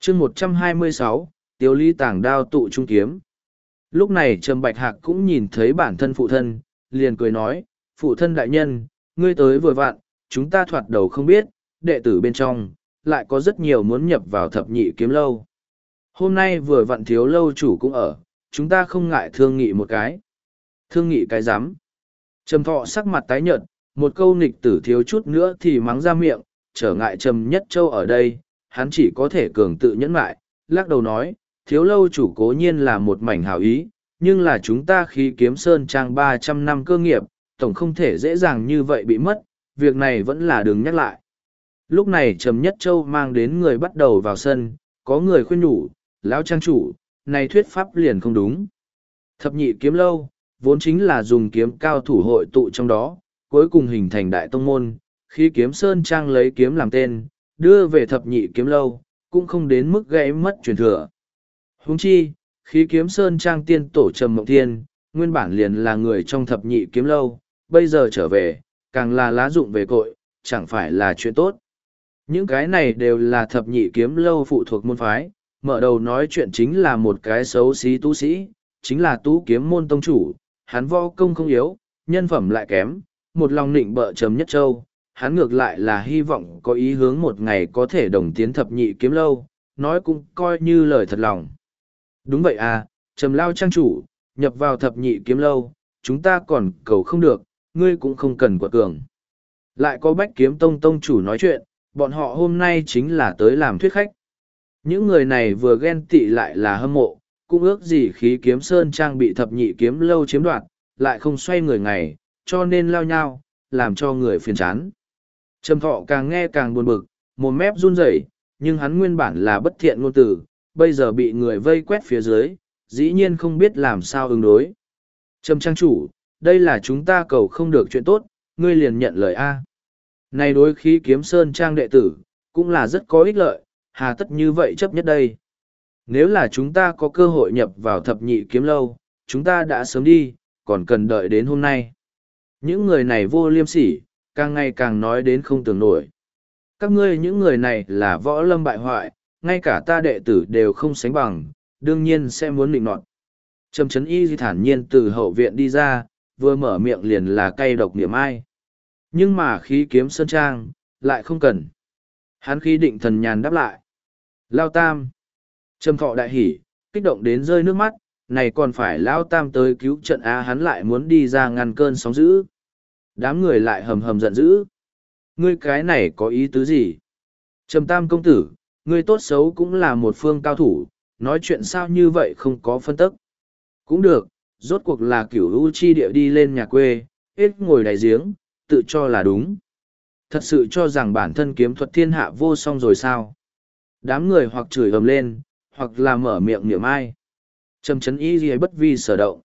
chương 126, Tiếu Ly tảng đao tụ trung kiếm. Lúc này Trầm Bạch Hạc cũng nhìn thấy bản thân phụ thân, liền cười nói, phụ thân đại nhân, ngươi tới vừa vặn, chúng ta thoạt đầu không biết, đệ tử bên trong, lại có rất nhiều muốn nhập vào thập nhị kiếm lâu. Hôm nay vừa vặn Thiếu lâu chủ cũng ở, chúng ta không ngại thương nghị một cái. Thương nghị cái rắm. Trầm Thọ sắc mặt tái nhợt, một câu nghịch tử thiếu chút nữa thì mắng ra miệng, trở ngại Trầm Nhất Châu ở đây, hắn chỉ có thể cường tự nhẫn lại, lắc đầu nói, Thiếu lâu chủ cố nhiên là một mảnh hảo ý, nhưng là chúng ta khi kiếm sơn trang 300 năm cơ nghiệp, tổng không thể dễ dàng như vậy bị mất, việc này vẫn là đừng nhắc lại. Lúc này Trầm Nhất Châu mang đến người bắt đầu vào sân, có người khuyên nhủ, lão trang chủ, này thuyết pháp liền không đúng. Thập nhị kiếm lâu, vốn chính là dùng kiếm cao thủ hội tụ trong đó, cuối cùng hình thành đại tông môn, khi kiếm sơn trang lấy kiếm làm tên, đưa về thập nhị kiếm lâu, cũng không đến mức gây mất truyền thừa. Huống chi, khí kiếm sơn trang tiên tổ Trầm Mộng Thiên, nguyên bản liền là người trong thập nhị kiếm lâu, bây giờ trở về, càng là lá dụng về cội, chẳng phải là chuyện tốt. Những cái này đều là thập nhị kiếm lâu phụ thuộc môn phái, mở đầu nói chuyện chính là một cái xấu xí tu sĩ, chính là tú kiếm môn tông chủ, hắn võ công không yếu, nhân phẩm lại kém, một lòng nịnh bợ Trầm Nhất Châu, hắn ngược lại là hy vọng có ý hướng một ngày có thể đồng tiến thập nhị kiếm lâu, nói cũng coi như lời thật lòng. Đúng vậy à, Trầm lao trang chủ, nhập vào thập nhị kiếm lâu, chúng ta còn cầu không được, ngươi cũng không cần quật cường. Lại có Bách Kiếm Tông tông chủ nói chuyện, bọn họ hôm nay chính là tới làm thuyết khách. Những người này vừa ghen tị lại là hâm mộ, cũng ước gì khí kiếm sơn trang bị thập nhị kiếm lâu chiếm đoạt, lại không xoay người ngày, cho nên lao nhau, làm cho người phiền chán. Trầm Thọ càng nghe càng buồn bực, mồm mép run rẩy, nhưng hắn nguyên bản là bất thiện ngôn từ, bây giờ bị người vây quét phía dưới, dĩ nhiên không biết làm sao ứng đối. Trầm trang chủ, đây là chúng ta cầu không được chuyện tốt, ngươi liền nhận lời A. Này đối khí kiếm sơn trang đệ tử, cũng là rất có ích lợi, hà tất như vậy chấp nhất đây. Nếu là chúng ta có cơ hội nhập vào thập nhị kiếm lâu, chúng ta đã sớm đi, còn cần đợi đến hôm nay. Những người này vô liêm sỉ, càng ngày càng nói đến không tưởng nổi. Các ngươi những người này là võ lâm bại hoại, ngay cả ta đệ tử đều không sánh bằng, đương nhiên sẽ muốn định nọt. Trầm Chấn Y thản nhiên từ hậu viện đi ra, vừa mở miệng liền là cay độc niệm ai. Nhưng mà khí kiếm sơn trang, lại không cần. Hắn khí định thần nhàn đáp lại. Lao Tam. Trầm Thọ đại hỉ, kích động đến rơi nước mắt, này còn phải Lao Tam tới cứu trận á, hắn lại muốn đi ra ngăn cơn sóng dữ. Đám người lại hầm hầm giận dữ. Ngươi cái này có ý tứ gì? Trầm Tam công tử, ngươi tốt xấu cũng là một phương cao thủ, nói chuyện sao như vậy không có phân tức. Cũng được, rốt cuộc là kiểu u chi địa đi lên nhà quê, ít ngồi đáy giếng, tự cho là đúng. Thật sự cho rằng bản thân kiếm thuật thiên hạ vô song rồi sao? Đám người hoặc chửi ầm lên, hoặc là mở miệng niệm ai. Trầm Chấn Y gì bất vi sở động.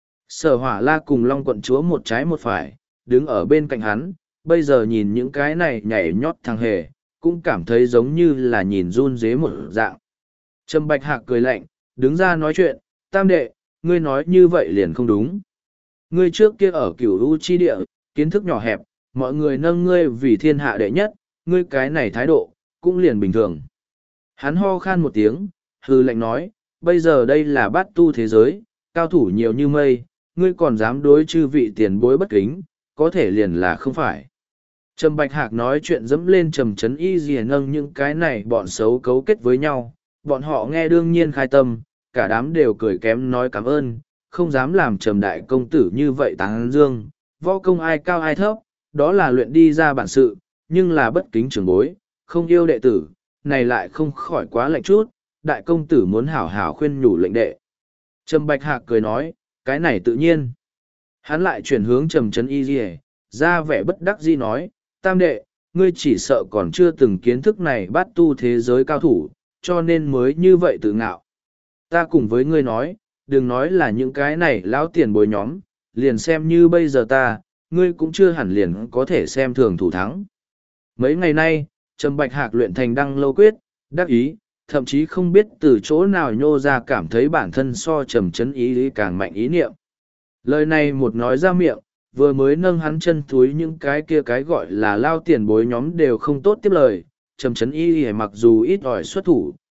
Sở Hỏa La cùng Long quận chúa một trái một phải, đứng ở bên cạnh hắn, bây giờ nhìn những cái này nhảy nhót thằng hề, cũng cảm thấy giống như là nhìn run dế một dạng. Trầm Bạch Hạc cười lạnh, đứng ra nói chuyện, Tam đệ, ngươi nói như vậy liền không đúng. Ngươi trước kia ở cửu u chi địa, kiến thức nhỏ hẹp, mọi người nâng ngươi vì thiên hạ đệ nhất, ngươi cái này thái độ, cũng liền bình thường. Hắn ho khan một tiếng, hư lạnh nói, bây giờ đây là bát tu thế giới, cao thủ nhiều như mây, ngươi còn dám đối chư vị tiền bối bất kính, có thể liền là không phải. Trầm Bạch Hạc nói chuyện dẫm lên Trầm Chấn Y gì nâng những cái này bọn xấu cấu kết với nhau, bọn họ nghe đương nhiên khai tâm, cả đám đều cười kém nói cảm ơn, không dám làm Trầm đại công tử như vậy tán dương, võ công ai cao ai thấp, đó là luyện đi ra bản sự, nhưng là bất kính trưởng bối, không yêu đệ tử, này lại không khỏi quá lạnh chút, đại công tử muốn hảo hảo khuyên nhủ lệnh đệ. Trầm Bạch Hạc cười nói, cái này tự nhiên. Hắn lại chuyển hướng Trầm Chấn Y gì, ra vẻ bất đắc dĩ nói, Tam đệ, ngươi chỉ sợ còn chưa từng kiến thức này bát tu thế giới cao thủ, cho nên mới như vậy tự ngạo. Ta cùng với ngươi nói, đừng nói là những cái này lão tiền bối nhóm, liền xem như bây giờ ta, ngươi cũng chưa hẳn liền có thể xem thường thủ thắng. Mấy ngày nay, Trầm Bạch Hạc luyện thành Đăng Lâu Quyết, đắc ý, thậm chí không biết từ chỗ nào nhô ra cảm thấy bản thân so Trầm Chấn Y càng mạnh ý niệm. Lời này một nói ra miệng, vừa mới nâng hắn chân túi những cái kia cái gọi là lao tiền bối nhóm đều không tốt tiếp lời. Trầm Chấn Y mặc dù ít ỏi xuất thủ,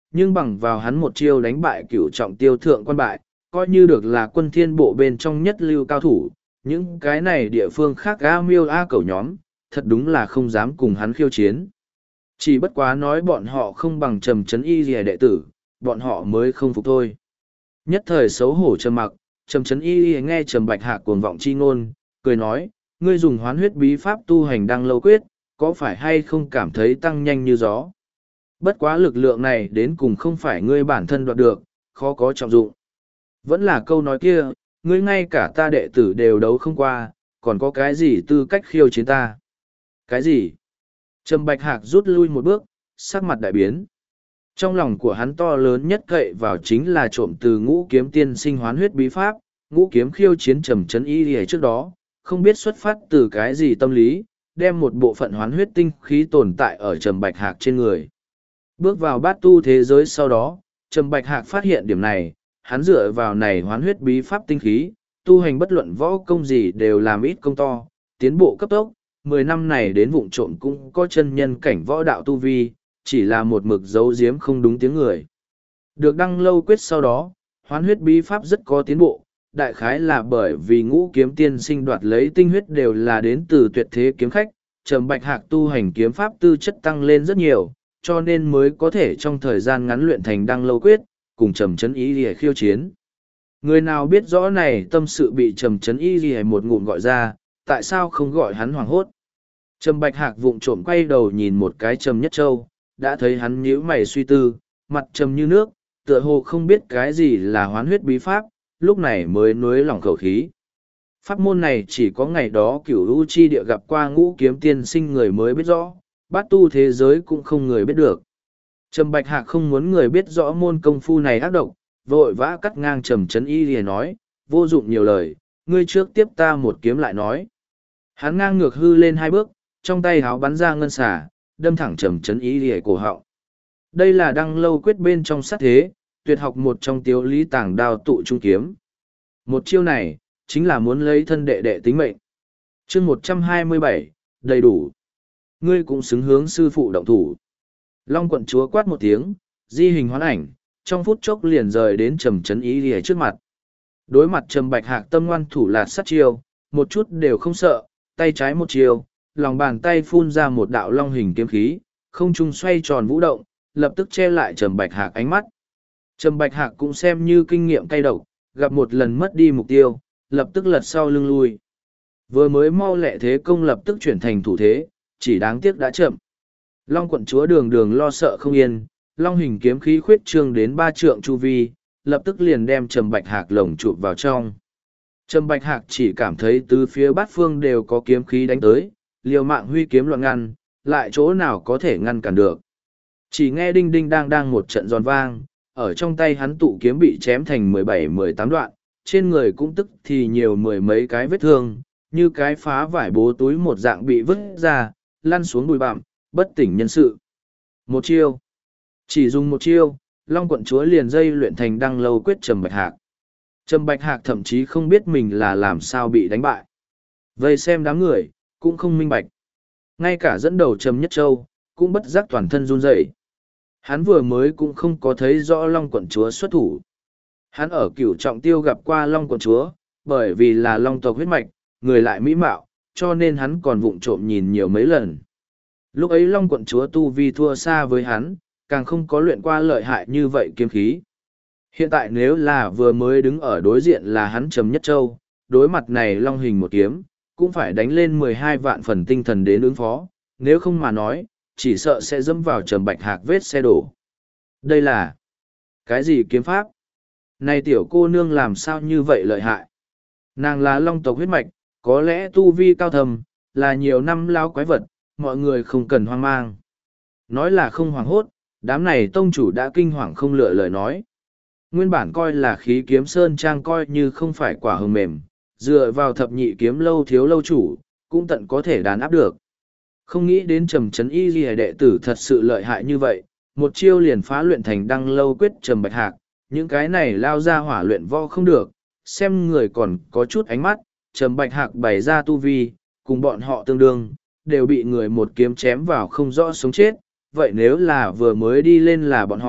nhưng bằng vào hắn một chiêu đánh bại cửu trọng tiêu thượng quan bại, coi như được là quân thiên bộ bên trong nhất lưu cao thủ, những cái này địa phương khác A Miêu A Cẩu nhóm, thật đúng là không dám cùng hắn khiêu chiến. Chỉ bất quá nói bọn họ không bằng Trầm Trấn Y Lìa đệ tử, bọn họ mới không phục thôi. Nhất thời xấu hổ trầm mặc, Trầm Trấn Y Lìa nghe Trầm Bạch Hạc cuồng vọng chi ngôn, cười nói, ngươi dùng hoán huyết bí pháp tu hành Đăng Lâu Quyết, có phải hay không cảm thấy tăng nhanh như gió? Bất quá lực lượng này đến cùng không phải ngươi bản thân đoạt được, khó có trọng dụng. Vẫn là câu nói kia, ngươi ngay cả ta đệ tử đều đấu không qua, còn có cái gì tư cách khiêu chiến ta? Cái gì? Trầm Bạch Hạc rút lui một bước, sắc mặt đại biến. Trong lòng của hắn to lớn nhất cậy vào chính là trộm từ Ngũ Kiếm tiên sinh hoán huyết bí pháp, Ngũ Kiếm khiêu chiến Trầm Trấn Y Lìa trước đó, không biết xuất phát từ cái gì tâm lý, đem một bộ phận hoán huyết tinh khí tồn tại ở Trầm Bạch Hạc trên người. Bước vào bát tu thế giới sau đó, Trầm Bạch Hạc phát hiện điểm này, hắn dựa vào này hoán huyết bí pháp tinh khí, tu hành bất luận võ công gì đều làm ít công to, tiến bộ cấp tốc, 10 năm này đến vụng trộm cũng có chân nhân cảnh võ đạo tu vi, chỉ là một mực giấu giếm không đúng tiếng người. Được Đăng Lâu Quyết sau đó, hoán huyết bí pháp rất có tiến bộ, đại khái là bởi vì Ngũ Kiếm tiên sinh đoạt lấy tinh huyết đều là đến từ tuyệt thế kiếm khách, Trầm Bạch Hạc tu hành kiếm pháp tư chất tăng lên rất nhiều, cho nên mới có thể trong thời gian ngắn luyện thành Đăng Lâu Quyết, cùng Trầm Trấn Y Lìa khiêu chiến. Người nào biết rõ này tâm sự bị Trầm Trấn Y Lìa một ngụm gọi ra, tại sao không gọi hắn hoảng hốt? Trầm Bạch Hạc vụng trộm quay đầu nhìn một cái Trầm Nhất Châu, đã thấy hắn nhíu mày suy tư, mặt trầm như nước, tựa hồ không biết cái gì là hoán huyết bí pháp, lúc này mới nuối lỏng khẩu khí. Pháp môn này chỉ có ngày đó Cửu U chi địa gặp qua Ngũ Kiếm tiên sinh người mới biết rõ, bát tu thế giới cũng không người biết được. Trầm Bạch Hạc không muốn người biết rõ môn công phu này ác độc, vội vã cắt ngang Trầm Trấn Y Lìa nói, vô dụng nhiều lời, ngươi trước tiếp ta một kiếm lại nói. Hắn ngang ngược hư lên 2 bước, trong tay háo bắn ra ngân xả, đâm thẳng Trầm Trấn Y Lìa cổ họng. Đây là Đăng Lâu Quyết bên trong sát thế, tuyệt học một trong Tiếu Lý Tàng Đao tụ trung kiếm. Một chiêu này, chính là muốn lấy thân đệ đệ tính mệnh. Chương 127, đầy đủ. Ngươi cũng xứng hướng sư phụ động thủ. Long quận chúa quát một tiếng, di hình hoán ảnh, trong phút chốc liền rời đến Trầm Trấn Y Lìa trước mặt. Đối mặt Trầm Bạch Hạc tâm ngoan thủ lạt sát chiêu, một chút đều không sợ, tay trái một chiêu, lòng bàn tay phun ra một đạo long hình kiếm khí, không trung xoay tròn vũ động, lập tức che lại Trầm Bạch Hạc ánh mắt. Trầm Bạch Hạc cũng xem như kinh nghiệm cay độc, gặp một lần mất đi mục tiêu, lập tức lật sau lưng lui. Vừa mới mau lẹ thế công lập tức chuyển thành thủ thế, chỉ đáng tiếc đã chậm. Long quận chúa đường đường lo sợ không yên, long hình kiếm khí khuyết trương đến 3 trượng chu vi, lập tức liền đem Trầm Bạch Hạc lồng chụp vào trong. Trầm Bạch Hạc chỉ cảm thấy từ phía bát phương đều có kiếm khí đánh tới, liều mạng huy kiếm loạn ngăn, lại chỗ nào có thể ngăn cản được. Chỉ nghe đinh đinh đang đang một trận giòn vang, ở trong tay hắn tụ kiếm bị chém thành 17-18 đoạn, trên người cũng tức thì nhiều 10 mấy cái vết thương, như cái phá vải bố túi một dạng bị vứt ra, lăn xuống bụi bặm, bất tỉnh nhân sự. Một chiêu. Chỉ dùng một chiêu, Long quận chúa liền dây luyện thành Đăng Lâu Quyết Trầm Bạch Hạc. Trầm Bạch Hạc thậm chí không biết mình là làm sao bị đánh bại. Vây xem đám người, cũng không minh bạch. Ngay cả dẫn đầu Trầm Nhất Châu, cũng bất giác toàn thân run rẩy. Hắn vừa mới cũng không có thấy rõ Long quận chúa xuất thủ. Hắn ở Cửu Trọng Tiêu gặp qua Long quận chúa, bởi vì là Long tộc huyết mạch, người lại mỹ mạo, cho nên hắn còn vụng trộm nhìn nhiều mấy lần. Lúc ấy Long quận chúa tu vi thua xa với hắn, càng không có luyện qua lợi hại như vậy kiếm khí. Hiện tại nếu là vừa mới đứng ở đối diện là hắn Trầm Nhất Châu, đối mặt này Long hình một kiếm, cũng phải đánh lên 12 vạn phần tinh thần đến ứng phó, nếu không mà nói, chỉ sợ sẽ dẫm vào Trầm Bạch Hạc vết xe đổ. Đây là cái gì kiếm pháp? Này tiểu cô nương làm sao như vậy lợi hại? Nàng là Long tộc huyết mạch, có lẽ tu vi cao thầm, là nhiều năm lao quái vật, mọi người không cần hoang mang. Nói là không hoảng hốt, đám này tông chủ đã kinh hoàng không lựa lời nói. Nguyên bản coi là khí kiếm sơn trang coi như không phải quả hồng mềm, dựa vào thập nhị kiếm lâu thiếu lâu chủ, cũng tận có thể đàn áp được. Không nghĩ đến Trầm Trấn Y Lìa đệ tử thật sự lợi hại như vậy, một chiêu liền phá luyện thành Đăng Lâu Quyết Trầm Bạch Hạc, những cái này lao ra hỏa luyện vo không được, xem người còn có chút ánh mắt, Trầm Bạch Hạc bày ra tu vi, cùng bọn họ tương đương, đều bị người một kiếm chém vào không rõ sống chết, vậy nếu là vừa mới đi lên là bọn họ,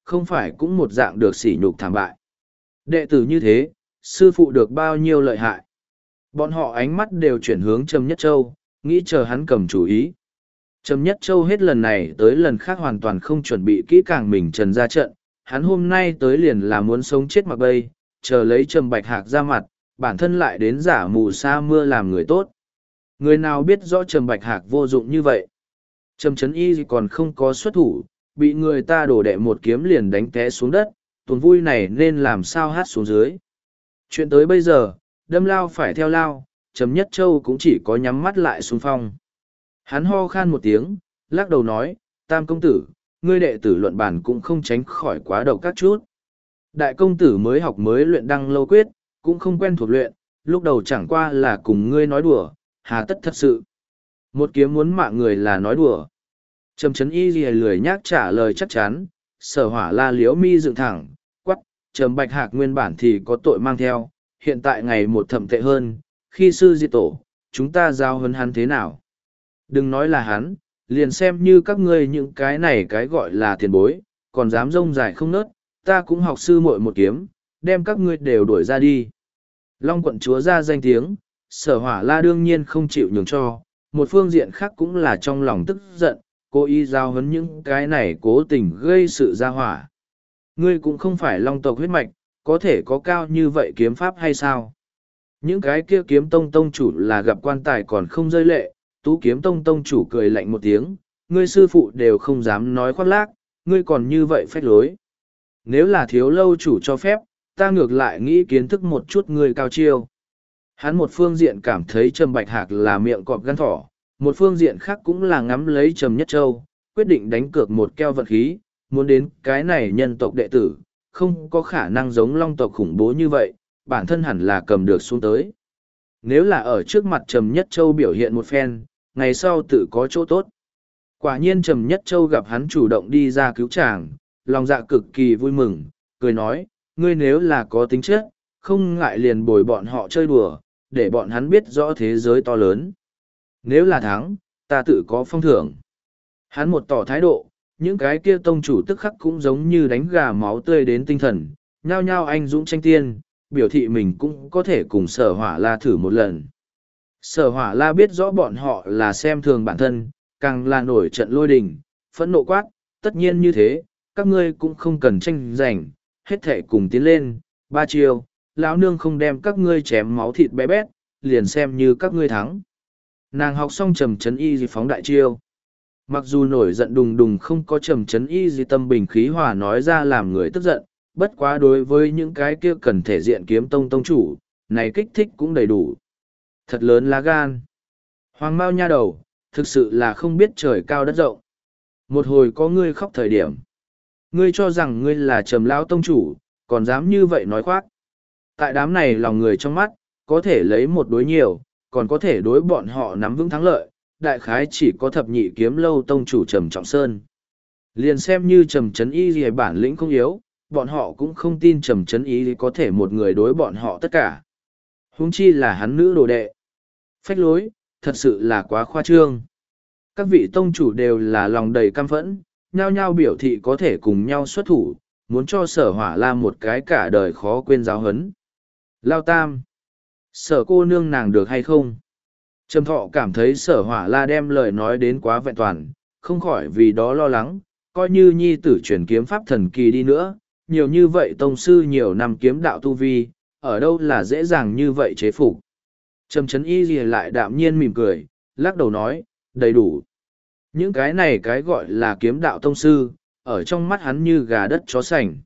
không phải cũng một dạng được sỉ nhục thảm bại. Đệ tử như thế, sư phụ được bao nhiêu lợi hại. Bọn họ ánh mắt đều chuyển hướng Trầm Nhất Châu, nghĩ chờ hắn cầm chủ ý. Trầm Nhất Châu hết lần này tới lần khác hoàn toàn không chuẩn bị kỹ càng mình trần ra trận, hắn hôm nay tới liền là muốn sống chết mặc bây, chờ lấy Trầm Bạch Hạc ra mặt, bản thân lại đến giả mù sa mưa làm người tốt. Người nào biết rõ Trầm Bạch Hạc vô dụng như vậy. Trầm Trấn Y còn không có xuất thủ, bị người ta đổ đệ một kiếm liền đánh té xuống đất, tuần vui này nên làm sao hát xuống dưới. Chuyện tới bây giờ, đâm lao phải theo lao, Trầm Nhất Châu cũng chỉ có nhắm mắt lại xung phong. Hắn ho khan một tiếng, lắc đầu nói, Tam công tử, ngươi đệ tử luận bản cũng không tránh khỏi quá độc các chút. Đại công tử mới học mới luyện đăng lâu quyết, cũng không quen thuộc luyện, lúc đầu chẳng qua là cùng ngươi nói đùa, hà tất thật sự. Một kiếm muốn mạng người là nói đùa. Trầm Trấn Y lười nhác trả lời chắc chắn, Sở Hỏa La liễu mi dựng thẳng, quắc, Trầm Bạch Hạc nguyên bản thì có tội mang theo, hiện tại ngày một thậm tệ hơn, khi sư diệt tổ, chúng ta giao huấn hắn thế nào? Đừng nói là hắn, liền xem như các ngươi những cái này cái gọi là tiền bối, còn dám rông dài không nớt, ta cũng học sư muội một kiếm, đem các ngươi đều đuổi ra đi. Long quận chúa ra danh tiếng, Sở Hỏa La đương nhiên không chịu nhường cho, một phương diện khác cũng là trong lòng tức giận, cố ý giao huấn những cái này cố tình gây sự ra hỏa. Ngươi cũng không phải long tộc huyết mạch, có thể có cao như vậy kiếm pháp hay sao? Những cái kia kiếm tông tông chủ là gặp quan tài còn không rơi lệ, Tú kiếm tông tông chủ cười lạnh một tiếng, ngươi sư phụ đều không dám nói khoác lác, ngươi còn như vậy phách lối. Nếu là thiếu lâu chủ cho phép, ta ngược lại nghĩ kiến thức một chút ngươi cao chiêu. Hắn một phương diện cảm thấy Trầm Bạch Hạc là miệng cọp gan thỏ, một phương diện khác cũng là ngắm lấy Trầm Nhất Châu, quyết định đánh cược một keo vật khí, muốn đến cái này nhân tộc đệ tử, không có khả năng giống long tộc khủng bố như vậy, bản thân hẳn là cầm được xuống tới. Nếu là ở trước mặt Trầm Nhất Châu biểu hiện một phen, ngày sau tự có chỗ tốt. Quả nhiên Trầm Nhất Châu gặp hắn chủ động đi ra cứu chàng, lòng dạ cực kỳ vui mừng, cười nói, ngươi nếu là có tính chất, không ngại liền bồi bọn họ chơi đùa, để bọn hắn biết rõ thế giới to lớn. Nếu là thắng, ta tự có phong thưởng. Hắn một tỏ thái độ, những cái kia tông chủ tức khắc cũng giống như đánh gà máu tươi đến tinh thần, nhao nhao anh dũng tranh tiên, biểu thị mình cũng có thể cùng Sở Hỏa La thử một lần. Sở Hỏa La biết rõ bọn họ là xem thường bản thân, càng là nổi trận lôi đình, phẫn nộ quát, tất nhiên như thế, các ngươi cũng không cần tranh giành, hết thể cùng tiến lên, ba chiêu, lão nương không đem các ngươi chém máu thịt bé bét, liền xem như các ngươi thắng. Nàng học xong Trầm Trấn Y phóng đại chiêu. Mặc dù nổi giận đùng đùng không có Trầm Trấn Y tâm bình khí hòa nói ra làm người tức giận, bất quá đối với những cái kia cần thể diện kiếm tông tông chủ, này kích thích cũng đầy đủ. Thật lớn lá gan. Hoàng Mao nha đầu, thực sự là không biết trời cao đất rộng. Một hồi có ngươi khóc thời điểm. Ngươi cho rằng ngươi là Trầm lão tông chủ, còn dám như vậy nói khoác. Tại đám này lòng người trong mắt, có thể lấy một đối nhiều, còn có thể đối bọn họ nắm vững thắng lợi, đại khái chỉ có thập nhị kiếm lâu tông chủ Trầm Trọng Sơn. Liền xem như Trầm Trấn Y gì bản lĩnh không yếu, bọn họ cũng không tin Trầm Trấn Y có thể một người đối bọn họ tất cả. Huống chi là hắn nữ đồ đệ. Phách lối, thật sự là quá khoa trương. Các vị tông chủ đều là lòng đầy căm phẫn, nhao nhao biểu thị có thể cùng nhau xuất thủ, muốn cho Sở Hỏa La một cái cả đời khó quên giáo huấn. Lao Tam, Sở cô nương nàng được hay không? Trầm Thọ cảm thấy Sở Hỏa La đem lời nói đến quá vẹn toàn, không khỏi vì đó lo lắng, coi như nhi tử chuyển kiếm pháp thần kỳ đi nữa, nhiều như vậy tông sư nhiều năm kiếm đạo tu vi, ở đâu là dễ dàng như vậy chế phục. Trầm Trấn Y gì lại đạm nhiên mỉm cười, lắc đầu nói, đầy đủ. Những cái này cái gọi là kiếm đạo tông sư, ở trong mắt hắn như gà đất chó sành.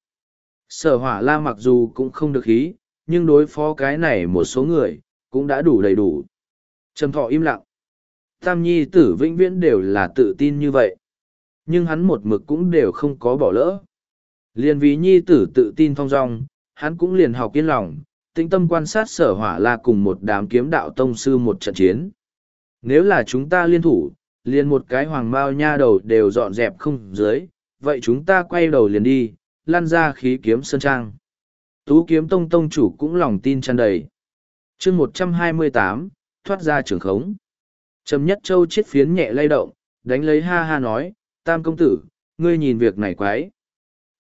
Sở Hỏa La mặc dù cũng không được ý, nhưng đối phó cái này một số người, cũng đã đủ đầy đủ. Trầm Thọ im lặng. Tam nhi tử vĩnh viễn đều là tự tin như vậy. Nhưng hắn một mực cũng đều không có bỏ lỡ. Liền vì nhi tử tự tin thong dong, hắn cũng liền học yên lòng, tĩnh tâm quan sát Sở Hỏa La cùng một đám kiếm đạo tông sư một trận chiến. Nếu là chúng ta liên thủ, liền một cái hoàng mao nha đầu đều dọn dẹp không dưới, vậy chúng ta quay đầu liền đi, lăn ra khí kiếm sơn trang. Tú kiếm tông tông chủ cũng lòng tin tràn đầy. chương 128, thoát ra trường khống. Trầm Nhất Châu chiết phiến nhẹ lay động, đánh lấy ha ha nói, Tam công tử, ngươi nhìn việc này quái.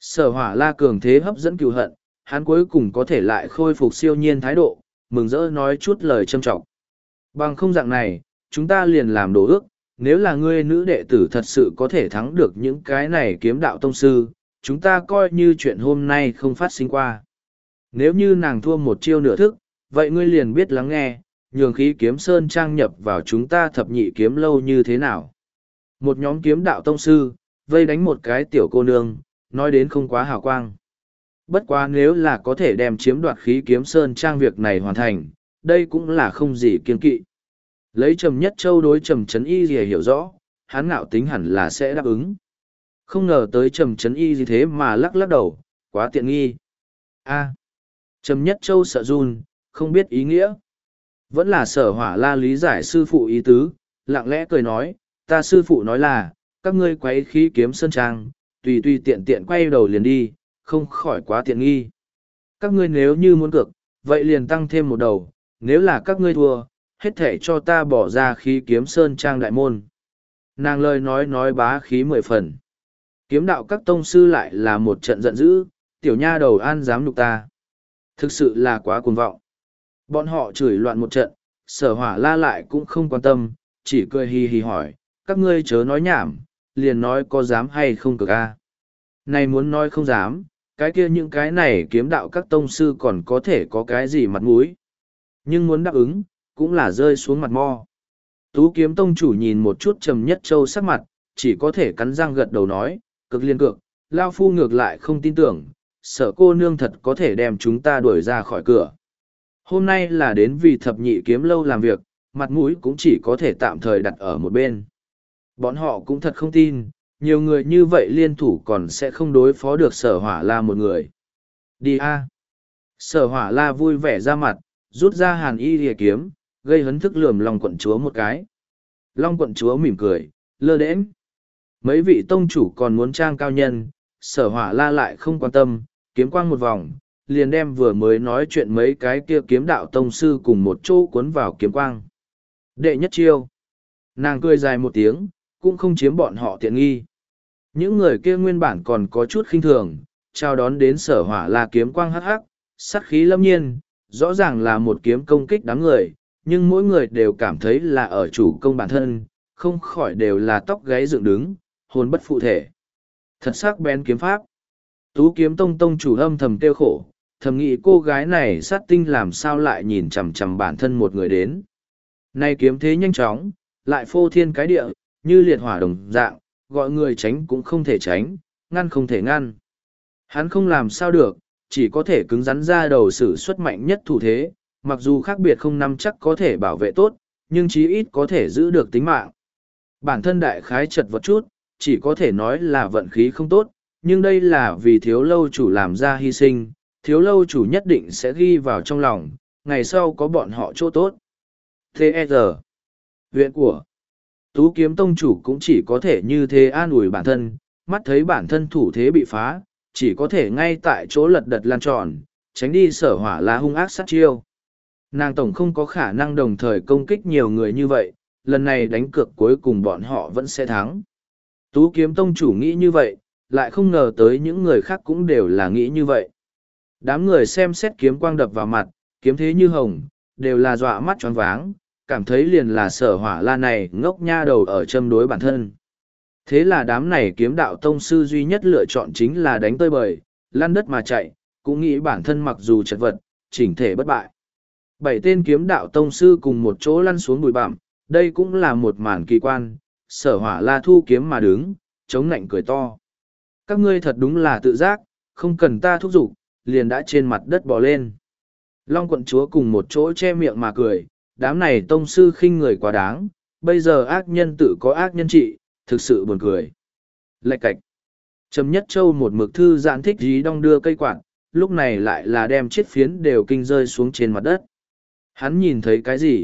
Sở hỏa la cường thế hấp dẫn cừu hận, hắn cuối cùng có thể lại khôi phục siêu nhiên thái độ, mừng rỡ nói chút lời châm trọng. Bằng không dạng này, chúng ta liền làm đồ ước, nếu là ngươi nữ đệ tử thật sự có thể thắng được những cái này kiếm đạo tông sư, chúng ta coi như chuyện hôm nay không phát sinh qua. Nếu như nàng thua một chiêu nửa thức, vậy ngươi liền biết lắng nghe, nhường khí kiếm sơn trang nhập vào chúng ta thập nhị kiếm lâu như thế nào. Một nhóm kiếm đạo tông sư, vây đánh một cái tiểu cô nương, nói đến không quá hào quang. Bất quá nếu là có thể đem chiếm đoạt khí kiếm sơn trang việc này hoàn thành, đây cũng là không gì kiên kỵ. Lấy Trầm Nhất Châu đối Trầm Trấn Y gì hiểu rõ, hắn ngạo tính hẳn là sẽ đáp ứng. Không ngờ tới Trầm Trấn Y gì thế mà lắc lắc đầu, quá tiện nghi. A. Trầm Nhất Châu sợ run, không biết ý nghĩa. Vẫn là Sở Hỏa La lý giải sư phụ ý tứ, lặng lẽ cười nói, ta sư phụ nói là, các ngươi quấy khí kiếm sơn trang, tùy tùy tiện tiện quay đầu liền đi, không khỏi quá tiện nghi. Các ngươi nếu như muốn cược, vậy liền tăng thêm một đầu, nếu là các ngươi thua, hết thể cho ta bỏ ra khí kiếm sơn trang đại môn. Nàng lời nói bá khí 10 phần. Kiếm đạo các tông sư lại là một trận giận dữ, tiểu nha đầu an dám nhục ta. Thực sự là quá cuồng vọng. Bọn họ chửi loạn một trận, Sở Hỏa La lại cũng không quan tâm, chỉ cười hì hì hỏi, các ngươi chớ nói nhảm, liền nói có dám hay không cực a. Này muốn nói không dám, cái kia những cái này kiếm đạo các tông sư còn có thể có cái gì mặt mũi. Nhưng muốn đáp ứng, cũng là rơi xuống mặt mo. Tú kiếm tông chủ nhìn một chút Trầm Nhất Châu sắc mặt, chỉ có thể cắn răng gật đầu nói, cực liên cực, Lao Phu ngược lại không tin tưởng, sợ cô nương thật có thể đem chúng ta đuổi ra khỏi cửa. Hôm nay là đến vì thập nhị kiếm lâu làm việc, mặt mũi cũng chỉ có thể tạm thời đặt ở một bên. Bọn họ cũng thật không tin, nhiều người như vậy liên thủ còn sẽ không đối phó được Sở Hỏa La một người. Đi a. Sở Hỏa La vui vẻ ra mặt, rút ra Hàn Y Lìa kiếm, gây hấn thức lườm Long quận chúa một cái. Long quận chúa mỉm cười, lơ đễnh. Mấy vị tông chủ còn muốn trang cao nhân, Sở Hỏa La lại không quan tâm, kiếm quang một vòng, liền đem vừa mới nói chuyện mấy cái kia kiếm đạo tông sư cùng một chỗ cuốn vào kiếm quang. Đệ nhất chiêu. Nàng cười dài một tiếng, cũng không chiếm bọn họ tiện nghi. Những người kia nguyên bản còn có chút khinh thường, chào đón đến Sở Hỏa La kiếm quang hắc hắc, sát khí lâm nhiên, rõ ràng là một kiếm công kích đám người, nhưng mỗi người đều cảm thấy là ở chủ công bản thân, không khỏi đều là tóc gáy dựng đứng, hồn bất phụ thể. Thật sắc bén kiếm pháp. Tú kiếm tông tông chủ âm thầm tiêu khổ, thầm nghĩ cô gái này sát tinh làm sao lại nhìn chằm chằm bản thân một người đến. Nay kiếm thế nhanh chóng, lại phô thiên cái địa, như liệt hỏa đồng dạng, gọi người tránh cũng không thể tránh, ngăn không thể ngăn. Hắn không làm sao được, chỉ có thể cứng rắn ra đầu sử xuất mạnh nhất thủ thế, mặc dù khác biệt không nắm chắc có thể bảo vệ tốt, nhưng chí ít có thể giữ được tính mạng. Bản thân đại khái chật vật chút, chỉ có thể nói là vận khí không tốt, nhưng đây là vì thiếu lâu chủ làm ra hy sinh, thiếu lâu chủ nhất định sẽ ghi vào trong lòng, ngày sau có bọn họ chỗ tốt. T.E.R. Viện của Tú kiếm tông chủ cũng chỉ có thể như thế an ủi bản thân, mắt thấy bản thân thủ thế bị phá, chỉ có thể ngay tại chỗ lật đật lan tròn, tránh đi Sở Hỏa La hung ác sát chiêu. Nàng tổng không có khả năng đồng thời công kích nhiều người như vậy, lần này đánh cược cuối cùng bọn họ vẫn sẽ thắng. Tú kiếm tông chủ nghĩ như vậy, lại không ngờ tới những người khác cũng đều là nghĩ như vậy. Đám người xem xét kiếm quang đập vào mặt, kiếm thế như hồng, đều là dọa mắt choáng váng, cảm thấy liền là Sở Hỏa La này ngốc nha đầu ở châm đối bản thân. Thế là đám này kiếm đạo tông sư duy nhất lựa chọn chính là đánh tơi bời, lăn đất mà chạy, cũng nghĩ bản thân mặc dù chật vật, chỉnh thể bất bại. 7 tên kiếm đạo tông sư cùng một chỗ lăn xuống bụi bặm, đây cũng là một màn kỳ quan, Sở Hỏa La thu kiếm mà đứng, chống nạnh cười to. Các ngươi thật đúng là tự giác, không cần ta thúc giục, liền đã trên mặt đất bò lên. Long quận chúa cùng một chỗ che miệng mà cười, đám này tông sư khinh người quá đáng, bây giờ ác nhân tự có ác nhân trị, thực sự buồn cười. Lạch cạch. Trầm Nhất Châu một mực thư giãn thích dí đong đưa cây quạt, lúc này lại là đem chiếc phiến đều kinh rơi xuống trên mặt đất. Hắn nhìn thấy cái gì?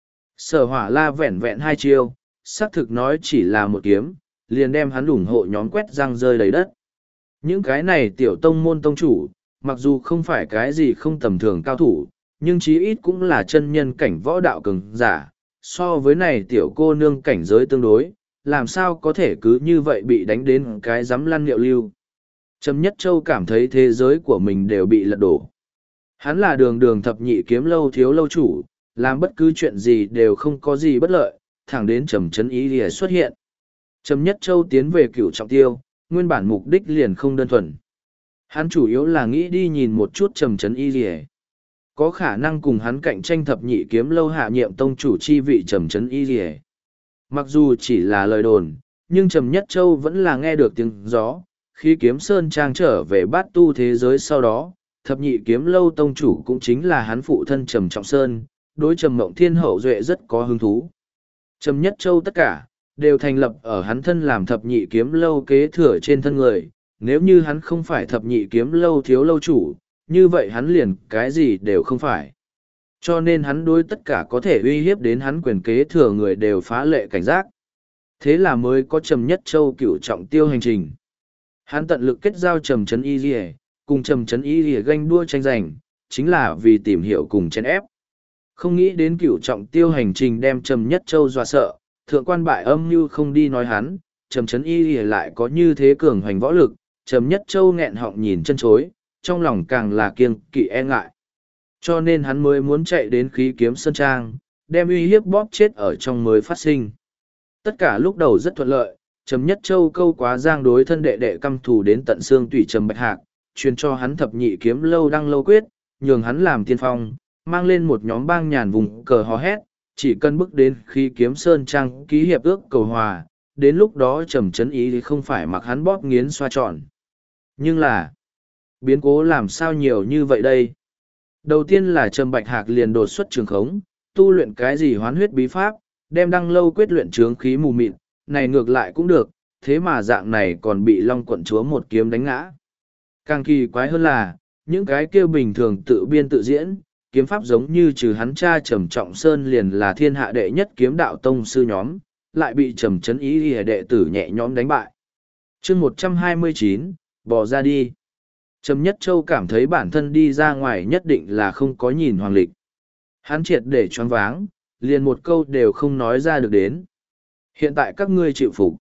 Sở Hỏa La vẹn vẹn 2 chiêu, xác thực nói chỉ là một kiếm, liền đem hắn ủng hộ nhóm quét răng rơi đầy đất. Những cái này tiểu tông môn tông chủ, mặc dù không phải cái gì không tầm thường cao thủ, nhưng chí ít cũng là chân nhân cảnh võ đạo cường giả, so với này tiểu cô nương cảnh giới tương đối, làm sao có thể cứ như vậy bị đánh đến cái dám lăn liệu lưu. Trầm Nhất Châu cảm thấy thế giới của mình đều bị lật đổ. Hắn là đường đường thập nhị kiếm lâu thiếu lâu chủ, làm bất cứ chuyện gì đều không có gì bất lợi, thẳng đến Trầm Trấn Ý Lìa xuất hiện. Trầm Nhất Châu tiến về Cửu Trọng Tiêu, nguyên bản mục đích liền không đơn thuần. Hắn chủ yếu là nghĩ đi nhìn một chút Trầm Trấn Ý Lìa. Có khả năng cùng hắn cạnh tranh thập nhị kiếm lâu hạ nhiệm tông chủ chi vị Trầm Trấn Ý Lìa. Mặc dù chỉ là lời đồn, nhưng Trầm Nhất Châu vẫn là nghe được tiếng gió. Khi Kiếm Sơn Trang trở về bát tu thế giới sau đó, thập nhị kiếm lâu tông chủ cũng chính là hắn phụ thân Trầm Trọng Sơn, đối Trầm Mộng Thiên hậu duệ rất có hứng thú. Trầm Nhất Châu tất cả, đều thành lập ở hắn thân làm thập nhị kiếm lâu kế thừa trên thân người, nếu như hắn không phải thập nhị kiếm lâu thiếu lâu chủ, như vậy hắn liền cái gì đều không phải. Cho nên hắn đối tất cả có thể uy hiếp đến hắn quyền kế thừa người đều phá lệ cảnh giác. Thế là mới có Trầm Nhất Châu Cửu Trọng Tiêu hành trình. Hắn tận lực kết giao Trầm Trấn Y Lìa, cùng Trầm Trấn Y Lìa ganh đua tranh giành, chính là vì tìm hiểu cùng chèn ép. Không nghĩ đến Cửu Trọng Tiêu hành trình đem Trầm Nhất Châu dọa sợ, thượng quan bại âm như không đi nói hắn, Trầm Trấn Y Lìa lại có như thế cường hoành võ lực, Trầm Nhất Châu nghẹn họng nhìn chân chối, trong lòng càng là kiêng kỵ e ngại. Cho nên hắn mới muốn chạy đến Khí Kiếm Sơn Trang, đem uy hiếp bóp chết ở trong mới phát sinh. Tất cả lúc đầu rất thuận lợi, Trầm Nhất Châu câu quá giang đối thân đệ đệ căm thù đến tận xương tủy Trầm Bạch Hạc, truyền cho hắn thập nhị kiếm lâu đăng lâu quyết, nhường hắn làm tiên phong, mang lên một nhóm bang nhàn vùng cờ hò hét, chỉ cần bước đến Khí Kiếm Sơn Trang ký hiệp ước cầu hòa, đến lúc đó Trầm Trấn Ý thì không phải mặc hắn bóp nghiến xoa tròn. Nhưng là, biến cố làm sao nhiều như vậy đây? Đầu tiên là Trầm Bạch Hạc liền đột xuất trường khống, tu luyện cái gì hoán huyết bí pháp, đem đăng lâu quyết luyện trướng khí mù mịt, này ngược lại cũng được, thế mà dạng này còn bị Long quận chúa một kiếm đánh ngã. Càng kỳ quái hơn là, những cái kia bình thường tự biên tự diễn, kiếm pháp giống như trừ hắn cha Trầm Trọng Sơn liền là thiên hạ đệ nhất kiếm đạo tông sư nhóm, lại bị Trầm Trấn Ý Lìa đệ tử nhẹ nhõm đánh bại. Chương 129, bỏ ra đi. Trầm Nhất Châu cảm thấy bản thân đi ra ngoài nhất định là không có nhìn hoàng lịch. Hắn triệt để choáng váng, liền một câu đều không nói ra được đến. Hiện tại các ngươi chịu phục.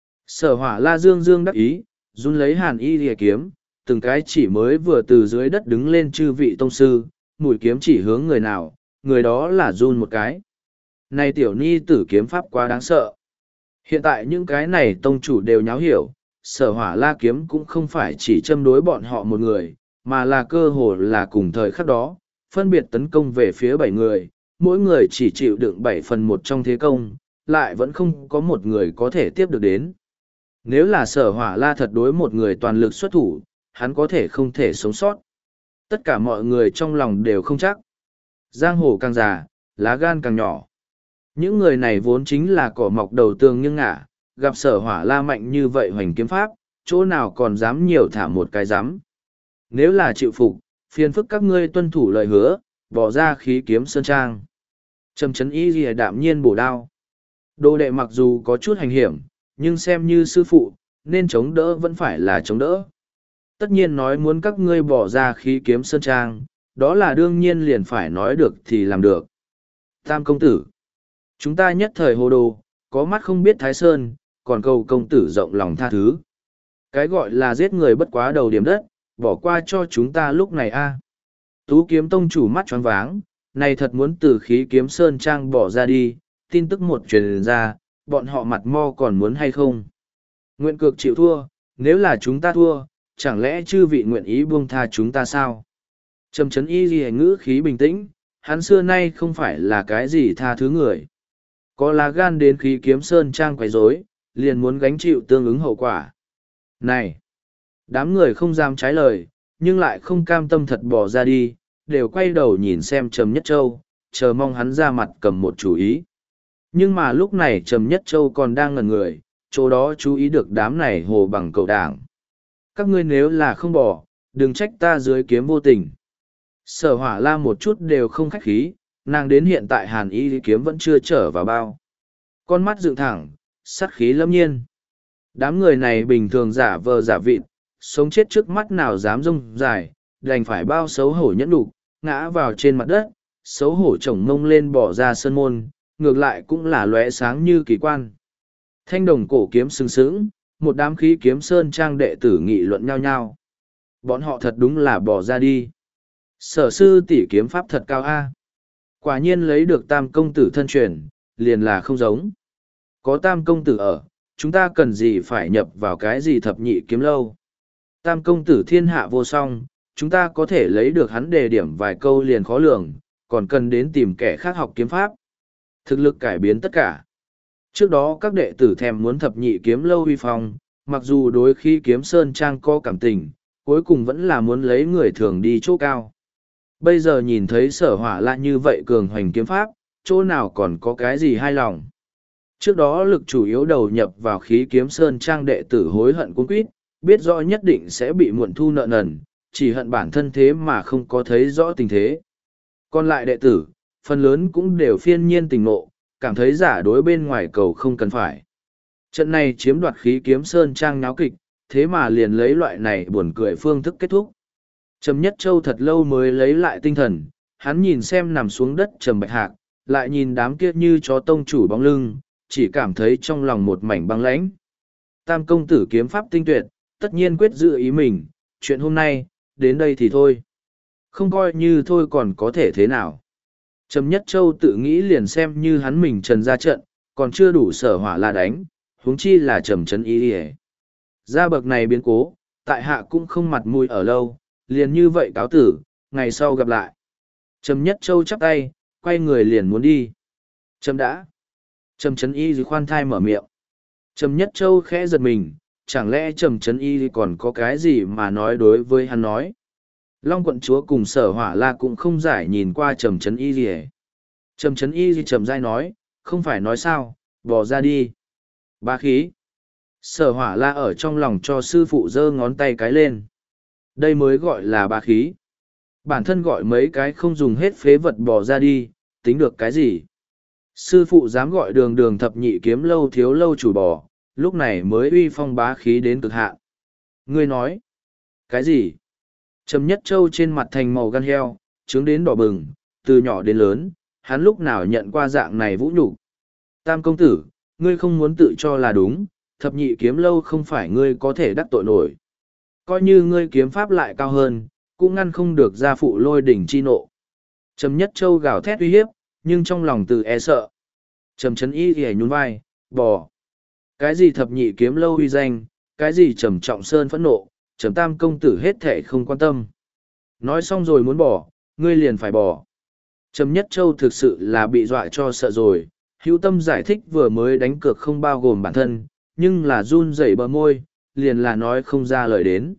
Sở Hỏa La dương dương đắc ý, run lấy Hàn Y Lìa kiếm, từng cái chỉ mới vừa từ dưới đất đứng lên chư vị tông sư, mũi kiếm chỉ hướng người nào, người đó là run một cái. Này tiểu ni tử kiếm pháp quá đáng sợ. Hiện tại những cái này tông chủ đều nháo hiểu, Sở Hỏa La kiếm cũng không phải chỉ châm đối bọn họ một người, mà là cơ hồ là cùng thời khắc đó, phân biệt tấn công về phía 7 người, mỗi người chỉ chịu đựng 7/1 trong thế công, lại vẫn không có một người có thể tiếp được đến. Nếu là Sở Hỏa La thật đối một người toàn lực xuất thủ, hắn có thể không thể sống sót. Tất cả mọi người trong lòng đều không chắc. Giang hồ càng già, lá gan càng nhỏ. Những người này vốn chính là cỏ mọc đầu tường nghiêng ngả, gặp Sở Hỏa La mạnh như vậy hoành kiếm pháp, chỗ nào còn dám nhiều thả một cái dám. Nếu là chịu phục, phiền phức các ngươi tuân thủ lời hứa, bỏ ra Khí Kiếm Sơn Trang. Trầm Trấn Ý Lìa đạm nhiên bổ đao. Đồ đệ mặc dù có chút hành hiểm, nhưng xem như sư phụ, nên chống đỡ vẫn phải là chống đỡ. Tất nhiên nói muốn các ngươi bỏ ra Khí Kiếm Sơn Trang, đó là đương nhiên liền phải nói được thì làm được. Tam công tử, chúng ta nhất thời hồ đồ, có mắt không biết Thái Sơn, còn cầu công tử rộng lòng tha thứ. Cái gọi là giết người bất quá đầu điểm đất, bỏ qua cho chúng ta lúc này a. Tú Kiếm tông chủ mắt choáng váng, này thật muốn từ Khí Kiếm Sơn Trang bỏ ra đi, tin tức một truyền ra, bọn họ mặt mo còn muốn hay không. Nguyện cược chịu thua, nếu là chúng ta thua, chẳng lẽ chư vị nguyện ý buông tha chúng ta sao? Trầm Trấn Y Lìa ngữ khí bình tĩnh, hắn xưa nay không phải là cái gì tha thứ người. Có lá gan đến Khí Kiếm Sơn Trang quấy rối, liền muốn gánh chịu tương ứng hậu quả. Này! Đám người không dám trái lời, nhưng lại không cam tâm thật bỏ ra đi, đều quay đầu nhìn xem Trầm Nhất Châu, chờ mong hắn ra mặt cầm một chủ ý. Nhưng mà lúc này Trầm Nhất Châu còn đang ngẩn người, chỗ đó chú ý được đám này hồ bằng cầu đảng. Các ngươi nếu là không bỏ, đừng trách ta dưới kiếm vô tình. Sở Hỏa La một chút đều không khách khí, nàng đến hiện tại Hàn Y kiếm vẫn chưa trở vào bao. Con mắt dựng thẳng, sát khí lâm nhiên. Đám người này bình thường giả vờ giả vịt, sống chết trước mắt nào dám rông dài, đành phải bao xấu hổ nhẫn đục, ngã vào trên mặt đất, xấu hổ chổng mông lên bỏ ra sân môn, ngược lại cũng là lóe sáng như kỳ quan. Thanh đồng cổ kiếm sừng sững, một đám khí kiếm sơn trang đệ tử nghị luận nhau nhau. Bọn họ thật đúng là bỏ ra đi. Sở sư tỷ kiếm pháp thật cao a. Quả nhiên lấy được tam công tử thân truyền, liền là không giống. Có tam công tử ở, chúng ta cần gì phải nhập vào cái gì thập nhị kiếm lâu. Tam công tử thiên hạ vô song, chúng ta có thể lấy được hắn đề điểm vài câu liền khó lường, còn cần đến tìm kẻ khác học kiếm pháp. Thực lực cải biến tất cả. Trước đó các đệ tử thèm muốn thập nhị kiếm lâu uy phong, mặc dù đối khi kiếm sơn trang có cảm tình, cuối cùng vẫn là muốn lấy người thường đi chỗ cao. Bây giờ nhìn thấy sở hỏa la như vậy cường hoành kiếm pháp, chỗ nào còn có cái gì hai lòng. Trước đó lực chủ yếu đầu nhập vào khí kiếm sơn trang đệ tử hối hận cuống quýt, biết rõ nhất định sẽ bị muộn thu nợ nần, chỉ hận bản thân thế mà không có thấy rõ tình thế. Còn lại đệ tử, phần lớn cũng đều phiên nhiên tình ngộ, cảm thấy giả đối bên ngoài cầu không cần phải. Trận này chiếm đoạt khí kiếm sơn trang náo kịch, thế mà liền lấy loại này buồn cười phương thức kết thúc. Trầm Nhất Châu thật lâu mới lấy lại tinh thần, hắn nhìn xem nằm xuống đất Trầm Bạch Hạc, lại nhìn đám kia như chó tông chủ bóng lưng, chỉ cảm thấy trong lòng một mảnh băng lãnh. Tam công tử kiếm pháp tinh tuyệt, tất nhiên quyết giữ ý mình, chuyện hôm nay, đến đây thì thôi. Không coi như thôi còn có thể thế nào. Trầm Nhất Châu tự nghĩ liền xem như hắn mình trần ra trận, còn chưa đủ sở hỏa la đánh, huống chi là Trầm Trấn Y Điề. Ra bậc này biến cố, tại hạ cũng không mặt mũi ở lâu, liền như vậy cáo tử, ngày sau gặp lại. Trầm Nhất Châu chắp tay, quay người liền muốn đi. Trầm đã. Trầm Trấn Y khoan thai mở miệng. Trầm Nhất Châu khẽ giật mình, chẳng lẽ Trầm Trấn Y còn có cái gì mà nói đối với hắn nói. Long quận chúa cùng sở hỏa la cũng không giải nhìn qua Trầm Trấn Y gì. Trầm Trấn Y trầm dai nói, không phải nói sao, bỏ ra đi. Bá khí. Sở hỏa la ở trong lòng cho sư phụ giơ ngón tay cái lên. Đây mới gọi là bá khí. Bản thân gọi mấy cái không dùng hết phế vật bỏ ra đi, tính được cái gì. Sư phụ dám gọi đường đường thập nhị kiếm lâu thiếu lâu chủ bò, lúc này mới uy phong bá khí đến cực hạn. Ngươi nói, cái gì? Trầm Nhất Châu trên mặt thành màu gan heo, trướng đến đỏ bừng, từ nhỏ đến lớn, hắn lúc nào nhận qua dạng này vũ nhục. Tam công tử, ngươi không muốn tự cho là đúng, thập nhị kiếm lâu không phải ngươi có thể đắc tội nổi. Coi như ngươi kiếm pháp lại cao hơn, cũng ngăn không được gia phụ lôi đỉnh chi nộ. Trầm Nhất Châu gào thét uy hiếp, nhưng trong lòng tự e sợ. Trầm Trấn Y thì nhún vai, bò. Cái gì thập nhị kiếm lâu uy danh, cái gì Trầm Trọng Sơn phẫn nộ, Trầm Tam công tử hết thể không quan tâm. Nói xong rồi muốn bỏ, ngươi liền phải bỏ. Trầm Nhất Châu thực sự là bị dọa cho sợ rồi, hữu tâm giải thích vừa mới đánh cược không bao gồm bản thân, nhưng là run rẩy bờ môi, liền là nói không ra lời đến.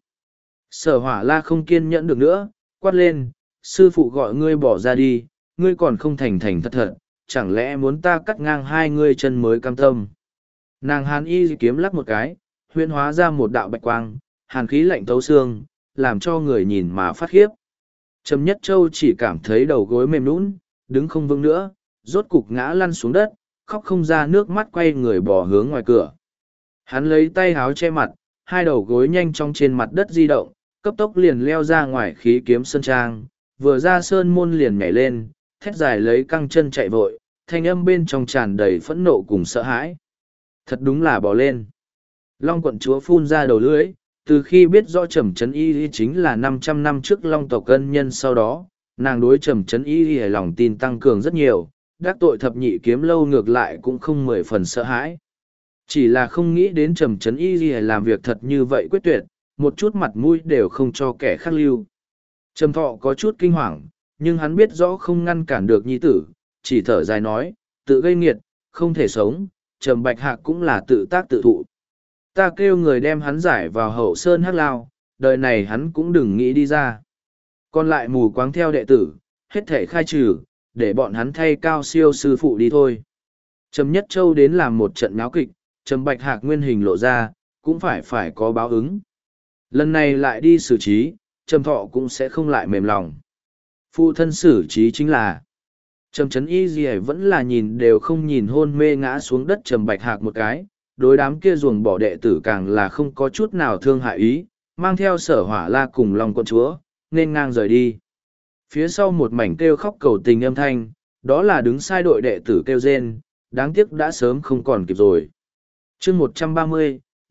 Sở hỏa la không kiên nhẫn được nữa, quát lên, sư phụ gọi ngươi bỏ ra đi, ngươi còn không thành thành thật thật, chẳng lẽ muốn ta cắt ngang hai ngươi chân mới cam tâm. Nàng hàn y kiếm lắc một cái, huyễn hóa ra một đạo bạch quang, hàn khí lạnh thấu xương, làm cho người nhìn mà phát khiếp. Trầm Nhất Châu chỉ cảm thấy đầu gối mềm nhũn, đứng không vững nữa, rốt cục ngã lăn xuống đất, khóc không ra nước mắt quay người bỏ hướng ngoài cửa. Hắn lấy tay háo che mặt, hai đầu gối nhanh chóng trên mặt đất di động, cấp tốc liền leo ra ngoài khí kiếm sơn trang, vừa ra sơn môn liền nhảy lên, thét dài lấy căng chân chạy vội, thanh âm bên trong tràn đầy phẫn nộ cùng sợ hãi. Thật đúng là bỏ lên. Long quận chúa phun ra đầu lưỡi, từ khi biết rõ Trầm Trấn Y chính là 500 năm trước Long tộc ân nhân sau đó, nàng đối Trầm Trấn Y lòng tin tăng cường rất nhiều, đắc tội thập nhị kiếm lâu ngược lại cũng không 10 phần sợ hãi. Chỉ là không nghĩ đến Trầm Trấn Y làm việc thật như vậy quyết tuyệt, một chút mặt mũi đều không cho kẻ khác lưu. Trầm Thọ có chút kinh hoàng, nhưng hắn biết rõ không ngăn cản được nhi tử, chỉ thở dài nói, tự gây nghiệt, không thể sống, Trầm Bạch Hạc cũng là tự tác tự thụ. Ta kêu người đem hắn giải vào hậu sơn hắc lao, đời này hắn cũng đừng nghĩ đi ra. Còn lại mù quáng theo đệ tử, hết thể khai trừ, để bọn hắn thay cao siêu sư phụ đi thôi. Trầm Nhất Châu đến làm một trận náo kịch, Trầm Bạch Hạc nguyên hình lộ ra, cũng phải có báo ứng. Lần này lại đi xử trí, Trầm Thọ cũng sẽ không lại mềm lòng. Phụ thân xử trí chính là Trầm Trấn Y gì vẫn là nhìn đều không nhìn hôn mê ngã xuống đất Trầm Bạch Hạc một cái, đối đám kia ruồng bỏ đệ tử càng là không có chút nào thương hại ý, mang theo sở hỏa la cùng lòng quận chúa, nên ngang rời đi. Phía sau một mảnh kêu khóc cầu tình âm thanh, đó là đứng sai đội đệ tử kêu rên, đáng tiếc đã sớm không còn kịp rồi. chương 130,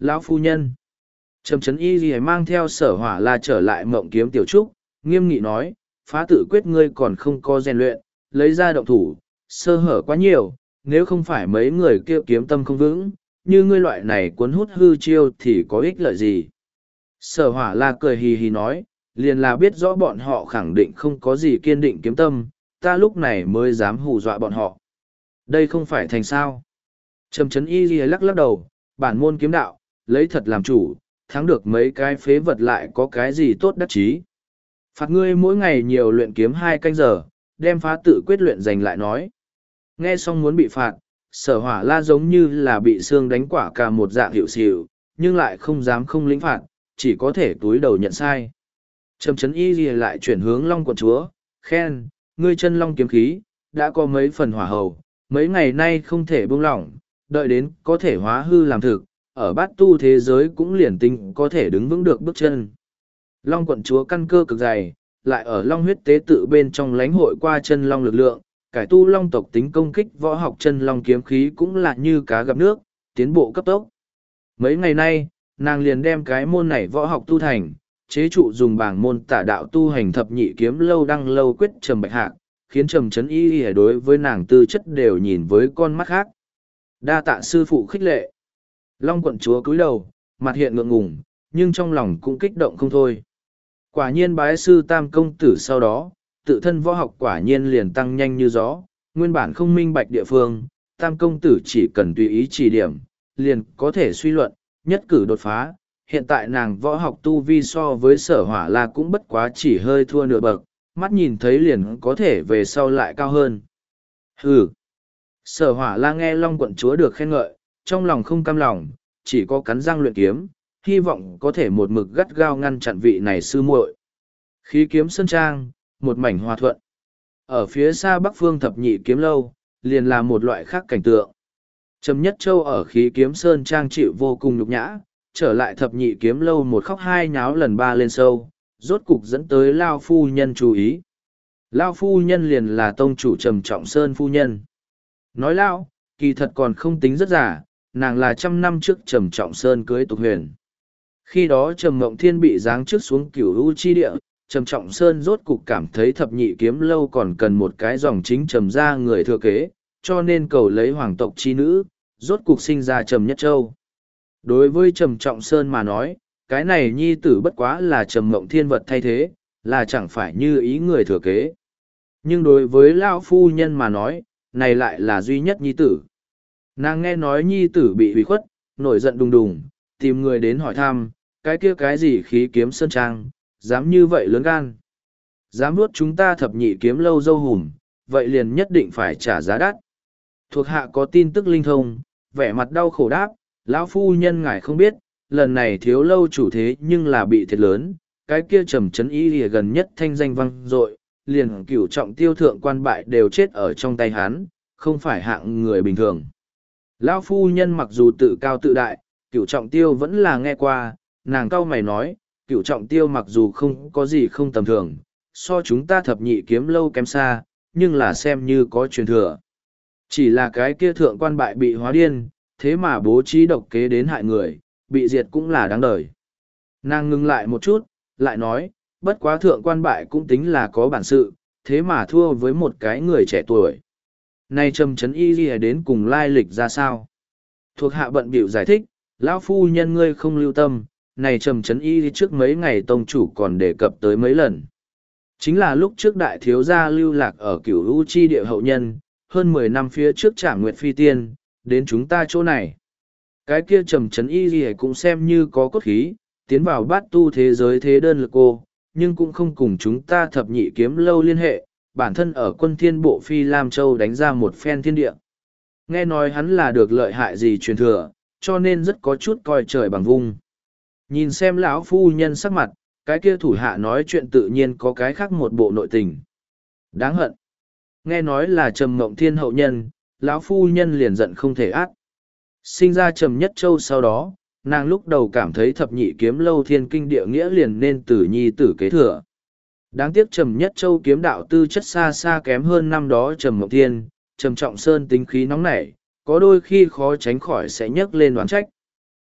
Lão phu nhân. Trầm Trấn Y Ghi mang theo Sở Hỏa La trở lại Mộng Kiếm Tiểu Trúc, nghiêm nghị nói, phá tự quyết ngươi còn không có rèn luyện, lấy ra động thủ, sơ hở quá nhiều, nếu không phải mấy người kia kiếm tâm không vững, như ngươi loại này cuốn hút hư chiêu thì có ích lợi gì. Sở Hỏa La cười hì hì nói, liền là biết rõ bọn họ khẳng định không có gì kiên định kiếm tâm, ta lúc này mới dám hù dọa bọn họ. Đây không phải thành sao. Trầm Trấn Y Ghi lắc lắc đầu, bản môn kiếm đạo, lấy thật làm chủ, thắng được mấy cái phế vật lại có cái gì tốt đắc chí. Phạt ngươi mỗi ngày nhiều luyện kiếm 2 canh giờ, đem phá tự quyết luyện giành lại nói. Nghe xong muốn bị phạt, Sở Hỏa La giống như là bị xương đánh quả cả một dạng hiệu xỉu, nhưng lại không dám không lĩnh phạt, chỉ có thể túi đầu nhận sai. Trầm Trấn Y Ghi lại chuyển hướng Long quận chúa, khen, ngươi chân long kiếm khí, đã có mấy phần hỏa hầu, mấy ngày nay không thể buông lỏng, đợi đến có thể hóa hư làm thực, ở bát tu thế giới cũng liền tinh có thể đứng vững được bước chân. Long quận chúa căn cơ cực dày, lại ở long huyết tế tự bên trong lãnh hội qua chân long lực lượng, cải tu long tộc tính công kích võ học chân long kiếm khí cũng là như cá gặp nước, tiến bộ cấp tốc. Mấy ngày nay, nàng liền đem cái môn này võ học tu thành, chế trụ dùng bảng môn tả đạo tu hành thập nhị kiếm lâu đăng lâu quyết Trầm Bạch Hạc, khiến Trầm Trấn Y đối với nàng tư chất đều nhìn với con mắt khác. Đa tạ sư phụ khích lệ. Long quận chúa cúi đầu, mặt hiện ngượng ngùng, nhưng trong lòng cũng kích động không thôi. Quả nhiên bái sư tam công tử sau đó, tự thân võ học quả nhiên liền tăng nhanh như gió, nguyên bản không minh bạch địa phương, tam công tử chỉ cần tùy ý chỉ điểm, liền có thể suy luận, nhất cử đột phá. Hiện tại nàng võ học tu vi so với Sở Hỏa La cũng bất quá chỉ hơi thua nửa bậc, mắt nhìn thấy liền có thể về sau lại cao hơn. Hừ! Sở Hỏa La nghe Long quận chúa được khen ngợi, trong lòng không cam lòng, chỉ có cắn răng luyện kiếm, hy vọng có thể một mực gắt gao ngăn chặn vị này sư muội. Khí kiếm sơn trang, một mảnh hòa thuận. Ở phía xa bắc phương thập nhị kiếm lâu, liền là một loại khác cảnh tượng. Trầm Nhất Châu ở khí kiếm sơn trang chịu vô cùng nhục nhã, trở lại thập nhị kiếm lâu một khóc hai nháo lần ba lên sâu, rốt cục dẫn tới Lao phu nhân chú ý. Lao phu nhân liền là tông chủ Trầm Trọng Sơn phu nhân. Nói Lao, kỳ thật còn không tính rất giả, nàng là 100 năm trước Trầm Trọng Sơn cưới Tục Huyền. Khi đó Trầm Mộng Thiên bị giáng trước xuống cửu u chi địa, Trầm Trọng Sơn rốt cục cảm thấy thập nhị kiếm lâu còn cần một cái dòng chính trầm ra người thừa kế, cho nên cầu lấy hoàng tộc chi nữ, rốt cục sinh ra Trầm Nhất Châu. Đối với Trầm Trọng Sơn mà nói, cái này nhi tử bất quá là Trầm Mộng Thiên vật thay thế, là chẳng phải như ý người thừa kế. Nhưng đối với Lão phu nhân mà nói, này lại là duy nhất nhi tử. Nàng nghe nói nhi tử bị hủy khuất, nổi giận đùng đùng, tìm người đến hỏi thăm, cái kia cái gì khí kiếm sơn trang, dám như vậy lớn gan. Dám nuốt chúng ta thập nhị kiếm lâu dâu hùm, vậy liền nhất định phải trả giá đắt. Thuộc hạ có tin tức linh thông, vẻ mặt đau khổ đáp, lão phu nhân ngài không biết, lần này thiếu lâu chủ thế nhưng là bị thiệt lớn, cái kia Trầm Trấn Y lìa gần nhất thanh danh vang dội, liền cửu trọng tiêu thượng quan bại đều chết ở trong tay hắn, không phải hạng người bình thường. Lão phu nhân mặc dù tự cao tự đại, cửu trọng tiêu vẫn là nghe qua, nàng cau mày nói, cửu trọng tiêu mặc dù không có gì không tầm thường, so chúng ta thập nhị kiếm lâu kém xa, nhưng là xem như có truyền thừa. Chỉ là cái kia thượng quan bại bị hóa điên, thế mà bố trí độc kế đến hại người, bị diệt cũng là đáng đời. Nàng ngưng lại một chút, lại nói, bất quá thượng quan bại cũng tính là có bản sự, thế mà thua với một cái người trẻ tuổi. Nay Trầm Trấn Y ghi đến cùng lai lịch ra sao? Thuộc hạ bận bịu giải thích, lão phu nhân ngươi không lưu tâm, này Trầm Trấn Y trước mấy ngày tông chủ còn đề cập tới mấy lần. Chính là lúc trước đại thiếu gia lưu lạc ở cửu u chi địa hậu nhân, hơn 10 năm phía trước trả nguyệt phi tiên, đến chúng ta chỗ này. Cái kia Trầm Trấn Y gì cũng xem như có cốt khí, tiến vào bát tu thế giới thế đơn lực cô, nhưng cũng không cùng chúng ta thập nhị kiếm lâu liên hệ, bản thân ở quân thiên bộ phi Lam Châu đánh ra một phen thiên địa. Nghe nói hắn là được lợi hại gì truyền thừa, cho nên rất có chút coi trời bằng vung. Nhìn xem lão phu nhân sắc mặt, cái kia thủ hạ nói chuyện tự nhiên có cái khác một bộ nội tình. Đáng hận. Nghe nói là Trầm Mộng Thiên hậu nhân, lão phu nhân liền giận không thể át. Sinh ra Trầm Nhất Châu sau đó, nàng lúc đầu cảm thấy thập nhị kiếm lâu thiên kinh địa nghĩa liền nên tử nhi tử kế thừa. Đáng tiếc Trầm Nhất Châu kiếm đạo tư chất xa xa kém hơn năm đó Trầm Mộng Thiên, Trầm Trọng Sơn tính khí nóng nảy, có đôi khi khó tránh khỏi sẽ nhấc lên đoán trách.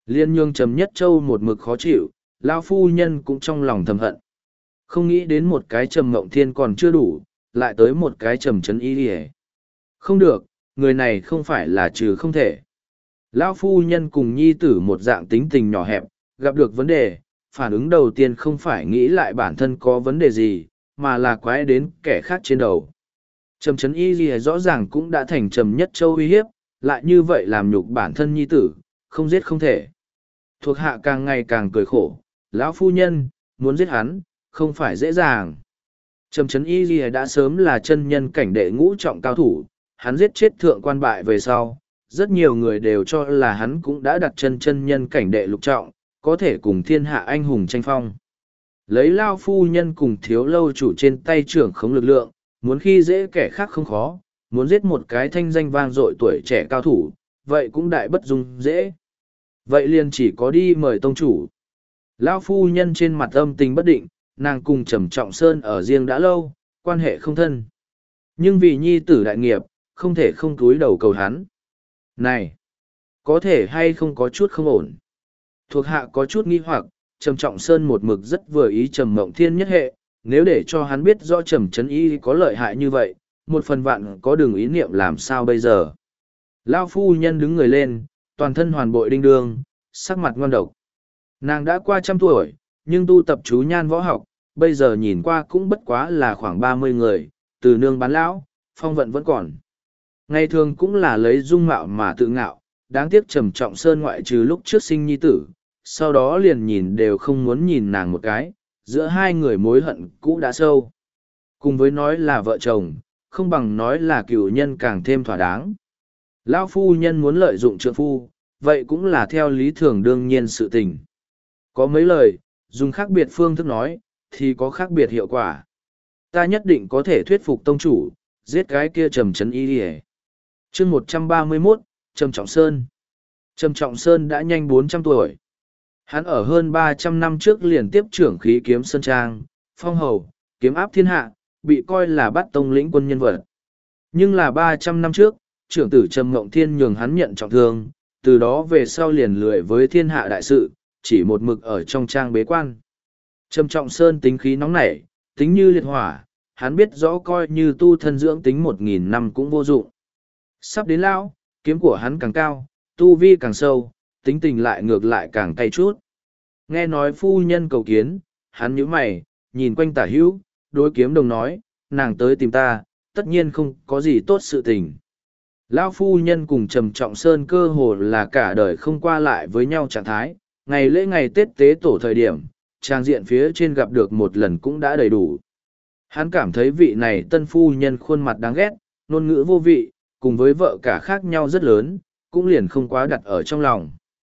Liên nhương Trầm Nhất Châu một mực khó chịu, lão phu nhân cũng trong lòng thầm hận. Không nghĩ đến một cái Trầm Ngộng Thiên còn chưa đủ, lại tới một cái Trầm Trấn Y Lìa. Không được, người này không phải là trừ không thể. Lão phu nhân cùng nhi tử một dạng tính tình nhỏ hẹp, gặp được vấn đề, phản ứng đầu tiên không phải nghĩ lại bản thân có vấn đề gì, mà là quái đến kẻ khác trên đầu. Trầm Trấn Y Lìa rõ ràng cũng đã thành Trầm Nhất Châu uy hiếp, lại như vậy làm nhục bản thân nhi tử, không giết không thể. Thuộc hạ càng ngày càng cười khổ, lão phu nhân, muốn giết hắn, không phải dễ dàng. Trầm Trấn Y Lìa đã sớm là chân nhân cảnh đệ ngũ trọng cao thủ, hắn giết chết thượng quan bại về sau, rất nhiều người đều cho là hắn cũng đã đặt chân nhân cảnh đệ lục trọng, có thể cùng thiên hạ anh hùng tranh phong. Lấy lao phu nhân cùng thiếu lâu chủ trên tay trưởng khống lực lượng, muốn khi dễ kẻ khác không khó, muốn giết một cái thanh danh vang dội tuổi trẻ cao thủ, vậy cũng đại bất dung dễ. Vậy liền chỉ có đi mời tông chủ. Lão phu nhân trên mặt âm tình bất định, nàng cùng Trầm Trọng Sơn ở riêng đã lâu, quan hệ không thân. Nhưng vì nhi tử đại nghiệp, không thể không túi đầu cầu hắn. Này, có thể hay không có chút không ổn. Thuộc hạ có chút nghi hoặc, Trầm Trọng Sơn một mực rất vừa ý Trầm Mộng Thiên nhất hệ, nếu để cho hắn biết rõ Trầm Trấn Y có lợi hại như vậy, một phần vạn có đường ý niệm làm sao bây giờ. Lao phu nhân đứng người lên, toàn thân hoàn bội đinh đương, sắc mặt ngoan độc. Nàng đã qua 100 tuổi, nhưng tu tập chú nhan võ học, bây giờ nhìn qua cũng bất quá là khoảng 30 người, từ nương bán lão, phong vận vẫn còn. Ngày thường cũng là lấy dung mạo mà tự ngạo, đáng tiếc Trầm Trọng Sơn ngoại trừ lúc trước sinh nhi tử, sau đó liền nhìn đều không muốn nhìn nàng một cái, giữa hai người mối hận cũ đã sâu. Cùng với nói là vợ chồng, không bằng nói là cựu nhân càng thêm thỏa đáng. Lão phu nhân muốn lợi dụng trượng phu, vậy cũng là theo lý thường đương nhiên sự tình. Có mấy lời, dùng khác biệt phương thức nói, thì có khác biệt hiệu quả. Ta nhất định có thể thuyết phục tông chủ, giết cái kia Trầm Trấn Y Lìa. Chương 131, Trầm Trọng Sơn. Trầm Trọng Sơn đã nhanh 400 tuổi. Hắn ở hơn 300 năm trước liền tiếp trưởng khí kiếm Sơn Trang, phong hầu, kiếm áp thiên hạ, bị coi là bắt tông lĩnh quân nhân vật. Nhưng là 300 năm trước, trưởng tử Trầm Ngộng Thiên nhường hắn nhận trọng thương, từ đó về sau liền lười với thiên hạ đại sự, chỉ một mực ở trong trang bế quan. Trầm Trọng Sơn tính khí nóng nảy, tính như liệt hỏa, hắn biết rõ coi như tu thân dưỡng tính 1.000 năm cũng vô dụng. Sắp đến lão, kiếm của hắn càng cao, tu vi càng sâu, tính tình lại ngược lại càng cay chút. Nghe nói phu nhân cầu kiến, hắn nhíu mày, nhìn quanh tả hữu, đối kiếm đồng nói, nàng tới tìm ta, tất nhiên không có gì tốt sự tình. Lão phu nhân cùng Trầm Trọng Sơn cơ hồ là cả đời không qua lại với nhau trạng thái, ngày lễ ngày Tết tế tổ thời điểm, trang diện phía trên gặp được một lần cũng đã đầy đủ. Hắn cảm thấy vị này tân phu nhân khuôn mặt đáng ghét, ngôn ngữ vô vị, cùng với vợ cả khác nhau rất lớn, cũng liền không quá đặt ở trong lòng.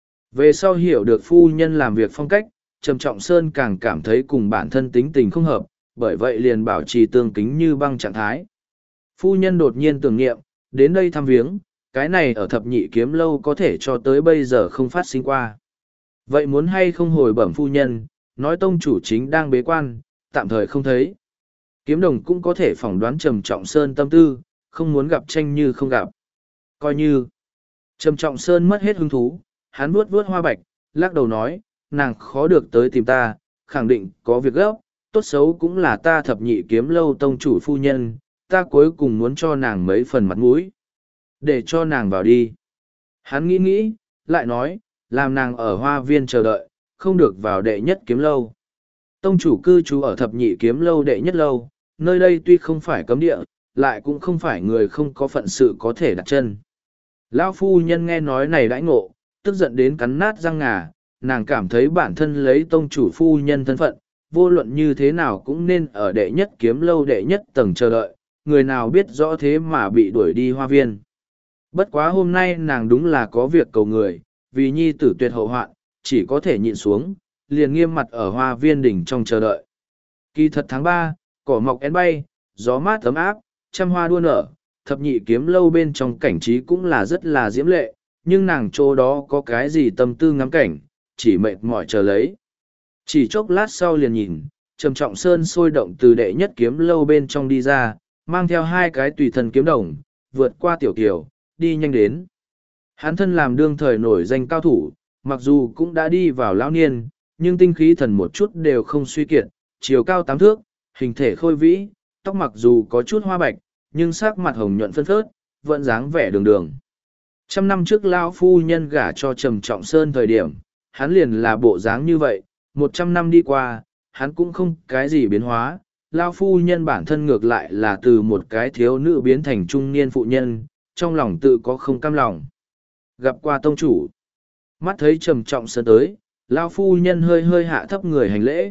Về sau hiểu được phu nhân làm việc phong cách, Trầm Trọng Sơn càng cảm thấy cùng bản thân tính tình không hợp, bởi vậy liền bảo trì tương kính như băng trạng thái. Phu nhân đột nhiên tưởng niệm, đến đây thăm viếng, cái này ở thập nhị kiếm lâu có thể cho tới bây giờ không phát sinh qua. Vậy muốn hay không hồi bẩm phu nhân, nói tông chủ chính đang bế quan, tạm thời không thấy. Kiếm đồng cũng có thể phỏng đoán Trầm Trọng Sơn tâm tư, không muốn gặp tranh như không gặp. Coi như, Trầm Trọng Sơn mất hết hứng thú, hắn vuốt vuốt hoa bạch, lắc đầu nói, nàng khó được tới tìm ta, khẳng định có việc gấp, tốt xấu cũng là ta thập nhị kiếm lâu tông chủ phu nhân, ta cuối cùng muốn cho nàng mấy phần mặt mũi. Để cho nàng vào đi. Hắn nghĩ nghĩ, lại nói, làm nàng ở hoa viên chờ đợi, không được vào đệ nhất kiếm lâu. Tông chủ cư trú ở thập nhị kiếm lâu đệ nhất lâu, nơi đây tuy không phải cấm địa, lại cũng không phải người không có phận sự có thể đặt chân. Lão phu nhân nghe nói này đãi ngộ, tức giận đến cắn nát răng ngà, nàng cảm thấy bản thân lấy tông chủ phu nhân thân phận, vô luận như thế nào cũng nên ở đệ nhất kiếm lâu đệ nhất tầng chờ đợi, người nào biết rõ thế mà bị đuổi đi hoa viên. Bất quá hôm nay nàng đúng là có việc cầu người, vì nhi tử tuyệt hậu hoạn, chỉ có thể nhịn xuống, liền nghiêm mặt ở hoa viên đỉnh trong chờ đợi. Kỳ thật tháng 3, cỏ mọc én bay, gió mát ấm áp, trăm hoa đua nở, thập nhị kiếm lâu bên trong cảnh trí cũng là rất là diễm lệ, nhưng nàng chỗ đó có cái gì tâm tư ngắm cảnh, chỉ mệt mỏi chờ lấy. Chỉ chốc lát sau liền nhìn, Trầm Trọng Sơn sôi động từ đệ nhất kiếm lâu bên trong đi ra, mang theo hai cái tùy thân kiếm đồng, vượt qua tiểu kiều, đi nhanh đến. Hắn thân làm đương thời nổi danh cao thủ, mặc dù cũng đã đi vào lão niên, nhưng tinh khí thần một chút đều không suy kiệt, chiều cao 8 thước, hình thể khôi vĩ, tóc mặc dù có chút hoa bạch, nhưng sắc mặt hồng nhuận phân phớt, vẫn dáng vẻ đường đường. 100 năm trước lão phu nhân gả cho Trầm Trọng Sơn thời điểm, hắn liền là bộ dáng như vậy, 100 năm đi qua, hắn cũng không cái gì biến hóa. Lão phu nhân bản thân ngược lại là từ một cái thiếu nữ biến thành trung niên phụ nhân, trong lòng tự có không cam lòng. Gặp qua tông chủ, mắt thấy Trầm Trọng Sơn tới, lão phu nhân hơi hơi hạ thấp người hành lễ.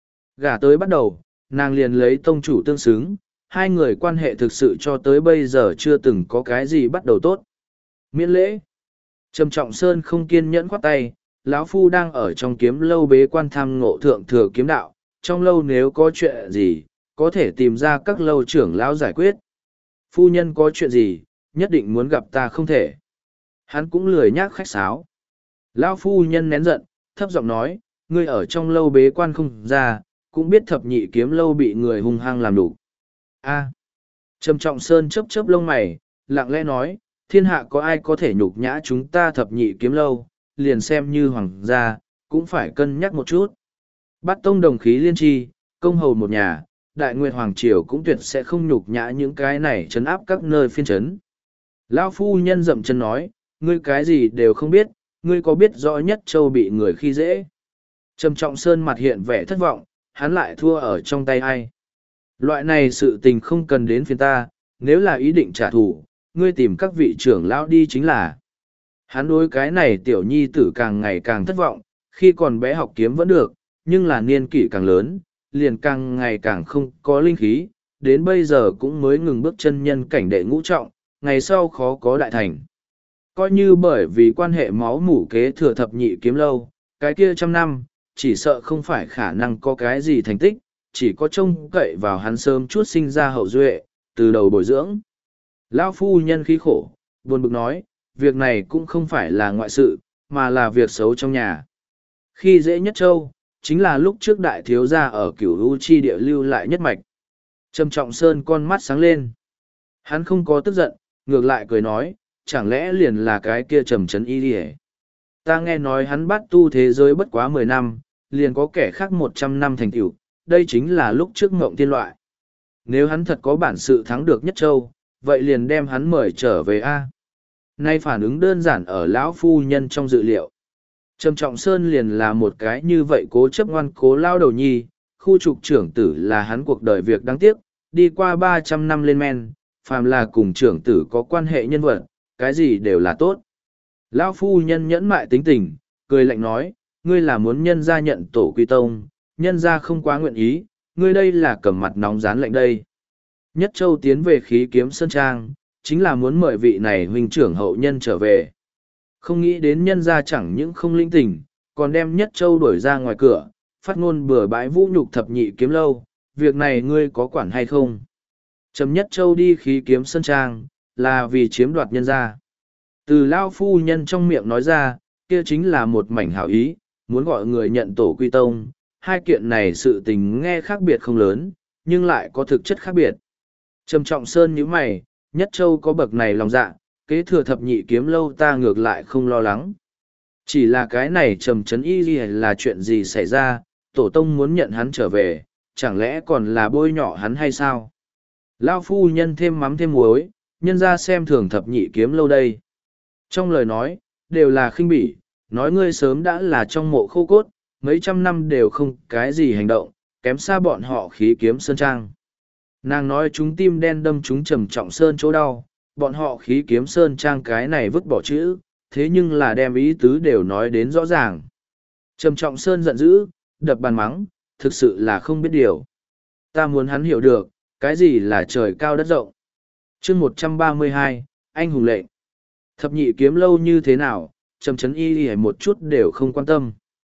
Gả tới bắt đầu, nàng liền lấy tông chủ tương xứng, hai người quan hệ thực sự cho tới bây giờ chưa từng có cái gì bắt đầu tốt. Miễn lễ. Trầm Trọng Sơn không kiên nhẫn khoát tay, lão phu đang ở trong kiếm lâu bế quan tham ngộ thượng thừa kiếm đạo, trong lâu nếu có chuyện gì, có thể tìm ra các lâu trưởng lão giải quyết. Phu nhân có chuyện gì, nhất định muốn gặp ta không thể. Hắn cũng lười nhác khách sáo. Lão phu nhân nén giận, thấp giọng nói, ngươi ở trong lâu bế quan không ra, cũng biết thập nhị kiếm lâu bị người hung hăng làm đủ. A. Trầm Trọng Sơn chớp chớp lông mày, lặng lẽ nói, thiên hạ có ai có thể nhục nhã chúng ta thập nhị kiếm lâu, liền xem như hoàng gia, cũng phải cân nhắc một chút. Bát tông đồng khí liên tri, công hầu một nhà, đại nguyệt hoàng triều cũng tuyệt sẽ không nhục nhã những cái này trấn áp các nơi phiên trấn. Lão phu nhân dậm chân nói, ngươi cái gì đều không biết, ngươi có biết rõ Nhất Châu bị người khi dễ. Trầm Trọng Sơn mặt hiện vẻ thất vọng, hắn lại thua ở trong tay ai. Loại này sự tình không cần đến phiền ta, nếu là ý định trả thù, ngươi tìm các vị trưởng lão đi chính là. Hắn đối cái này tiểu nhi tử càng ngày càng thất vọng, khi còn bé học kiếm vẫn được, nhưng là niên kỷ càng lớn, liền càng ngày càng không có linh khí, đến bây giờ cũng mới ngừng bước chân nhân cảnh đệ ngũ trọng, ngày sau khó có đại thành. Coi như bởi vì quan hệ máu mủ kế thừa thập nhị kiếm lâu, cái kia 100 năm, chỉ sợ không phải khả năng có cái gì thành tích, chỉ có trông cậy vào hắn sớm chút sinh ra hậu duệ, từ đầu bồi dưỡng. Lão phu nhân khí khổ, buồn bực nói, việc này cũng không phải là ngoại sự, mà là việc xấu trong nhà. Khi dễ Nhất Châu, chính là lúc trước đại thiếu gia ở cửu u chi địa lưu lại nhất mạch. Trầm Trọng Sơn con mắt sáng lên. Hắn không có tức giận, ngược lại cười nói, chẳng lẽ liền là cái kia Trầm Trấn Y đi. Ta nghe nói hắn bắt tu thế giới bất quá 10 năm, liền có kẻ khác 100 năm thành tựu, đây chính là lúc trước ngộng tiên loại. Nếu hắn thật có bản sự thắng được Nhất Châu, vậy liền đem hắn mời trở về A. Nay phản ứng đơn giản ở lão phu nhân trong dự liệu. Trầm Trọng Sơn liền là một cái như vậy cố chấp ngoan cố lao đầu nhi, khu trục trưởng tử là hắn cuộc đời việc đáng tiếc, đi qua 300 năm lên men, phàm là cùng trưởng tử có quan hệ nhân vật, cái gì đều là tốt. Lão phu nhân nhẫn mại tính tình, cười lạnh nói, ngươi là muốn nhân gia nhận tổ quy tông, nhân gia không quá nguyện ý, ngươi đây là cầm mặt nóng dán lạnh đây. Nhất Châu tiến về khí kiếm Sơn Trang, chính là muốn mời vị này huynh trưởng hậu nhân trở về. Không nghĩ đến nhân gia chẳng những không linh tình, còn đem Nhất Châu đuổi ra ngoài cửa, phát ngôn bừa bãi vũ nhục thập nhị kiếm lâu, việc này ngươi có quản hay không? Trầm Nhất Châu đi khí kiếm Sơn Trang, là vì chiếm đoạt nhân gia. Từ lao phu nhân trong miệng nói ra, kia chính là một mảnh hảo ý, muốn gọi người nhận tổ quy tông. Hai kiện này sự tình nghe khác biệt không lớn, nhưng lại có thực chất khác biệt. Trầm Trọng Sơn nhíu mày, Nhất Châu có bậc này lòng dạ, kế thừa thập nhị kiếm lâu ta ngược lại không lo lắng. Chỉ là cái này Trầm Trấn Y là chuyện gì xảy ra, tổ tông muốn nhận hắn trở về, chẳng lẽ còn là bôi nhọ hắn hay sao? Lao phu nhân thêm mắm thêm muối, nhân ra xem thường thập nhị kiếm lâu đây. Trong lời nói, đều là khinh bỉ, nói ngươi sớm đã là trong mộ khô cốt, mấy trăm năm đều không cái gì hành động, kém xa bọn họ khí kiếm Sơn Trang. Nàng nói chúng tim đen đâm chúng Trầm Trọng Sơn chỗ đau, bọn họ khí kiếm Sơn Trang cái này vứt bỏ chữ, thế nhưng là đem ý tứ đều nói đến rõ ràng. Trầm Trọng Sơn giận dữ, đập bàn mắng, thực sự là không biết điều. Ta muốn hắn hiểu được, cái gì là trời cao đất rộng. chương 132, anh hùng lệnh. Thập nhị kiếm lâu như thế nào, Trầm Trấn Y một chút đều không quan tâm.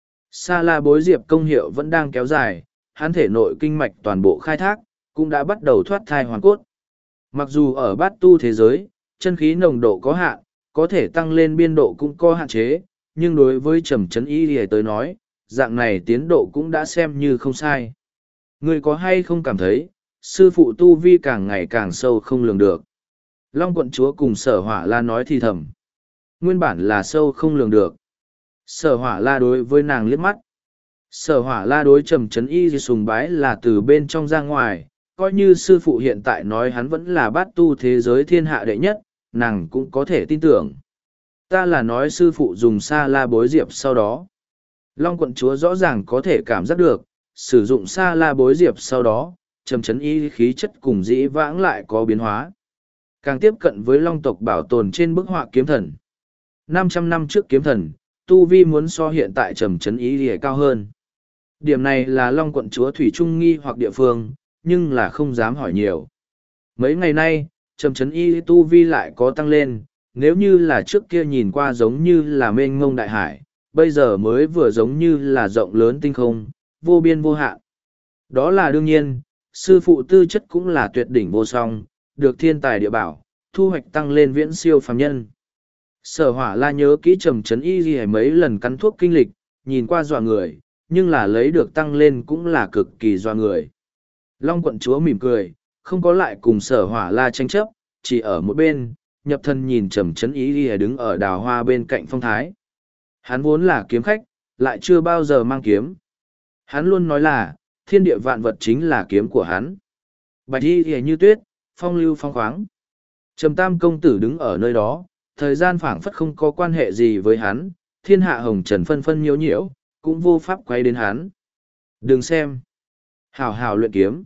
Sa La bối diệp công hiệu vẫn đang kéo dài, hắn thể nội kinh mạch toàn bộ khai thác, cũng đã bắt đầu thoát thai hoàn cốt. Mặc dù ở bát tu thế giới, chân khí nồng độ có hạn, có thể tăng lên biên độ cũng có hạn chế, nhưng đối với Trầm Trấn Y tới nói, dạng này tiến độ cũng đã xem như không sai. Người có hay không cảm thấy, sư phụ tu vi càng ngày càng sâu không lường được. Long quận chúa cùng Sở Hỏa La nói thì thầm. Nguyên bản là sâu không lường được. Sở hỏa la đối với nàng liếc mắt. Sở hỏa la đối trầm trấn y sùng bái là từ bên trong ra ngoài, coi như sư phụ hiện tại nói hắn vẫn là bát tu thế giới thiên hạ đệ nhất, nàng cũng có thể tin tưởng. Ta là nói sư phụ dùng sa la bối diệp sau đó. Long quận chúa rõ ràng có thể cảm giác được, sử dụng sa la bối diệp sau đó, trầm trấn y khí chất cùng dĩ vãng lại có biến hóa. Càng tiếp cận với long tộc bảo tồn trên bức họa kiếm thần. 500 năm trước kiếm thần, tu vi muốn so hiện tại trầm trấn y thì cao hơn. Điểm này là long quận chúa thủy trung nghi hoặc địa phương, nhưng là không dám hỏi nhiều. Mấy ngày nay, trầm trấn y tu vi lại có tăng lên, nếu như là trước kia nhìn qua giống như là mênh mông đại hải, bây giờ mới vừa giống như là rộng lớn tinh không, vô biên vô hạn. Đó là đương nhiên, sư phụ tư chất cũng là tuyệt đỉnh vô song, được thiên tài địa bảo, thu hoạch tăng lên viễn siêu phàm nhân. Sở hỏa la nhớ kỹ trầm trấn y ghi mấy lần cắn thuốc kinh lịch, nhìn qua dọa người, nhưng là lấy được tăng lên cũng là cực kỳ dọa người. Long quận chúa mỉm cười, không có lại cùng sở hỏa la tranh chấp, chỉ ở một bên, nhập thân nhìn trầm trấn y ghi đứng ở đào hoa bên cạnh phong thái. Hắn vốn là kiếm khách, lại chưa bao giờ mang kiếm. Hắn luôn nói là, thiên địa vạn vật chính là kiếm của hắn. Bạch y ghi như tuyết, phong lưu phong khoáng. Trầm tam công tử đứng ở nơi đó, thời gian phảng phất không có quan hệ gì với hắn, thiên hạ hồng trần phân phân nhiễu nhiễu, cũng vô pháp quay đến hắn. Đừng xem. Hảo hảo luyện kiếm.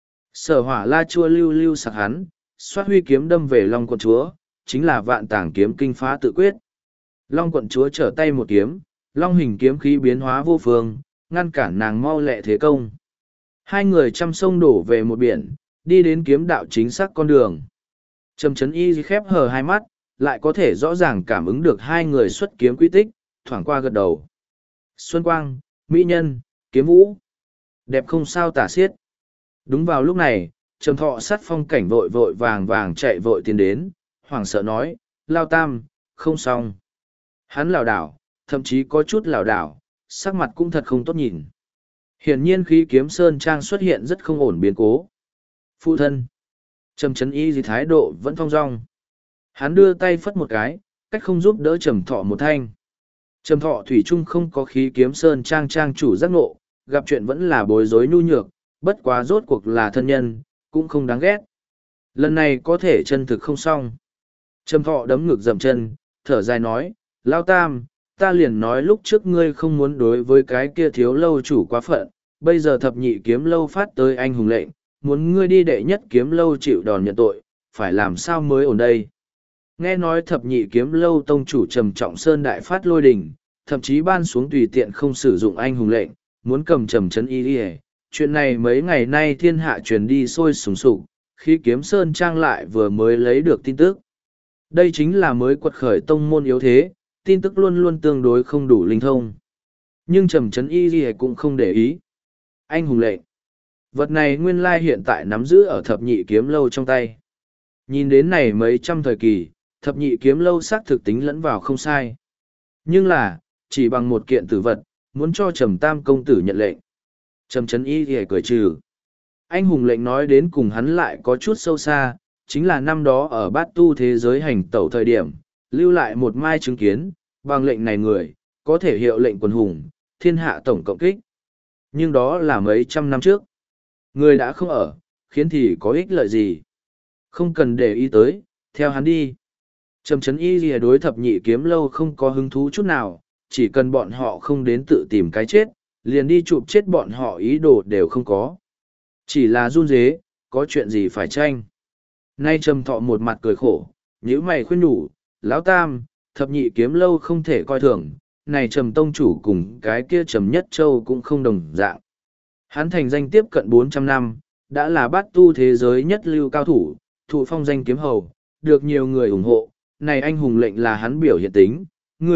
Sở hỏa la chua lưu lưu sặc hắn, xoát huy kiếm đâm về Long quận chúa, chính là vạn tàng kiếm kinh phá tự quyết. Long quận chúa trở tay một kiếm, long hình kiếm khí biến hóa vô phương, ngăn cản nàng mau lẹ thế công. Hai người trăm sông đổ về một biển, đi đến kiếm đạo chính xác con đường. Trầm trấn y khép hờ hai mắt, lại có thể rõ ràng cảm ứng được hai người xuất kiếm quy tích, thoảng qua gật đầu. Xuân quang, mỹ nhân, kiếm vũ. Đẹp không sao tả xiết. Đúng vào lúc này, Trầm thọ sát phong cảnh vội vội vàng vàng chạy vội tiến đến, hoảng sợ nói, lao tam, không xong. Hắn lảo đảo, thậm chí có chút lảo đảo, sắc mặt cũng thật không tốt nhìn. Hiển nhiên khí kiếm sơn trang xuất hiện rất không ổn biến cố. Phụ thân. Trầm trấn y gì thái độ vẫn thong dong. Hắn đưa tay phất một cái, cách không giúp đỡ trầm thọ một thanh. Trầm thọ thủy chung không có khí kiếm sơn trang trang chủ giác ngộ, gặp chuyện vẫn là bối rối nhu nhược, bất quá rốt cuộc là thân nhân, cũng không đáng ghét. Lần này có thể chân thực không xong. Trầm thọ đấm ngực dậm chân, thở dài nói, lao tam, ta liền nói lúc trước ngươi không muốn đối với cái kia thiếu lâu chủ quá phận, bây giờ thập nhị kiếm lâu phát tới anh hùng lệnh, muốn ngươi đi đệ nhất kiếm lâu chịu đòn nhận tội, phải làm sao mới ổn đây. Nghe nói thập nhị kiếm lâu tông chủ trầm trọng sơn đại phát lôi đình, thậm chí ban xuống tùy tiện không sử dụng anh hùng lệnh, muốn cầm trầm trấn y đi. Chuyện này mấy ngày nay thiên hạ truyền đi sôi sùng sục, khi kiếm sơn trang lại vừa mới lấy được tin tức. Đây chính là mới quật khởi tông môn yếu thế, tin tức luôn luôn tương đối không đủ linh thông. Nhưng trầm trấn y gì cũng không để ý. Anh hùng lệnh. Vật này nguyên lai hiện tại nắm giữ ở thập nhị kiếm lâu trong tay. Nhìn đến này mấy trăm thời kỳ, thập nhị kiếm lâu xác thực tính lẫn vào không sai. Nhưng là, chỉ bằng một kiện tử vật, muốn cho trầm tam công tử nhận lệnh. Trầm trấn y thì cười trừ. Anh hùng lệnh nói đến cùng hắn lại có chút sâu xa, chính là năm đó ở bát tu thế giới hành tẩu thời điểm, lưu lại một mai chứng kiến, bằng lệnh này người, có thể hiệu lệnh quần hùng, thiên hạ tổng cộng kích. Nhưng đó là mấy trăm năm trước. Người đã không ở, khiến thì có ích lợi gì. Không cần để ý tới, theo hắn đi. Trầm trấn y lìa đối thập nhị kiếm lâu không có hứng thú chút nào, chỉ cần bọn họ không đến tự tìm cái chết, liền đi chụp chết bọn họ ý đồ đều không có. Chỉ là run rế, có chuyện gì phải tranh. Nay trầm thọ một mặt cười khổ, nhíu mày khuyên nhủ, lão tam, thập nhị kiếm lâu không thể coi thường, này trầm tông chủ cùng cái kia trầm nhất châu cũng không đồng dạng. Hắn thành danh tiếp cận 400 năm, đã là bát tu thế giới nhất lưu cao thủ, thụ phong danh kiếm hầu, được nhiều người ủng hộ, này anh hùng lệnh là hắn biểu hiện tính,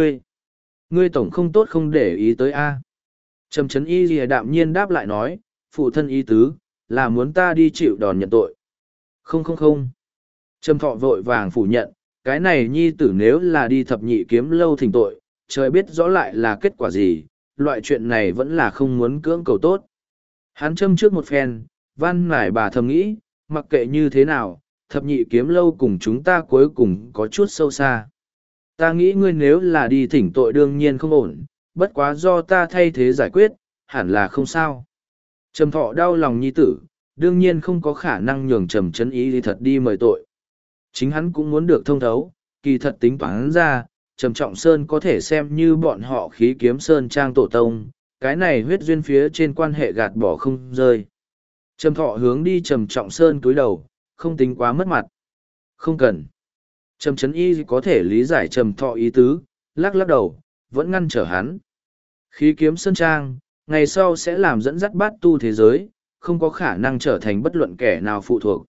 ngươi tổng không tốt không để ý tới a. Trầm trấn y lìa đạm nhiên đáp lại nói, phụ thân ý tứ, là muốn ta đi chịu đòn nhận tội. Không. Trầm thọ vội vàng phủ nhận, cái này nhi tử nếu là đi thập nhị kiếm lâu thỉnh tội, trời biết rõ lại là kết quả gì, loại chuyện này vẫn là không muốn cưỡng cầu tốt. Hắn châm trước một phen, văn nải bà thầm nghĩ, mặc kệ như thế nào, thập nhị kiếm lâu cùng chúng ta cuối cùng có chút sâu xa. Ta nghĩ ngươi nếu là đi thỉnh tội đương nhiên không ổn, bất quá do ta thay thế giải quyết, hẳn là không sao. Trầm Thọ đau lòng nhi tử, đương nhiên không có khả năng nhường Trầm Chấn Ý thì thật đi mời tội. Chính hắn cũng muốn được thông thấu, kỳ thật tính toán ra, Trầm Trọng Sơn có thể xem như bọn họ Khí Kiếm Sơn trang tổ tông, cái này huyết duyên phía trên quan hệ gạt bỏ không rơi. Trầm Thọ hướng đi Trầm Trọng Sơn cúi đầu, không tính quá mất mặt. Không cần. Trầm Chấn Y có thể lý giải Trầm Thọ ý tứ, lắc lắc đầu, vẫn ngăn trở hắn. Khí Kiếm Sơn trang, ngày sau sẽ làm dẫn dắt bát tu thế giới, không có khả năng trở thành bất luận kẻ nào phụ thuộc.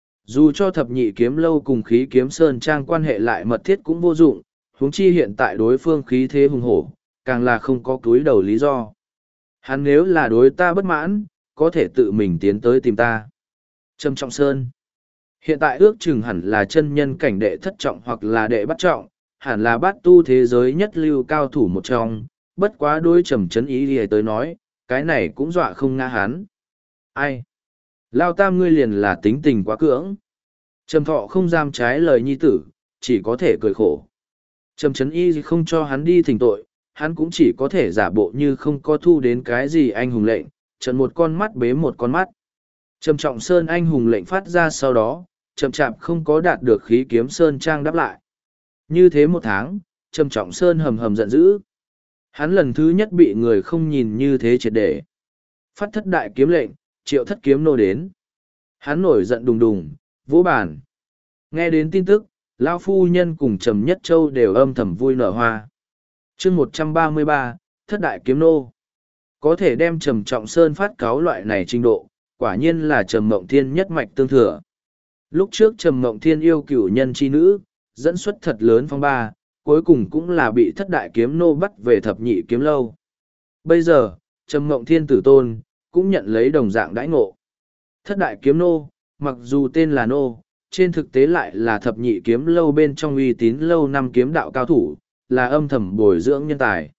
Dù cho thập nhị kiếm lâu cùng Khí Kiếm Sơn trang quan hệ lại mật thiết cũng vô dụng, huống chi hiện tại đối phương khí thế hùng hổ, càng là không có cúi đầu lý do. Hắn nếu là đối ta bất mãn, có thể tự mình tiến tới tìm ta. Trầm Trọng Sơn. Hiện tại ước chừng hẳn là chân nhân cảnh đệ thất trọng hoặc là đệ bắt trọng, hẳn là bát tu thế giới nhất lưu cao thủ một trong, bất quá đối Trầm Chấn Ý thì tới nói, cái này cũng dọa không ngã hắn. Ai? Lao tam ngươi liền là tính tình quá cưỡng. Trầm Thọ không dám trái lời nhi tử, chỉ có thể cười khổ. Trầm Chấn Y không cho hắn đi thỉnh tội, hắn cũng chỉ có thể giả bộ như không có thu đến cái gì anh hùng lệnh, trận một con mắt bế một con mắt. Trầm Trọng Sơn anh hùng lệnh phát ra sau đó, chậm chạp không có đạt được Khí Kiếm Sơn trang đáp lại. Như thế một tháng, Trầm Trọng Sơn hầm hầm giận dữ. Hắn lần thứ nhất bị người không nhìn như thế triệt để. Phát thất đại kiếm lệnh, triệu thất kiếm nô đến. Hắn nổi giận đùng đùng, vỗ bàn. Nghe đến tin tức, Lao phu nhân cùng Trầm Nhất Châu đều âm thầm vui nở hoa. chương 133, thất đại kiếm nô. Có thể đem Trầm Trọng Sơn phát cáo loại này trình độ, quả nhiên là Trầm Mộng Thiên nhất mạch tương thừa. Lúc trước Trầm Mộng Thiên yêu cửu nhân chi nữ, dẫn xuất thật lớn phong ba, cuối cùng cũng là bị thất đại kiếm nô bắt về thập nhị kiếm lâu. Bây giờ, Trầm Mộng Thiên tử tôn, cũng nhận lấy đồng dạng đãi ngộ. Thất đại kiếm nô, mặc dù tên là nô, trên thực tế lại là thập nhị kiếm lâu bên trong uy tín lâu năm kiếm đạo cao thủ, là âm thầm bồi dưỡng nhân tài.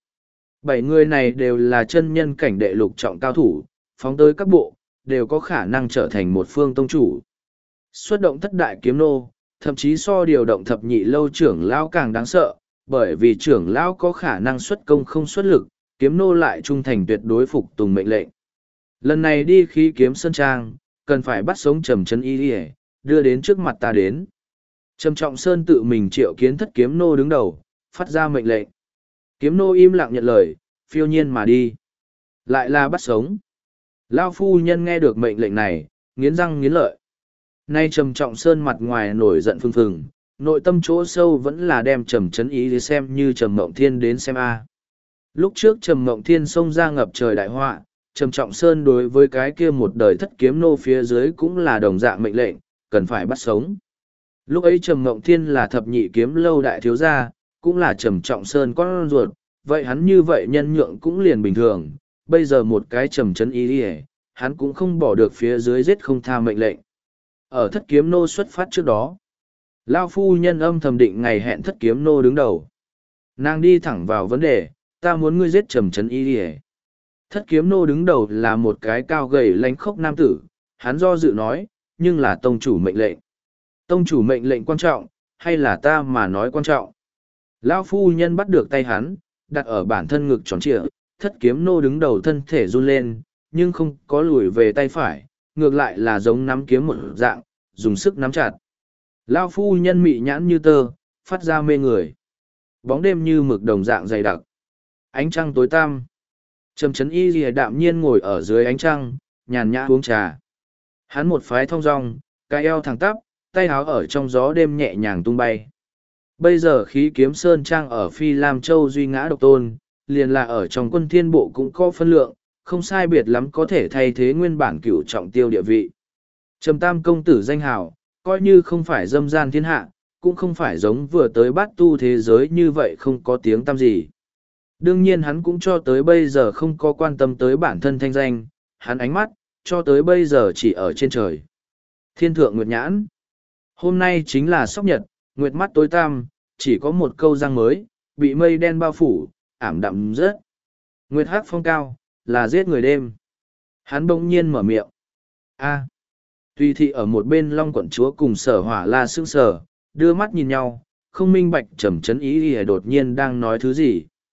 7 người này đều là chân nhân cảnh đệ lục trọng cao thủ, phóng tới các bộ, đều có khả năng trở thành một phương tông chủ. Xuất động thất đại kiếm nô, thậm chí so điều động thập nhị lâu trưởng lão càng đáng sợ, bởi vì trưởng lão có khả năng xuất công không xuất lực, kiếm nô lại trung thành tuyệt đối phục tùng mệnh lệnh. Lần này đi Khí Kiếm Sơn trang, cần phải bắt sống Trầm Chấn Y, đưa đến trước mặt ta đến. Trầm Trọng Sơn tự mình triệu kiến thất kiếm nô đứng đầu, phát ra mệnh lệnh. Kiếm nô im lặng nhận lời, phiêu nhiên mà đi. Lại là bắt sống. Lao phu nhân nghe được mệnh lệnh này, nghiến răng nghiến lợi. Nay Trầm Trọng Sơn mặt ngoài nổi giận phừng phừng, nội tâm chỗ sâu vẫn là đem Trầm Chấn Ý để xem như Trầm Mộng Thiên đến xem a. Lúc trước Trầm Mộng Thiên xông ra ngập trời đại họa, Trầm Trọng Sơn đối với cái kia một đời thất kiếm nô phía dưới cũng là đồng dạng mệnh lệnh, cần phải bắt sống. Lúc ấy Trầm Mộng Thiên là thập nhị kiếm lâu đại thiếu gia, cũng là Trầm Trọng Sơn con ruột, vậy hắn như vậy nhân nhượng cũng liền bình thường, bây giờ một cái Trầm Chấn Ý hắn cũng không bỏ được phía dưới giết không tha mệnh lệnh. Ở thất kiếm nô xuất phát trước đó, Lao phu nhân âm thầm định ngày hẹn thất kiếm nô đứng đầu. Nàng đi thẳng vào vấn đề, ta muốn ngươi giết Trầm Chấn Ý. Thất kiếm nô đứng đầu là một cái cao gầy lánh khốc nam tử, hắn do dự nói, nhưng là tông chủ mệnh lệnh. Tông chủ mệnh lệnh quan trọng, hay là ta mà nói quan trọng? Lão phu nhân bắt được tay hắn, đặt ở bản thân ngực tròn trịa, thất kiếm nô đứng đầu thân thể run lên, nhưng không có lùi về tay phải, ngược lại là giống nắm kiếm một dạng, dùng sức nắm chặt. Lão phu nhân mị nhãn như tơ, phát ra mê người. Bóng đêm như mực đồng dạng dày đặc. Ánh trăng tối tăm. Trầm Chấn Y lìa đạm nhiên ngồi ở dưới ánh trăng, nhàn nhã uống trà. Hắn một phái thong dong, cái eo thẳng tắp, tay áo ở trong gió đêm nhẹ nhàng tung bay. Bây giờ Khí Kiếm Sơn trang ở Phi Lam Châu duy ngã độc tôn, liền là ở trong quân thiên bộ cũng có phân lượng, không sai biệt lắm có thể thay thế nguyên bản cửu trọng tiêu địa vị. Trầm Tam công tử danh hào, coi như không phải dâm gian thiên hạ, cũng không phải giống vừa tới bát tu thế giới như vậy không có tiếng tăm gì. Đương nhiên hắn cũng cho tới bây giờ không có quan tâm tới bản thân thanh danh, hắn ánh mắt, cho tới bây giờ chỉ ở trên trời. Thiên thượng nguyệt nhãn. Hôm nay chính là sóc nhật, nguyệt mắt tối tăm, chỉ có một câu răng mới, bị mây đen bao phủ, ảm đạm rớt. Nguyệt hắc phong cao, là giết người đêm. Hắn bỗng nhiên mở miệng. A. Tùy thị ở một bên Long quận chúa cùng Sở Hỏa La sững sờ, đưa mắt nhìn nhau, không minh bạch Trầm Chấn Ý đột nhiên đang nói thứ gì.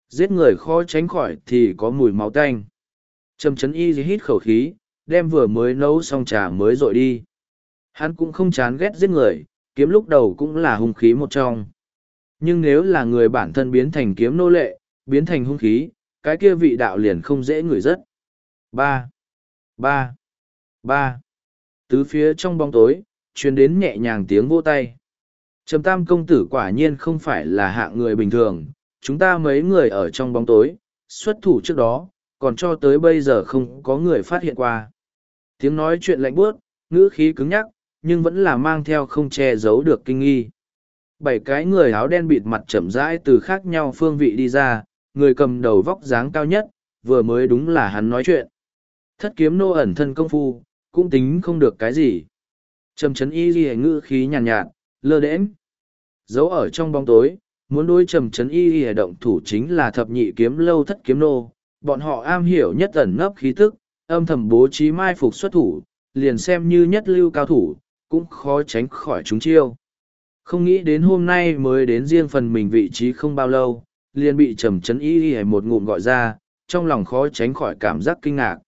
Giết người khó tránh khỏi thì có mùi máu tanh. Trầm Trấn Y hít khẩu khí, đem vừa mới nấu xong trà mới dội đi. Hắn cũng không chán ghét giết người, kiếm lúc đầu cũng là hung khí một trong. Nhưng nếu là người bản thân biến thành kiếm nô lệ, biến thành hung khí, cái kia vị đạo liền không dễ ngửi rất. Ba, ba, ba. Tứ phía trong bóng tối, truyền đến nhẹ nhàng tiếng vỗ tay. Trầm Tam công tử quả nhiên không phải là hạng người bình thường, chúng ta mấy người ở trong bóng tối, xuất thủ trước đó, còn cho tới bây giờ không có người phát hiện qua. Tiếng nói chuyện lạnh buốt, ngữ khí cứng nhắc, nhưng vẫn là mang theo không che giấu được kinh nghi. Bảy cái người áo đen bịt mặt chậm rãi từ khác nhau phương vị đi ra, người cầm đầu vóc dáng cao nhất, vừa mới đúng là hắn nói chuyện. Thất kiếm nô ẩn thân công phu, cũng tính không được cái gì. Trầm Trấn Y ghi ngữ khí nhàn nhạt, lơ đễnh. Giấu ở trong bóng tối, muốn đối Trầm Trấn Y ghi động thủ chính là thập nhị kiếm lâu thất kiếm nô. Bọn họ am hiểu nhất ẩn nấp khí tức, âm thầm bố trí mai phục xuất thủ, liền xem như nhất lưu cao thủ, cũng khó tránh khỏi chúng chiêu. Không nghĩ đến hôm nay mới đến riêng phần mình vị trí không bao lâu, liền bị Trầm Trấn Y một ngụm gọi ra, trong lòng khó tránh khỏi cảm giác kinh ngạc.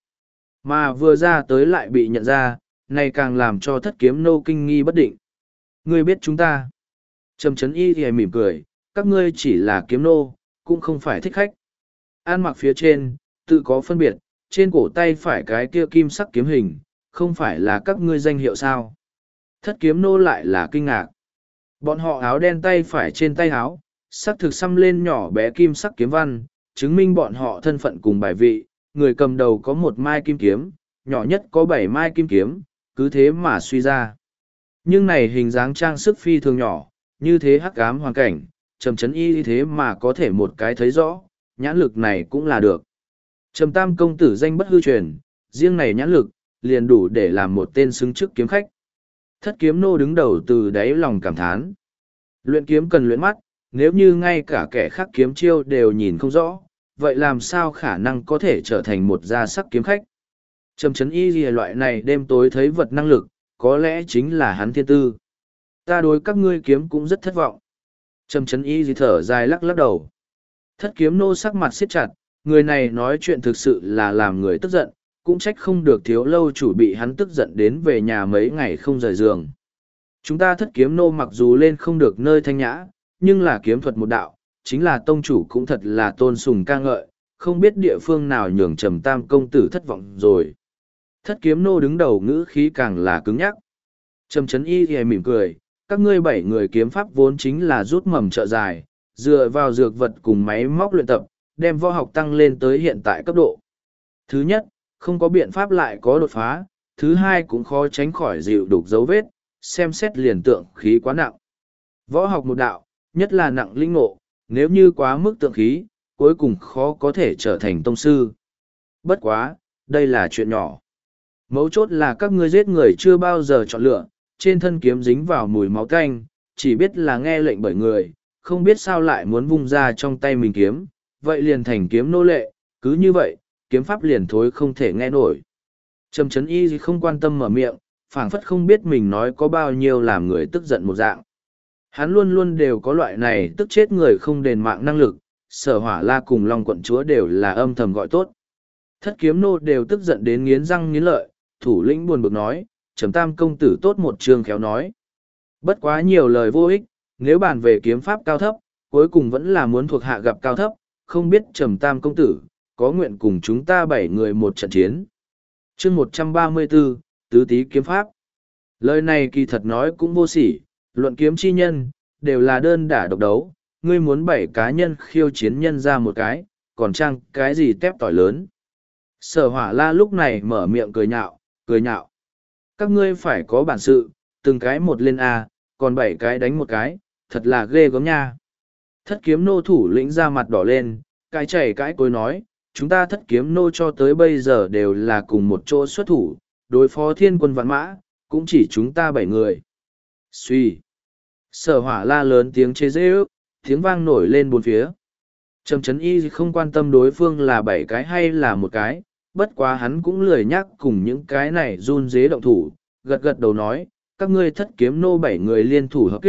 Mà vừa ra tới lại bị nhận ra, này càng làm cho thất kiếm nô kinh nghi bất định. Ngươi biết chúng ta. Trầm Trấn Y mỉm cười, các ngươi chỉ là kiếm nô, cũng không phải thích khách. An mặc phía trên, tự có phân biệt, trên cổ tay phải cái kia kim sắc kiếm hình, không phải là các ngươi danh hiệu sao. Thất kiếm nô lại là kinh ngạc. Bọn họ áo đen tay phải trên tay áo, sắc thực xăm lên nhỏ bé kim sắc kiếm văn, chứng minh bọn họ thân phận cùng bài vị, người cầm đầu có một mai kim kiếm, nhỏ nhất có 7 mai kim kiếm, cứ thế mà suy ra. Nhưng này hình dáng trang sức phi thường nhỏ, như thế hắc ám hoàn cảnh, Trầm Trấn Y thế mà có thể một cái thấy rõ, nhãn lực này cũng là được. Trầm Tam công tử danh bất hư truyền, riêng này nhãn lực, liền đủ để làm một tên xứng chức kiếm khách. Thất kiếm nô đứng đầu từ đáy lòng cảm thán. Luyện kiếm cần luyện mắt, nếu như ngay cả kẻ khác kiếm chiêu đều nhìn không rõ, vậy làm sao khả năng có thể trở thành một gia sắc kiếm khách? Trầm Trấn Y gì loại này đêm tối thấy vật năng lực, có lẽ chính là hắn thiên tư. Ta đối các ngươi kiếm cũng rất thất vọng. Trầm Trấn Y gì thở dài lắc lắc đầu. Thất kiếm nô sắc mặt siết chặt, người này nói chuyện thực sự là làm người tức giận, cũng trách không được thiếu lâu chủ bị hắn tức giận đến về nhà mấy ngày không rời giường. Chúng ta thất kiếm nô mặc dù lên không được nơi thanh nhã, nhưng là kiếm thuật một đạo, chính là tông chủ cũng thật là tôn sùng ca ngợi, không biết địa phương nào nhường Trầm Tam công tử thất vọng rồi. Thất kiếm nô đứng đầu ngữ khí càng là cứng nhắc. Trầm Trấn Y thì mỉm cười, các ngươi 7 người kiếm pháp vốn chính là rút mầm trợ dài, dựa vào dược vật cùng máy móc luyện tập, đem võ học tăng lên tới hiện tại cấp độ. Thứ nhất, không có biện pháp lại có đột phá, thứ hai cũng khó tránh khỏi dịu đục dấu vết, xem xét liền tượng khí quá nặng. Võ học một đạo, nhất là nặng linh ngộ, nếu như quá mức tượng khí, cuối cùng khó có thể trở thành tông sư. Bất quá, đây là chuyện nhỏ. Mấu chốt là các ngươi giết người chưa bao giờ chọn lựa, trên thân kiếm dính vào mùi máu tanh, chỉ biết là nghe lệnh bởi người, không biết sao lại muốn vung ra trong tay mình kiếm, vậy liền thành kiếm nô lệ, cứ như vậy, kiếm pháp liền thối không thể nghe nổi. Trầm Trấn Y không quan tâm mở miệng, phảng phất không biết mình nói có bao nhiêu làm người tức giận một dạng. Hắn luôn luôn đều có loại này tức chết người không đền mạng năng lực, Sở Hỏa La cùng Long quận chúa đều là âm thầm gọi tốt. Thất kiếm nô đều tức giận đến nghiến răng nghiến lợi, thủ lĩnh buồn bực nói, Trầm Tam công tử tốt một trường khéo nói. Bất quá nhiều lời vô ích, nếu bàn về kiếm pháp cao thấp, cuối cùng vẫn là muốn thuộc hạ gặp cao thấp, không biết Trầm Tam công tử, có nguyện cùng chúng ta 7 người một trận chiến. chương 134, Tứ Tý kiếm pháp. Lời này kỳ thật nói cũng vô sỉ, luận kiếm chi nhân, đều là đơn đả độc đấu, ngươi muốn 7 cá nhân khiêu chiến nhân ra một cái, còn chăng cái gì tép tỏi lớn. Sở Hỏa La lúc này mở miệng cười nhạo, cười nhạo. Các ngươi phải có bản sự, từng cái một lên A, còn 7 cái đánh một cái, thật là ghê gớm nha. Thất kiếm nô thủ lĩnh ra mặt đỏ lên, cái chảy cái cối nói, chúng ta thất kiếm nô cho tới bây giờ đều là cùng một chỗ xuất thủ, đối phó thiên quân vạn mã, cũng chỉ chúng ta 7 người. Suy. Sở Hỏa La lớn tiếng chế giễu, tiếng vang nổi lên bốn phía. Trầm Trấn Y không quan tâm đối phương là 7 cái hay là một cái, bất quá hắn cũng lười nhắc cùng những cái này run dế động thủ, gật gật đầu nói, các ngươi thất kiếm nô 7 người liên thủ hợp kích,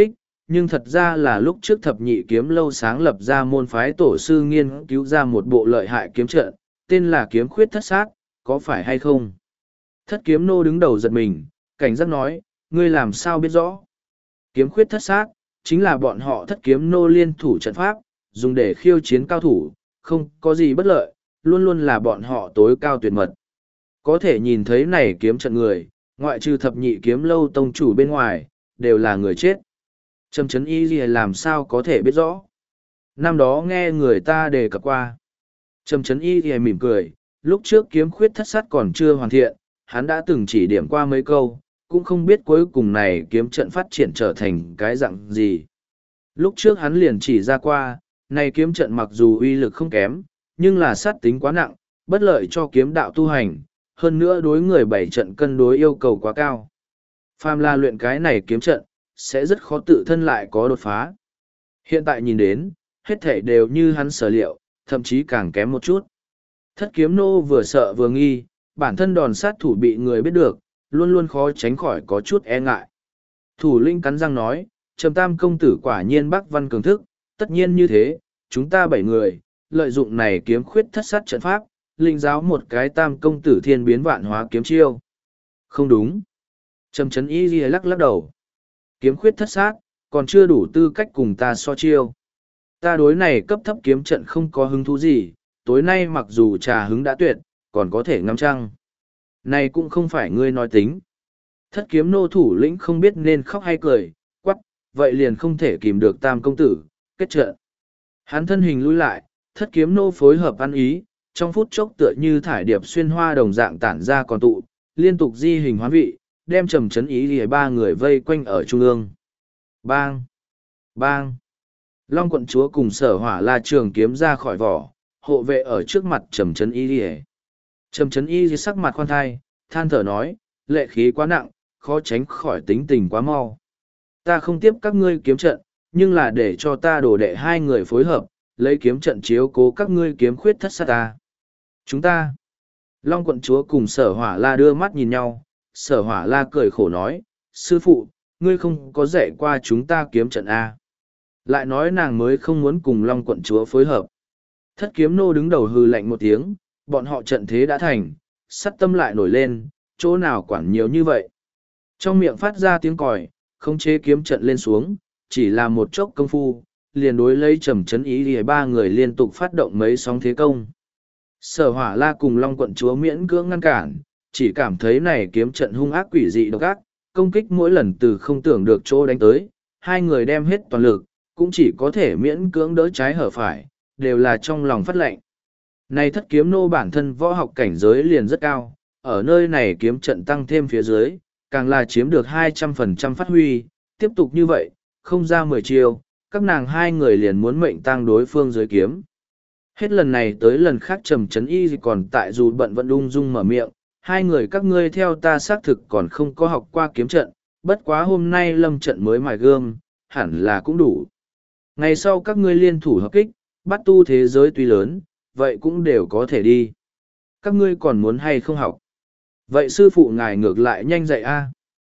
nhưng thật ra là lúc trước thập nhị kiếm lâu sáng lập ra môn phái tổ sư nghiên cứu ra một bộ lợi hại kiếm trận, tên là kiếm khuyết thất sát, có phải hay không? Thất kiếm nô đứng đầu giật mình, cảnh giác nói, ngươi làm sao biết rõ? Kiếm khuyết thất sát, chính là bọn họ thất kiếm nô liên thủ trận pháp, dùng để khiêu chiến cao thủ, không có gì bất lợi, luôn luôn là bọn họ tối cao tuyệt mật. Có thể nhìn thấy này kiếm trận người, ngoại trừ thập nhị kiếm lâu tông chủ bên ngoài, đều là người chết. Trầm Trấn Y gì làm sao có thể biết rõ? Năm đó nghe người ta đề cập qua. Trầm Trấn Y gì mỉm cười, lúc trước kiếm khuyết thất sát còn chưa hoàn thiện, hắn đã từng chỉ điểm qua mấy câu, cũng không biết cuối cùng này kiếm trận phát triển trở thành cái dạng gì. Lúc trước hắn liền chỉ ra qua, này kiếm trận mặc dù uy lực không kém, nhưng là sát tính quá nặng, bất lợi cho kiếm đạo tu hành, hơn nữa đối người bảy trận cân đối yêu cầu quá cao. Phàm là luyện cái này kiếm trận, sẽ rất khó tự thân lại có đột phá. Hiện tại nhìn đến, hết thể đều như hắn sở liệu, thậm chí càng kém một chút. Thất kiếm nô vừa sợ vừa nghi, bản thân đòn sát thủ bị người biết được, luôn luôn khó tránh khỏi có chút e ngại. Thủ linh cắn răng nói, Trầm Tam công tử quả nhiên Bắc Văn cường thức, tất nhiên như thế, chúng ta 7 người, lợi dụng này kiếm khuyết thất sát trận pháp, linh giáo một cái Tam công tử thiên biến vạn hóa kiếm chiêu. Không đúng. Trầm Trấn Y lắc lắc đầu. Kiếm khuyết thất sát, còn chưa đủ tư cách cùng ta so chiêu. Ta đối này cấp thấp kiếm trận không có hứng thú gì, tối nay mặc dù trà hứng đã tuyệt, còn có thể ngắm trăng. Này cũng không phải ngươi nói tính. Thất kiếm nô thủ lĩnh không biết nên khóc hay cười, quắc, vậy liền không thể kìm được Tam công tử, kết trận. Hắn thân hình lui lại, thất kiếm nô phối hợp ăn ý, trong phút chốc tựa như thải điệp xuyên hoa đồng dạng tản ra còn tụ, liên tục di hình hoán vị, đem Trầm Trấn Y lìa 3 người vây quanh ở trung ương. Bang! Bang! Long quận chúa cùng Sở Hỏa La trường kiếm ra khỏi vỏ, hộ vệ ở trước mặt Trầm Trấn Y lìa. Trầm Trấn Y sắc mặt khoan thai, than thở nói, lệ khí quá nặng, khó tránh khỏi tính tình quá mau. Ta không tiếp các ngươi kiếm trận, nhưng là để cho ta đổ đệ 2 người phối hợp, lấy kiếm trận chiếu cố các ngươi kiếm khuyết thất sát ta. Chúng ta! Long quận chúa cùng Sở Hỏa La đưa mắt nhìn nhau, Sở Hỏa La cười khổ nói, sư phụ, ngươi không có dạy qua chúng ta kiếm trận A. Lại nói nàng mới không muốn cùng Long quận chúa phối hợp. Thất kiếm nô đứng đầu hư lạnh một tiếng, bọn họ trận thế đã thành, sắt tâm lại nổi lên, chỗ nào quản nhiều như vậy. Trong miệng phát ra tiếng còi, không chế kiếm trận lên xuống, chỉ là một chốc công phu, liền đối lấy Trầm Trấn Y lìa 3 người liên tục phát động mấy sóng thế công. Sở Hỏa La cùng Long quận chúa miễn cưỡng ngăn cản, chỉ cảm thấy này kiếm trận hung ác quỷ dị độc ác, công kích mỗi lần từ không tưởng được chỗ đánh tới, 2 người đem hết toàn lực, cũng chỉ có thể miễn cưỡng đỡ trái hở phải, đều là trong lòng phát lệnh. Này thất kiếm nô bản thân võ học cảnh giới liền rất cao, ở nơi này kiếm trận tăng thêm phía dưới, càng là chiếm được 200% phát huy, tiếp tục như vậy, không ra 10 chiêu, các nàng 2 người liền muốn mệnh tăng đối phương dưới kiếm. Hết lần này tới lần khác Trầm Trấn Y còn tại dù bận vẫn ung dung mở miệng, 2 người các ngươi theo ta xác thực còn không có học qua kiếm trận, bất quá hôm nay lâm trận mới mài gươm, hẳn là cũng đủ. Ngày sau các ngươi liên thủ hợp kích, bắt tu thế giới tuy lớn, vậy cũng đều có thể đi. Các ngươi còn muốn hay không học? Vậy sư phụ ngài ngược lại nhanh dạy a.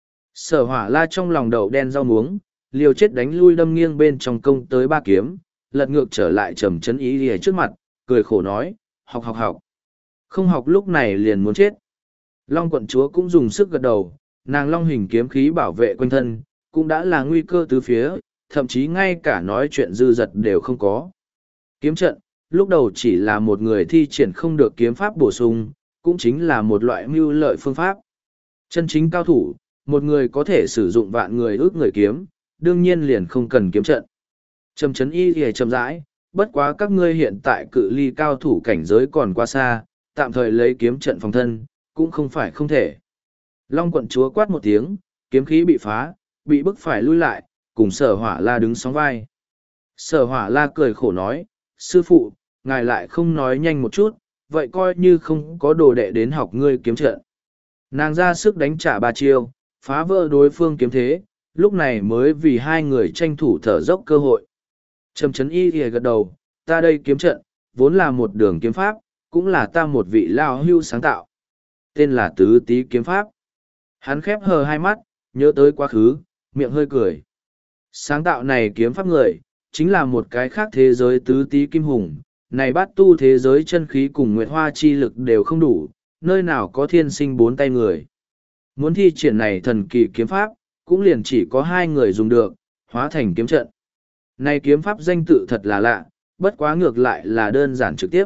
Sở Hỏa La trong lòng đậu đen rau muống, liều chết đánh lui đâm nghiêng bên trong công tới 3 kiếm, lật ngược trở lại Trầm Trấn Y lìa trước mặt, cười khổ nói, học học học. Không học lúc này liền muốn chết. Long quận chúa cũng dùng sức gật đầu, nàng long hình kiếm khí bảo vệ quanh thân, cũng đã là nguy cơ tứ phía, thậm chí ngay cả nói chuyện dư dật đều không có. Kiếm trận, lúc đầu chỉ là một người thi triển không được kiếm pháp bổ sung, cũng chính là một loại mưu lợi phương pháp. Chân chính cao thủ, một người có thể sử dụng vạn người ước người kiếm, đương nhiên liền không cần kiếm trận. Trầm Trấn Y thì chậm rãi, bất quá các ngươi hiện tại cự ly cao thủ cảnh giới còn quá xa, tạm thời lấy kiếm trận phòng thân, cũng không phải không thể. Long quận chúa quát một tiếng, kiếm khí bị phá, bị bức phải lui lại, cùng Sở Hỏa La đứng sóng vai. Sở Hỏa La cười khổ nói, sư phụ, ngài lại không nói nhanh một chút, vậy coi như không có đồ đệ đến học ngươi kiếm trận. Nàng ra sức đánh trả 3 chiêu, phá vỡ đối phương kiếm thế, lúc này mới vì 2 người tranh thủ thở dốc cơ hội. Trầm Trấn Y thì gật đầu, ta đây kiếm trận, vốn là một đường kiếm pháp, cũng là ta một vị lao hưu sáng tạo. Tên là Tứ Tý kiếm pháp. Hắn khép hờ 2 mắt, nhớ tới quá khứ, miệng hơi cười. Sáng tạo này kiếm pháp người, chính là một cái khác thế giới tứ tý kim hùng, này bát tu thế giới chân khí cùng nguyệt hoa chi lực đều không đủ, nơi nào có thiên sinh bốn tay người. Muốn thi triển này thần kỳ kiếm pháp, cũng liền chỉ có hai người dùng được, hóa thành kiếm trận. Này kiếm pháp danh tự thật là lạ, bất quá ngược lại là đơn giản trực tiếp.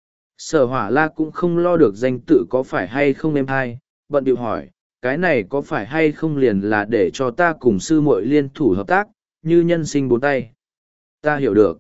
Sở Hỏa La cũng không lo được danh tự có phải hay không êm hay, bận điệu hỏi, cái này có phải hay không liền là để cho ta cùng sư muội liên thủ hợp tác, như nhân sinh bốn tay. Ta hiểu được.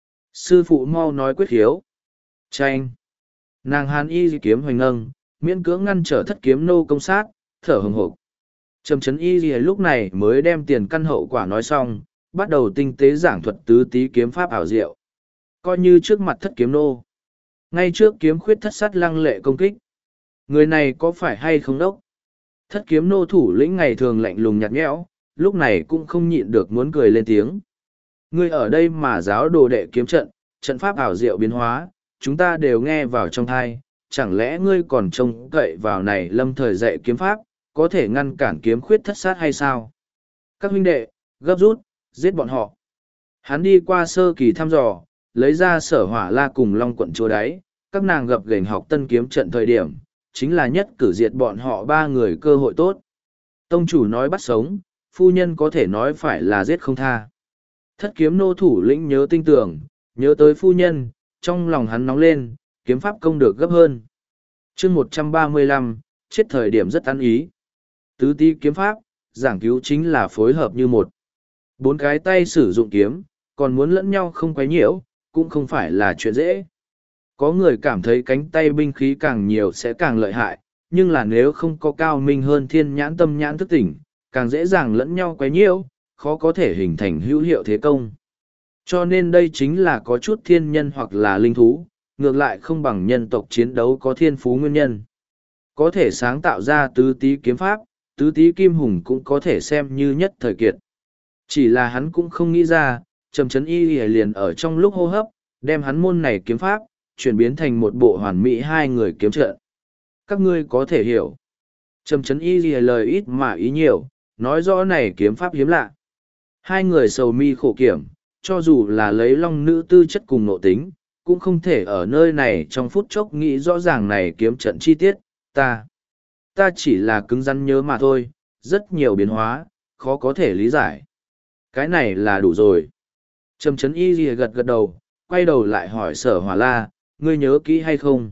Sư phụ mau nói quyết khiếu. Tranh. Nàng hàn y kiếm hoành nâng, miễn cưỡng ngăn trở thất kiếm nô công sát, thở hừng hộp. Trầm chấn y lúc này mới đem tiền căn hậu quả nói xong, bắt đầu tinh tế giảng thuật tứ tý kiếm pháp ảo diệu. Coi như trước mặt thất kiếm nô. Ngay trước kiếm khuyết thất sát lăng lệ công kích. Người này có phải hay không đốc? Thất kiếm nô thủ lĩnh ngày thường lạnh lùng nhạt nhẽo, lúc này cũng không nhịn được muốn cười lên tiếng. Ngươi ở đây mà giáo đồ đệ kiếm trận, trận pháp ảo diệu biến hóa, chúng ta đều nghe vào trong thai, chẳng lẽ ngươi còn trông cậy vào này lâm thời dạy kiếm pháp, có thể ngăn cản kiếm khuyết thất sát hay sao? Các huynh đệ, gấp rút, giết bọn họ. Hắn đi qua sơ kỳ thăm dò, lấy ra Sở Hỏa La cùng Long Quận Chúa đáy, các nàng gập ghềnh học tân kiếm trận thời điểm, chính là nhất cử diệt bọn họ ba người cơ hội tốt. Tông chủ nói bắt sống, phu nhân có thể nói phải là giết không tha. Thất kiếm nô thủ lĩnh nhớ tinh tưởng, nhớ tới phu nhân, trong lòng hắn nóng lên, kiếm pháp công được gấp hơn. chương 135, chết thời điểm rất ăn ý. Tứ tý kiếm pháp, giảng cứu chính là phối hợp như một. Bốn cái tay sử dụng kiếm, còn muốn lẫn nhau không quấy nhiễu, cũng không phải là chuyện dễ. Có người cảm thấy cánh tay binh khí càng nhiều sẽ càng lợi hại, nhưng là nếu không có cao minh hơn thiên nhãn tâm nhãn thức tỉnh, càng dễ dàng lẫn nhau quấy nhiễu, khó có thể hình thành hữu hiệu thế công. Cho nên đây chính là có chút thiên nhân hoặc là linh thú, ngược lại không bằng nhân tộc chiến đấu có thiên phú nguyên nhân. Có thể sáng tạo ra tứ tý kiếm pháp, tứ tý kim hùng cũng có thể xem như nhất thời kiệt. Chỉ là hắn cũng không nghĩ ra, Trầm Chấn Y liền ở trong lúc hô hấp, đem hắn môn này kiếm pháp, chuyển biến thành một bộ hoàn mỹ hai người kiếm trận. Các ngươi có thể hiểu. Trầm Chấn Y lời ít mà ý nhiều, nói rõ này kiếm pháp hiếm lạ. Hai người sầu mi khổ kiểm, cho dù là lấy long nữ tư chất cùng nội tính, cũng không thể ở nơi này trong phút chốc nghĩ rõ ràng này kiếm trận chi tiết, ta chỉ là cứng rắn nhớ mà thôi, rất nhiều biến hóa, khó có thể lý giải. Cái này là đủ rồi. Trầm Chấn Y gật gật đầu, quay đầu lại hỏi Sở Hỏa La, ngươi nhớ kỹ hay không?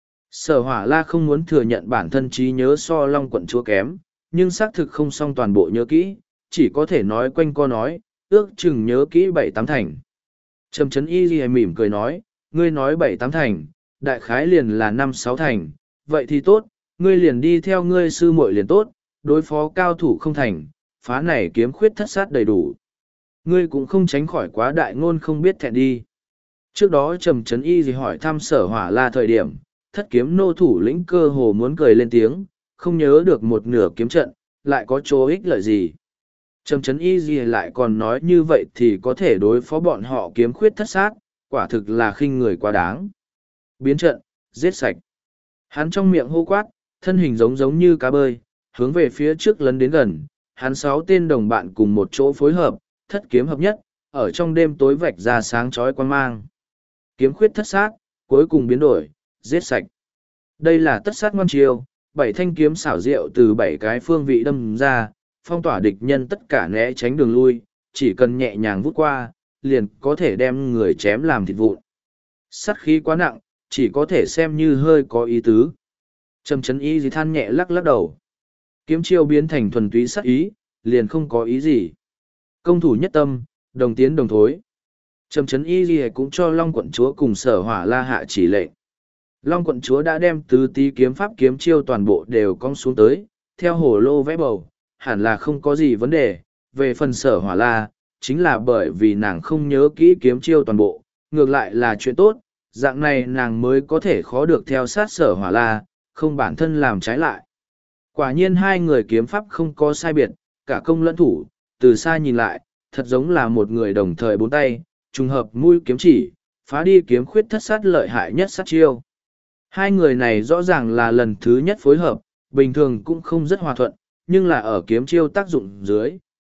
Sở Hỏa La không muốn thừa nhận bản thân trí nhớ so Long Quận Chúa kém, nhưng xác thực không xong toàn bộ nhớ kỹ, chỉ có thể nói quanh co nói, ước chừng nhớ kỹ 7-8 thành. Trầm Chấn Y mỉm cười nói, ngươi nói 7-8 thành, đại khái liền là 5-6 thành, vậy thì tốt, ngươi liền đi theo ngươi sư muội liền tốt, đối phó cao thủ không thành, phá này kiếm khuyết thất sát đầy đủ. Ngươi cũng không tránh khỏi quá đại ngôn không biết thẹn đi. Trước đó Trầm Chấn Y hỏi thăm Sở Hỏa La thời điểm, thất kiếm nô thủ lĩnh cơ hồ muốn cười lên tiếng, không nhớ được một nửa kiếm trận, lại có chỗ ích lợi gì. Trầm Chấn Y lại còn nói như vậy thì có thể đối phó bọn họ kiếm khuyết thất sát, quả thực là khinh người quá đáng. Biến trận, giết sạch. Hắn trong miệng hô quát, thân hình giống như cá bơi, hướng về phía trước lấn đến gần, hắn 6 tên đồng bạn cùng một chỗ phối hợp, thất kiếm hợp nhất, ở trong đêm tối vạch ra sáng chói quang mang. Kiếm khuyết thất sát, cuối cùng biến đổi, giết sạch. Đây là tất sát ngoan chiêu, 7 thanh kiếm xảo diệu từ 7 cái phương vị đâm ra, phong tỏa địch nhân tất cả né tránh đường lui, chỉ cần nhẹ nhàng vút qua, liền có thể đem người chém làm thịt vụn. Sát khí quá nặng, chỉ có thể xem như hơi có ý tứ. Trầm Chấn Y than nhẹ lắc lắc đầu. Kiếm chiêu biến thành thuần túy sát ý, liền không có ý gì. Công thủ nhất tâm, đồng tiến đồng thối. Trầm Chấn Y cũng cho Long Quận Chúa cùng Sở Hỏa La hạ chỉ lệnh. Long Quận Chúa đã đem tứ tý kiếm pháp kiếm chiêu toàn bộ đều cong xuống tới, theo hồ lô vẽ bầu, hẳn là không có gì vấn đề. Về phần Sở Hỏa La, chính là bởi vì nàng không nhớ kỹ kiếm chiêu toàn bộ, ngược lại là chuyện tốt, dạng này nàng mới có thể khó được theo sát Sở Hỏa La, không bản thân làm trái lại. Quả nhiên hai người kiếm pháp không có sai biệt, cả công lẫn thủ, từ xa nhìn lại, thật giống là một người đồng thời bốn tay, trùng hợp mũi kiếm chỉ, phá đi kiếm khuyết thất sát lợi hại nhất sát chiêu. Hai người này rõ ràng là lần thứ nhất phối hợp, bình thường cũng không rất hòa thuận, nhưng là ở kiếm chiêu tác dụng dưới,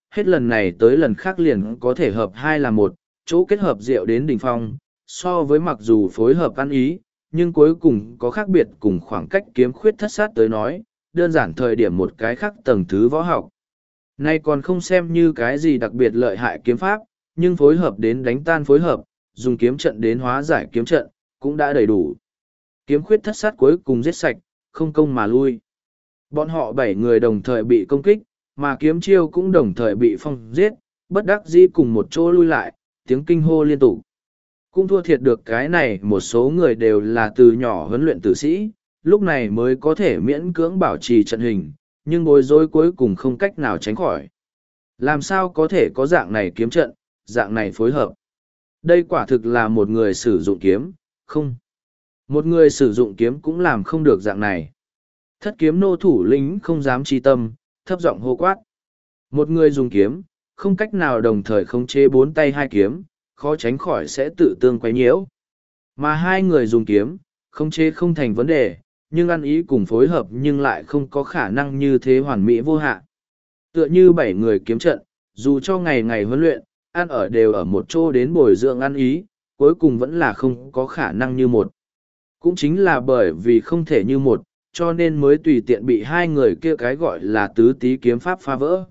hết lần này tới lần khác liền có thể hợp hai là một, chỗ kết hợp diệu đến đỉnh phong, so với mặc dù phối hợp ăn ý, nhưng cuối cùng có khác biệt cùng khoảng cách kiếm khuyết thất sát tới nói, đơn giản thời điểm một cái khác tầng thứ võ học. Nay còn không xem như cái gì đặc biệt lợi hại kiếm pháp, nhưng phối hợp đến đánh tan phối hợp, dùng kiếm trận đến hóa giải kiếm trận, cũng đã đầy đủ. Kiếm khuyết thất sát cuối cùng giết sạch, không công mà lui. Bọn họ 7 người đồng thời bị công kích, mà kiếm chiêu cũng đồng thời bị phong giết, bất đắc dĩ cùng một chỗ lui lại, tiếng kinh hô liên tục. Cũng thua thiệt được cái này một số người đều là từ nhỏ huấn luyện tử sĩ, lúc này mới có thể miễn cưỡng bảo trì trận hình, nhưng bối rối cuối cùng không cách nào tránh khỏi. Làm sao có thể có dạng này kiếm trận, dạng này phối hợp? Đây quả thực là một người sử dụng kiếm, không. Một người sử dụng kiếm cũng làm không được dạng này. Thất kiếm nô thủ lĩnh không dám chi tâm, thấp giọng hô quát. Một người dùng kiếm, không cách nào đồng thời khống chế 4 tay 2 kiếm, khó tránh khỏi sẽ tự tương quấy nhiễu. Mà 2 người dùng kiếm, khống chế không thành vấn đề, nhưng ăn ý cùng phối hợp nhưng lại không có khả năng như thế hoàn mỹ vô hạn. Tựa như 7 người kiếm trận, dù cho ngày ngày huấn luyện, ăn ở đều ở một chỗ đến bồi dưỡng ăn ý, cuối cùng vẫn là không có khả năng như một. Cũng chính là bởi vì không thể như một, cho nên mới tùy tiện bị 2 người kia cái gọi là tứ tí kiếm pháp phá vỡ.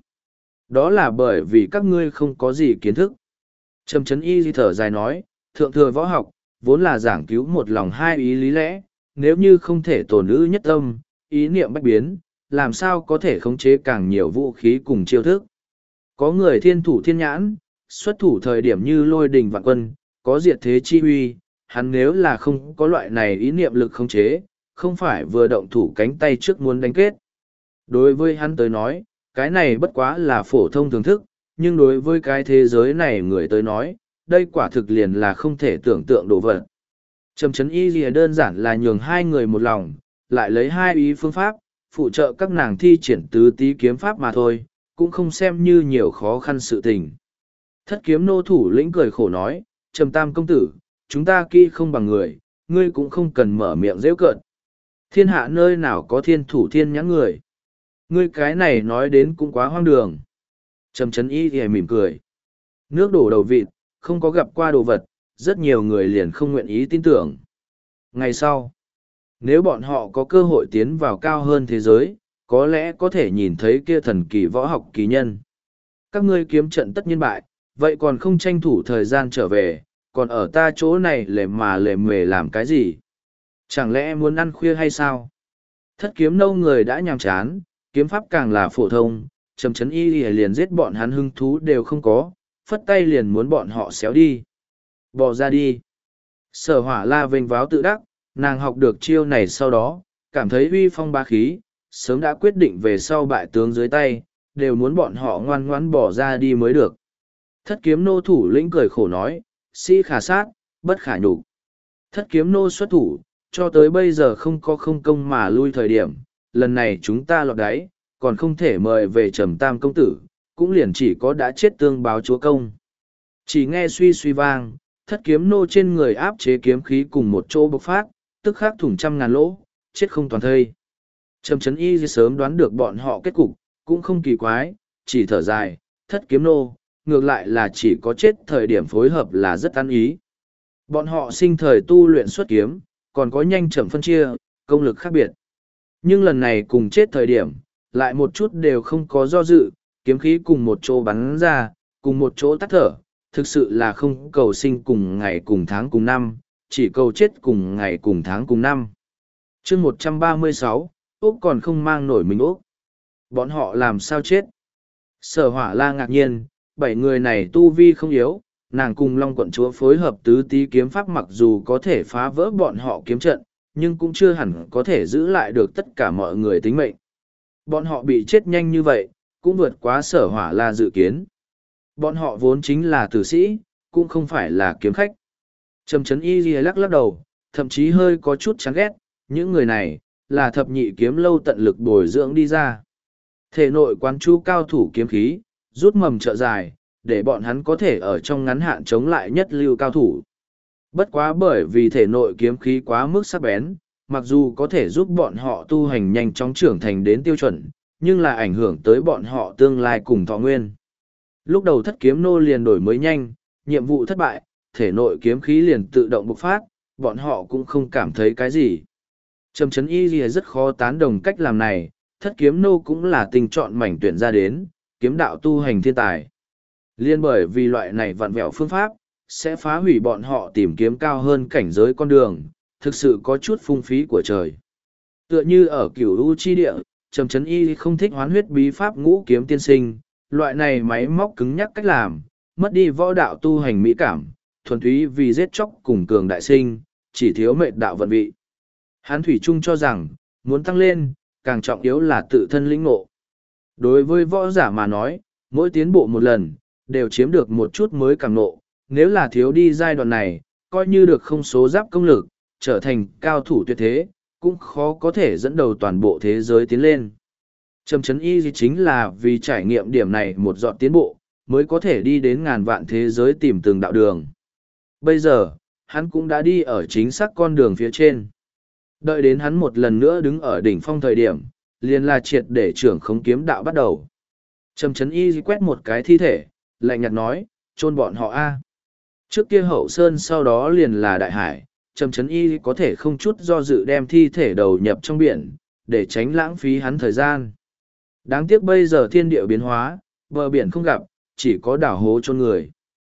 Đó là bởi vì các ngươi không có gì kiến thức. Trầm Chấn Y thở dài nói, thượng thừa võ học, vốn là giảng cứu một lòng hai ý lý lẽ, nếu như không thể tổn ư nhất tâm, ý niệm bách biến, làm sao có thể khống chế càng nhiều vũ khí cùng chiêu thức. Có người thiên thủ thiên nhãn, xuất thủ thời điểm như lôi đình vạn quân, có diệt thế chi huy, hắn nếu là không có loại này ý niệm lực khống chế, không phải vừa động thủ cánh tay trước muốn đánh kết. Đối với hắn tới nói, cái này bất quá là phổ thông thưởng thức, nhưng đối với cái thế giới này người tới nói, đây quả thực liền là không thể tưởng tượng đồ vật. Trầm Chấn Y lìa đơn giản là nhường 2 người một lòng, lại lấy 2 ý phương pháp, phụ trợ các nàng thi triển tứ tí kiếm pháp mà thôi, cũng không xem như nhiều khó khăn sự tình. Thất kiếm nô thủ lĩnh cười khổ nói, Trầm Tam công tử, chúng ta kỹ không bằng người, ngươi cũng không cần mở miệng giễu cợt. Thiên hạ nơi nào có thiên thủ thiên nhãn người. Ngươi cái này nói đến cũng quá hoang đường. Trầm Chấn Y thì mỉm cười. Nước đổ đầu vịt, không có gặp qua đồ vật, rất nhiều người liền không nguyện ý tin tưởng. Ngày sau, nếu bọn họ có cơ hội tiến vào cao hơn thế giới, có lẽ có thể nhìn thấy kia thần kỳ võ học kỳ nhân. Các ngươi kiếm trận tất nhiên bại, vậy còn không tranh thủ thời gian trở về, còn ở ta chỗ này lề mề làm cái gì? Chẳng lẽ muốn ăn khuya hay sao? Thất kiếm nâu người đã nhàm chán, kiếm pháp càng là phổ thông, Trầm Chấn Y liền giết bọn hắn hứng thú đều không có, phất tay liền muốn bọn họ xéo đi. Bỏ ra đi. Sở Hỏa La vênh váo tự đắc, nàng học được chiêu này sau đó, cảm thấy uy phong bá khí, sớm đã quyết định về sau bại tướng dưới tay, đều muốn bọn họ ngoan ngoãn bỏ ra đi mới được. Thất kiếm nô thủ lĩnh cười khổ nói, sĩ khả sát, bất khả nhục. Thất kiếm nô xuất thủ, cho tới bây giờ không có không công mà lui thời điểm, lần này chúng ta lọt đáy, còn không thể mời về Trầm Tam công tử, cũng liền chỉ có đã chết tương báo chúa công. Chỉ nghe suy suy vang, thất kiếm nô trên người áp chế kiếm khí cùng một chỗ bộc phát, tức khắc thủng 100.000 lỗ, chết không toàn thây. Trầm Chấn Y sớm đoán được bọn họ kết cục, cũng không kỳ quái, chỉ thở dài, thất kiếm nô, ngược lại là chỉ có chết thời điểm phối hợp là rất ăn ý. Bọn họ sinh thời tu luyện xuất kiếm, còn có nhanh chậm phân chia, công lực khác biệt. Nhưng lần này cùng chết thời điểm, lại một chút đều không có do dự, kiếm khí cùng một chỗ bắn ra, cùng một chỗ tắt thở, thực sự là không cầu sinh cùng ngày cùng tháng cùng năm, chỉ cầu chết cùng ngày cùng tháng cùng năm. chương 136, Úc còn không mang nổi mình Úc. Bọn họ làm sao chết? Sở Hỏa La ngạc nhiên, 7 người này tu vi không yếu, nàng cùng Long quận chúa phối hợp tứ tí kiếm pháp mặc dù có thể phá vỡ bọn họ kiếm trận, nhưng cũng chưa hẳn có thể giữ lại được tất cả mọi người tính mệnh. Bọn họ bị chết nhanh như vậy, cũng vượt quá Sở Hỏa La dự kiến. Bọn họ vốn chính là tử sĩ, cũng không phải là kiếm khách. Trầm Chấn Y lắc lắc đầu, thậm chí hơi có chút chán ghét, những người này, là thập nhị kiếm lâu tận lực bồi dưỡng đi ra. Thể nội quán chú cao thủ kiếm khí, rút mầm trợ dài, để bọn hắn có thể ở trong ngắn hạn chống lại nhất lưu cao thủ. Bất quá bởi vì thể nội kiếm khí quá mức sắc bén, mặc dù có thể giúp bọn họ tu hành nhanh chóng trưởng thành đến tiêu chuẩn, nhưng là ảnh hưởng tới bọn họ tương lai cùng thọ nguyên. Lúc đầu thất kiếm nô liền đổi mới nhanh, nhiệm vụ thất bại, thể nội kiếm khí liền tự động bộc phát, bọn họ cũng không cảm thấy cái gì. Trầm Trấn Y Lìa rất khó tán đồng cách làm này, thất kiếm nô cũng là tình chọn mảnh tuyển ra đến, kiếm đạo tu hành thiên tài. Liên bởi vì loại này vặn vẹo phương pháp, sẽ phá hủy bọn họ tìm kiếm cao hơn cảnh giới con đường, thực sự có chút phung phí của trời. Tựa như ở cửu u chi địa, Trầm Trấn Y không thích hoán huyết bí pháp ngũ kiếm tiên sinh, loại này máy móc cứng nhắc cách làm, mất đi võ đạo tu hành mỹ cảm, thuần túy vì giết chóc cùng cường đại sinh, chỉ thiếu mệt đạo vận vị. Hán Thủy Trung cho rằng, muốn tăng lên, càng trọng yếu là tự thân lĩnh ngộ. Đối với võ giả mà nói, mỗi tiến bộ một lần, đều chiếm được một chút mới càng ngộ. Nếu là thiếu đi giai đoạn này, coi như được không số giáp công lực, trở thành cao thủ tuyệt thế, cũng khó có thể dẫn đầu toàn bộ thế giới tiến lên. Trầm Trấn Y chính là vì trải nghiệm điểm này một dọn tiến bộ, mới có thể đi đến ngàn vạn thế giới tìm từng đạo đường. Bây giờ, hắn cũng đã đi ở chính xác con đường phía trên. Đợi đến hắn một lần nữa đứng ở đỉnh phong thời điểm, liền là triệt để trưởng khống kiếm đạo bắt đầu. Trầm Trấn Y quét một cái thi thể, lạnh nhạt nói, chôn bọn họ a. Trước kia hậu sơn sau đó liền là đại hải, Trầm Trấn Y có thể không chút do dự đem thi thể đầu nhập trong biển, để tránh lãng phí hắn thời gian. Đáng tiếc bây giờ thiên địa biến hóa, bờ biển không gặp, chỉ có đảo hố chôn người.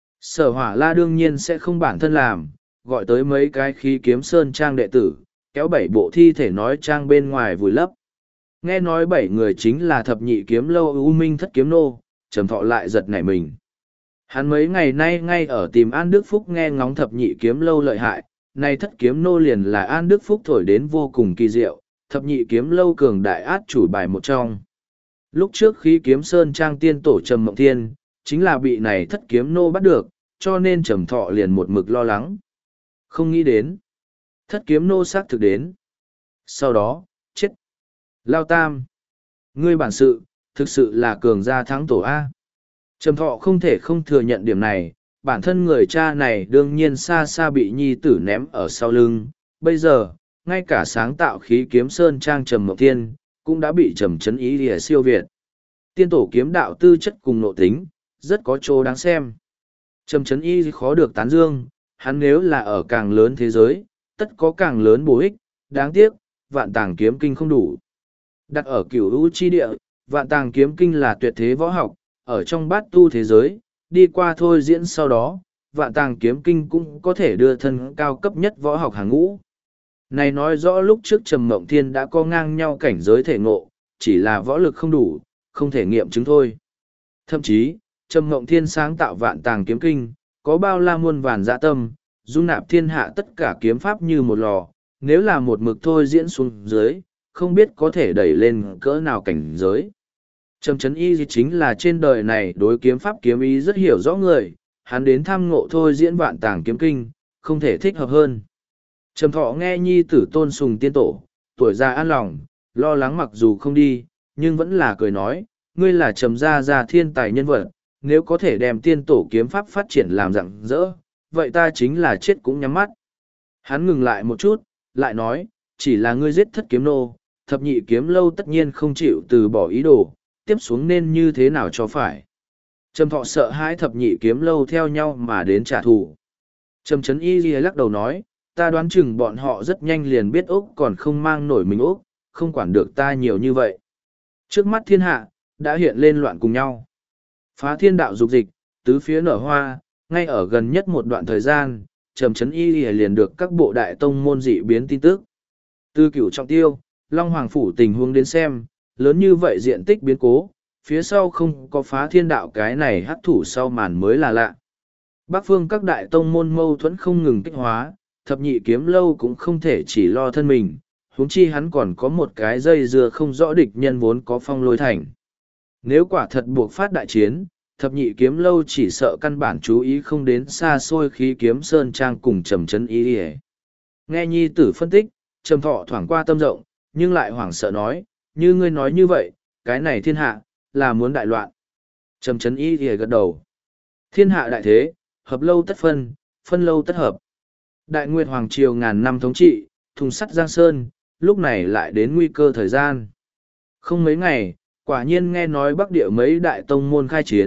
Sở Hỏa La đương nhiên sẽ không bản thân làm, gọi tới mấy cái khí kiếm sơn trang đệ tử, kéo 7 bộ thi thể nói trang bên ngoài vùi lấp. Nghe nói 7 người chính là thập nhị kiếm lâu U Minh thất kiếm nô, Trầm Thọ lại giật nảy mình. Hắn mấy ngày nay ngay ở tìm An Đức Phúc nghe ngóng thập nhị kiếm lâu lợi hại, nay thất kiếm nô liền là An Đức Phúc thổi đến vô cùng kỳ diệu, thập nhị kiếm lâu cường đại át chủ bài một trong. Lúc trước khi kiếm sơn trang tiên tổ Trầm Mộng Thiên, chính là bị này thất kiếm nô bắt được, cho nên Trầm Thọ liền một mực lo lắng. Không nghĩ đến. Thất kiếm nô xác thực đến. Sau đó, chết. Lao Tam. Ngươi bản sự, thực sự là cường gia thắng tổ A. Trầm Thọ không thể không thừa nhận điểm này, bản thân người cha này đương nhiên xa xa bị nhi tử ném ở sau lưng. Bây giờ, ngay cả sáng tạo khí kiếm sơn trang Trầm Mộng Thiên, cũng đã bị Trầm Trấn Y lìa siêu việt. Tiên tổ kiếm đạo tư chất cùng nội tính, rất có chỗ đáng xem. Trầm Trấn Y khó được tán dương, hắn nếu là ở càng lớn thế giới, tất có càng lớn bổ ích, đáng tiếc, vạn tàng kiếm kinh không đủ. Đặt ở cửu u chi địa, vạn tàng kiếm kinh là tuyệt thế võ học, ở trong bát tu thế giới, đi qua thôi diễn sau đó, vạn tàng kiếm kinh cũng có thể đưa thân cao cấp nhất võ học hàng ngũ. Này nói rõ lúc trước Trầm Mộng Thiên đã có ngang nhau cảnh giới thể ngộ, chỉ là võ lực không đủ, không thể nghiệm chứng thôi. Thậm chí, Trầm Mộng Thiên sáng tạo vạn tàng kiếm kinh, có bao la muôn vàn dạ tâm, dung nạp thiên hạ tất cả kiếm pháp như một lò, nếu là một mực thôi diễn xuống dưới, không biết có thể đẩy lên cỡ nào cảnh giới. Trầm Trấn Y chính là trên đời này đối kiếm pháp kiếm ý rất hiểu rõ người, hắn đến tham ngộ thôi diễn vạn tàng kiếm kinh, không thể thích hợp hơn. Trầm Thọ nghe nhi tử tôn sùng tiên tổ, tuổi già an lòng, lo lắng mặc dù không đi, nhưng vẫn là cười nói, ngươi là Trầm gia thiên tài nhân vật, nếu có thể đem tiên tổ kiếm pháp phát triển làm rạng rỡ, vậy ta chính là chết cũng nhắm mắt. Hắn ngừng lại một chút, lại nói, chỉ là ngươi giết thất kiếm nô, thập nhị kiếm lâu tất nhiên không chịu từ bỏ ý đồ, tiếp xuống nên như thế nào cho phải. Trầm Thọ sợ hãi thập nhị kiếm lâu theo nhau mà đến trả thù. Trầm Trấn Y lắc đầu nói, ta đoán chừng bọn họ rất nhanh liền biết Úc còn không mang nổi mình Úc, không quản được ta nhiều như vậy. Trước mắt thiên hạ, đã hiện lên loạn cùng nhau. Phá thiên đạo dục dịch, tứ phía nở hoa, ngay ở gần nhất một đoạn thời gian, Trầm Trấn Y liền được các bộ đại tông môn dị biến tin tức. Từ Cửu Trọng Tiêu, Long Hoàng Phủ tình huống đến xem, lớn như vậy diện tích biến cố, phía sau không có phá thiên đạo cái này hắc thủ sau màn mới là lạ. Bắc phương các đại tông môn mâu thuẫn không ngừng kích hóa, thập nhị kiếm lâu cũng không thể chỉ lo thân mình, huống chi hắn còn có một cái dây dưa không rõ địch nhân vốn có phong lôi thành. Nếu quả thật buộc phát đại chiến, thập nhị kiếm lâu chỉ sợ căn bản chú ý không đến xa xôi khí kiếm sơn trang cùng Trầm Trấn Y. Nghe nhi tử phân tích, Trầm Thọ thoảng qua tâm rộng, nhưng lại hoảng sợ nói, như ngươi nói như vậy, cái này thiên hạ, là muốn đại loạn. Trầm Trấn Y gật đầu. Thiên hạ đại thế, hợp lâu tất phân, phân lâu tất hợp. Đại Nguyệt Hoàng Triều ngàn năm thống trị, thùng sắt Giang Sơn, lúc này lại đến nguy cơ thời gian. Không mấy ngày, quả nhiên nghe nói Bắc Địa mấy đại tông môn khai chiến,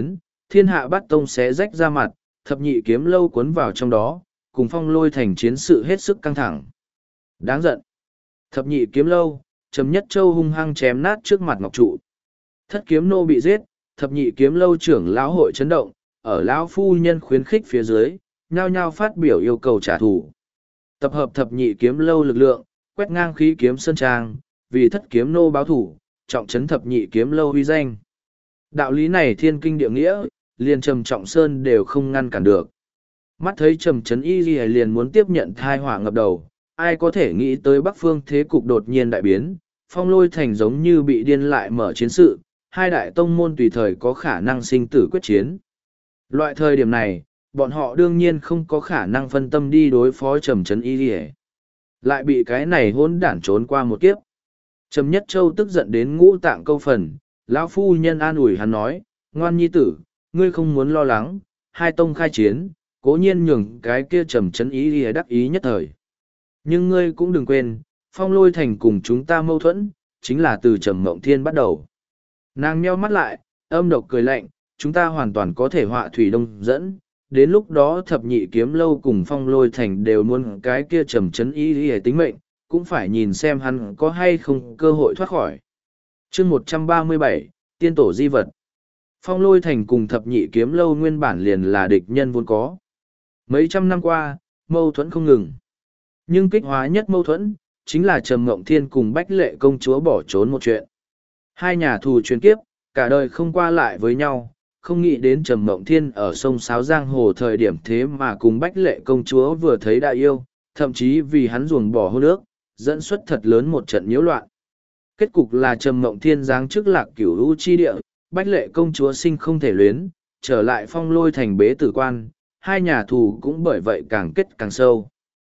Thiên Hạ Bát Tông xé rách ra mặt, thập nhị kiếm lâu cuốn vào trong đó, cùng Phong Lôi Thành chiến sự hết sức căng thẳng. Đáng giận. Thập nhị kiếm lâu, Trầm Nhất Châu hung hăng chém nát trước mặt ngọc trụ. Thất kiếm nô bị giết, thập nhị kiếm lâu trưởng lão hội chấn động, ở lão phu nhân khuyến khích phía dưới, nhao nhao phát biểu yêu cầu trả thù. Tập hợp thập nhị kiếm lâu lực lượng, quét ngang khí kiếm sơn trang, vì thất kiếm nô báo thủ, trọng trấn thập nhị kiếm lâu uy danh. Đạo lý này thiên kinh địa nghĩa, liền Trầm Trọng Sơn đều không ngăn cản được. Mắt thấy Trầm Trấn Y Ghi liền muốn tiếp nhận thai họa ngập đầu, ai có thể nghĩ tới Bắc Phương thế cục đột nhiên đại biến, Phong Lôi Thành giống như bị điên lại mở chiến sự, hai đại tông môn tùy thời có khả năng sinh tử quyết chiến. Loại thời điểm này, bọn họ đương nhiên không có khả năng phân tâm đi đối phó Trầm Trấn Y Ghi. Lại bị cái này hỗn đản trốn qua một kiếp. Trầm Nhất Châu tức giận đến ngũ tạng câu phần, lão phu nhân an ủi hắn nói, ngoan nhi tử, ngươi không muốn lo lắng, hai tông khai chiến, cố nhiên nhường cái kia Trầm Trấn Y Ghi đắc ý nhất thời. Nhưng ngươi cũng đừng quên, Phong Lôi Thành cùng chúng ta mâu thuẫn, chính là từ Trầm Mộng Thiên bắt đầu. Nàng nheo mắt lại, âm độc cười lạnh, chúng ta hoàn toàn có thể họa thủy đông dẫn, đến lúc đó thập nhị kiếm lâu cùng Phong Lôi Thành đều muốn cái kia Trầm Trấn Y Ghi tính mệnh, cũng phải nhìn xem hắn có hay không cơ hội thoát khỏi. Chương 137, Tiên Tổ Di Vật. Phong Lôi Thành cùng thập nhị kiếm lâu nguyên bản liền là địch nhân vốn có. Mấy trăm năm qua, mâu thuẫn không ngừng. Nhưng kích hóa nhất mâu thuẫn, chính là Trầm Mộng Thiên cùng Bách Lệ công chúa bỏ trốn một chuyện. Hai nhà thù truyền kiếp, cả đời không qua lại với nhau, không nghĩ đến Trầm Mộng Thiên ở sông Sáo Giang Hồ thời điểm thế mà cùng Bách Lệ công chúa vừa thấy đã yêu, thậm chí vì hắn ruồng bỏ hôn ước, dẫn xuất thật lớn một trận nhiễu loạn. Kết cục là Trầm Mộng Thiên giáng chức lạc cửu u chi địa, Bách Lệ công chúa sinh không thể luyến, trở lại Phong Lôi Thành bế tử quan, hai nhà thù cũng bởi vậy càng kết càng sâu.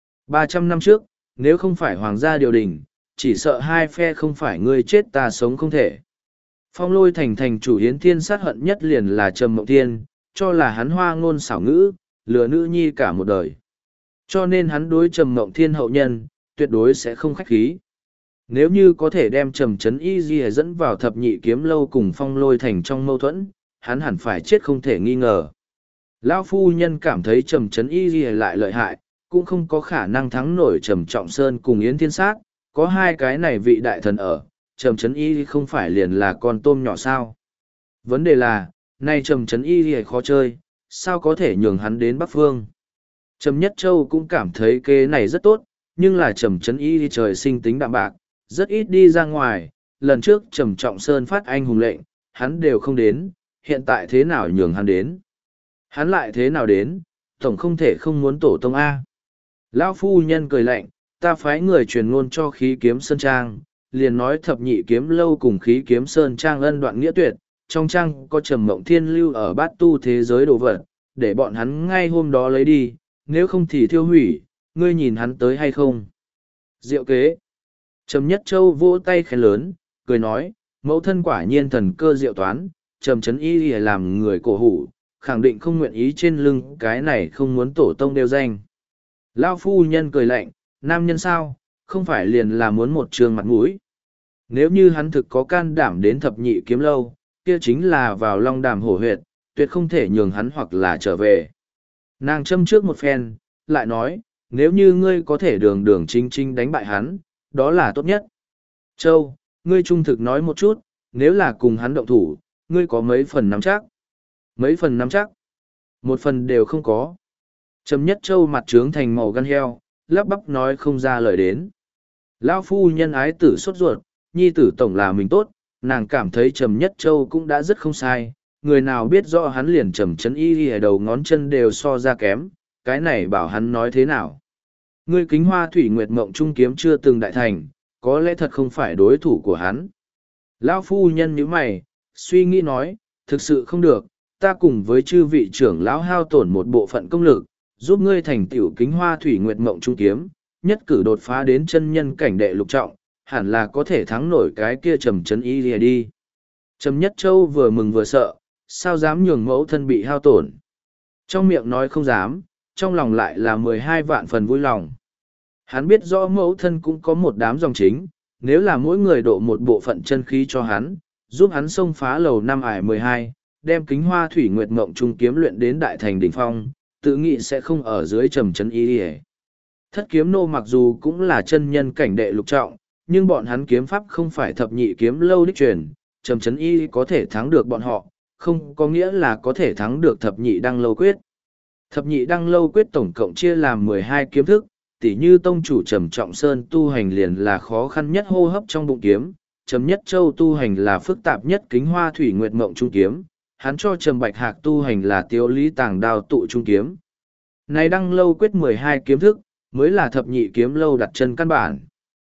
300 năm trước, nếu không phải hoàng gia điều đình, chỉ sợ hai phe không phải ngươi chết ta sống không thể. Phong Lôi Thành thành chủ Yến Thiên sát hận nhất liền là Trầm Mộng Thiên, cho là hắn hoa ngôn xảo ngữ, lừa nữ nhi cả một đời. Cho nên hắn đối Trầm Mộng Thiên hậu nhân, tuyệt đối sẽ không khách khí. Nếu như có thể đem Trầm Trấn Y Ghi dẫn vào thập nhị kiếm lâu cùng Phong Lôi Thành trong mâu thuẫn, hắn hẳn phải chết không thể nghi ngờ. Lão phu nhân cảm thấy Trầm Trấn Y Ghi lại lợi hại, cũng không có khả năng thắng nổi Trầm Trọng Sơn cùng Yến Thiên Sát, có hai cái này vị đại thần ở, Trầm Trấn Y không phải liền là con tôm nhỏ sao. Vấn đề là, nay Trầm Trấn Y khó chơi, sao có thể nhường hắn đến Bắc Phương. Trầm Nhất Châu cũng cảm thấy kế này rất tốt, nhưng là Trầm Trấn Y trời sinh tính đạm bạc, rất ít đi ra ngoài, lần trước Trầm Trọng Sơn phát anh hùng lệnh, hắn đều không đến, hiện tại thế nào nhường hắn đến. Hắn lại thế nào đến, tổng không thể không muốn tổ tông A. Lão phu nhân cười lạnh, ta phái người truyền ngôn cho khí kiếm sơn trang, liền nói thập nhị kiếm lâu cùng khí kiếm sơn trang ân đoạn nghĩa tuyệt, trong trang có Trầm Mộng Thiên lưu ở bát tu thế giới đồ vật, để bọn hắn ngay hôm đó lấy đi, nếu không thì thiêu hủy, ngươi nhìn hắn tới hay không. Diệu kế. Trầm Nhất Châu vỗ tay khen lớn, cười nói, mẫu thân quả nhiên thần cơ diệu toán, Trầm Trấn Y làm người cổ hủ, khẳng định không nguyện ý trên lưng cái này không muốn tổ tông đeo danh. Lao phu nhân cười lạnh, nam nhân sao, không phải liền là muốn một trường mặt mũi. Nếu như hắn thực có can đảm đến thập nhị kiếm lâu, kia chính là vào long đàm hổ huyệt, tuyệt không thể nhường hắn hoặc là trở về. Nàng châm trước một phen, lại nói, nếu như ngươi có thể đường đường chính chính đánh bại hắn, đó là tốt nhất. Châu, ngươi trung thực nói một chút, nếu là cùng hắn động thủ, ngươi có mấy phần nắm chắc? Mấy phần nắm chắc? Một phần đều không có. Trầm Nhất Châu mặt trướng thành màu gan heo, lắp bắp nói không ra lời đến. Lão phu nhân ái tử sốt ruột, nhi tử tổng là mình tốt, nàng cảm thấy Trầm Nhất Châu cũng đã rất không sai, người nào biết rõ hắn liền Trầm Trấn Y ở đầu ngón chân đều so ra kém, cái này bảo hắn nói thế nào. Ngươi Kính Hoa Thủy Nguyệt Mộng Trung kiếm chưa từng đại thành, có lẽ thật không phải đối thủ của hắn. Lão phu nhân nhíu mày, suy nghĩ nói, thực sự không được, ta cùng với chư vị trưởng lão hao tổn một bộ phận công lực, giúp ngươi thành tiểu Kính Hoa Thủy Nguyệt Mộng Trung kiếm, nhất cử đột phá đến chân nhân cảnh đệ lục trọng, hẳn là có thể thắng nổi cái kia Trầm Trấn Y lìa đi. Trầm Nhất Châu vừa mừng vừa sợ, sao dám nhường mẫu thân bị hao tổn. Trong miệng nói không dám, trong lòng lại là 12 vạn phần vui lòng. Hắn biết rõ mẫu thân cũng có một đám dòng chính, nếu là mỗi người độ một bộ phận chân khí cho hắn, giúp hắn xông phá lầu năm ải 12, đem kính hoa thủy nguyệt mộng trung kiếm luyện đến đại thành đỉnh phong, tự nghĩ sẽ không ở dưới trầm chấn y ỉa. Thất kiếm nô mặc dù cũng là chân nhân cảnh đệ lục trọng, nhưng bọn hắn kiếm pháp không phải thập nhị kiếm lâu đích truyền, trầm chấn y có thể thắng được bọn họ, không có nghĩa là có thể thắng được thập nhị đăng lâu quyết. Thập nhị đăng lâu quyết tổng cộng chia làm 12 kiếm thức, tỉ như tông chủ Trầm Trọng Sơn tu hành liền là khó khăn nhất hô hấp trong bụng kiếm, Trầm Nhất Châu tu hành là phức tạp nhất kính hoa thủy nguyệt mộng trung kiếm, hắn cho Trầm Bạch Hạc tu hành là Tiếu Lý Tàng Đao tụ trung kiếm. Này đăng lâu quyết 12 kiếm thức, mới là thập nhị kiếm lâu đặt chân căn bản.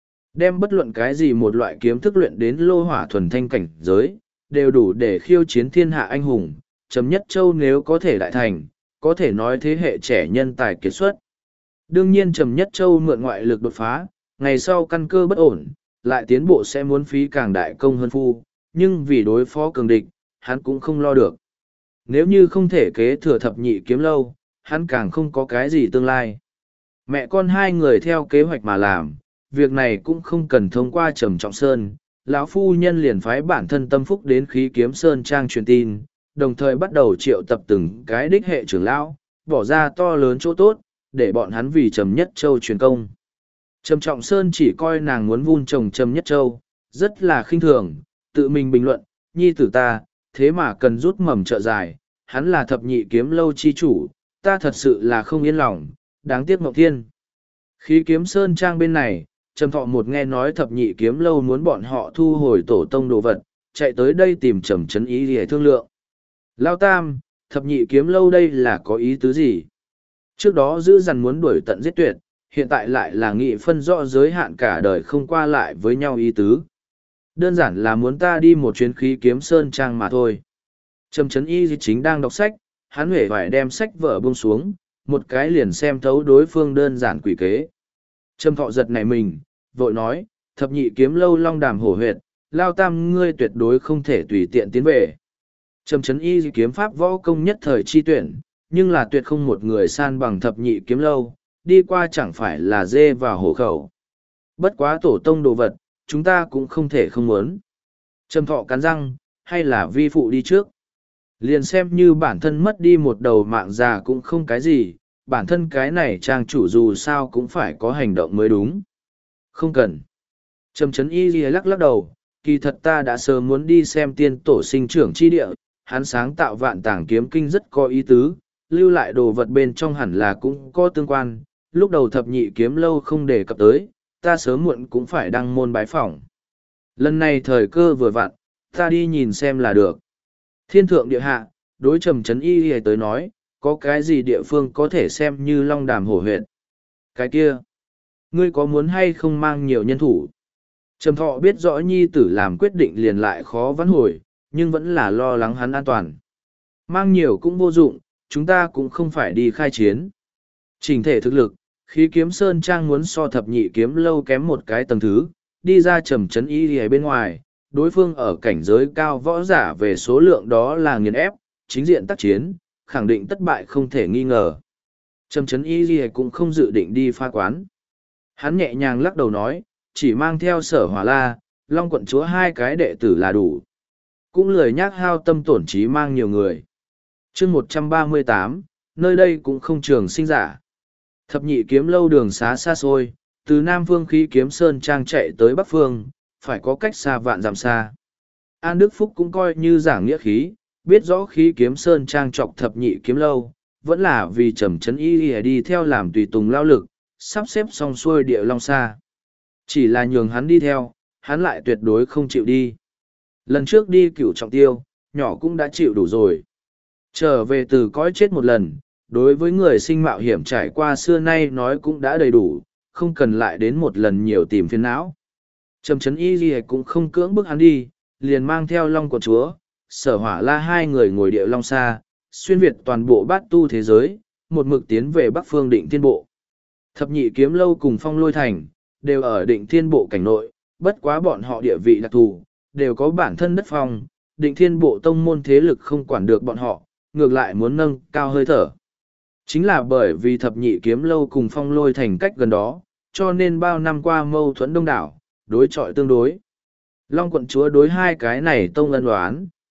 Đem bất luận cái gì một loại kiếm thức luyện đến lô hỏa thuần thanh cảnh giới, đều đủ để khiêu chiến thiên hạ anh hùng. Trầm Nhất Châu nếu có thể đại thành, có thể nói thế hệ trẻ nhân tài kiệt xuất. Đương nhiên Trầm Nhất Châu mượn ngoại lực đột phá, ngày sau căn cơ bất ổn, lại tiến bộ sẽ muốn phí càng đại công hơn phu, nhưng vì đối phó cường địch, hắn cũng không lo được. Nếu như không thể kế thừa thập nhị kiếm lâu, hắn càng không có cái gì tương lai. Mẹ con hai người theo kế hoạch mà làm, việc này cũng không cần thông qua Trầm Trọng Sơn. Lão phu nhân liền phái bản thân tâm phúc đến Khí Kiếm Sơn trang truyền tin, đồng thời bắt đầu triệu tập từng cái đích hệ trưởng lão, bỏ ra to lớn chỗ tốt, để bọn hắn vì Trầm Nhất Châu truyền công. Trầm Trọng Sơn chỉ coi nàng muốn vun trồng Trầm Nhất Châu, rất là khinh thường, tự mình bình luận, nhi tử ta, thế mà cần rút mầm trợ dài, hắn là thập nhị kiếm lâu chi chủ, ta thật sự là không yên lòng, đáng tiếc Mộng Thiên. Khí Kiếm Sơn trang bên này, Trầm Thọ một nghe nói thập nhị kiếm lâu muốn bọn họ thu hồi tổ tông đồ vật, chạy tới đây tìm Trầm Chấn ý để thương lượng. Lao Tam, thập nhị kiếm lâu đây là có ý tứ gì? Trước đó giữ dằn muốn đuổi tận giết tuyệt, hiện tại lại là nghị phân rõ giới hạn cả đời không qua lại với nhau ý tứ. Đơn giản là muốn ta đi một chuyến Khí Kiếm Sơn trang mà thôi. Trầm Chấn y chính đang đọc sách, hắn huệ phải đem sách vở buông xuống, một cái liền xem thấu đối phương đơn giản quỷ kế. Trầm Thọ giật nảy mình, vội nói, thập nhị kiếm lâu long đàm hổ huyệt, Lao Tam ngươi tuyệt đối không thể tùy tiện tiến về. Trầm Chấn y kiếm pháp võ công nhất thời chi tuyển, nhưng là tuyệt không một người san bằng thập nhị kiếm lâu, đi qua chẳng phải là dê vào hổ khẩu. Bất quá tổ tông đồ vật, chúng ta cũng không thể không muốn. Trầm Thọ cắn răng, hay là vi phụ đi trước. Liền xem như bản thân mất đi một đầu mạng già cũng không cái gì, bản thân cái này trang chủ dù sao cũng phải có hành động mới đúng. Không cần. Trầm Chấn y lắc lắc đầu, kỳ thật ta đã sớm muốn đi xem tiên tổ sinh trưởng chi địa, hắn sáng tạo vạn tảng kiếm kinh rất có ý tứ, lưu lại đồ vật bên trong hẳn là cũng có tương quan, lúc đầu thập nhị kiếm lâu không đề cập tới, ta sớm muộn cũng phải đăng môn bái phỏng. Lần này thời cơ vừa vặn, ta đi nhìn xem là được. Thiên thượng địa hạ, đối Trầm Chấn y tới nói, có cái gì địa phương có thể xem như long đàm hổ huyệt. Cái kia, ngươi có muốn hay không mang nhiều nhân thủ? Trầm Thọ biết rõ nhi tử làm quyết định liền lại khó vãn hồi, nhưng vẫn là lo lắng hắn an toàn. Mang nhiều cũng vô dụng, chúng ta cũng không phải đi khai chiến. Chỉnh thể thực lực, Khí Kiếm Sơn trang muốn so thập nhị kiếm lâu kém một cái tầng thứ, đi ra Trầm Chấn y ở bên ngoài, đối phương ở cảnh giới cao võ giả về số lượng đó là nghiền ép, chính diện tác chiến, khẳng định thất bại không thể nghi ngờ. Trầm Chấn y cũng không dự định đi pha quán. Hắn nhẹ nhàng lắc đầu nói, chỉ mang theo Sở Hỏa La, Long quận chúa hai cái đệ tử là đủ. Cũng lười nhác hao tâm tổn trí mang nhiều người. chương 138, nơi đây cũng không trường sinh giả. Thập nhị kiếm lâu đường xá xa xôi, từ Nam Phương Khí Kiếm Sơn trang chạy tới Bắc Phương, phải có cách xa vạn dặm xa. An Đức Phúc cũng coi như giảng nghĩa khí, biết rõ Khí Kiếm Sơn trang trọc thập nhị kiếm lâu, vẫn là vì Trầm Chấn y đi theo làm tùy tùng lao lực, sắp xếp xong xuôi địa long xa. Chỉ là nhường hắn đi theo, hắn lại tuyệt đối không chịu đi. Lần trước đi Cửu Trọng Tiêu, nhỏ cũng đã chịu đủ rồi. Trở về từ cõi chết một lần, đối với người sinh mạo hiểm trải qua xưa nay nói cũng đã đầy đủ, không cần lại đến một lần nhiều tìm phiền não. Trầm Chấn y cũng không cưỡng bức hắn đi, liền mang theo Long quận chúa, Sở Hỏa La hai người ngồi địa long xa, xuyên việt toàn bộ bát tu thế giới, một mực tiến về Bắc Phương Định Thiên Bộ. Thập nhị kiếm lâu cùng Phong Lôi Thành, đều ở Định Thiên Bộ cảnh nội, bất quá bọn họ địa vị đặc thù, đều có bản thân đất phong, Định Thiên Bộ tông môn thế lực không quản được bọn họ, ngược lại muốn nâng cao hơi thở. Chính là bởi vì thập nhị kiếm lâu cùng Phong Lôi Thành cách gần đó, cho nên bao năm qua mâu thuẫn đông đảo, đối chọi tương đối. Long quận chúa đối hai cái này tông ân đoán,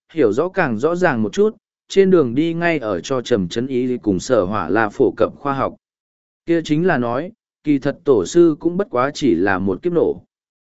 hiểu rõ càng rõ ràng một chút, trên đường đi ngay ở cho Trầm Chấn Ý cùng Sở Hỏa La phổ cập khoa học. Kia chính là nói, kỳ thật tổ sư cũng bất quá chỉ là một kiếp nổ.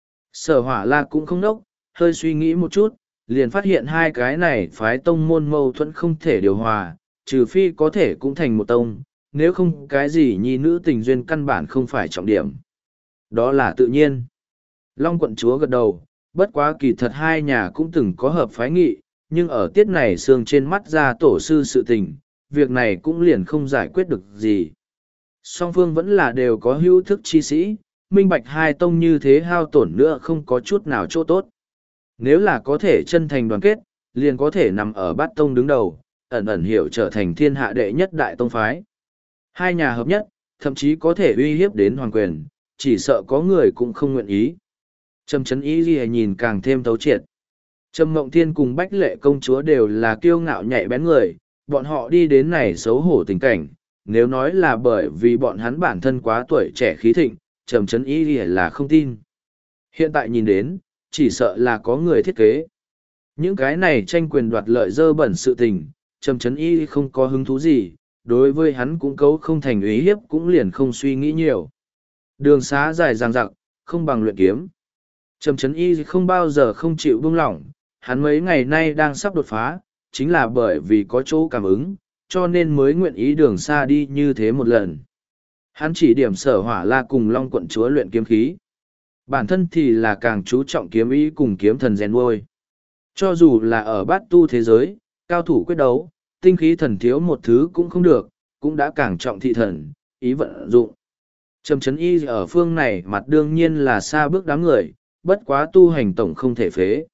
Sở Hỏa La cũng không nốc, hơi suy nghĩ một chút, liền phát hiện hai cái này phái tông môn mâu thuẫn không thể điều hòa, trừ phi có thể cũng thành một tông, nếu không cái gì nhi nữ tình duyên căn bản không phải trọng điểm. Đó là tự nhiên. Long quận chúa gật đầu, bất quá kỳ thật hai nhà cũng từng có hợp phái nghị, nhưng ở tiết này xương trên mắt ra tổ sư sự tình, việc này cũng liền không giải quyết được gì. Song phương vẫn là đều có hữu thức chi sĩ, minh bạch hai tông như thế hao tổn nữa không có chút nào chỗ tốt. Nếu là có thể chân thành đoàn kết, liền có thể nằm ở bát tông đứng đầu, ẩn ẩn hiểu trở thành thiên hạ đệ nhất đại tông phái. Hai nhà hợp nhất, thậm chí có thể uy hiếp đến hoàng quyền, chỉ sợ có người cũng không nguyện ý. Trầm Chấn Ý Ghi nhìn càng thêm thấu triệt. Trầm Mộng Thiên cùng Bách Lệ công chúa đều là kiêu ngạo nhạy bén người, bọn họ đi đến này xấu hổ tình cảnh, nếu nói là bởi vì bọn hắn bản thân quá tuổi trẻ khí thịnh, Trầm Chấn Ý Ghi là không tin. Hiện tại nhìn đến, chỉ sợ là có người thiết kế. Những cái này tranh quyền đoạt lợi dơ bẩn sự tình, Trầm Chấn Ý không có hứng thú gì, đối với hắn cũng cấu không thành ý hiếp cũng liền không suy nghĩ nhiều. Đường xá dài dằng dặc, không bằng luyện kiếm. Trầm Chấn Y không bao giờ không chịu buông lỏng, hắn mấy ngày nay đang sắp đột phá, chính là bởi vì có chỗ cảm ứng, cho nên mới nguyện ý đường xa đi như thế một lần. Hắn chỉ điểm Sở Hỏa La cùng Long quận chúa luyện kiếm khí. Bản thân thì là càng chú trọng kiếm ý cùng kiếm thần rèn nuôi. Cho dù là ở bát tu thế giới, cao thủ quyết đấu, tinh khí thần thiếu một thứ cũng không được, cũng đã càng trọng thị thần, ý vận dụng. Trầm Chấn Y ở phương này mặt đương nhiên là xa bước đám người, bất quá tu hành tổng không thể phế.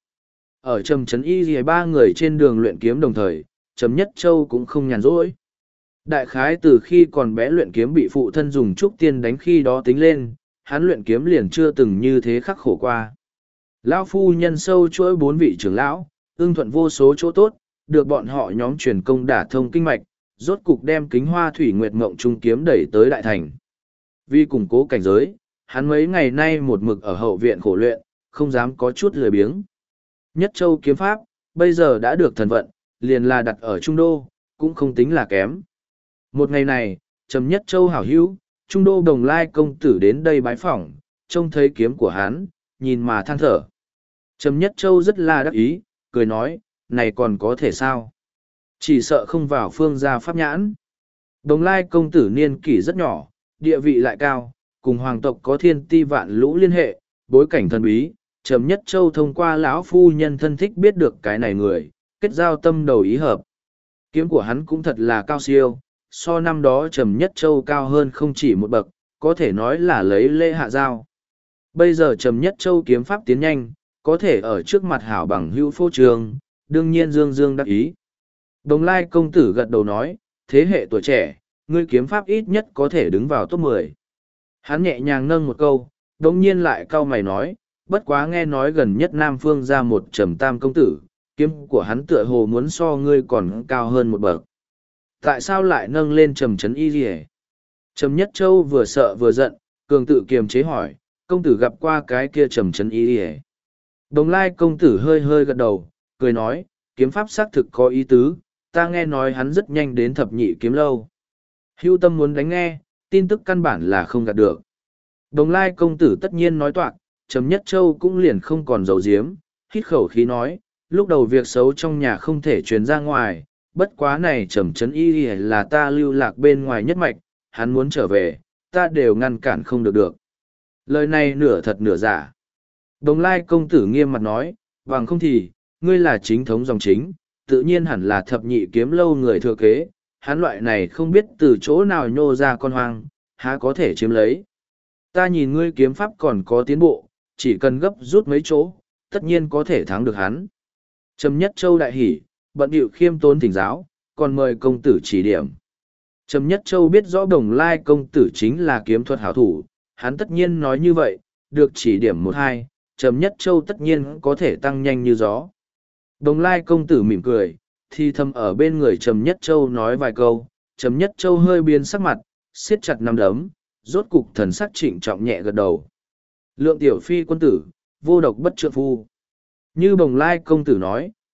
Ở Trầm Chấn Y ba người trên đường luyện kiếm đồng thời, Trầm Nhất Châu cũng không nhàn rỗi. Đại khái từ khi còn bé luyện kiếm bị phụ thân dùng trúc tiên đánh khi đó tính lên, hắn luyện kiếm liền chưa từng như thế khắc khổ qua. Lão phu nhân sâu chuỗi 4 vị trưởng lão, ưng thuận vô số chỗ tốt, được bọn họ nhóm truyền công đả thông kinh mạch, rốt cục đem Kính Hoa Thủy Nguyệt Ngộng Trung kiếm đẩy tới đại thành. Vì củng cố cảnh giới, hắn mấy ngày nay một mực ở hậu viện khổ luyện, không dám có chút lười biếng. Nhất Châu kiếm pháp, bây giờ đã được thần vận, liền là đặt ở Trung Đô, cũng không tính là kém. Một ngày này, Trầm Nhất Châu hảo hữu, Trung Đô Đồng Lai công tử đến đây bái phỏng, trông thấy kiếm của hắn, nhìn mà than thở. Trầm Nhất Châu rất là đắc ý, cười nói, này còn có thể sao? Chỉ sợ không vào phương gia pháp nhãn. Đồng Lai công tử niên kỷ rất nhỏ, địa vị lại cao, cùng hoàng tộc có thiên ti vạn lũ liên hệ, bối cảnh thần bí. Trầm Nhất Châu thông qua lão phu nhân thân thích biết được cái này người, kết giao tâm đầu ý hợp. Kiếm của hắn cũng thật là cao siêu, so năm đó Trầm Nhất Châu cao hơn không chỉ một bậc, có thể nói là lấy lễ hạ giao. Bây giờ Trầm Nhất Châu kiếm pháp tiến nhanh, có thể ở trước mặt hảo bằng hữu phô trường, đương nhiên dương dương đắc ý. Đồng Lai công tử gật đầu nói, thế hệ tuổi trẻ, ngươi kiếm pháp ít nhất có thể đứng vào top 10. Hắn nhẹ nhàng nâng một câu, đồng nhiên lại cau mày nói, bất quá nghe nói gần nhất Nam Phương ra một Trầm Tam công tử, kiếm của hắn tựa hồ muốn so ngươi còn cao hơn một bậc. Tại sao lại nâng lên Trầm Chấn Y gì? Trầm Nhất Châu vừa sợ vừa giận, cường tự kiềm chế hỏi, công tử gặp qua cái kia Trầm Chấn Y gì? Đồng Lai công tử hơi hơi gật đầu, cười nói, kiếm pháp xác thực có ý tứ, ta nghe nói hắn rất nhanh đến thập nhị kiếm lâu. Hưu tâm muốn đánh nghe, tin tức căn bản là không gạt được. Đồng Lai công tử tất nhiên nói toạc, Trầm Nhất Châu cũng liền không còn giấu giếm, hít khẩu khí nói, lúc đầu việc xấu trong nhà không thể truyền ra ngoài, bất quá này Trầm Chấn Y là ta lưu lạc bên ngoài nhất mạch, hắn muốn trở về, ta đều ngăn cản không được. Lời này nửa thật nửa giả. Đồng Lai công tử nghiêm mặt nói, bằng không thì, ngươi là chính thống dòng chính, tự nhiên hẳn là thập nhị kiếm lâu người thừa kế, hắn loại này không biết từ chỗ nào nhô ra con hoang, há có thể chiếm lấy. Ta nhìn ngươi kiếm pháp còn có tiến bộ, chỉ cần gấp rút mấy chỗ, tất nhiên có thể thắng được hắn. Trầm Nhất Châu đại hỉ, bận điệu khiêm tốn thỉnh giáo, còn mời công tử chỉ điểm. Trầm Nhất Châu biết rõ Đồng Lai công tử chính là kiếm thuật hảo thủ, hắn tất nhiên nói như vậy, được chỉ điểm một hai, Trầm Nhất Châu tất nhiên có thể tăng nhanh như gió. Đồng Lai công tử mỉm cười, thì thầm ở bên người Trầm Nhất Châu nói vài câu, Trầm Nhất Châu hơi biến sắc mặt, siết chặt nắm đấm, rốt cục thần sắc trịnh trọng nhẹ gật đầu. Lượng tiểu phi quân tử, vô độc bất trượng phu. Như Đồng Lai công tử nói,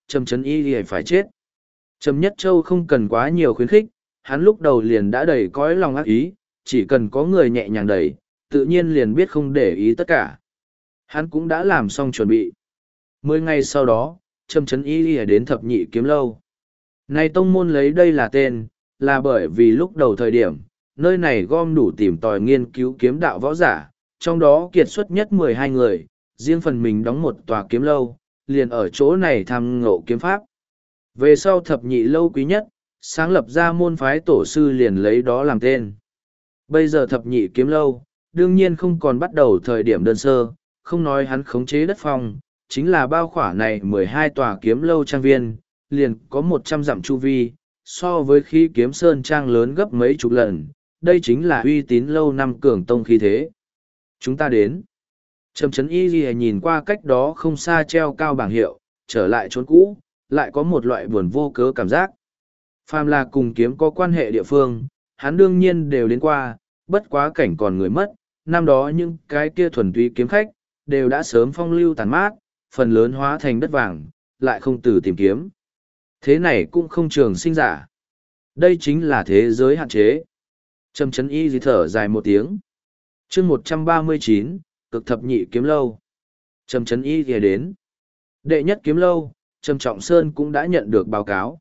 Trầm Trấn Y thì phải chết. Trầm Nhất Châu không cần quá nhiều khuyến khích, hắn lúc đầu liền đã đầy cõi lòng ác ý, chỉ cần có người nhẹ nhàng đẩy, tự nhiên liền biết không để ý tất cả. Hắn cũng đã làm xong chuẩn bị. 10 ngày sau đó, Trầm Trấn Y đến Thập Nhị Kiếm Lâu. Này tông môn lấy đây là tên, là bởi vì lúc đầu thời điểm, nơi này gom đủ tìm tòi nghiên cứu kiếm đạo võ giả, trong đó kiệt xuất nhất 12 người, riêng phần mình đóng một tòa kiếm lâu, liền ở chỗ này tham ngộ kiếm pháp. Về sau Thập Nhị Lâu quý nhất, sáng lập ra môn phái tổ sư liền lấy đó làm tên. Bây giờ Thập Nhị Kiếm Lâu, đương nhiên không còn bắt đầu thời điểm đơn sơ, không nói hắn khống chế đất phong, chính là bao khỏa này 12 tòa kiếm lâu trang viên, liền có 100 dặm chu vi, so với khi kiếm sơn trang lớn gấp mấy chục lần, đây chính là uy tín lâu năm cường tông khí thế. Chúng ta đến. Trầm Trấn Y Ghi nhìn qua cách đó không xa treo cao bảng hiệu, trở lại chốn cũ, lại có một loại buồn vô cớ cảm giác. Phàm là cùng kiếm có quan hệ địa phương, hắn đương nhiên đều đến qua, bất quá cảnh còn người mất, năm đó những cái kia thuần túy kiếm khách, đều đã sớm phong lưu tàn mát, phần lớn hóa thành đất vàng, lại không từ tìm kiếm. Thế này cũng không trường sinh giả. Đây chính là thế giới hạn chế. Trầm Trấn Y Ghi thở dài một tiếng. chương 139, cực thập nhị kiếm lâu. Trầm Trấn Y Ghi đến. Đệ nhất kiếm lâu, Trầm Trọng Sơn cũng đã nhận được báo cáo.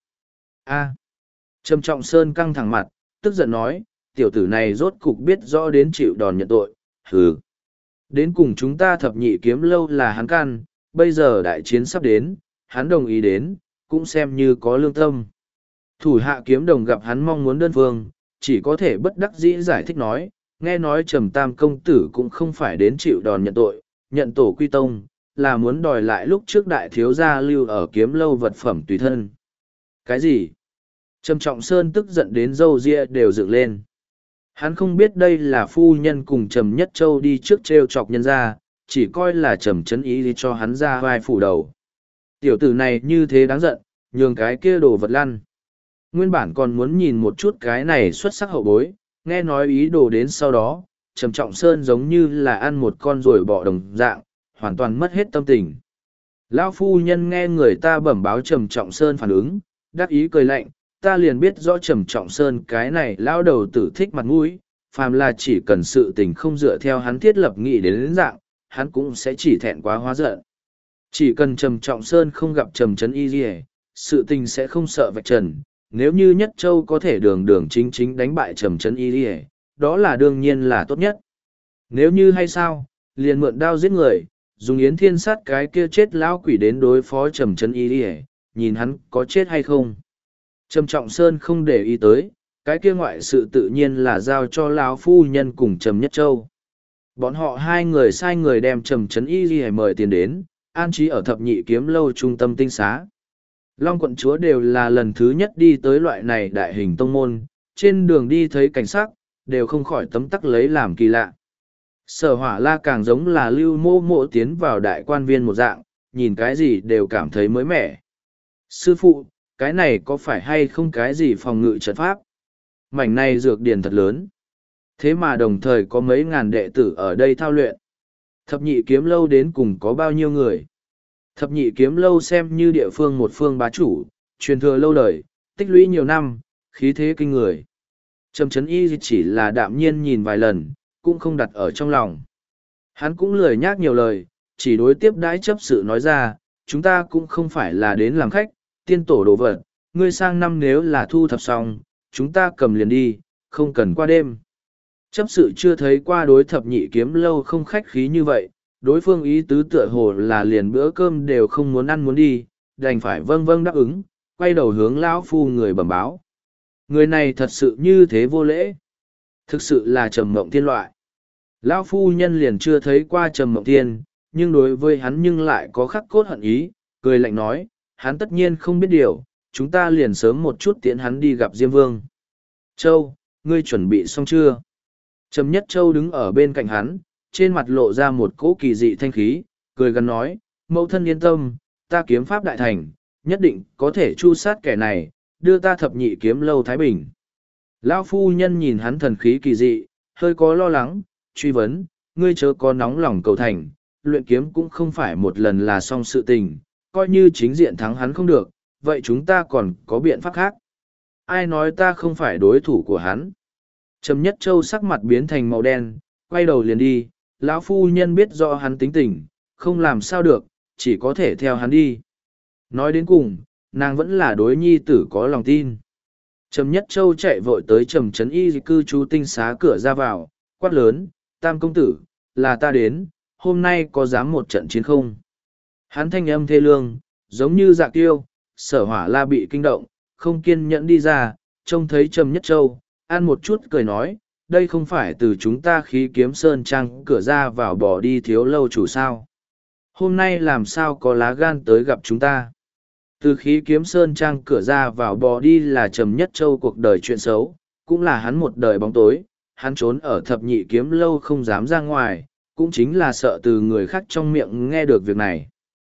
Trầm Trọng Sơn căng thẳng mặt, tức giận nói, tiểu tử này rốt cục biết rõ đến chịu đòn nhận tội, hừ. Đến cùng chúng ta thập nhị kiếm lâu là hắn can, bây giờ đại chiến sắp đến, hắn đồng ý đến, cũng xem như có lương tâm. Thủ hạ kiếm đồng gặp hắn mong muốn đơn phương, chỉ có thể bất đắc dĩ giải thích nói, nghe nói Trầm Tam công tử cũng không phải đến chịu đòn nhận tội, nhận tổ quy tông, là muốn đòi lại lúc trước đại thiếu gia lưu ở kiếm lâu vật phẩm tùy thân. Cái gì? Trầm Trọng Sơn tức giận đến râu ria đều dựng lên. Hắn không biết đây là phu nhân cùng Trầm Nhất Châu đi trước trêu chọc nhân ra, chỉ coi là Trầm Trấn Y đi cho hắn ra vai phủ đầu. Tiểu tử này như thế đáng giận, nhường cái kia đồ vật lăn. Nguyên bản còn muốn nhìn một chút cái này xuất sắc hậu bối, nghe nói ý đồ đến sau đó, Trầm Trọng Sơn giống như là ăn một con ruồi bọ đồng dạng, hoàn toàn mất hết tâm tình. Lão phu nhân nghe người ta bẩm báo Trầm Trọng Sơn phản ứng, đắc ý cười lạnh, ta liền biết rõ Trầm Trọng Sơn cái này lão đầu tử thích mặt mũi, phàm là chỉ cần sự tình không dựa theo hắn thiết lập nghị đến dạng, hắn cũng sẽ chỉ thẹn quá hóa giận. Chỉ cần Trầm Trọng Sơn không gặp Trầm Trấn Y gì, sự tình sẽ không sợ vạch trần. Nếu như Nhất Châu có thể đường đường chính chính đánh bại Trầm Trấn Y gì, đó là đương nhiên là tốt nhất. Nếu như hay sao, liền mượn đao giết người, dùng yến thiên sát cái kia chết lão quỷ đến đối phó Trầm Trấn Y gì, nhìn hắn có chết hay không. Trầm Trọng Sơn không để ý tới, cái kia ngoại sự tự nhiên là giao cho lão phu nhân cùng Trầm Nhất Châu. Bọn họ hai người sai người đem Trầm Trấn Y gì mời tiền đến, an trí ở thập nhị kiếm lâu trung tâm tinh xá. Long quận chúa đều là lần thứ nhất đi tới loại này đại hình tông môn, trên đường đi thấy cảnh sắc, đều không khỏi tấm tắc lấy làm kỳ lạ. Sở Hỏa La càng giống là lưu mô mộ tiến vào đại quan viên một dạng, nhìn cái gì đều cảm thấy mới mẻ. Sư phụ, cái này có phải hay không cái gì phòng ngự trận pháp? Mảnh này dược điển thật lớn. Thế mà đồng thời có mấy ngàn đệ tử ở đây thao luyện. Thập nhị kiếm lâu đến cùng có bao nhiêu người? Thập nhị kiếm lâu xem như địa phương một phương bá chủ, truyền thừa lâu đời, tích lũy nhiều năm, khí thế kinh người. Trầm Trấn Y chỉ là đạm nhiên nhìn vài lần, cũng không đặt ở trong lòng. Hắn cũng lười nhác nhiều lời, chỉ đối tiếp đãi chấp sự nói ra, chúng ta cũng không phải là đến làm khách, tiên tổ đồ vật, ngươi sang năm nếu là thu thập xong, chúng ta cầm liền đi, không cần qua đêm. Chấp sự chưa thấy qua đối thập nhị kiếm lâu không khách khí như vậy, đối phương ý tứ tựa hồ là liền bữa cơm đều không muốn ăn muốn đi, đành phải vâng vâng đáp ứng, quay đầu hướng lão phu người bẩm báo. Người này thật sự như thế vô lễ. Thực sự là Trầm Mộng Tiên loại. Lão phu nhân liền chưa thấy qua Trầm Mộng Tiên, nhưng đối với hắn nhưng lại có khắc cốt hận ý, cười lạnh nói, hắn tất nhiên không biết điều, chúng ta liền sớm một chút tiễn hắn đi gặp Diêm Vương. Châu, ngươi chuẩn bị xong chưa? Trầm Nhất Châu đứng ở bên cạnh hắn, trên mặt lộ ra một cỗ kỳ dị thanh khí, cười gần nói, mẫu thân yên tâm, ta kiếm pháp đại thành, nhất định có thể chu sát kẻ này, đưa ta thập nhị kiếm lâu Thái Bình. Lão phu nhân nhìn hắn thần khí kỳ dị, hơi có lo lắng, truy vấn, ngươi chớ có nóng lòng cầu thành, luyện kiếm cũng không phải một lần là xong sự tình, coi như chính diện thắng hắn không được, vậy chúng ta còn có biện pháp khác. Ai nói ta không phải đối thủ của hắn? Trầm Nhất Châu sắc mặt biến thành màu đen, quay đầu liền đi, lão phu nhân biết rõ hắn tính tình, không làm sao được, chỉ có thể theo hắn đi. Nói đến cùng, nàng vẫn là đối nhi tử có lòng tin. Trầm Nhất Châu chạy vội tới Trầm Trấn Y cư trú tinh xá cửa ra vào, quát lớn, Tam công tử, là ta đến, hôm nay có dám một trận chiến không? Hắn thanh âm thê lương, giống như dạ kiêu, Sở Hỏa La bị kinh động, không kiên nhẫn đi ra, trông thấy Trầm Nhất Châu, ăn một chút cười nói, đây không phải từ chúng ta Khí Kiếm Sơn Trang cửa ra vào bỏ đi thiếu lâu chủ sao? Hôm nay làm sao có lá gan tới gặp chúng ta? Từ Khí Kiếm Sơn Trang cửa ra vào bò đi là Trầm Nhất Châu cuộc đời chuyện xấu, cũng là hắn một đời bóng tối, hắn trốn ở thập nhị kiếm lâu không dám ra ngoài, cũng chính là sợ từ người khác trong miệng nghe được việc này.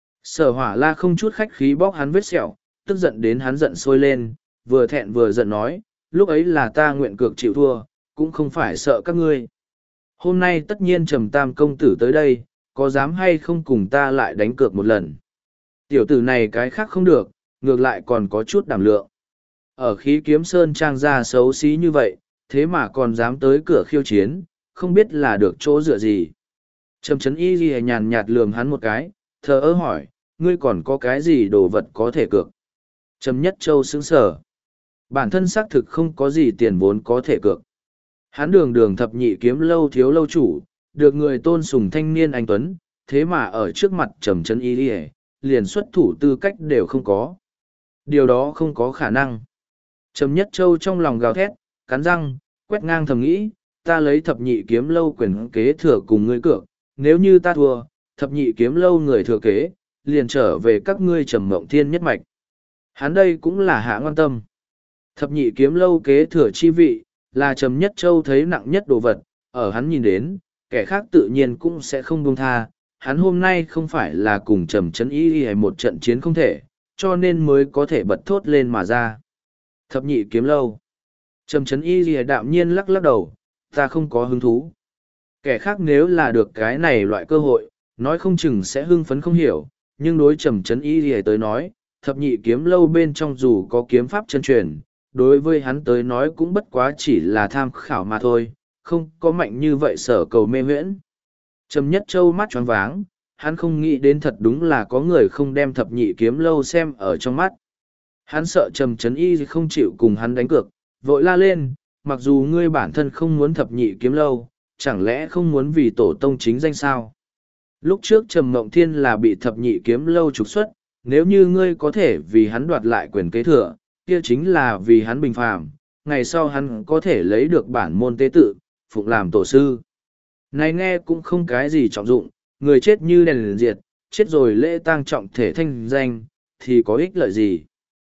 Sở Hỏa La không chút khách khí bóc hắn vết sẹo, tức giận đến hắn giận sôi lên, vừa thẹn vừa giận nói, lúc ấy là ta nguyện cược chịu thua, cũng không phải sợ các ngươi. Hôm nay tất nhiên Trầm Tam công tử tới đây, có dám hay không cùng ta lại đánh cược một lần. Tiểu tử này cái khác không được, ngược lại còn có chút đảm lượng. Ở Khí Kiếm Sơn Trang ra xấu xí như vậy, thế mà còn dám tới cửa khiêu chiến, không biết là được chỗ dựa gì. Trầm Trấn Y ghi nhàn nhạt lườm hắn một cái, thờ ơ hỏi, ngươi còn có cái gì đồ vật có thể cược? Trầm Nhất Châu sững sờ. Bản thân xác thực không có gì tiền vốn có thể cược. Hắn đường thập nhị kiếm lâu thiếu lâu chủ, được người tôn sùng thanh niên anh tuấn, thế mà ở trước mặt Trầm Trấn Y ghi liền xuất thủ tư cách đều không có. Điều đó không có khả năng. Trầm Nhất Châu trong lòng gào thét, cắn răng, quét ngang thầm nghĩ, ta lấy thập nhị kiếm lâu quyền kế thừa cùng ngươi cược, nếu như ta thua, thập nhị kiếm lâu người thừa kế, liền trở về các ngươi Trầm Mộng Thiên nhất mạch. Hắn đây cũng là hạ ngoan tâm. Thập nhị kiếm lâu kế thừa chi vị, là Trầm Nhất Châu thấy nặng nhất đồ vật, ở hắn nhìn đến, kẻ khác tự nhiên cũng sẽ không buông tha. Hắn hôm nay không phải là cùng Trầm Trấn Y hay một trận chiến không thể, cho nên mới có thể bật thốt lên mà ra. Thập nhị kiếm lâu. Trầm Trấn Y lìa đạm nhiên lắc lắc đầu, ta không có hứng thú. Kẻ khác nếu là được cái này loại cơ hội, nói không chừng sẽ hưng phấn không hiểu, nhưng đối Trầm Trấn Y lìa tới nói, thập nhị kiếm lâu bên trong dù có kiếm pháp chân truyền, đối với hắn tới nói cũng bất quá chỉ là tham khảo mà thôi, không có mạnh như vậy sở cầu mê huyễn. Trầm Nhất Châu mắt choáng váng, hắn không nghĩ đến thật đúng là có người không đem thập nhị kiếm lâu xem ở trong mắt. Hắn sợ Trầm Trấn Y không chịu cùng hắn đánh cược, vội la lên, mặc dù ngươi bản thân không muốn thập nhị kiếm lâu, chẳng lẽ không muốn vì tổ tông chính danh sao? Lúc trước Trầm Mộng Thiên là bị thập nhị kiếm lâu trục xuất, nếu như ngươi có thể vì hắn đoạt lại quyền kế thừa, kia chính là vì hắn bình phàm, ngày sau hắn có thể lấy được bản môn tế tự, phụng làm tổ sư. Này nghe cũng không cái gì trọng dụng, người chết như đèn liền diệt, chết rồi lễ tang trọng thể thanh danh, thì có ích lợi gì?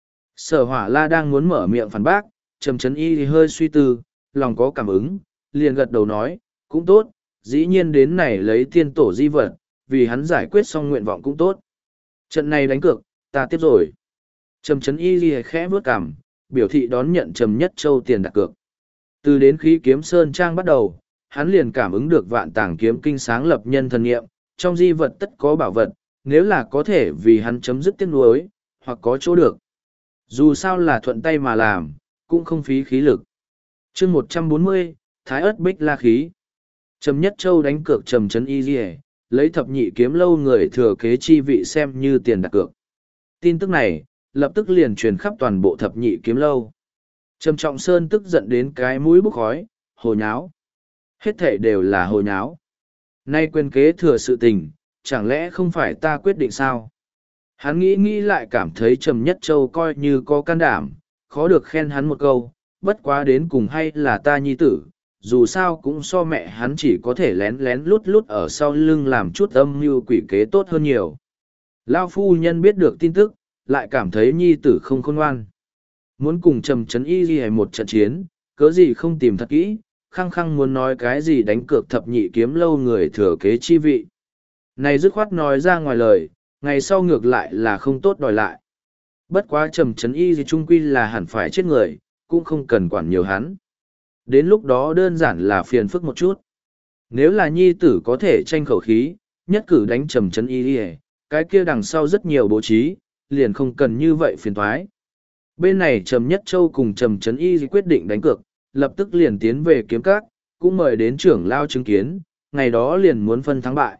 Sở Hỏa La đang muốn mở miệng phản bác, Trầm Trấn Y thì hơi suy tư, lòng có cảm ứng, liền gật đầu nói, cũng tốt, dĩ nhiên đến này lấy tiên tổ di vật, vì hắn giải quyết xong nguyện vọng cũng tốt. Trận này đánh cược, ta tiếp rồi. Trầm Trấn Y thì khẽ bước cằm, biểu thị đón nhận Trầm Nhất Châu tiền đặt cược. Từ đến Khí Kiếm Sơn Trang bắt đầu, hắn liền cảm ứng được Vạn Tàng Kiếm Kinh sáng lập nhân thần nghiệm, trong di vật tất có bảo vật, nếu là có thể vì hắn chấm dứt tiếc nuối, hoặc có chỗ được. Dù sao là thuận tay mà làm, cũng không phí khí lực. chương 140, Thái ớt bích la khí. Trầm Nhất Châu đánh cược Trầm Trấn Y Diệ, lấy thập nhị kiếm lâu người thừa kế chi vị xem như tiền đặt cược. Tin tức này, lập tức liền truyền khắp toàn bộ thập nhị kiếm lâu. Trầm Trọng Sơn tức giận đến cái mũi bốc khói, hồ nháo. Hết thể đều là hồ nháo. Nay quyền kế thừa sự tình, chẳng lẽ không phải ta quyết định sao? Hắn nghĩ lại cảm thấy Trầm Nhất Châu coi như có can đảm, khó được khen hắn một câu, bất quá đến cùng hay là ta nhi tử, dù sao cũng so mẹ hắn chỉ có thể lén lén lút lút ở sau lưng làm chút âm mưu quỷ kế tốt hơn nhiều. Lao phu nhân biết được tin tức, lại cảm thấy nhi tử không khôn ngoan. Muốn cùng Trầm Trấn Y ghi một trận chiến, cớ gì không tìm thật kỹ, khăng khăng muốn nói cái gì đánh cược thập nhị kiếm lâu người thừa kế chi vị. Này dứt khoát nói ra ngoài lời, ngày sau ngược lại là không tốt đòi lại. Bất quá Trầm Trấn Y gì trung quy là hẳn phải chết người, cũng không cần quản nhiều hắn. Đến lúc đó đơn giản là phiền phức một chút. Nếu là nhi tử có thể tranh khẩu khí, nhất cử đánh Trầm Trấn Y, cái kia đằng sau rất nhiều bố trí, liền không cần như vậy phiền thoái. Bên này Trầm Nhất Châu cùng Trầm Trấn Y quyết định đánh cược, lập tức liền tiến về kiếm các, cũng mời đến trưởng lao chứng kiến, ngày đó liền muốn phân thắng bại.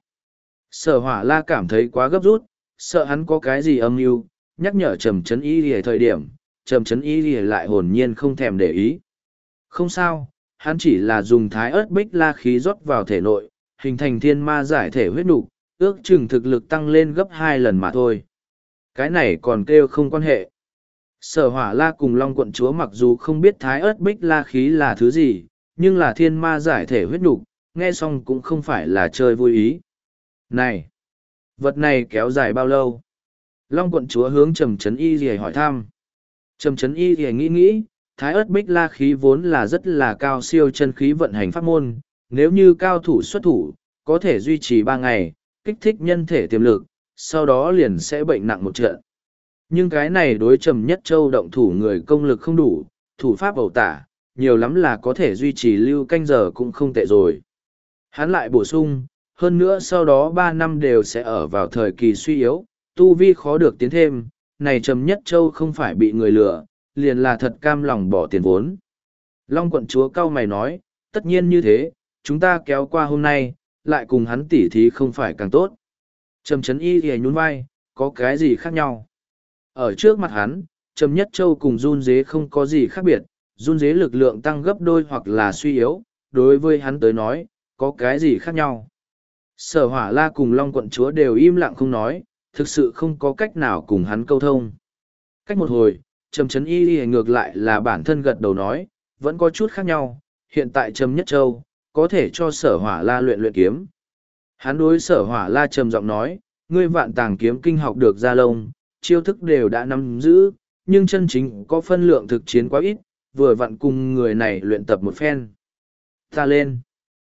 Sở Hỏa La cảm thấy quá gấp rút, sợ hắn có cái gì âm mưu, nhắc nhở Trầm Trấn Y ở thời điểm, Trầm Trấn Y lại hồn nhiên không thèm để ý. Không sao, hắn chỉ là dùng thái ớt bích la khí rót vào thể nội, hình thành thiên ma giải thể huyết nục, ước chừng thực lực tăng lên gấp 2 lần mà thôi. Cái này còn kêu không quan hệ. Sở Hỏa La cùng Long Quận Chúa mặc dù không biết thái ớt bích la khí là thứ gì, nhưng là thiên ma giải thể huyết nục, nghe xong cũng không phải là chơi vui ý. Này! Vật này kéo dài bao lâu? Long Quận Chúa hướng Trầm Trấn Y Lìa hỏi thăm. Trầm Trấn Y Lìa nghĩ, thái ớt bích la khí vốn là rất là cao siêu chân khí vận hành pháp môn, nếu như cao thủ xuất thủ, có thể duy trì 3 ngày, kích thích nhân thể tiềm lực, sau đó liền sẽ bệnh nặng một trận. Nhưng cái này đối Trầm Nhất Châu động thủ người công lực không đủ, thủ pháp ẩu tả, nhiều lắm là có thể duy trì lưu canh giờ cũng không tệ rồi. Hắn lại bổ sung, hơn nữa sau đó 3 năm đều sẽ ở vào thời kỳ suy yếu, tu vi khó được tiến thêm, này Trầm Nhất Châu không phải bị người lừa, liền là thật cam lòng bỏ tiền vốn. Long Quận Chúa cau mày nói, tất nhiên như thế, chúng ta kéo qua hôm nay, lại cùng hắn tỉ thí không phải càng tốt. Trầm Trấn Y thì nhún vai, có cái gì khác nhau? Ở trước mặt hắn, Trầm Nhất Châu cùng run dế không có gì khác biệt, run dế lực lượng tăng gấp đôi hoặc là suy yếu, đối với hắn tới nói, có cái gì khác nhau? Sở Hỏa La cùng Long Quận Chúa đều im lặng không nói, thực sự không có cách nào cùng hắn câu thông. Cách một hồi, Trầm Trấn Y ngược lại là bản thân gật đầu nói, vẫn có chút khác nhau, hiện tại Trầm Nhất Châu, có thể cho Sở Hỏa La luyện kiếm. Hắn đối Sở Hỏa La trầm giọng nói, ngươi Vạn Tàng kiếm kinh học được ra lông, chiêu thức đều đã nắm giữ, nhưng chân chính có phân lượng thực chiến quá ít, vừa vặn cùng người này luyện tập một phen. Ta lên.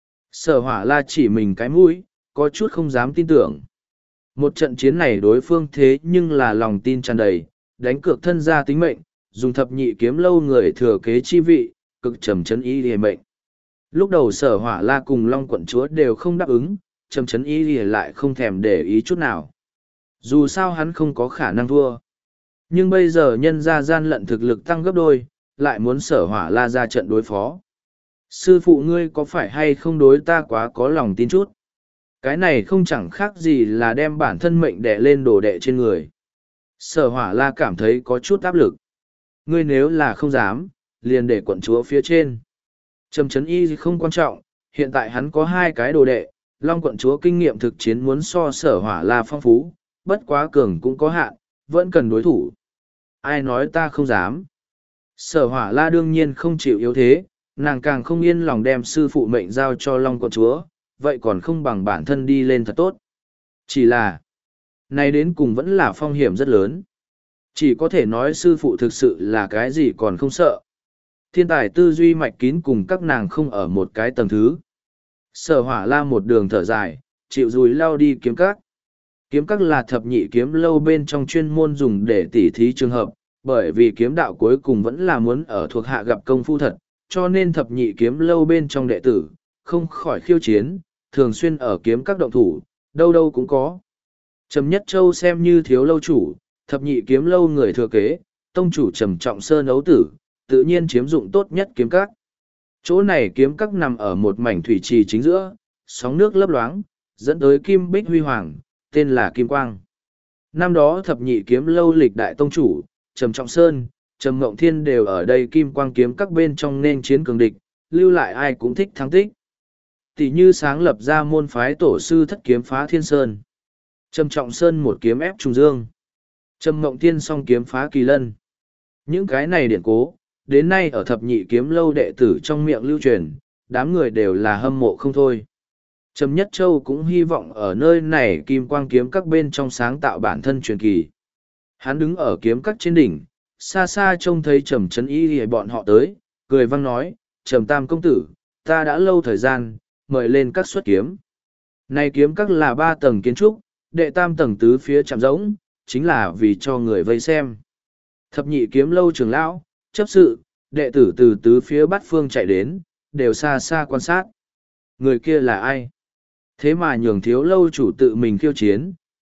Sở Hỏa La chỉ mình cái mũi, có chút không dám tin tưởng. Một trận chiến này đối phương thế nhưng là lòng tin tràn đầy, đánh cược thân ra tính mệnh, dùng thập nhị kiếm lâu người thừa kế chi vị, cực Trầm Trấn Y hề mệnh. Lúc đầu Sở Hỏa La cùng Long Quận Chúa đều không đáp ứng, Trầm Trấn Y lại không thèm để ý chút nào. Dù sao hắn không có khả năng thua. Nhưng bây giờ nhân ra gian lận thực lực tăng gấp đôi, lại muốn Sở Hỏa La ra trận đối phó. Sư phụ ngươi có phải hay không đối ta quá có lòng tin chút? Cái này không chẳng khác gì là đem bản thân mệnh đè lên đồ đệ trên người. Sở Hỏa La cảm thấy có chút áp lực. Ngươi nếu là không dám, liền để quận chúa phía trên. Trầm Trấn Y không quan trọng, hiện tại hắn có 2 cái đồ đệ, Long quận chúa kinh nghiệm thực chiến muốn so Sở Hỏa La phong phú, bất quá cường cũng có hạn, vẫn cần đối thủ. Ai nói ta không dám? Sở Hỏa La đương nhiên không chịu yếu thế, nàng càng không yên lòng đem sư phụ mệnh giao cho Long quận chúa, vậy còn không bằng bản thân đi lên thật tốt. Chỉ là, này đến cùng vẫn là phong hiểm rất lớn. Chỉ có thể nói sư phụ thực sự là cái gì còn không sợ. Thiên tài tư duy mạch kín cùng các nàng không ở một cái tầng thứ. Sở Hỏa La một đường thở dài, chịu dùi lao đi kiếm các. Kiếm các là thập nhị kiếm lâu bên trong chuyên môn dùng để tỉ thí trường hợp, bởi vì kiếm đạo cuối cùng vẫn là muốn ở thuộc hạ gặp công phu thật, cho nên thập nhị kiếm lâu bên trong đệ tử, không khỏi khiêu chiến, thường xuyên ở kiếm các động thủ, đâu đâu cũng có. Trầm Nhất Châu xem như thiếu lâu chủ, thập nhị kiếm lâu người thừa kế, tông chủ Trầm Trọng Sơn ấu tử, tự nhiên chiếm dụng tốt nhất kiếm các. Chỗ này kiếm các nằm ở một mảnh thủy trì chính giữa, sóng nước lấp loáng, dẫn tới kim bích huy hoàng, tên là Kim Quang. Năm đó thập nhị kiếm lâu lịch đại tông chủ, Trầm Trọng Sơn, Trầm Ngộng Thiên đều ở đây Kim Quang kiếm các bên trong nên chiến cường địch, lưu lại ai cũng thích thắng tích. Tỷ như sáng lập ra môn phái tổ sư thất kiếm phá thiên sơn. Trầm Trọng Sơn một kiếm ép trùng dương. Trầm Ngộng Thiên song kiếm phá kỳ lân. Những cái này điển cố, đến nay ở thập nhị kiếm lâu đệ tử trong miệng lưu truyền, đám người đều là hâm mộ không thôi. Trầm Nhất Châu cũng hy vọng ở nơi này Kim Quang kiếm các bên trong sáng tạo bản thân truyền kỳ. Hắn đứng ở kiếm các trên đỉnh, xa xa trông thấy Trầm Trấn Y bọn họ tới, cười vang nói, Trầm Tam công tử, ta đã lâu thời gian, mời lên các xuất kiếm. Này kiếm các là 3 tầng kiến trúc, đệ tam tầng tứ phía chạm rỗng, chính là vì cho người vây xem. Thập nhị kiếm lâu trưởng lão, chấp sự, đệ tử từ tứ phía bát phương chạy đến, đều xa xa quan sát. Người kia là ai? Thế mà nhường thiếu lâu chủ tự mình khiêu chiến,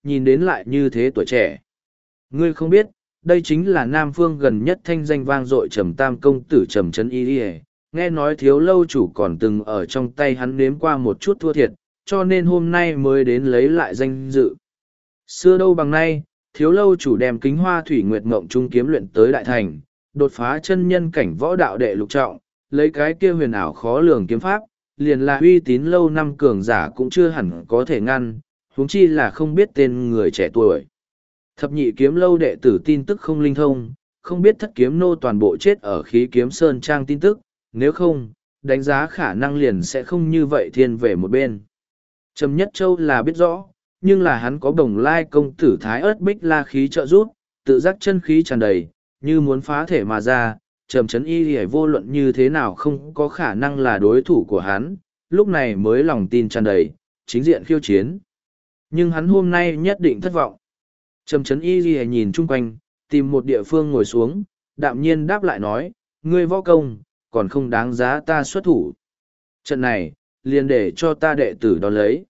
nhìn đến lại như thế tuổi trẻ. Ngươi không biết, đây chính là Nam Phương gần nhất thanh danh vang dội Trầm Tam công tử Trầm Trấn Y Điề. Nghe nói Thiếu lâu chủ còn từng ở trong tay hắn nếm qua một chút thua thiệt, cho nên hôm nay mới đến lấy lại danh dự. Xưa đâu bằng nay, Thiếu lâu chủ đem Kính Hoa Thủy Nguyệt Mộng Trung kiếm luyện tới đại thành, đột phá chân nhân cảnh võ đạo đệ lục trọng, lấy cái kia huyền ảo khó lường kiếm pháp, liền là uy tín lâu năm cường giả cũng chưa hẳn có thể ngăn, huống chi là không biết tên người trẻ tuổi. Thập nhị kiếm lâu đệ tử tin tức không linh thông, không biết thất kiếm nô toàn bộ chết ở khí kiếm sơn trang tin tức, nếu không, đánh giá khả năng liền sẽ không như vậy thiên về một bên. Trầm Nhất Châu là biết rõ, nhưng là hắn có Bồng Lai công tử Thái Ớt Bích La khí trợ giúp, tự giác chân khí tràn đầy, như muốn phá thể mà ra, Trầm Trấn Y Lìa vô luận như thế nào không có khả năng là đối thủ của hắn, lúc này mới lòng tin tràn đầy, chính diện khiêu chiến. Nhưng hắn hôm nay nhất định thất vọng. Trầm Trấn Y Lìa nhìn chung quanh, tìm một địa phương ngồi xuống, đạm nhiên đáp lại nói, ngươi võ công, còn không đáng giá ta xuất thủ. Trận này, liền để cho ta đệ tử đón lấy.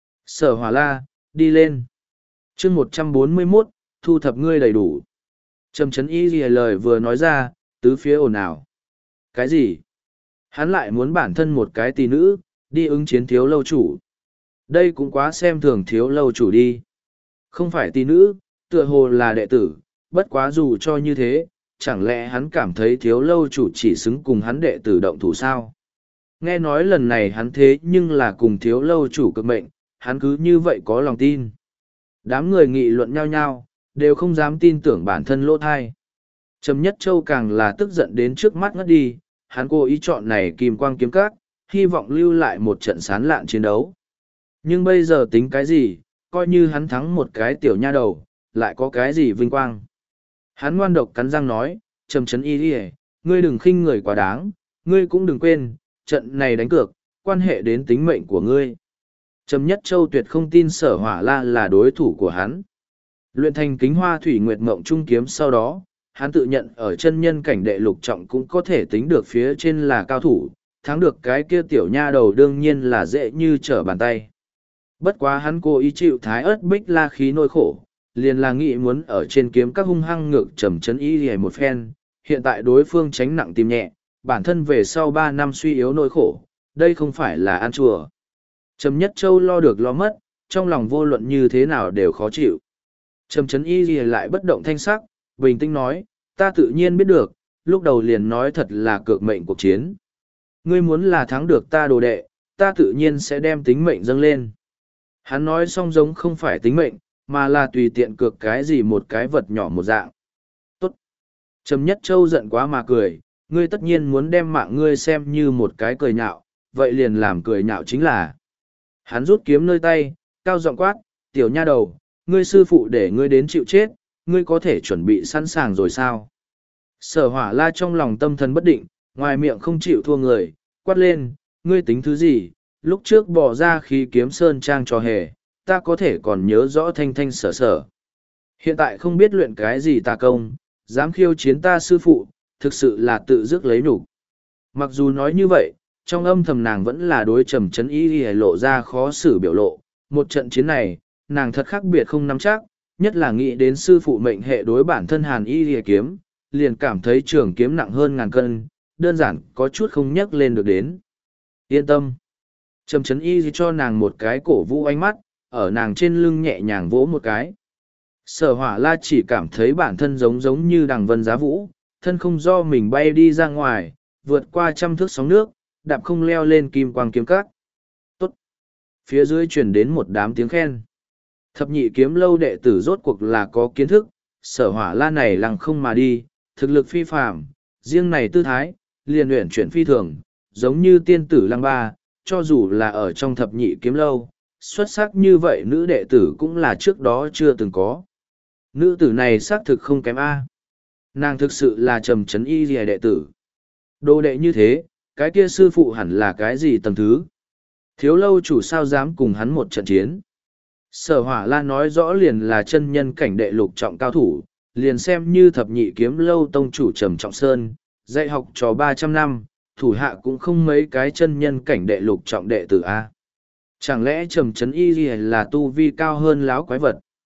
Sở Hỏa La, đi lên. chương 141, thu thập ngươi đầy đủ. Trầm Trấn Y Lìa lời vừa nói ra, tứ phía ồn ào. Cái gì? Hắn lại muốn bản thân một cái tỷ nữ, đi ứng chiến Thiếu lâu chủ. Đây cũng quá xem thường Thiếu lâu chủ đi. Không phải tỷ nữ, tựa hồ là đệ tử, bất quá dù cho như thế, chẳng lẽ hắn cảm thấy Thiếu lâu chủ chỉ xứng cùng hắn đệ tử động thủ sao? Nghe nói lần này hắn thế nhưng là cùng Thiếu lâu chủ cực mệnh, hắn cứ như vậy có lòng tin. Đám người nghị luận nhau nhau, đều không dám tin tưởng bản thân lỗ thai. Trầm Nhất Châu càng là tức giận đến trước mắt ngất đi, hắn cố ý chọn này kim quang kiếm các, hy vọng lưu lại một trận sán lạn chiến đấu. Nhưng bây giờ tính cái gì, coi như hắn thắng một cái tiểu nha đầu, lại có cái gì vinh quang. Hắn ngoan độc cắn răng nói, Trầm Trấn Y Điề, ngươi đừng khinh người quá đáng, ngươi cũng đừng quên, trận này đánh cược, quan hệ đến tính mệnh của ngươi. Trầm Nhất Châu tuyệt không tin Sở Hỏa La là đối thủ của hắn. Luyện thành Kính Hoa Thủy Nguyệt Mộng Trung kiếm sau đó, hắn tự nhận ở chân nhân cảnh đệ lục trọng cũng có thể tính được phía trên là cao thủ, thắng được cái kia tiểu nha đầu đương nhiên là dễ như trở bàn tay. Bất quá hắn cố ý chịu Thái Ớt Bích La khí nỗi khổ, liền là nghĩ muốn ở trên kiếm các hung hăng ngược Trầm Trấn Y Lìa một phen, hiện tại đối phương tránh nặng tìm nhẹ, bản thân về sau 3 năm suy yếu nỗi khổ, đây không phải là ăn chùa. Trầm Nhất Châu lo được lo mất, trong lòng vô luận như thế nào đều khó chịu. Trầm Trấn Y Lìa lại bất động thanh sắc, bình tĩnh nói, ta tự nhiên biết được, lúc đầu liền nói thật là cược mệnh cuộc chiến. Ngươi muốn là thắng được ta đồ đệ, ta tự nhiên sẽ đem tính mệnh dâng lên. Hắn nói xong giống không phải tính mệnh, mà là tùy tiện cược cái gì một cái vật nhỏ một dạng. Tốt. Trầm Nhất Châu giận quá mà cười, ngươi tất nhiên muốn đem mạng ngươi xem như một cái cười nhạo, vậy liền làm cười nhạo chính là. Hắn rút kiếm nơi tay, cao giọng quát, tiểu nha đầu, ngươi sư phụ để ngươi đến chịu chết, ngươi có thể chuẩn bị sẵn sàng rồi sao? Sở Hỏa La trong lòng tâm thần bất định, ngoài miệng không chịu thua người, quát lên, ngươi tính thứ gì, lúc trước bỏ ra khí kiếm sơn trang cho hề, ta có thể còn nhớ rõ thanh thanh sở sở. Hiện tại không biết luyện cái gì tà công, dám khiêu chiến ta sư phụ, thực sự là tự dứt lấy nhục. Mặc dù nói như vậy, trong âm thầm nàng vẫn là đối Trầm Trấn Y Lìa lộ ra khó xử biểu lộ. Một trận chiến này, nàng thật khác biệt không nắm chắc, nhất là nghĩ đến sư phụ mệnh hệ đối bản thân Hàn Y Lìa kiếm, liền cảm thấy trường kiếm nặng hơn ngàn cân, đơn giản có chút không nhấc lên được đến. Yên tâm. Trầm Trấn Y cho nàng một cái cổ vũ ánh mắt, ở nàng trên lưng nhẹ nhàng vỗ một cái. Sở Hỏa La chỉ cảm thấy bản thân giống như đằng vân giá vũ, thân không do mình bay đi ra ngoài, vượt qua 100 thước sóng nước, đạp không leo lên kim quang kiếm các. Tốt. Phía dưới truyền đến một đám tiếng khen. Thập nhị kiếm lâu đệ tử rốt cuộc là có kiến thức, Sở Hỏa La này lăng không mà đi, thực lực phi phàm, riêng này tư thái, liền luyện chuyển phi thường, giống như tiên tử lăng ba, cho dù là ở trong thập nhị kiếm lâu, xuất sắc như vậy nữ đệ tử cũng là trước đó chưa từng có. Nữ tử này xác thực không kém A. Nàng thực sự là Trầm Trấn Y Lìa đệ tử. Đồ đệ như thế, cái kia sư phụ hẳn là cái gì tầng thứ. Thiếu lâu chủ sao dám cùng hắn một trận chiến. Sở Hỏa La nói rõ liền là chân nhân cảnh đệ lục trọng cao thủ, liền xem như thập nhị kiếm lâu tông chủ Trầm Trọng Sơn, dạy học trò 300 năm, thủ hạ cũng không mấy cái chân nhân cảnh đệ lục trọng đệ tử A. Chẳng lẽ Trầm Trấn Y Lìa là tu vi cao hơn láo quái vật?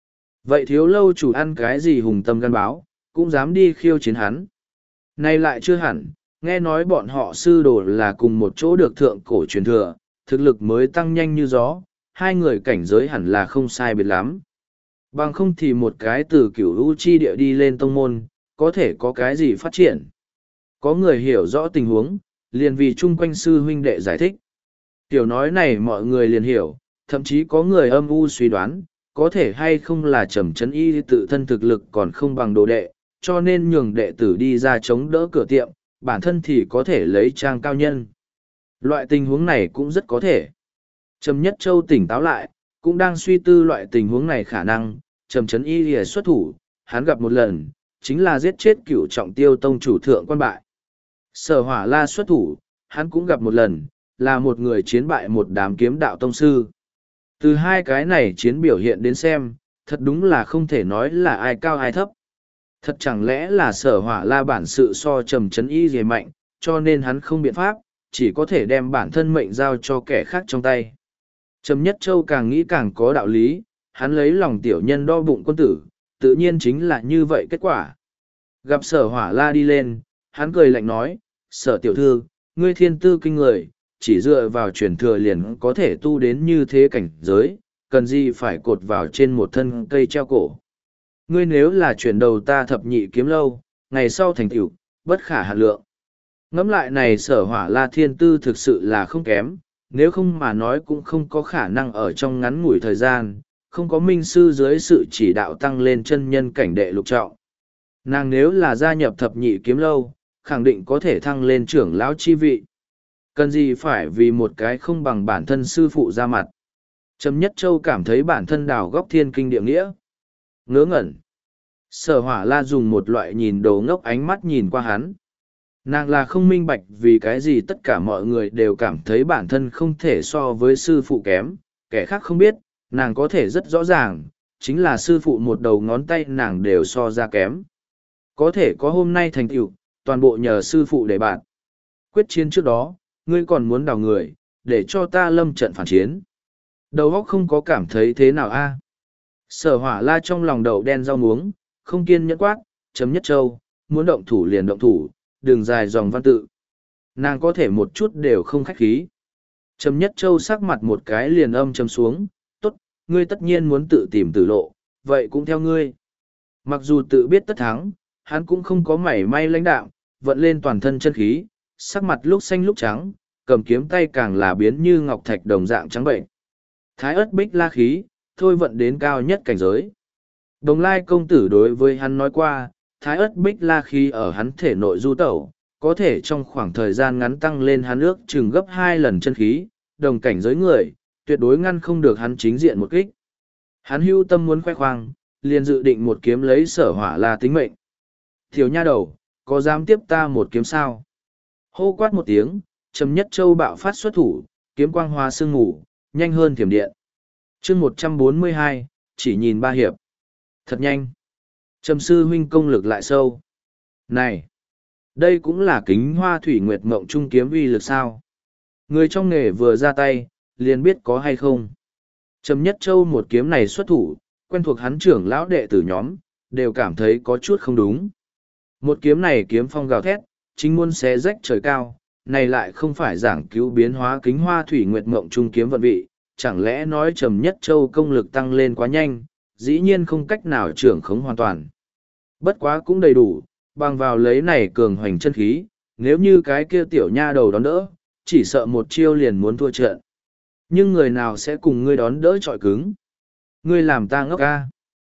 Vậy thiếu lâu chủ ăn cái gì hùng tâm gan báo, cũng dám đi khiêu chiến hắn. Nay lại chưa hẳn, nghe nói bọn họ sư đồ là cùng một chỗ được thượng cổ truyền thừa, thực lực mới tăng nhanh như gió, hai người cảnh giới hẳn là không sai biệt lắm. Bằng không thì một cái từ cửu u chi địa đi lên tông môn, có thể có cái gì phát triển. Có người hiểu rõ tình huống, liền vì chung quanh sư huynh đệ giải thích. Tiểu nói này mọi người liền hiểu, thậm chí có người âm u suy đoán, có thể hay không là Trầm Chấn Y tự thân thực lực còn không bằng đồ đệ, cho nên nhường đệ tử đi ra chống đỡ cửa tiệm, bản thân thì có thể lấy trang cao nhân. Loại tình huống này cũng rất có thể. Trầm Nhất Châu tỉnh táo lại, cũng đang suy tư loại tình huống này khả năng, Trầm Chấn Y lìa xuất thủ, hắn gặp một lần, chính là giết chết cửu trọng tiêu tông chủ thượng quan bại. Sở Hỏa La xuất thủ, hắn cũng gặp một lần, là một người chiến bại một đám kiếm đạo tông sư. Từ hai cái này chiến biểu hiện đến xem, thật đúng là không thể nói là ai cao ai thấp. Thật chẳng lẽ là Sở Hỏa La bản sự so Trầm Chấn Y gì mạnh, cho nên hắn không biện pháp, chỉ có thể đem bản thân mệnh giao cho kẻ khác trong tay. Trầm Nhất Châu càng nghĩ càng có đạo lý, hắn lấy lòng tiểu nhân đo bụng quân tử, tự nhiên chính là như vậy kết quả. Gặp Sở Hỏa La đi lên, hắn cười lạnh nói, Sở tiểu thư, ngươi thiên tư kinh người, chỉ dựa vào truyền thừa liền có thể tu đến như thế cảnh giới, cần gì phải cột vào trên một thân cây treo cổ. Ngươi nếu là chuyển đầu ta thập nhị kiếm lâu, ngày sau thành tựu bất khả hạn lượng. Ngẫm lại này Sở Hỏa La thiên tư thực sự là không kém, nếu không mà nói cũng không có khả năng ở trong ngắn ngủi thời gian, không có minh sư dưới sự chỉ đạo tăng lên chân nhân cảnh đệ lục trọng. Nàng nếu là gia nhập thập nhị kiếm lâu, khẳng định có thể thăng lên trưởng lão chi vị. Cần gì phải vì một cái không bằng bản thân sư phụ ra mặt. Trầm Nhất Châu cảm thấy bản thân đào góc thiên kinh địa nghĩa. Ngớ ngẩn. Sở Hỏa La dùng một loại nhìn đồ ngốc ánh mắt nhìn qua hắn. Nàng là không minh bạch vì cái gì tất cả mọi người đều cảm thấy bản thân không thể so với sư phụ kém, kẻ khác không biết, nàng có thể rất rõ ràng, chính là sư phụ một đầu ngón tay nàng đều so ra kém. Có thể có hôm nay thành tựu, toàn bộ nhờ sư phụ để bạn. Quyết chiến trước đó, ngươi còn muốn đào người, để cho ta lâm trận phản chiến. Đầu óc không có cảm thấy thế nào a? Sở Hỏa La trong lòng đậu đen rau muống, không kiên nhẫn quát, Trầm Nhất Châu, muốn động thủ liền động thủ, đừng dài dòng văn tự. Nàng có thể một chút đều không khách khí. Trầm Nhất Châu sắc mặt một cái liền âm trầm xuống, tốt, ngươi tất nhiên muốn tự tìm tử lộ, vậy cũng theo ngươi. Mặc dù tự biết tất thắng, hắn cũng không có mảy may lãnh đạm, vận lên toàn thân chân khí, sắc mặt lúc xanh lúc trắng, cầm kiếm tay càng là biến như ngọc thạch đồng dạng trắng bệnh. Thái ớt bích la khí, thôi vận đến cao nhất cảnh giới. Đồng Lai công tử đối với hắn nói qua, thái ớt bích la khí ở hắn thể nội du tẩu, có thể trong khoảng thời gian ngắn tăng lên hắn ước chừng gấp 2 lần chân khí, đồng cảnh giới người, tuyệt đối ngăn không được hắn chính diện một kích. Hắn hưu tâm muốn khoe khoang, liền dự định một kiếm lấy Sở Hỏa La tính mệnh. Thiếu nha đầu, có dám tiếp ta một kiếm sao? Hô quát một tiếng, Trầm Nhất Châu bạo phát xuất thủ, kiếm quang hoa sương ngủ, nhanh hơn thiểm điện. chương 142, chỉ nhìn ba hiệp. Thật nhanh. Trầm sư huynh công lực lại sâu. Này! Đây cũng là Kính Hoa Thủy Nguyệt Mộng Trung kiếm uy lực sao? Người trong nghề vừa ra tay, liền biết có hay không. Trầm Nhất Châu một kiếm này xuất thủ, quen thuộc hắn trưởng lão đệ tử nhóm, đều cảm thấy có chút không đúng. Một kiếm này kiếm phong gào thét, chính muốn xé rách trời cao, này lại không phải giảng cứu biến hóa Kính Hoa Thủy Nguyệt Mộng Trung kiếm vận vị, chẳng lẽ nói Trầm Nhất Châu công lực tăng lên quá nhanh, dĩ nhiên không cách nào trưởng khống hoàn toàn. Bất quá cũng đầy đủ, bằng vào lấy này cường hoành chân khí, nếu như cái kia tiểu nha đầu đón đỡ, chỉ sợ một chiêu liền muốn thua trận. Nhưng người nào sẽ cùng ngươi đón đỡ trọi cứng? Ngươi làm ta ngốc ca.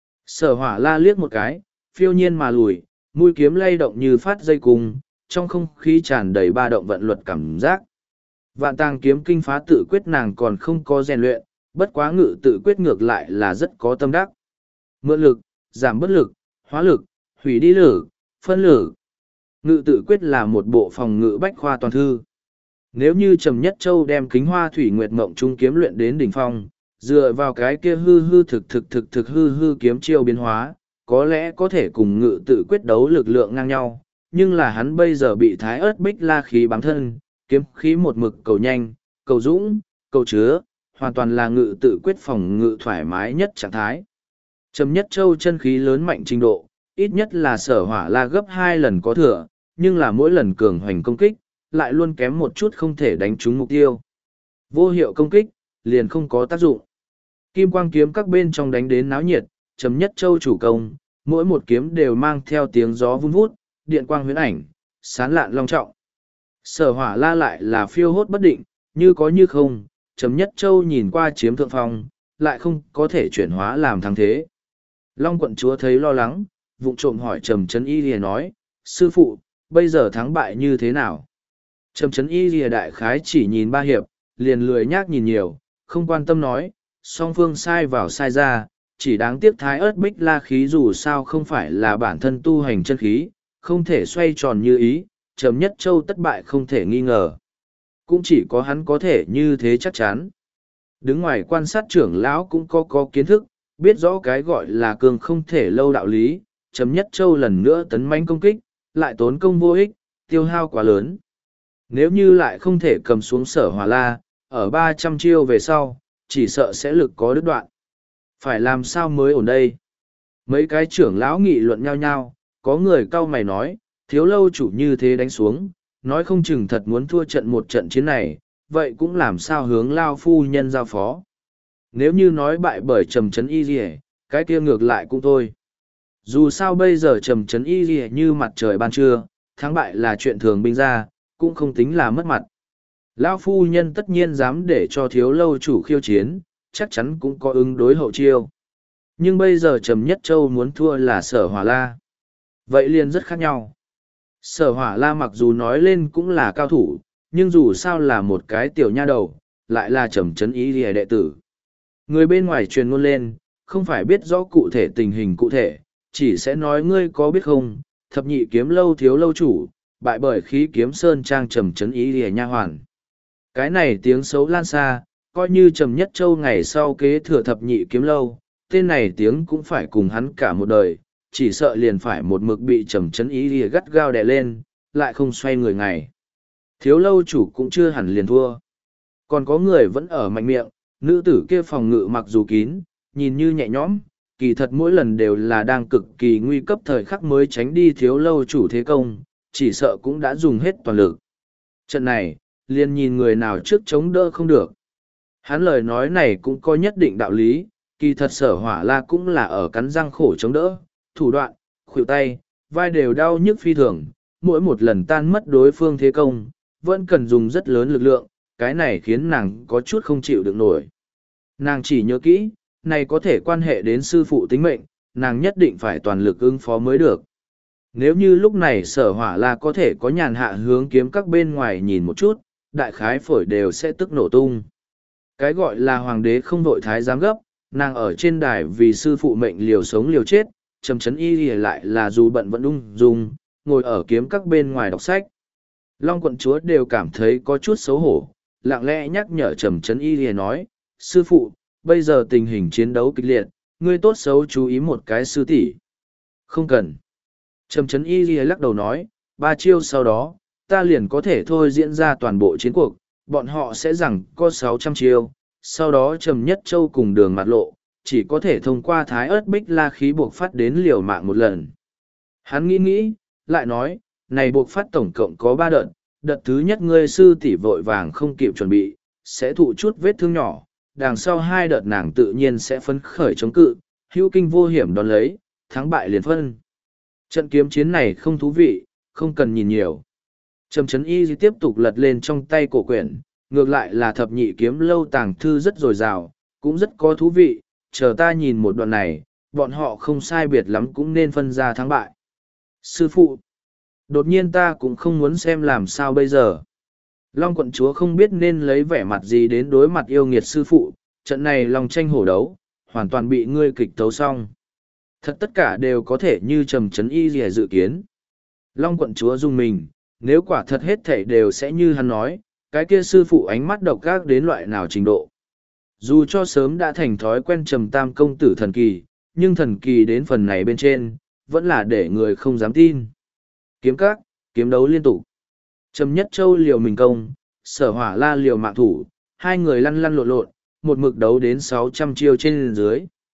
Sở Hỏa La liếc một cái, phiêu nhiên mà lùi, mũi kiếm lay động như phát dây cung, trong không khí tràn đầy ba động vận luật cảm giác. Vạn Tàng kiếm kinh phá tự quyết nàng còn không có rèn luyện, bất quá ngự tự quyết ngược lại là rất có tâm đắc. Mượn lực, giảm bất lực, hóa lực, hủy đi lực, phân lực. Ngự tự quyết là một bộ phòng ngự bách khoa toàn thư. Nếu như Trầm Nhất Châu đem Kính Hoa Thủy Nguyệt Mộng Trung kiếm luyện đến đỉnh phong, dựa vào cái kia hư hư thực hư kiếm chiêu biến hóa, có lẽ có thể cùng ngự tự quyết đấu lực lượng ngang nhau, nhưng là hắn bây giờ bị thái ớt bích la khí bám thân, kiếm khí một mực cầu nhanh, cầu dũng, cầu chứa, hoàn toàn là ngự tự quyết phòng ngự thoải mái nhất trạng thái. Trầm Nhất Châu chân khí lớn mạnh trình độ, ít nhất là Sở Hỏa La gấp 2 lần có thừa, nhưng là mỗi lần cường hoành công kích, lại luôn kém một chút không thể đánh trúng mục tiêu. Vô hiệu công kích, liền không có tác dụng. Kim quang kiếm các bên trong đánh đến náo nhiệt, Trầm Nhất Châu chủ công, mỗi một kiếm đều mang theo tiếng gió vun vút, điện quang huyễn ảnh, sán lạn long trọng. Sở Hỏa La lại là phiêu hốt bất định, như có như không, Trầm Nhất Châu nhìn qua chiếm thượng phong, lại không có thể chuyển hóa làm thắng thế. Long quận chúa thấy lo lắng, vụng trộm hỏi Trầm Trấn Y Lìa nói, sư phụ, bây giờ thắng bại như thế nào? Trầm Trấn Y Lìa đại khái chỉ nhìn 3 hiệp, liền lười nhác nhìn nhiều, không quan tâm nói, song phương sai vào sai ra, chỉ đáng tiếc thái ớt bích la khí dù sao không phải là bản thân tu hành chân khí, không thể xoay tròn như ý, Trầm Nhất Châu tất bại không thể nghi ngờ. Cũng chỉ có hắn có thể như thế chắc chắn. Đứng ngoài quan sát trưởng lão cũng có kiến thức, biết rõ cái gọi là cường không thể lâu đạo lý, Trầm Nhất Châu lần nữa tấn mãnh công kích, lại tốn công vô ích, tiêu hao quá lớn. Nếu như lại không thể cầm xuống Sở Hỏa La, ở 300 chiêu về sau, chỉ sợ sẽ lực có đứt đoạn. Phải làm sao mới ổn đây? Mấy cái trưởng lão nghị luận nhau nhau, có người cau mày nói, thiếu lâu chủ như thế đánh xuống, nói không chừng thật muốn thua trận một trận chiến này, vậy cũng làm sao hướng lao phu nhân giao phó. Nếu như nói bại bởi Trầm Trấn Y Lìa, cái kia ngược lại cũng thôi. Dù sao bây giờ Trầm Trấn Y Lìa như mặt trời ban trưa, thắng bại là chuyện thường binh ra, cũng không tính là mất mặt. Lao phu nhân tất nhiên dám để cho thiếu lâu chủ khiêu chiến, chắc chắn cũng có ứng đối hậu chiêu. Nhưng bây giờ Trầm Nhất Châu muốn thua là Sở Hỏa La. Vậy liền rất khác nhau. Sở Hỏa La mặc dù nói lên cũng là cao thủ, nhưng dù sao là một cái tiểu nha đầu, lại là Trầm Trấn Y Lìa đệ tử. Người bên ngoài truyền ngôn lên, không phải biết rõ cụ thể tình hình cụ thể, chỉ sẽ nói ngươi có biết không, thập nhị kiếm lâu thiếu lâu chủ, bại bởi khí kiếm sơn trang Trầm Trấn Y Lìa nha hoàn. Cái này tiếng xấu lan xa, coi như Trầm Nhất Châu ngày sau kế thừa thập nhị kiếm lâu, tên này tiếng cũng phải cùng hắn cả một đời, chỉ sợ liền phải một mực bị Trầm Trấn Y Lìa gắt gao đè lên, lại không xoay người ngày. Thiếu lâu chủ cũng chưa hẳn liền thua. Còn có người vẫn ở mạnh miệng, nữ tử kia phòng ngự mặc dù kín, nhìn như nhẹ nhõm, kỳ thật mỗi lần đều là đang cực kỳ nguy cấp thời khắc mới tránh đi thiếu lâu chủ thế công, chỉ sợ cũng đã dùng hết toàn lực. Trận này, liền nhìn người nào trước chống đỡ không được. Hắn lời nói này cũng có nhất định đạo lý, kỳ thật Sở Hỏa La cũng là ở cắn răng khổ chống đỡ, thủ đoạn, khuỷu tay, vai đều đau nhức phi thường, mỗi một lần tan mất đối phương thế công, vẫn cần dùng rất lớn lực lượng, cái này khiến nàng có chút không chịu được nổi. Nàng chỉ nhớ kỹ, này có thể quan hệ đến sư phụ tính mệnh, nàng nhất định phải toàn lực ứng phó mới được. Nếu như lúc này Sở Hỏa La có thể có nhàn hạ hướng kiếm các bên ngoài nhìn một chút, đại khái phổi đều sẽ tức nổ tung. Cái gọi là hoàng đế không vội thái giám gấp, nàng ở trên đài vì sư phụ mệnh liều sống liều chết, Trầm Trấn Y Lìa lại là dù bận vẫn ung dung, ngồi ở kiếm các bên ngoài đọc sách. Long quận chúa đều cảm thấy có chút xấu hổ, lặng lẽ nhắc nhở Trầm Trấn Y Lìa nói, sư phụ, bây giờ tình hình chiến đấu kịch liệt, ngươi tốt xấu chú ý một cái sư tỷ. Không cần. Trầm Trấn Y Lìa lắc đầu nói, 3 chiêu sau đó, ta liền có thể thôi diễn ra toàn bộ chiến cuộc, bọn họ sẽ rằng có 600 chiêu, sau đó Trầm Nhất Châu cùng Đường Mặt Lộ, chỉ có thể thông qua thái ớt bích la khí buộc phát đến liều mạng một lần. Hắn nghĩ, lại nói, này buộc phát tổng cộng có 3 đợt, đợt thứ nhất ngươi sư tỷ vội vàng không kịp chuẩn bị, sẽ thụ chút vết thương nhỏ, đằng sau 2 đợt nàng tự nhiên sẽ phấn khởi chống cự, hữu kinh vô hiểm đón lấy, thắng bại liền phân. Trận kiếm chiến này không thú vị, không cần nhìn nhiều. Trầm Trấn Y tiếp tục lật lên trong tay cổ quyển, ngược lại là thập nhị kiếm lâu tàng thư rất dồi dào, cũng rất có thú vị, chờ ta nhìn một đoạn này, bọn họ không sai biệt lắm cũng nên phân ra thắng bại. Sư phụ, đột nhiên ta cũng không muốn xem làm sao bây giờ. Long quận chúa không biết nên lấy vẻ mặt gì đến đối mặt yêu nghiệt sư phụ, trận này lòng tranh hổ đấu, hoàn toàn bị ngươi kịch tấu xong. Thật tất cả đều có thể như Trầm Trấn Y Lìa dự kiến. Long quận chúa rung mình, nếu quả thật hết thảy đều sẽ như hắn nói, cái kia sư phụ ánh mắt độc ác đến loại nào trình độ. Dù cho sớm đã thành thói quen Trầm Tam công tử thần kỳ, nhưng thần kỳ đến phần này bên trên, vẫn là để người không dám tin. Kiếm các, kiếm đấu liên tục. Trầm Nhất Châu liều mình công, Sở Hỏa La liều mạng thủ, hai người lăn lăn lộn lộn, một mực đấu đến 600 chiêu trên dưới.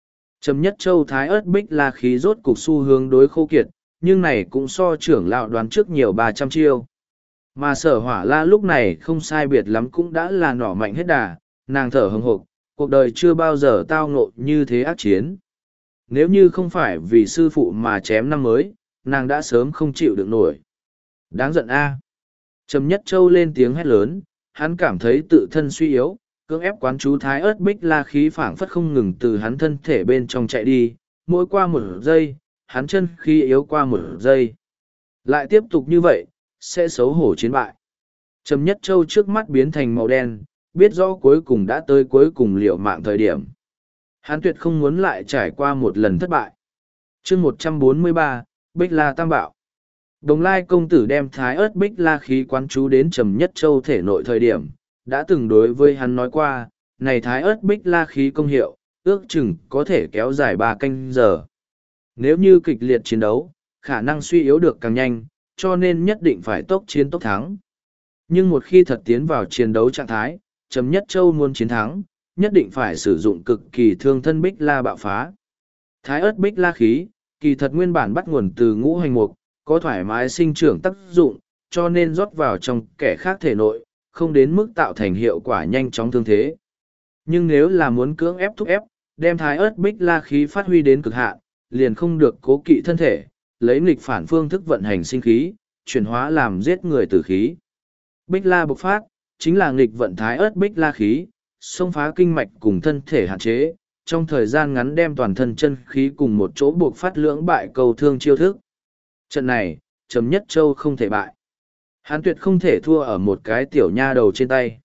Trầm Nhất Châu thái ớt bích la khí rốt cục xu hướng đối khô kiệt, nhưng này cũng so trưởng lão đoán trước nhiều 300 chiêu. Mà Sở Hỏa La lúc này không sai biệt lắm cũng đã là nỏ mạnh hết đà, nàng thở hừng hực, cuộc đời chưa bao giờ tao ngộ như thế ác chiến. Nếu như không phải vì sư phụ mà chém năm mới, nàng đã sớm không chịu được nổi. Đáng giận a! Trầm Nhất Châu lên tiếng hét lớn, hắn cảm thấy tự thân suy yếu, cưỡng ép quán chú thái ớt bích la khí phảng phất không ngừng từ hắn thân thể bên trong chạy đi, mỗi qua một giây, hắn chân khí yếu qua một giây. Lại tiếp tục như vậy, sẽ xấu hổ chiến bại. Trầm Nhất Châu trước mắt biến thành màu đen, biết rõ cuối cùng đã tới cuối cùng liệu mạng thời điểm. Hắn tuyệt không muốn lại trải qua một lần thất bại. chương 143, Bích La Tam Bạo. Đồng Lai công tử đem thái ớt bích la khí quán chú đến Trầm Nhất Châu thể nội thời điểm, đã từng đối với hắn nói qua, này thái ớt bích la khí công hiệu, ước chừng có thể kéo dài 3 canh giờ. Nếu như kịch liệt chiến đấu, khả năng suy yếu được càng nhanh, cho nên nhất định phải tốc chiến tốc thắng. Nhưng một khi thật tiến vào chiến đấu trạng thái, Trầm Nhất Châu muốn chiến thắng, nhất định phải sử dụng cực kỳ thương thân bích la bạo phá. Thái ớt bích la khí, kỳ thật nguyên bản bắt nguồn từ ngũ hành mục, có thoải mái sinh trưởng tác dụng, cho nên rót vào trong kẻ khác thể nội, không đến mức tạo thành hiệu quả nhanh chóng thương thế. Nhưng nếu là muốn cưỡng ép thúc ép, đem thái ớt bích la khí phát huy đến cực hạn, liền không được cố kỵ thân thể, lấy nghịch phản phương thức vận hành sinh khí, chuyển hóa làm giết người tử khí. Bích la bộc phát, chính là nghịch vận thái ớt bích la khí, xông phá kinh mạch cùng thân thể hạn chế, trong thời gian ngắn đem toàn thân chân khí cùng một chỗ buộc phát lưỡng bại cầu thương chiêu thức. Trận này, Trầm Nhất Châu không thể bại. Hắn tuyệt không thể thua ở một cái tiểu nha đầu trên tay.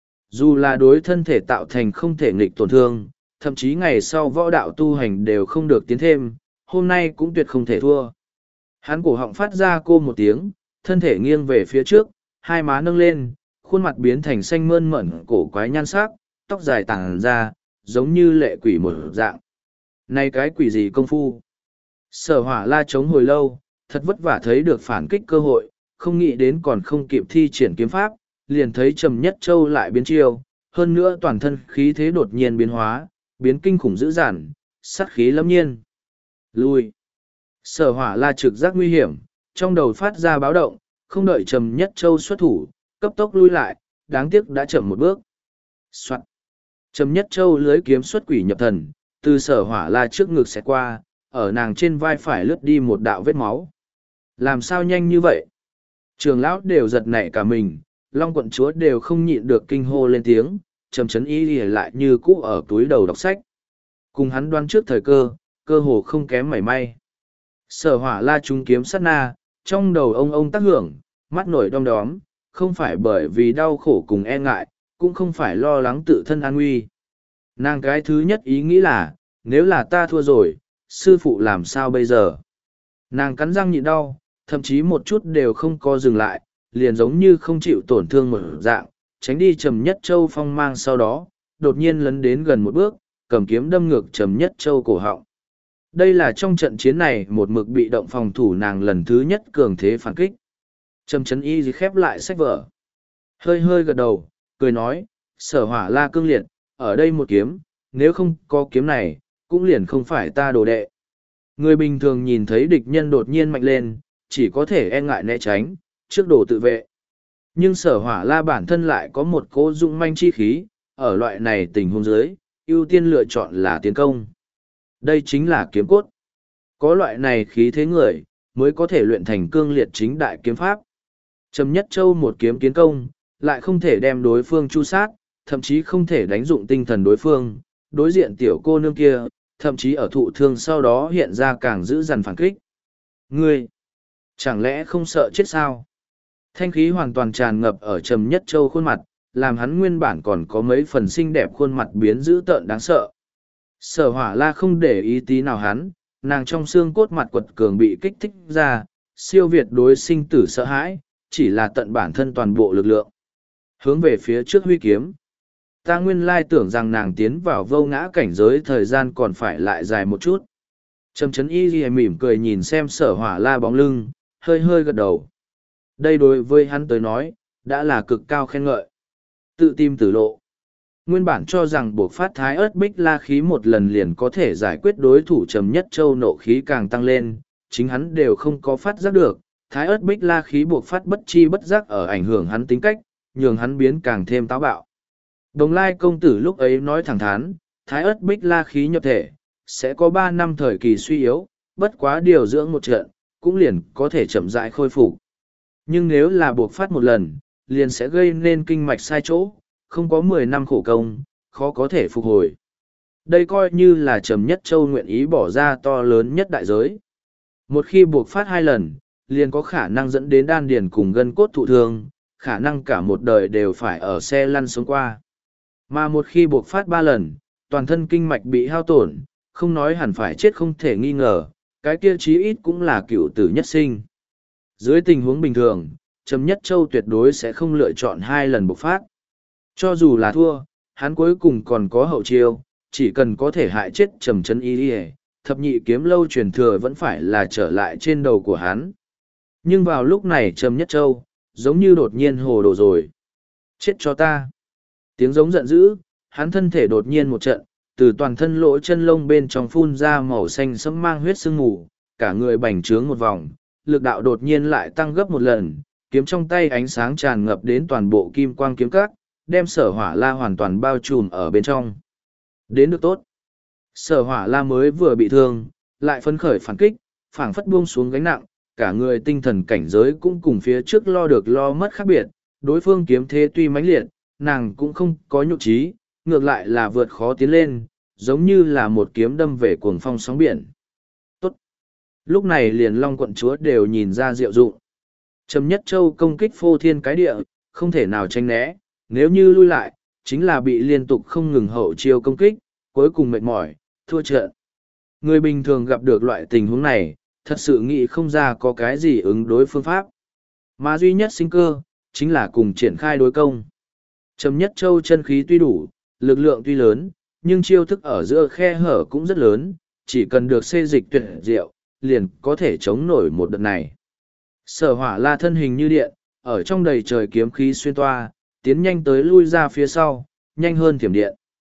Dù là đối thân thể tạo thành không thể nghịch tổn thương, thậm chí ngày sau võ đạo tu hành đều không được tiến thêm, hôm nay cũng tuyệt không thể thua. Hắn cổ họng phát ra cô một tiếng, thân thể nghiêng về phía trước, hai má nâng lên, khuôn mặt biến thành xanh mơn mởn cổ quái nhan sắc, tóc dài tàng ra, giống như lệ quỷ một dạng. Này cái quỷ gì công phu? Sở Hỏa La chống hồi lâu, thật vất vả thấy được phản kích cơ hội, không nghĩ đến còn không kịp thi triển kiếm pháp, liền thấy Trầm Nhất Châu lại biến chiêu, hơn nữa toàn thân khí thế đột nhiên biến hóa, biến kinh khủng dữ dằn, sát khí lâm nhiên. Lui. Sở Hỏa La trực giác nguy hiểm, trong đầu phát ra báo động, không đợi Trầm Nhất Châu xuất thủ, cấp tốc lui lại, đáng tiếc đã chậm một bước. Soạn. Trầm Nhất Châu lưới kiếm xuất quỷ nhập thần, từ Sở Hỏa La trước ngực xẹt qua, ở nàng trên vai phải lướt đi một đạo vết máu. Làm sao nhanh như vậy? Trường lão đều giật nảy cả mình, Long quận chúa đều không nhịn được kinh hô lên tiếng, Trầm Chấn Y lìa lại như cũ ở túi đầu đọc sách. Cùng hắn đoán trước thời cơ, cơ hồ không kém mảy may. Sở Hỏa La trúng kiếm sát na, trong đầu ông tác hưởng, mắt nổi đom đóm, không phải bởi vì đau khổ cùng e ngại, cũng không phải lo lắng tự thân an nguy. Nàng cái thứ nhất ý nghĩ là, nếu là ta thua rồi, sư phụ làm sao bây giờ? Nàng cắn răng nhịn đau, thậm chí một chút đều không co dừng lại, liền giống như không chịu tổn thương một dạng, tránh đi Trầm Nhất Châu phong mang sau đó, đột nhiên lấn đến gần một bước, cầm kiếm đâm ngược Trầm Nhất Châu cổ họng. Đây là trong trận chiến này một mực bị động phòng thủ nàng lần thứ nhất cường thế phản kích. Trầm Chấn Y khép lại sách vở. Hơi hơi gật đầu, cười nói, Sở Hỏa La cương liệt, ở đây một kiếm, nếu không có kiếm này, cũng liền không phải ta đồ đệ. Người bình thường nhìn thấy địch nhân đột nhiên mạnh lên, chỉ có thể e ngại né tránh, trước đồ tự vệ. Nhưng Sở Hỏa La bản thân lại có một cỗ dũng manh chi khí, ở loại này tình huống dưới, ưu tiên lựa chọn là tiến công. Đây chính là kiếm cốt. Có loại này khí thế người, mới có thể luyện thành cương liệt chính đại kiếm pháp. Trầm Nhất Châu một kiếm kiến công, lại không thể đem đối phương chu sát, thậm chí không thể đánh dụng tinh thần đối phương. Đối diện tiểu cô nương kia, thậm chí ở thụ thương sau đó hiện ra càng dữ dằn phản kích. Ngươi, chẳng lẽ không sợ chết sao? Thanh khí hoàn toàn tràn ngập ở Trầm Nhất Châu khuôn mặt, làm hắn nguyên bản còn có mấy phần xinh đẹp khuôn mặt biến dữ tợn đáng sợ. Sở Hỏa La không để ý tí nào hắn, nàng trong xương cốt mặt quật cường bị kích thích ra, siêu việt đối sinh tử sợ hãi, chỉ là tận bản thân toàn bộ lực lượng. Hướng về phía trước huy kiếm. Ta nguyên lai tưởng rằng nàng tiến vào vô ngã cảnh giới thời gian còn phải lại dài một chút. Trầm Chấn Y ghi mỉm cười nhìn xem Sở Hỏa La bóng lưng, hơi hơi gật đầu. Đây đối với hắn tới nói, đã là cực cao khen ngợi. Tự tìm tử lộ. Nguyên bản cho rằng buộc phát thái ớt bích la khí một lần liền có thể giải quyết đối thủ Trầm Nhất Châu, nộ khí càng tăng lên, chính hắn đều không có phát giác được, thái ớt bích la khí buộc phát bất chi bất giác ở ảnh hưởng hắn tính cách, nhường hắn biến càng thêm táo bạo. Đồng Lai công tử lúc ấy nói thẳng thắn, thái ớt bích la khí nhập thể, sẽ có 3 năm thời kỳ suy yếu, bất quá điều dưỡng một trận, cũng liền có thể chậm rãi khôi phục. Nhưng nếu là buộc phát một lần, liền sẽ gây nên kinh mạch sai chỗ, không có 10 năm khổ công, khó có thể phục hồi. Đây coi như là Trầm Nhất Châu nguyện ý bỏ ra to lớn nhất đại giới. Một khi buộc phát 2 lần, liền có khả năng dẫn đến đan điền cùng gân cốt thụ thương, khả năng cả một đời đều phải ở xe lăn sống qua. Mà một khi buộc phát 3 lần, toàn thân kinh mạch bị hao tổn, không nói hẳn phải chết không thể nghi ngờ, cái kia chí ít cũng là cựu tử nhất sinh. Dưới tình huống bình thường, Trầm Nhất Châu tuyệt đối sẽ không lựa chọn 2 lần bộc phát. Cho dù là thua, hắn cuối cùng còn có hậu chiêu, chỉ cần có thể hại chết Trầm Trấn Y, thập nhị kiếm lâu truyền thừa vẫn phải là trở lại trên đầu của hắn. Nhưng vào lúc này Trầm Nhất Châu, giống như đột nhiên hồ đồ rồi. Chết cho ta! Tiếng giống giận dữ, hắn thân thể đột nhiên một trận, từ toàn thân lỗ chân lông bên trong phun ra màu xanh sẫm mang huyết sương mù, cả người bành trướng một vòng, lực đạo đột nhiên lại tăng gấp một lần, kiếm trong tay ánh sáng tràn ngập đến toàn bộ kim quang kiếm các, đem Sở Hỏa La hoàn toàn bao trùm ở bên trong. Đến được tốt. Sở Hỏa La mới vừa bị thương, lại phấn khởi phản kích, phảng phất buông xuống gánh nặng, cả người tinh thần cảnh giới cũng cùng phía trước lo được lo mất khác biệt, đối phương kiếm thế tuy mãnh liệt, nàng cũng không có nhục trí, ngược lại là vượt khó tiến lên, giống như là một kiếm đâm về cuồng phong sóng biển. Tốt. Lúc này liền Long quận chúa đều nhìn ra diệu dụng. Trầm Nhất Châu công kích phô thiên cái địa, không thể nào tránh né, nếu như lui lại, chính là bị liên tục không ngừng hậu chiêu công kích, cuối cùng mệt mỏi, thua trận. Người bình thường gặp được loại tình huống này, thật sự nghĩ không ra có cái gì ứng đối phương pháp. Mà duy nhất sinh cơ, chính là cùng triển khai đối công. Trầm Nhất Châu chân khí tuy đủ, lực lượng tuy lớn, nhưng chiêu thức ở giữa khe hở cũng rất lớn, chỉ cần được xê dịch tuyệt diệu, liền có thể chống nổi một đợt này. Sở Hỏa La thân hình như điện, ở trong đầy trời kiếm khí xuyên toa, tiến nhanh tới lui ra phía sau, nhanh hơn thiểm điện.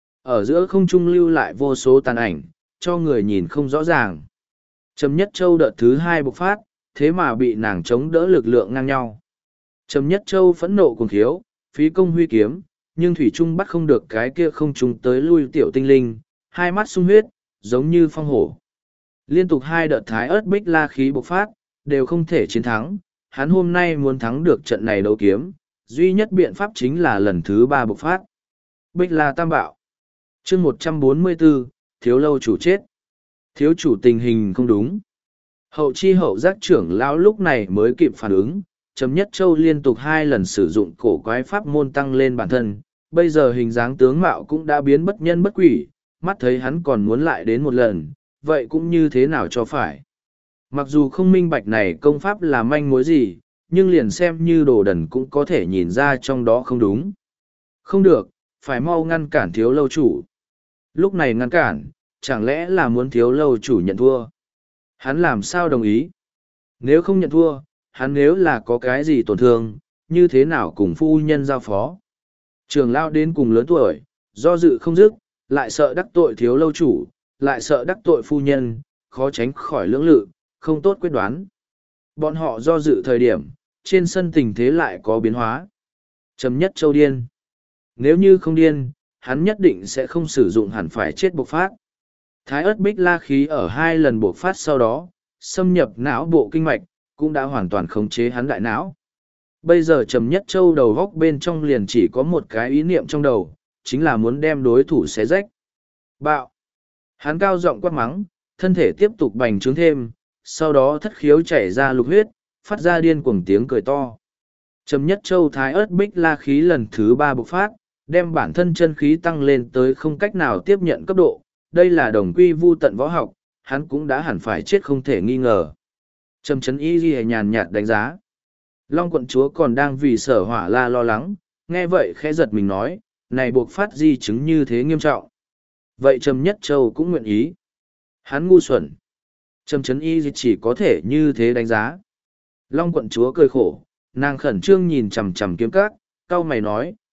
Ở giữa không trung lưu lại vô số tàn ảnh, cho người nhìn không rõ ràng. Trầm Nhất Châu đợt thứ 2 bộc phát, thế mà bị nàng chống đỡ lực lượng ngang nhau. Trầm Nhất Châu phẫn nộ cuồng khiếu, phí công huy kiếm, nhưng thủy trung bắt không được cái kia không trung tới lui tiểu tinh linh, hai mắt sung huyết, giống như phong hổ. Liên tục 2 đợt thái ớt bích la khí bộc phát, đều không thể chiến thắng, hắn hôm nay muốn thắng được trận này đấu kiếm, duy nhất biện pháp chính là lần thứ 3 bộc phát. Bích la tam bạo. Chương 144, thiếu lâu chủ chết. Thiếu chủ tình hình không đúng. Hậu chi hậu giác trưởng lão lúc này mới kịp phản ứng, Trầm Nhất Châu liên tục 2 lần sử dụng cổ quái pháp môn tăng lên bản thân, bây giờ hình dáng tướng mạo cũng đã biến bất nhân bất quỷ, mắt thấy hắn còn muốn lại đến một lần, vậy cũng như thế nào cho phải. Mặc dù không minh bạch này công pháp là manh mối gì, nhưng liền xem như đồ đần cũng có thể nhìn ra trong đó không đúng. Không được, phải mau ngăn cản thiếu lâu chủ. Lúc này ngăn cản, chẳng lẽ là muốn thiếu lâu chủ nhận thua? Hắn làm sao đồng ý? Nếu không nhận thua, hắn nếu là có cái gì tổn thương, như thế nào cùng phu nhân giao phó? Trường lao đến cùng lớn tuổi, do dự không dứt, lại sợ đắc tội thiếu lâu chủ, lại sợ đắc tội phu nhân, khó tránh khỏi lưỡng lự, không tốt quyết đoán. Bọn họ do dự thời điểm, trên sân tình thế lại có biến hóa. Trầm Nhất Châu điên. Nếu như không điên, hắn nhất định sẽ không sử dụng hẳn phải chết bộc phát. Thái ớt bích la khí ở 2 lần bộc phát sau đó, xâm nhập não bộ kinh mạch, cũng đã hoàn toàn khống chế hắn đại não. Bây giờ Trầm Nhất Châu đầu góc bên trong liền chỉ có một cái ý niệm trong đầu, chính là muốn đem đối thủ xé rách. Bạo! Hắn cao giọng quát mắng, thân thể tiếp tục bành trướng thêm, sau đó thất khiếu chảy ra lục huyết, phát ra điên cuồng tiếng cười to. Trầm Nhất Châu thái ớt bích la khí lần thứ 3 bộc phát, đem bản thân chân khí tăng lên tới không cách nào tiếp nhận cấp độ, đây là đồng quy vu tận võ học, hắn cũng đã hẳn phải chết không thể nghi ngờ. Trầm Trấn Y ghi nhàn nhạt đánh giá. Long quận chúa còn đang vì Sở Hỏa La lo lắng, nghe vậy khẽ giật mình nói, này buộc phát di chứng như thế nghiêm trọng. Vậy Trầm Nhất Châu cũng nguyện ý. Hắn ngu xuẩn. Trầm Trấn Y chỉ có thể như thế đánh giá. Long quận chúa cười khổ, nàng khẩn trương nhìn chằm chằm kiếm các, cau mày nói,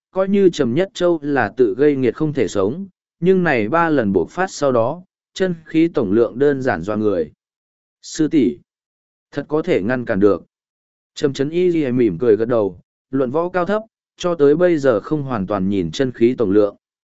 coi như Trầm Nhất Châu là tự gây nghiệt không thể sống, nhưng này 3 lần bộc phát sau đó, chân khí tổng lượng đơn giản doa người. Sư tỷ, thật có thể ngăn cản được. Trầm Chấn Y Ghi mỉm cười gật đầu, luận võ cao thấp, cho tới bây giờ không hoàn toàn nhìn chân khí tổng lượng.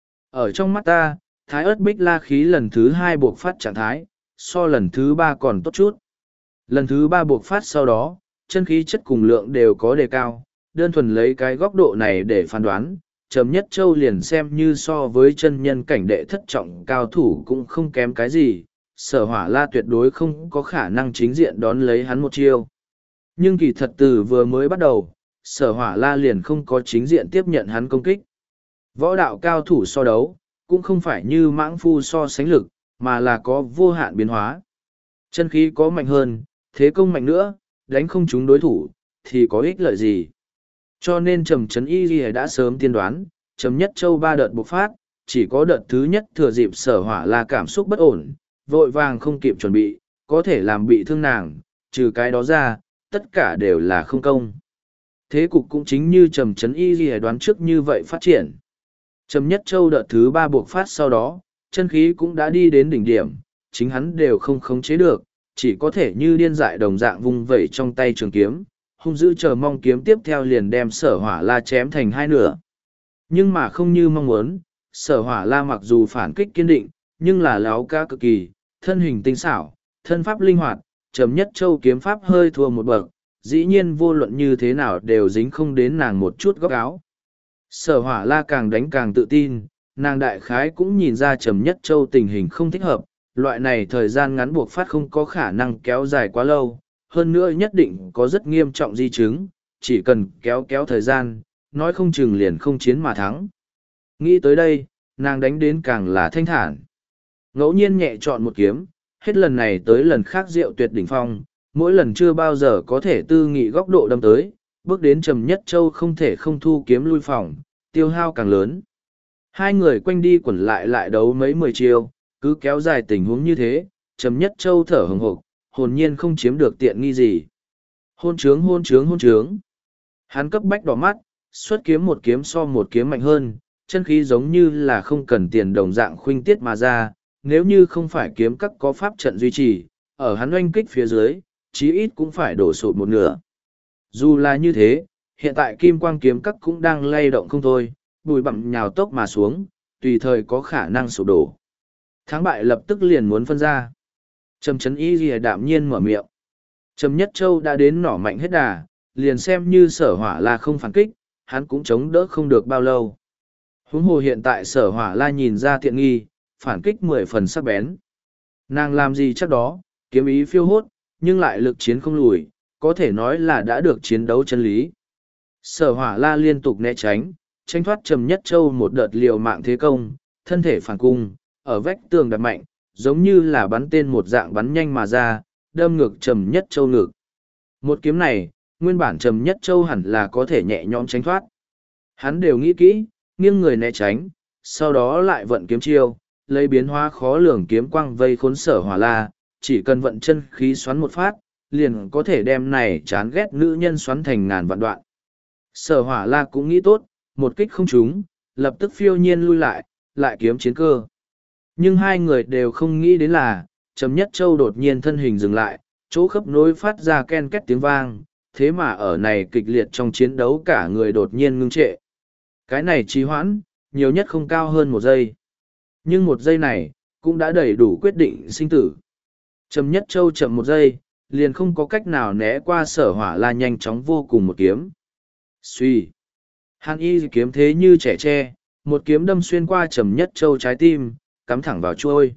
Ở trong mắt ta, Thái Ức Bích La khí lần thứ 2 bộc phát trạng thái, so lần thứ 3 còn tốt chút. Lần thứ 3 bộc phát sau đó, chân khí chất cùng lượng đều có đề cao, đơn thuần lấy cái góc độ này để phán đoán, Trầm Nhất Châu liền xem như so với chân nhân cảnh đệ thất trọng cao thủ cũng không kém cái gì, Sở Hỏa La tuyệt đối không có khả năng chính diện đón lấy hắn một chiêu. Nhưng kỳ thật từ vừa mới bắt đầu, Sở Hỏa La liền không có chính diện tiếp nhận hắn công kích. Võ đạo cao thủ so đấu, cũng không phải như mãng phu so sánh lực, mà là có vô hạn biến hóa. Chân khí có mạnh hơn, thế công mạnh nữa, đánh không trúng đối thủ, thì có ích lợi gì. Cho nên Trầm Chấn Y Ghi đã sớm tiên đoán, Trầm Nhất Châu 3 đợt bộc phát, chỉ có đợt thứ nhất thừa dịp Sở Hỏa La cảm xúc bất ổn, vội vàng không kịp chuẩn bị, có thể làm bị thương nàng, trừ cái đó ra, tất cả đều là không công. Thế cục cũng chính như Trầm Chấn Y Ghi đoán trước như vậy phát triển. Trầm Nhất Châu đợt thứ 3 bộc phát sau đó, chân khí cũng đã đi đến đỉnh điểm, chính hắn đều không khống chế được, chỉ có thể như điên dại đồng dạng vung vẩy trong tay trường kiếm, hung dữ chờ mong kiếm tiếp theo liền đem Sở Hỏa La chém thành 2 nửa. Nhưng mà không như mong muốn, Sở Hỏa La mặc dù phản kích kiên định, nhưng là láo cá cực kỳ, thân hình tinh xảo, thân pháp linh hoạt, Trầm Nhất Châu kiếm pháp hơi thua một bậc, dĩ nhiên vô luận như thế nào đều dính không đến nàng một chút góc áo. Sở Hỏa La càng đánh càng tự tin, nàng đại khái cũng nhìn ra Trầm Nhất Châu tình hình không thích hợp, loại này thời gian ngắn buộc phát không có khả năng kéo dài quá lâu, hơn nữa nhất định có rất nghiêm trọng di chứng, chỉ cần kéo thời gian, nói không chừng liền không chiến mà thắng. Nghĩ tới đây, nàng đánh đến càng là thanh thản. Ngẫu nhiên nhẹ chọn một kiếm, hết lần này tới lần khác diệu tuyệt đỉnh phong, mỗi lần chưa bao giờ có thể tư nghị góc độ đâm tới, bước đến Trầm Nhất Châu không thể không thu kiếm lui phòng, tiêu hao càng lớn. Hai người quanh đi quẩn lại đấu mấy 10 chiêu, cứ kéo dài tình huống như thế, Trầm Nhất Châu thở hừng hực, hồn nhiên không chiếm được tiện nghi gì. Hôn trướng. Hắn cấp bách đỏ mắt, xuất kiếm một kiếm so một kiếm mạnh hơn, chân khí giống như là không cần tiền đồng dạng khuynh tiết mà ra, nếu như không phải kiếm các có pháp trận duy trì, ở hắn oanh kích phía dưới, chí ít cũng phải đổ sụt một nửa. Dù là như thế, hiện tại kim quang kiếm các cũng đang lay động không thôi, bụi bặm nhào tốc mà xuống, tùy thời có khả năng sụp đổ. Thắng bại lập tức liền muốn phân ra. Trầm Chấn Y Ghi đạm nhiên mở miệng. Trầm Nhất Châu đã đến nỏ mạnh hết đà, liền xem như Sở Hỏa La không phản kích, hắn cũng chống đỡ không được bao lâu. Huống hồ hiện tại Sở Hỏa La nhìn ra tiện nghi, phản kích 10 phần sắc bén. Nàng làm gì chắc đó, kiếm ý phiêu hốt, nhưng lại lực chiến không lùi, có thể nói là đã được chiến đấu chân lý. Sở Hỏa La liên tục né tránh thoát Trầm Nhất Châu một đợt liều mạng thế công, thân thể phản cung, ở vách tường đập mạnh, giống như là bắn tên một dạng bắn nhanh mà ra, đâm ngược Trầm Nhất Châu ngực. Một kiếm này, nguyên bản Trầm Nhất Châu hẳn là có thể nhẹ nhõm tránh thoát. Hắn đều nghĩ kỹ, nghiêng người né tránh, sau đó lại vận kiếm chiêu, lấy biến hóa khó lường kiếm quang vây khốn Sở Hỏa La, chỉ cần vận chân khí xoắn một phát, liền có thể đem này chán ghét nữ nhân xoắn thành ngàn vạn đoạn. Sở Hỏa La cũng nghĩ tốt, một kích không trúng, lập tức phiêu nhiên lui lại kiếm chiến cơ. Nhưng hai người đều không nghĩ đến là, Trầm Nhất Châu đột nhiên thân hình dừng lại, chỗ khớp nối phát ra ken két tiếng vang, thế mà ở này kịch liệt trong chiến đấu cả người đột nhiên ngưng trệ. Cái này trì hoãn, nhiều nhất không cao hơn 1 giây. Nhưng 1 giây này, cũng đã đầy đủ quyết định sinh tử. Trầm Nhất Châu chậm 1 giây, liền không có cách nào né qua Sở Hỏa La nhanh chóng vô cùng một kiếm. Suy. Hàn Y kiếm thế như trẻ tre, một kiếm đâm xuyên qua Trầm Nhất Châu trái tim, cắm thẳng vào chuôi.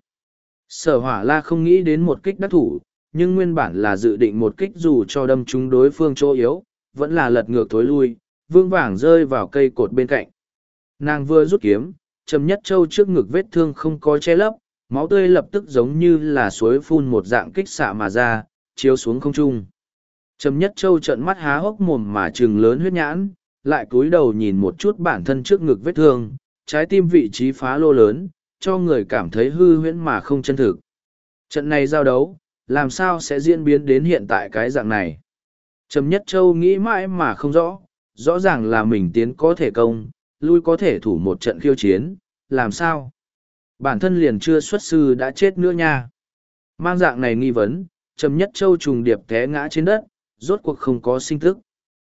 Sở Hỏa La không nghĩ đến một kích đắc thủ, nhưng nguyên bản là dự định một kích dù cho đâm trúng đối phương chỗ yếu, vẫn là lật ngược thối lui, vương vàng rơi vào cây cột bên cạnh. Nàng vừa rút kiếm, Trầm Nhất Châu trước ngực vết thương không có che lấp, máu tươi lập tức giống như là suối phun một dạng kích xạ mà ra, chiếu xuống không trung. Trầm Nhất Châu trợn mắt há hốc mồm mà trừng lớn huyết nhãn, lại cúi đầu nhìn một chút bản thân trước ngực vết thương, trái tim vị trí phá lô lớn, cho người cảm thấy hư huyễn mà không chân thực. Trận này giao đấu, làm sao sẽ diễn biến đến hiện tại cái dạng này? Trầm Nhất Châu nghĩ mãi mà không rõ, rõ ràng là mình tiến có thể công, lui có thể thủ một trận khiêu chiến, làm sao? Bản thân liền chưa xuất sư đã chết nữa nha. Mang dạng này nghi vấn, Trầm Nhất Châu trùng điệp té ngã trên đất, rốt cuộc không có sinh tức.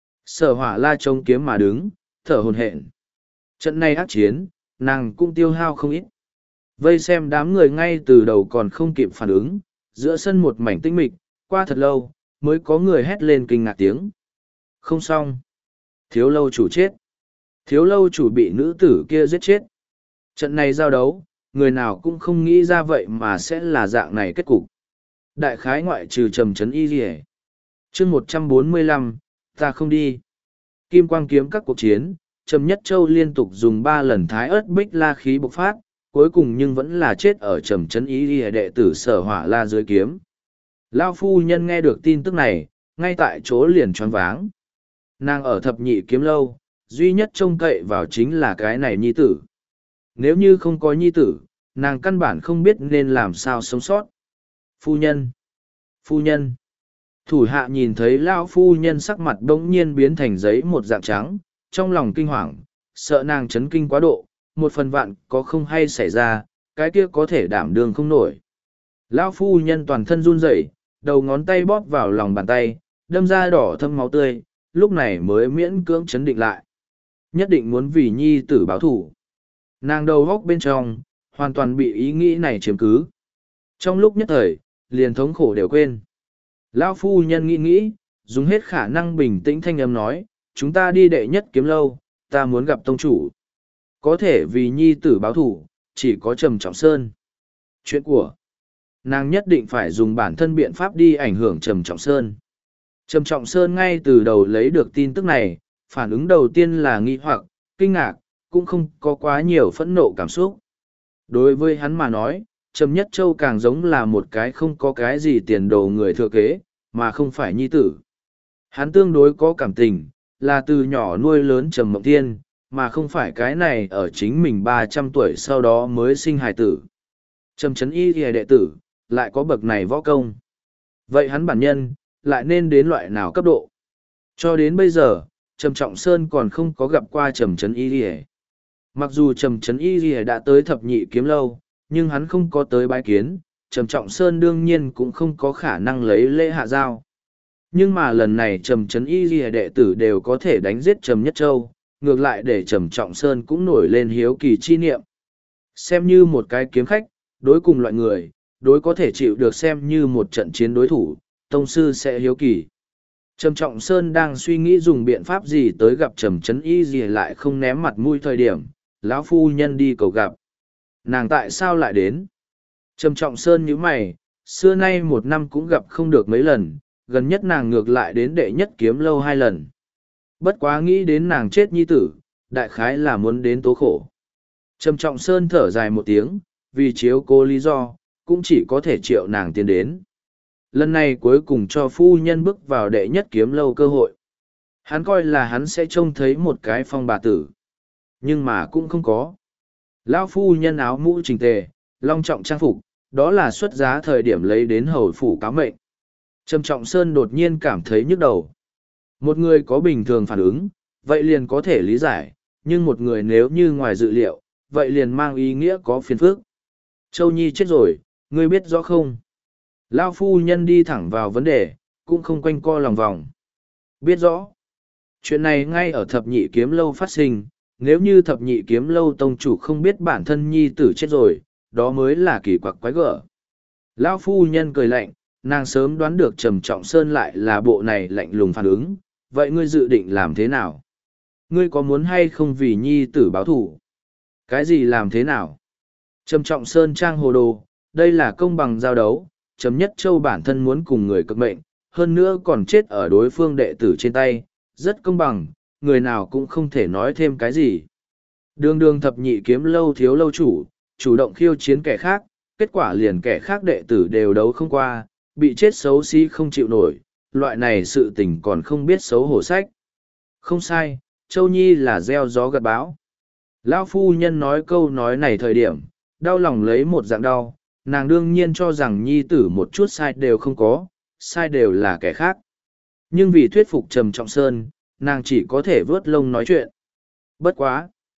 Sở Hỏa La chống kiếm mà đứng, thở hổn hển. Trận này ác chiến, nàng cũng tiêu hao không ít. Vây xem đám người ngay từ đầu còn không kịp phản ứng, giữa sân một mảnh tĩnh mịch, qua thật lâu, mới có người hét lên kinh ngạc tiếng. Không xong. Thiếu lâu chủ chết. Thiếu lâu chủ bị nữ tử kia giết chết. Trận này giao đấu, người nào cũng không nghĩ ra vậy mà sẽ là dạng này kết cục. Đại khái ngoại trừ Trầm Trấn Y Lìa. Chương 145, ta không đi. Kim quang kiếm các cuộc chiến, Trầm Nhất Châu liên tục dùng 3 lần thái ớt bích la khí bộc phát, cuối cùng nhưng vẫn là chết ở Trầm Trấn Y Lìa đệ tử Sở Hỏa La dưới kiếm. Lao phu nhân nghe được tin tức này, ngay tại chỗ liền choáng váng. Nàng ở thập nhị kiếm lâu, duy nhất trông cậy vào chính là cái này nhi tử. Nếu như không có nhi tử, nàng căn bản không biết nên làm sao sống sót. Phu nhân! Phu nhân! Thủ hạ nhìn thấy Lao phu nhân sắc mặt đống nhiên biến thành giấy một dạng trắng, trong lòng kinh hoàng, sợ nàng chấn kinh quá độ, một phần vạn có không hay xảy ra, cái kia có thể đảm đương không nổi. Lao phu nhân toàn thân run rẩy, đầu ngón tay bóp vào lòng bàn tay, đâm ra đỏ thâm máu tươi, lúc này mới miễn cưỡng chấn định lại. Nhất định muốn vì nhi tử báo thủ. Nàng đầu góc bên trong, hoàn toàn bị ý nghĩ này chiếm cứ. Trong lúc nhất thời, liền thống khổ đều quên. Lão phu nhân nghĩ, dùng hết khả năng bình tĩnh thanh âm nói, chúng ta đi đệ nhất kiếm lâu, ta muốn gặp tông chủ. Có thể vì nhi tử báo thủ, chỉ có Trầm Trọng Sơn. Chuyện của nàng nhất định phải dùng bản thân biện pháp đi ảnh hưởng Trầm Trọng Sơn. Trầm Trọng Sơn ngay từ đầu lấy được tin tức này, phản ứng đầu tiên là nghi hoặc, kinh ngạc, cũng không có quá nhiều phẫn nộ cảm xúc. Đối với hắn mà nói, Trầm Nhất Châu càng giống là một cái không có cái gì tiền đồ người thừa kế, mà không phải nhi tử. Hắn tương đối có cảm tình, là từ nhỏ nuôi lớn Trầm Mộng Thiên, mà không phải cái này ở chính mình 300 tuổi sau đó mới sinh hài tử. Trầm Trấn Y thì đệ tử, lại có bậc này võ công. Vậy hắn bản nhân, lại nên đến loại nào cấp độ? Cho đến bây giờ, Trầm Trọng Sơn còn không có gặp qua Trầm Trấn Y Lìa. Mặc dù Trầm Trấn Y Lìa đã tới thập nhị kiếm lâu, nhưng hắn không có tới bái kiến, Trầm Trọng Sơn đương nhiên cũng không có khả năng lấy lễ hạ giao. Nhưng mà lần này Trầm Trấn Y Lìa đệ tử đều có thể đánh giết Trầm Nhất Châu, ngược lại để Trầm Trọng Sơn cũng nổi lên hiếu kỳ chi niệm. Xem như một cái kiếm khách, đối cùng loại người, đối có thể chịu được xem như một trận chiến đối thủ, tông sư sẽ hiếu kỳ. Trầm Trọng Sơn đang suy nghĩ dùng biện pháp gì tới gặp Trầm Trấn Y gì lại không ném mặt mũi thời điểm, lão phu nhân đi cầu gặp. Nàng tại sao lại đến? Trầm Trọng Sơn nhíu mày, xưa nay một năm cũng gặp không được mấy lần, gần nhất nàng ngược lại đến đệ nhất kiếm lâu 2 lần. Bất quá nghĩ đến nàng chết nhi tử, đại khái là muốn đến tố khổ. Trầm Trọng Sơn thở dài một tiếng, vì chiếu cố lý do, cũng chỉ có thể triệu nàng tiến đến. Lần này cuối cùng cho phu nhân bước vào đệ nhất kiếm lâu cơ hội. Hắn coi là hắn sẽ trông thấy một cái phong bà tử. Nhưng mà cũng không có. Lão phu nhân áo mũ chỉnh tề, long trọng trang phục, đó là xuất giá thời điểm lấy đến hầu phủ cáo mệnh. Trầm Trọng Sơn đột nhiên cảm thấy nhức đầu. Một người có bình thường phản ứng, vậy liền có thể lý giải, nhưng một người nếu như ngoài dự liệu, vậy liền mang ý nghĩa có phiền phức. Châu Nhi chết rồi, ngươi biết rõ không? Lao phu nhân đi thẳng vào vấn đề, cũng không quanh co lòng vòng. Biết rõ. Chuyện này ngay ở thập nhị kiếm lâu phát sinh, nếu như thập nhị kiếm lâu tông chủ không biết bản thân nhi tử chết rồi, đó mới là kỳ quặc quái gở. Lao phu nhân cười lạnh, nàng sớm đoán được Trầm Trọng Sơn lại là bộ này lạnh lùng phản ứng, vậy ngươi dự định làm thế nào? Ngươi có muốn hay không vì nhi tử báo thủ? Cái gì làm thế nào? Trầm Trọng Sơn trang hồ đồ, đây là công bằng giao đấu, Trầm Nhất Châu bản thân muốn cùng người cực mệnh, hơn nữa còn chết ở đối phương đệ tử trên tay, rất công bằng, người nào cũng không thể nói thêm cái gì. Đường đường thập nhị kiếm lâu thiếu lâu chủ động khiêu chiến kẻ khác, kết quả liền kẻ khác đệ tử đều đấu không qua, bị chết xấu xí không chịu nổi, loại này sự tình còn không biết xấu hổ sách. Không sai, Châu Nhi là gieo gió gặt bão. Lão phu nhân nói câu nói này thời điểm, đau lòng lấy một dạng đau, nàng đương nhiên cho rằng nhi tử một chút sai đều không có, sai đều là kẻ khác. Nhưng vì thuyết phục Trầm Trọng Sơn, nàng chỉ có thể vớt lông nói chuyện. Bất quá.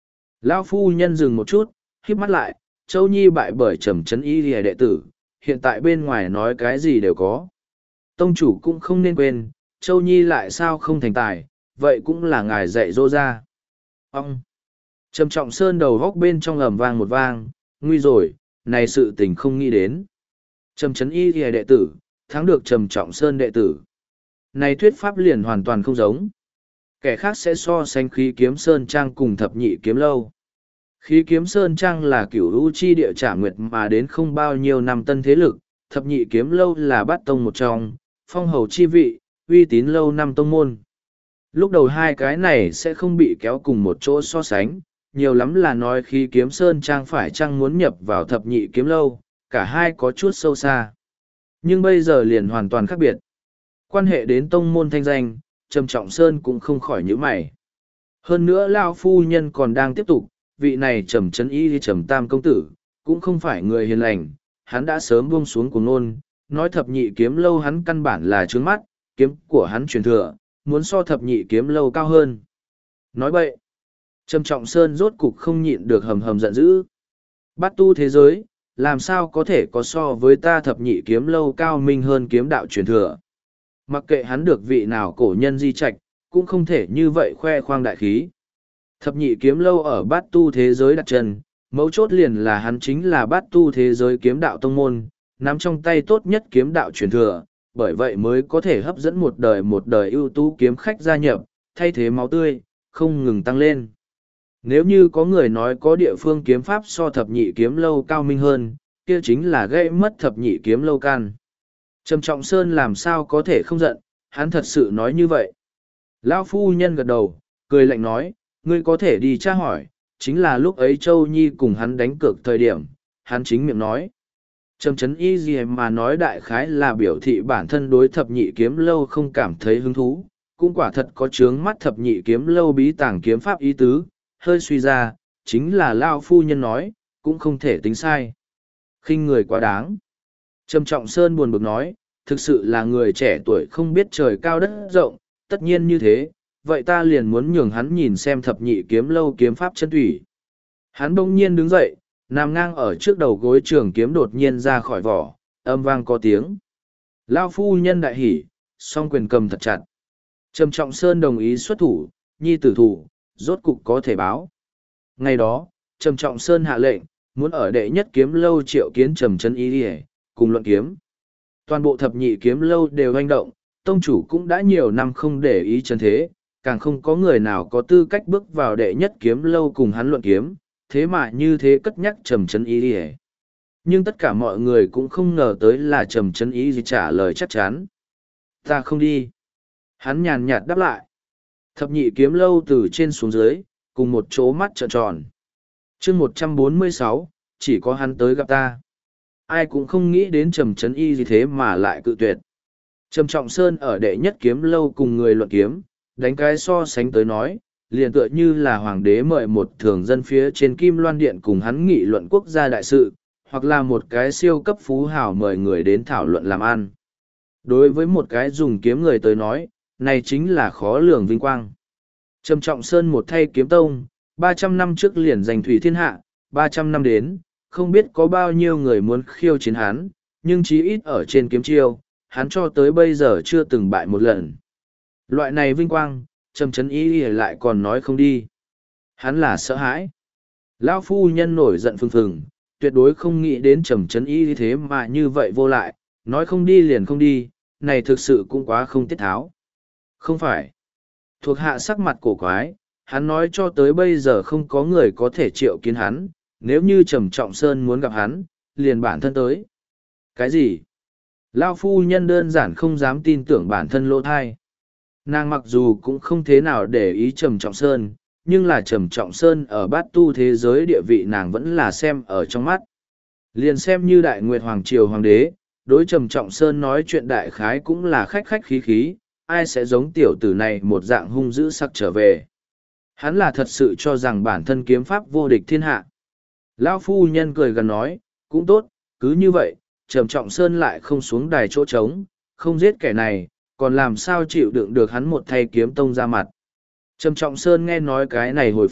Lão phu nhân dừng một chút, híp mắt lại, Châu Nhi bại bởi Trầm Trấn Y Lìa đệ tử, hiện tại bên ngoài nói cái gì đều có. Tông chủ cũng không nên quên, Châu Nhi lại sao không thành tài, vậy cũng là ngài dạy dỗ ra. Ông! Trầm Trọng Sơn đầu góc bên trong ầm vang một vang, nguy rồi, này sự tình không nghĩ đến. Trầm Trấn Y Lìa đệ tử, thắng được Trầm Trọng Sơn đệ tử. Này thuyết pháp liền hoàn toàn không giống. Kẻ khác sẽ so sánh khí kiếm Sơn Trang cùng thập nhị kiếm lâu. Khí kiếm Sơn Trang là cửu u chi địa trả nguyệt mà đến không bao nhiêu năm tân thế lực, thập nhị kiếm lâu là bát tông một trong, phong hầu chi vị, uy tín lâu năm tông môn. Lúc đầu hai cái này sẽ không bị kéo cùng một chỗ so sánh, nhiều lắm là nói khí kiếm Sơn Trang phải chăng muốn nhập vào thập nhị kiếm lâu, cả hai có chút sâu xa. Nhưng bây giờ liền hoàn toàn khác biệt. Quan hệ đến tông môn thanh danh, Trầm Trọng Sơn cũng không khỏi nhíu mày. Hơn nữa Lao phu nhân còn đang tiếp tục, vị này Trầm Trấn Y Trầm Tam công tử, cũng không phải người hiền lành, hắn đã sớm buông xuống cuồng ngôn, nói thập nhị kiếm lâu hắn căn bản là trướng mắt, kiếm của hắn truyền thừa, muốn so thập nhị kiếm lâu cao hơn. Nói bậy, Trầm Trọng Sơn rốt cục không nhịn được hầm hầm giận dữ. Bát tu thế giới, làm sao có thể có so với ta thập nhị kiếm lâu cao minh hơn kiếm đạo truyền thừa. Mặc kệ hắn được vị nào cổ nhân di trạch, cũng không thể như vậy khoe khoang đại khí. Thập nhị kiếm lâu ở bát tu thế giới đặt chân, mấu chốt liền là hắn chính là bát tu thế giới kiếm đạo tông môn, nắm trong tay tốt nhất kiếm đạo truyền thừa, bởi vậy mới có thể hấp dẫn một đời ưu tú kiếm khách gia nhập, thay thế máu tươi, không ngừng tăng lên. Nếu như có người nói có địa phương kiếm pháp so thập nhị kiếm lâu cao minh hơn, kia chính là gây mất thập nhị kiếm lâu can. Trầm Trọng Sơn làm sao có thể không giận, hắn thật sự nói như vậy. Lão phu nhân gật đầu, cười lạnh nói, ngươi có thể đi tra hỏi, chính là lúc ấy Châu Nhi cùng hắn đánh cược thời điểm, hắn chính miệng nói. Trầm Trấn Y gì mà nói đại khái là biểu thị bản thân đối thập nhị kiếm lâu không cảm thấy hứng thú, cũng quả thật có chướng mắt thập nhị kiếm lâu bí tàng kiếm pháp ý tứ, hơi suy ra, chính là Lão phu nhân nói, cũng không thể tính sai. Khinh người quá đáng. Trầm Trọng Sơn buồn bực nói, thực sự là người trẻ tuổi không biết trời cao đất rộng, tất nhiên như thế, vậy ta liền muốn nhường hắn nhìn xem thập nhị kiếm lâu kiếm pháp chân thủy. Hắn bỗng nhiên đứng dậy, nằm ngang ở trước đầu gối trường kiếm đột nhiên ra khỏi vỏ, âm vang có tiếng. Lao phu nhân đại hỉ, song quyền cầm thật chặt. Trầm Trọng Sơn đồng ý xuất thủ, nhi tử thủ, rốt cục có thể báo. Ngày đó, Trầm Trọng Sơn hạ lệnh, muốn ở đệ nhất kiếm lâu triệu kiến Trầm Trấn Y cùng luận kiếm. Toàn bộ thập nhị kiếm lâu đều hoành động, tông chủ cũng đã nhiều năm không để ý chân thế, càng không có người nào có tư cách bước vào đệ nhất kiếm lâu cùng hắn luận kiếm, thế mà như thế cất nhắc Trầm Trấn Y. Nhưng tất cả mọi người cũng không ngờ tới là Trầm Trấn Y trả lời chắc chắn. Ta không đi. Hắn nhàn nhạt đáp lại. Thập nhị kiếm lâu từ trên xuống dưới, cùng một chỗ mắt trợn tròn. chương 146, chỉ có hắn tới gặp ta. Ai cũng không nghĩ đến Trầm Trấn Y gì thế mà lại cự tuyệt. Trầm Trọng Sơn ở đệ nhất kiếm lâu cùng người luận kiếm, đánh cái so sánh tới nói, liền tựa như là hoàng đế mời một thường dân phía trên Kim Loan Điện cùng hắn nghị luận quốc gia đại sự, hoặc là một cái siêu cấp phú hào mời người đến thảo luận làm ăn. Đối với một cái dùng kiếm người tới nói, này chính là khó lường vinh quang. Trầm Trọng Sơn một thay kiếm tông, 300 năm trước liền giành thủy thiên hạ, 300 năm đến, không biết có bao nhiêu người muốn khiêu chiến hắn, nhưng chí ít ở trên kiếm chiêu, hắn cho tới bây giờ chưa từng bại một lần. Loại này vinh quang, Trầm Trấn Y lại còn nói không đi. Hắn là sợ hãi. Lão phu nhân nổi giận phừng phừng, tuyệt đối không nghĩ đến Trầm Trấn Y thế mà như vậy vô lại, nói không đi liền không đi, này thực sự cũng quá không tiết tháo. Không phải. Thuộc hạ sắc mặt cổ quái, hắn nói cho tới bây giờ không có người có thể triệu kiến hắn, nếu như Trầm Trọng Sơn muốn gặp hắn, liền bản thân tới. Cái gì? Lao phu nhân đơn giản không dám tin tưởng bản thân lỗ thai. Nàng mặc dù cũng không thế nào để ý Trầm Trọng Sơn, nhưng là Trầm Trọng Sơn ở bát tu thế giới địa vị nàng vẫn là xem ở trong mắt. Liền xem như Đại Nguyệt Hoàng Triều Hoàng đế, đối Trầm Trọng Sơn nói chuyện đại khái cũng là khách khách khí khí, ai sẽ giống tiểu tử này một dạng hung dữ sắc trở về. Hắn là thật sự cho rằng bản thân kiếm pháp vô địch thiên hạ. Lão phu nhân cười gần nói, cũng tốt, cứ như vậy, Trầm Trọng Sơn lại không xuống đài chỗ trống, không giết kẻ này, còn làm sao chịu đựng được hắn một thay kiếm tông ra mặt. Trầm Trọng Sơn nghe nói cái này hồi phục,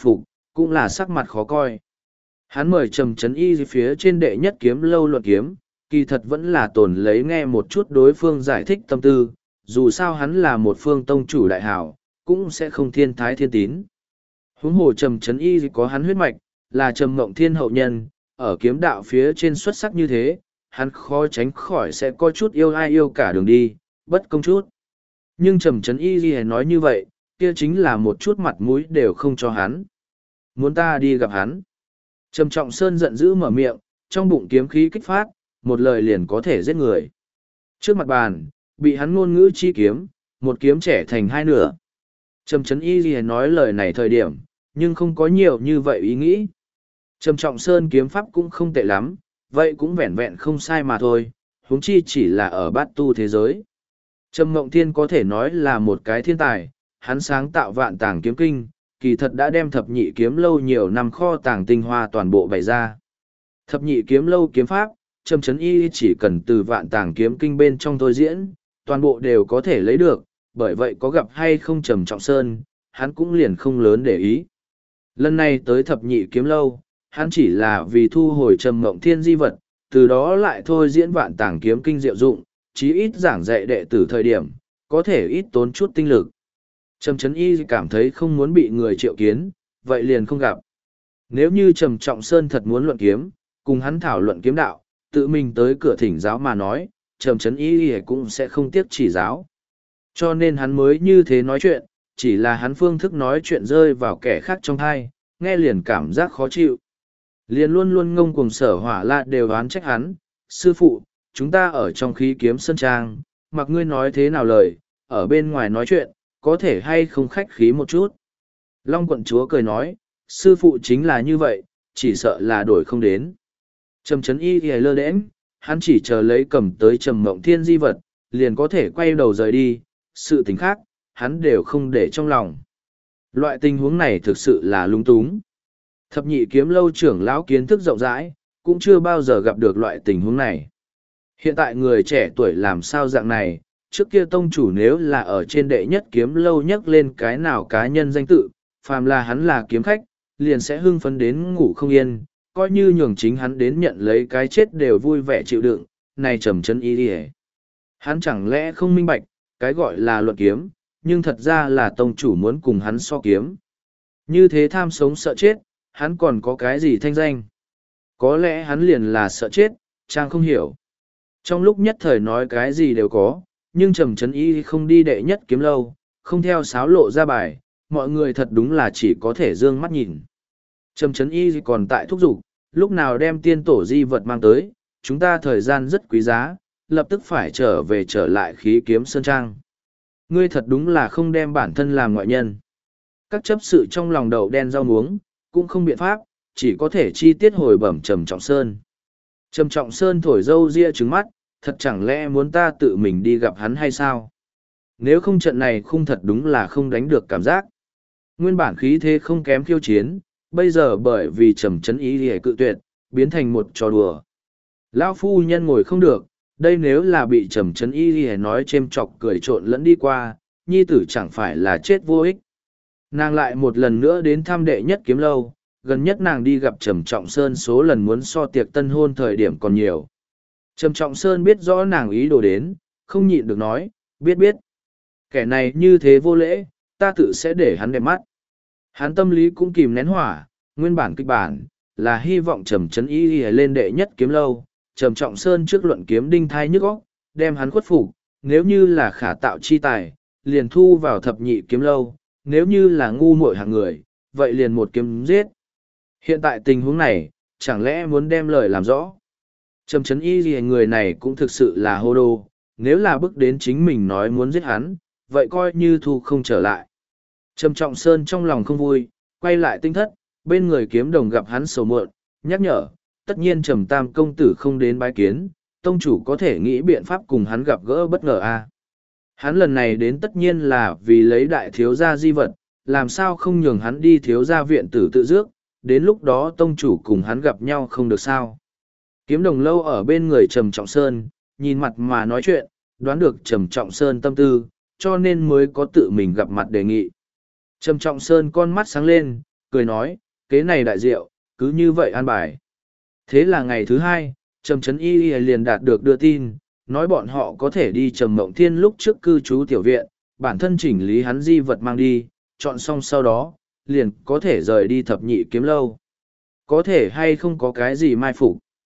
cũng là sắc mặt khó coi. Hắn mời Trầm Trấn Y phía trên đệ nhất kiếm lâu luận kiếm, kỳ thật vẫn là tồn lấy nghe một chút đối phương giải thích tâm tư, dù sao hắn là một phương tông chủ đại hảo, cũng sẽ không thiên thái thiên tín. Huống hồ Trầm Trấn Y có hắn huyết mạch, là Trầm Mộng Thiên hậu nhân, ở kiếm đạo phía trên xuất sắc như thế, hắn khó tránh khỏi sẽ có chút yêu ai yêu cả đường đi, bất công chút. Nhưng Trầm Trấn Y nói như vậy, kia chính là một chút mặt mũi đều không cho hắn. Muốn ta đi gặp hắn. Trầm Trọng Sơn giận dữ mở miệng, trong bụng kiếm khí kích phát, một lời liền có thể giết người. Trước mặt bàn, bị hắn ngôn ngữ chi kiếm, một kiếm trẻ thành hai nửa. Trầm Trấn Y nói lời này thời điểm, nhưng không có nhiều như vậy ý nghĩ. Trầm Trọng Sơn kiếm pháp cũng không tệ lắm, vậy cũng vẹn vẹn không sai mà thôi, huống chi chỉ là ở bát tu thế giới. Trầm Mộng Thiên có thể nói là một cái thiên tài, hắn sáng tạo vạn tàng kiếm kinh, kỳ thật đã đem thập nhị kiếm lâu nhiều năm kho tàng tinh hoa toàn bộ bày ra. Thập nhị kiếm lâu kiếm pháp, Trầm Trấn Y chỉ cần từ vạn tàng kiếm kinh bên trong thôi diễn, toàn bộ đều có thể lấy được, bởi vậy có gặp hay không Trầm Trọng Sơn, hắn cũng liền không lớn để ý. Lần này tới thập nhị kiếm lâu, hắn chỉ là vì thu hồi Trầm Mộng Thiên di vật, từ đó lại thôi diễn vạn tàng kiếm kinh diệu dụng, chí ít giảng dạy đệ tử thời điểm, có thể ít tốn chút tinh lực. Trầm Trấn Y cảm thấy không muốn bị người triệu kiến, vậy liền không gặp. Nếu như Trầm Trọng Sơn thật muốn luận kiếm, cùng hắn thảo luận kiếm đạo, tự mình tới cửa thỉnh giáo mà nói, Trầm Trấn Y cũng sẽ không tiếc chỉ giáo. Cho nên hắn mới như thế nói chuyện, chỉ là hắn phương thức nói chuyện rơi vào kẻ khác trong thai, nghe liền cảm giác khó chịu. Liền luôn luôn ngông cuồng Sở Hỏa La đều oán trách hắn, sư phụ, chúng ta ở trong khí kiếm sơn trang, mặc ngươi nói thế nào lời, ở bên ngoài nói chuyện, có thể hay không khách khí một chút. Long quận chúa cười nói, sư phụ chính là như vậy, chỉ sợ là đổi không đến. Trầm Trấn Y thì lơ đễnh, hắn chỉ chờ lấy cầm tới Trầm Mộng Thiên di vật, liền có thể quay đầu rời đi, sự tình khác, hắn đều không để trong lòng. Loại tình huống này thực sự là lung túng. Thập nhị kiếm lâu trưởng lão kiến thức rộng rãi, cũng chưa bao giờ gặp được loại tình huống này. Hiện tại người trẻ tuổi làm sao dạng này, trước kia tông chủ nếu là ở trên đệ nhất kiếm lâu nhắc lên cái nào cá nhân danh tự, phàm là hắn là kiếm khách, liền sẽ hưng phấn đến ngủ không yên, coi như nhường chính hắn đến nhận lấy cái chết đều vui vẻ chịu đựng, này Trầm Trấn Y đi. Hắn chẳng lẽ không minh bạch, cái gọi là luận kiếm, nhưng thật ra là tông chủ muốn cùng hắn so kiếm. Như thế tham sống sợ chết, hắn còn có cái gì thanh danh? Có lẽ hắn liền là sợ chết, Trang không hiểu. Trong lúc nhất thời nói cái gì đều có, nhưng Trầm Trấn Y không đi đệ nhất kiếm lâu, không theo sáo lộ ra bài, mọi người thật đúng là chỉ có thể dương mắt nhìn. Trầm Trấn Y còn tại thúc giục, lúc nào đem tiên tổ di vật mang tới, chúng ta thời gian rất quý giá, lập tức phải trở lại khí kiếm sơn trang. Ngươi thật đúng là không đem bản thân làm ngoại nhân. Các chấp sự trong lòng đậu đen rau muống, cũng không biện pháp, chỉ có thể chi tiết hồi bẩm Trầm Trọng Sơn. Trầm Trọng Sơn thổi râu ria trứng mắt, thật chẳng lẽ muốn ta tự mình đi gặp hắn hay sao? Nếu không trận này khung thật đúng là không đánh được cảm giác. Nguyên bản khí thế không kém khiêu chiến, bây giờ bởi vì Trầm Trấn Y hề cự tuyệt, biến thành một trò đùa. Lão phu nhân ngồi không được, đây nếu là bị Trầm Trấn Y hề nói chêm chọc cười trộn lẫn đi qua, nhi tử chẳng phải là chết vô ích. Nàng lại một lần nữa đến thăm đệ nhất kiếm lâu, gần nhất nàng đi gặp Trầm Trọng Sơn số lần muốn so tiệc tân hôn thời điểm còn nhiều. Trầm Trọng Sơn biết rõ nàng ý đồ đến, không nhịn được nói, biết. Kẻ này như thế vô lễ, ta tự sẽ để hắn đẹp mắt. Hắn tâm lý cũng kìm nén hỏa, nguyên bản kịch bản, là hy vọng Trầm Trấn Y lên đệ nhất kiếm lâu, Trầm Trọng Sơn trước luận kiếm đinh thai nhức óc, đem hắn khuất phục, nếu như là khả tạo chi tài, liền thu vào thập nhị kiếm lâu, nếu như là ngu muội hạng người, vậy liền một kiếm giết. Hiện tại tình huống này, chẳng lẽ muốn đem lời làm rõ? Trầm Trấn Y gì người này cũng thực sự là hô đô, nếu là bước đến chính mình nói muốn giết hắn, vậy coi như thu không trở lại. Trầm Trọng Sơn trong lòng không vui, quay lại tinh thất, bên người kiếm đồng gặp hắn sầu muộn, nhắc nhở, tất nhiên Trầm Tam công tử không đến bái kiến, tông chủ có thể nghĩ biện pháp cùng hắn gặp gỡ bất ngờ a. Hắn lần này đến tất nhiên là vì lấy đại thiếu gia di vật, làm sao không nhường hắn đi thiếu gia viện tử tự dước, đến lúc đó tông chủ cùng hắn gặp nhau không được sao. Kiếm đồng lâu ở bên người Trầm Trọng Sơn, nhìn mặt mà nói chuyện, đoán được Trầm Trọng Sơn tâm tư, cho nên mới có tự mình gặp mặt đề nghị. Trầm Trọng Sơn con mắt sáng lên, cười nói, Kế này đại diệu, cứ như vậy an bài. Thế là ngày thứ hai, Trầm Trấn Y liền đạt được đưa tin, nói bọn họ có thể đi Trầm Mộng Thiên lúc trước cư trú tiểu viện, bản thân chỉnh lý hắn di vật mang đi, chọn xong sau đó, liền có thể rời đi thập nhị kiếm lâu. Có thể hay không có cái gì mai phục.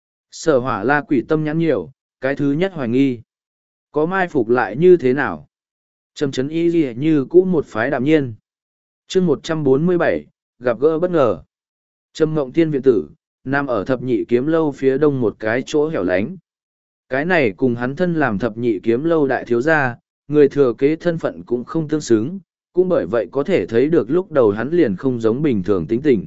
Sở Hỏa La quỷ tâm nhãn nhiều, cái thứ nhất hoài nghi. Có mai phục lại như thế nào? Trầm Trấn Y như cũ một phái đạm nhiên. chương 147, gặp gỡ bất ngờ. Trầm Mộng Thiên viện tử, nằm ở thập nhị kiếm lâu phía đông một cái chỗ hẻo lánh. Cái này cùng hắn thân làm thập nhị kiếm lâu đại thiếu gia, người thừa kế thân phận cũng không tương xứng, cũng bởi vậy có thể thấy được lúc đầu hắn liền không giống bình thường tính tình.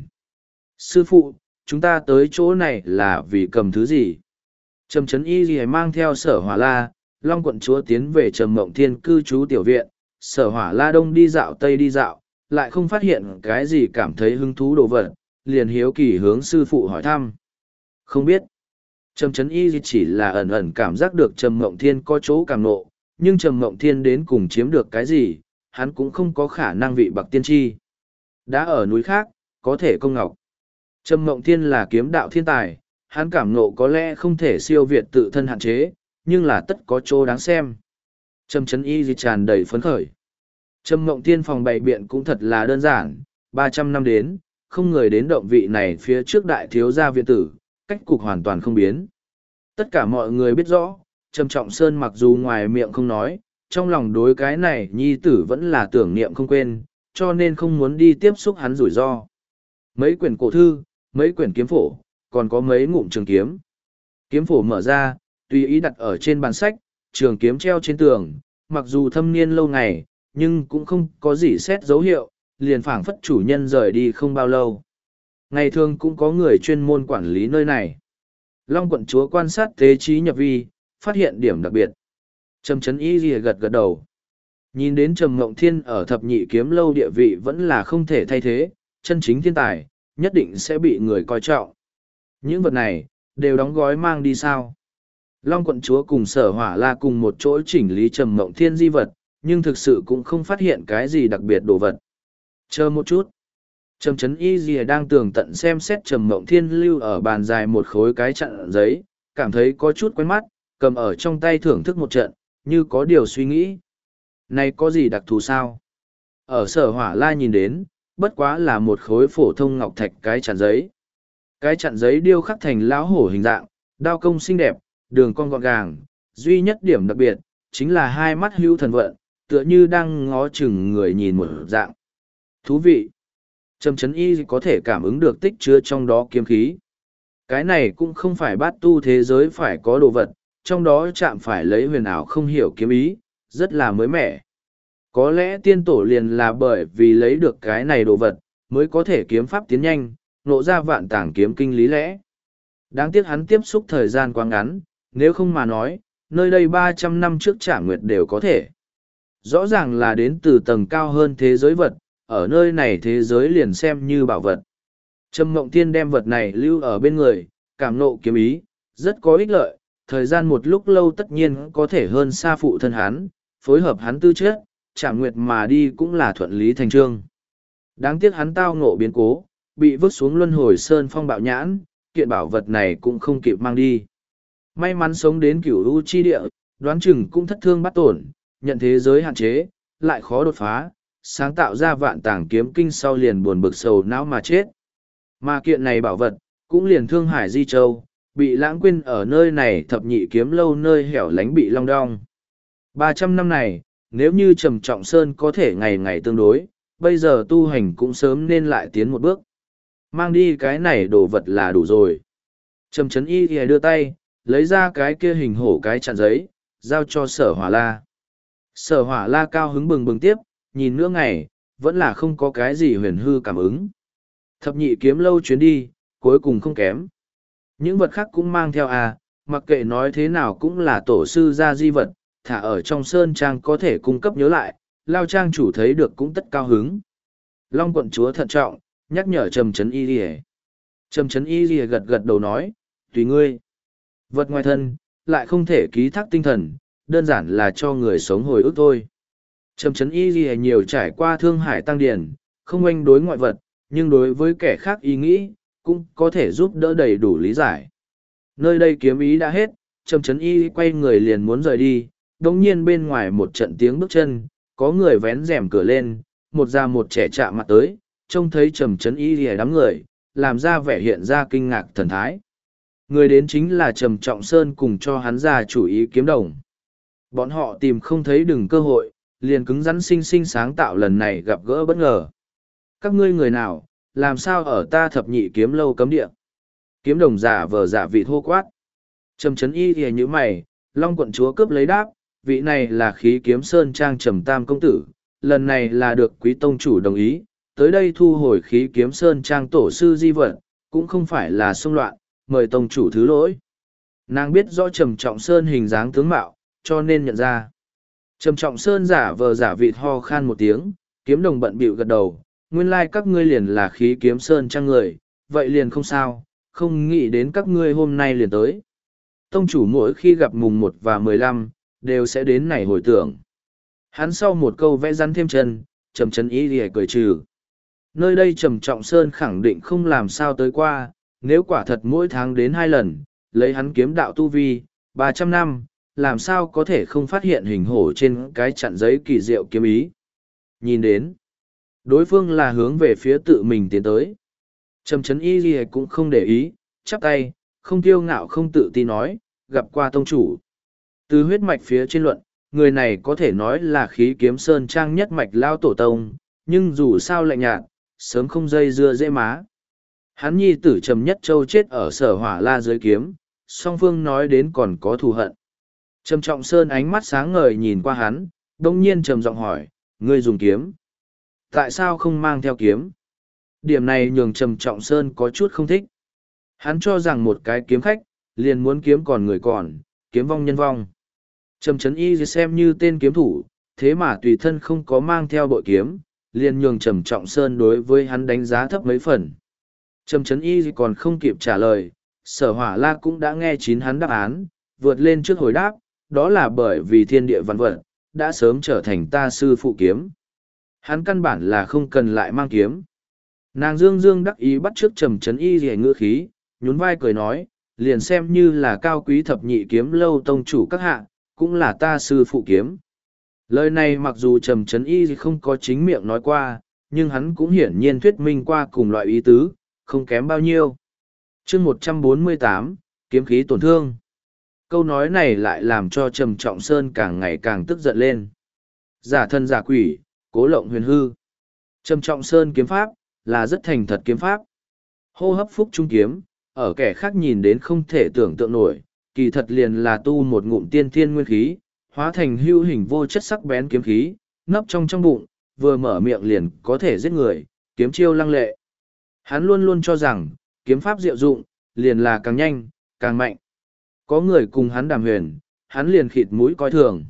Sư phụ, chúng ta tới chỗ này là vì cầm thứ gì? Trầm Trấn Y gì mang theo Sở Hỏa La, Long quận chúa tiến về Trầm Mộng Thiên cư trú tiểu viện, Sở Hỏa La đông đi dạo tây đi dạo, lại không phát hiện cái gì cảm thấy hứng thú đồ vật, liền hiếu kỳ hướng sư phụ hỏi thăm. Không biết. Trầm Trấn Y chỉ là ẩn ẩn cảm giác được Trầm Mộng Thiên có chỗ cảm nộ, nhưng Trầm Mộng Thiên đến cùng chiếm được cái gì, hắn cũng không có khả năng vị bậc tiên tri. Đã ở núi khác, có thể công ngọc. Trầm Mộng Thiên là kiếm đạo thiên tài, hắn cảm nộ có lẽ không thể siêu việt tự thân hạn chế, nhưng là tất có chỗ đáng xem. Trầm Trấn Y tràn đầy phấn khởi. Trầm Mộng Thiên phòng bày biện cũng thật là đơn giản, 300 năm đến, không người đến động vị này phía trước đại thiếu gia viện tử, cách cục hoàn toàn không biến. Tất cả mọi người biết rõ, Trầm Trọng Sơn mặc dù ngoài miệng không nói, trong lòng đối cái này nhi tử vẫn là tưởng niệm không quên, cho nên không muốn đi tiếp xúc hắn rủi ro. Mấy quyển cổ thư, mấy quyển kiếm phổ, còn có mấy ngụm trường kiếm. Kiếm phổ mở ra, tùy ý đặt ở trên bàn sách, trường kiếm treo trên tường, mặc dù thâm niên lâu ngày, nhưng cũng không có gì xét dấu hiệu, liền phảng phất chủ nhân rời đi không bao lâu. Ngày thường cũng có người chuyên môn quản lý nơi này. Long quận chúa quan sát tế trí nhập vi, phát hiện điểm đặc biệt. Trầm Trấn Y gật gật đầu. Nhìn đến Trầm Mộng Thiên ở thập nhị kiếm lâu địa vị vẫn là không thể thay thế, chân chính thiên tài, nhất định sẽ bị người coi trọng. Những vật này, đều đóng gói mang đi sao. Long quận chúa cùng Sở Hỏa La cùng một chỗ chỉnh lý Trầm Mộng Thiên di vật, nhưng thực sự cũng không phát hiện cái gì đặc biệt đồ vật. Chờ một chút. Trầm Trấn Y đang tường tận xem xét Trầm Mộng Thiên lưu ở bàn dài một khối cái chặn giấy, cảm thấy có chút quen mắt, cầm ở trong tay thưởng thức một trận, như có điều suy nghĩ. Này có gì đặc thù sao? Ở Sở Hỏa La nhìn đến, bất quá là một khối phổ thông ngọc thạch cái chặn giấy. Cái chặn giấy điêu khắc thành lão hổ hình dạng, đao công xinh đẹp, đường cong gọn gàng, duy nhất điểm đặc biệt, chính là hai mắt hữu thần vận, tựa như đang ngó chừng người nhìn một dạng. Thú vị! Trầm Trấn Y có thể cảm ứng được tích chứa trong đó kiếm khí. Cái này cũng không phải bát tu thế giới phải có đồ vật, trong đó chạm phải lấy huyền ảo không hiểu kiếm ý, rất là mới mẻ. Có lẽ tiên tổ liền là bởi vì lấy được cái này đồ vật, mới có thể kiếm pháp tiến nhanh, nộ ra vạn tảng kiếm kinh lý lẽ. Đáng tiếc hắn tiếp xúc thời gian quá ngắn, nếu không mà nói, nơi đây 300 năm trước Trả Nguyệt đều có thể. Rõ ràng là đến từ tầng cao hơn thế giới vật, ở nơi này thế giới liền xem như bảo vật. Trầm Mộng Thiên đem vật này lưu ở bên người, cảm nộ kiếm ý, rất có ích lợi, thời gian một lúc lâu tất nhiên có thể hơn xa phụ thân hắn, phối hợp hắn tư chất, Trả Nguyệt mà đi cũng là thuận lý thành trương. Đáng tiếc hắn tao ngộ biến cố, bị vứt xuống luân hồi sơn phong bạo nhãn, kiện bảo vật này cũng không kịp mang đi. May mắn sống đến cửu u chi địa, đoán chừng cũng thất thương bắt tổn, nhận thế giới hạn chế, lại khó đột phá, sáng tạo ra vạn tàng kiếm kinh sau liền buồn bực sầu não mà chết. Mà kiện này bảo vật, cũng liền Thương Hải Di Châu, bị lãng quên ở nơi này thập nhị kiếm lâu nơi hẻo lánh bị long đong. 300 năm này, nếu như Trầm Trọng Sơn có thể ngày ngày tương đối, bây giờ tu hành cũng sớm nên lại tiến một bước. Mang đi cái này đồ vật là đủ rồi. Trầm Trấn Y thì đưa tay, lấy ra cái kia hình hổ cái chặn giấy, giao cho Sở Hỏa La. Sở Hỏa La cao hứng bừng bừng tiếp, nhìn nữa ngày, vẫn là không có cái gì huyền hư cảm ứng. Thập nhị kiếm lâu chuyến đi, cuối cùng không kém. Những vật khác cũng mang theo mặc kệ nói thế nào cũng là tổ sư gia di vật, thả ở trong sơn trang có thể cung cấp nhớ lại, lao trang chủ thấy được cũng tất cao hứng. Long quận chúa thận trọng, nhắc nhở Trầm Trấn Y Lìa. Trầm Trấn Y Lìa gật gật đầu nói, tùy ngươi. Vật ngoài thân, lại không thể ký thác tinh thần, đơn giản là cho người sống hồi ức thôi. Trầm Trấn Y Lìa nhiều trải qua Thương Hải Tăng Điển, không oanh đối ngoại vật, nhưng đối với kẻ khác ý nghĩ, cũng có thể giúp đỡ đầy đủ lý giải. Nơi đây kiếm ý đã hết, Trầm Trấn Y quay người liền muốn rời đi, đồng nhiên bên ngoài một trận tiếng bước chân, có người vén rèm cửa lên, một già một trẻ chạm mặt tới, trông thấy Trầm Trấn Y lìa đám người, làm ra vẻ hiện ra kinh ngạc thần thái. Người đến chính là Trầm Trọng Sơn cùng cho hắn ra chủ ý kiếm đồng. Bọn họ tìm không thấy đừng cơ hội, liền cứng rắn sinh sinh sáng tạo lần này gặp gỡ bất ngờ. Các ngươi người nào, làm sao ở ta thập nhị kiếm lâu cấm địa? Kiếm đồng giả vờ giả vị thô quát. Trầm Trấn Y thì như mày, Long quận chúa cướp lấy đáp, vị này là khí kiếm sơn trang Trầm Tam công tử, lần này là được quý tông chủ đồng ý, tới đây thu hồi khí kiếm sơn trang tổ sư di vật, cũng không phải là xung loạn, mời tông chủ thứ lỗi. Nàng biết rõ Trầm Trọng Sơn hình dáng tướng mạo, cho nên nhận ra. Trầm Trọng Sơn giả vờ giả vị ho khan một tiếng, kiếm đồng bận bịu gật đầu, nguyên lai các ngươi liền là khí kiếm sơn trang người, vậy liền không sao, không nghĩ đến các ngươi hôm nay liền tới. Tông chủ mỗi khi gặp mùng 1 và 15, đều sẽ đến này hồi tưởng. Hắn sau một câu vẽ rắn thêm chân, Trầm Trấn Y lìa cười trừ. Nơi đây Trầm Trọng Sơn khẳng định không làm sao tới qua, nếu quả thật mỗi tháng đến 2 lần, lấy hắn kiếm đạo tu vi, 300 năm, làm sao có thể không phát hiện hình hổ trên cái chặn giấy kỳ diệu kiếm ý. Nhìn đến, đối phương là hướng về phía tự mình tiến tới. Trầm Trấn Y lìa cũng không để ý, chắp tay, không kiêu ngạo không tự tin nói, gặp qua tông chủ. Từ huyết mạch phía trên luận, người này có thể nói là khí kiếm sơn trang nhất mạch lao tổ tông, nhưng dù sao lạnh nhạt, sớm không dây dưa dễ má. Hắn nhi tử Trầm Nhất Châu chết ở Sở Hỏa La dưới kiếm, song phương nói đến còn có thù hận. Trầm Trọng Sơn ánh mắt sáng ngời nhìn qua hắn, đông nhiên trầm giọng hỏi, ngươi dùng kiếm. Tại sao không mang theo kiếm? Điểm này nhường Trầm Trọng Sơn có chút không thích. Hắn cho rằng một cái kiếm khách, liền muốn kiếm còn người còn, kiếm vong nhân vong. Trầm Trấn Y xem như tên kiếm thủ, thế mà tùy thân không có mang theo bội kiếm, liền nhường Trầm Trọng Sơn đối với hắn đánh giá thấp mấy phần. Trầm Trấn Y còn không kịp trả lời, Sở Hỏa La cũng đã nghe chín hắn đáp án, vượt lên trước hồi đáp, đó là bởi vì thiên địa văn vật, đã sớm trở thành ta sư phụ kiếm. Hắn căn bản là không cần lại mang kiếm. Nàng dương dương đắc ý bắt trước Trầm Trấn Y rẻ ngựa khí, nhún vai cười nói, liền xem như là cao quý thập nhị kiếm lâu tông chủ các hạ, cũng là ta sư phụ kiếm. Lời này mặc dù Trầm Trấn Y không có chính miệng nói qua, nhưng hắn cũng hiển nhiên thuyết minh qua cùng loại ý tứ, không kém bao nhiêu. chương 148, kiếm khí tổn thương. Câu nói này lại làm cho Trầm Trọng Sơn càng ngày càng tức giận lên. Giả thân giả quỷ, cố lộng huyền hư. Trầm Trọng Sơn kiếm pháp, là rất thành thật kiếm pháp. Hô hấp phúc trung kiếm, ở kẻ khác nhìn đến không thể tưởng tượng nổi, kỳ thật liền là tu một ngụm tiên thiên nguyên khí, hóa thành hưu hình vô chất sắc bén kiếm khí, nấp trong bụng, vừa mở miệng liền có thể giết người, kiếm chiêu lăng lệ. Hắn luôn luôn cho rằng, kiếm pháp diệu dụng, liền là càng nhanh, càng mạnh. Có người cùng hắn đàm huyền, hắn liền khịt mũi coi thường.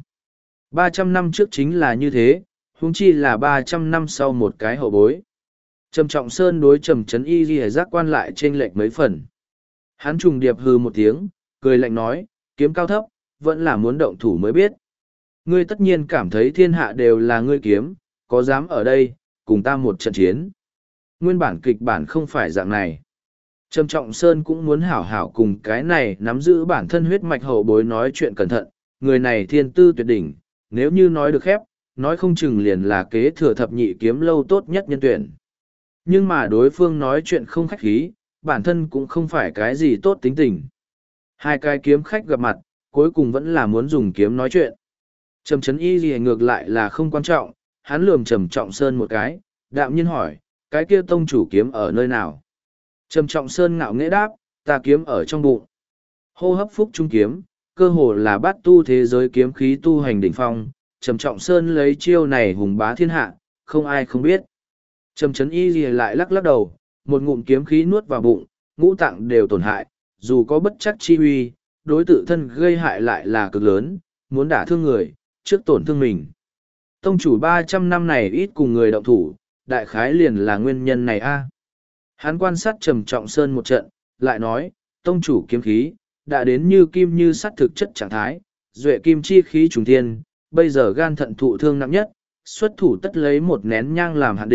300 năm trước chính là như thế, huống chi là 300 năm sau một cái hậu bối. Trầm Trọng Sơn đối Trầm Trấn Y ghi giác quan lại trên lệch mấy phần. Hắn trùng điệp hư một tiếng, cười lạnh nói, kiếm cao thấp, vẫn là muốn động thủ mới biết. Ngươi tất nhiên cảm thấy thiên hạ đều là ngươi kiếm, có dám ở đây, cùng ta một trận chiến. Nguyên bản kịch bản không phải dạng này. Trầm Trọng Sơn cũng muốn hảo hảo cùng cái này nắm giữ bản thân huyết mạch hậu bối nói chuyện cẩn thận, người này thiên tư tuyệt đỉnh, nếu như nói được khép, nói không chừng liền là kế thừa thập nhị kiếm lâu tốt nhất nhân tuyển. Nhưng mà đối phương nói chuyện không khách khí, bản thân cũng không phải cái gì tốt tính tình. Hai cái kiếm khách gặp mặt, cuối cùng vẫn là muốn dùng kiếm nói chuyện. Trầm Trấn Y gì ngược lại là không quan trọng, hắn lườm Trầm Trọng Sơn một cái, đạm nhiên hỏi, cái kia tông chủ kiếm ở nơi nào? Trầm Trọng Sơn ngạo nghễ đáp, ta kiếm ở trong bụng. Hô hấp phúc trung kiếm, cơ hồ là bát tu thế giới kiếm khí tu hành đỉnh phong, Trầm Trọng Sơn lấy chiêu này hùng bá thiên hạ, không ai không biết. Trầm Trấn Y gì lại lắc lắc đầu, một ngụm kiếm khí nuốt vào bụng, ngũ tạng đều tổn hại, dù có bất chắc chi uy, đối tự thân gây hại lại là cực lớn, muốn đả thương người, trước tổn thương mình. Tông chủ 300 năm này ít cùng người động thủ, đại khái liền là nguyên nhân này a. Hắn quan sát Trầm Trọng Sơn một trận, lại nói, tông chủ kiếm khí, đã đến như kim như sắt thực chất trạng thái, duệ kim chi khí trùng thiên, bây giờ gan thận thụ thương nặng nhất, xuất thủ tất lấy một nén nhang làm hạn định,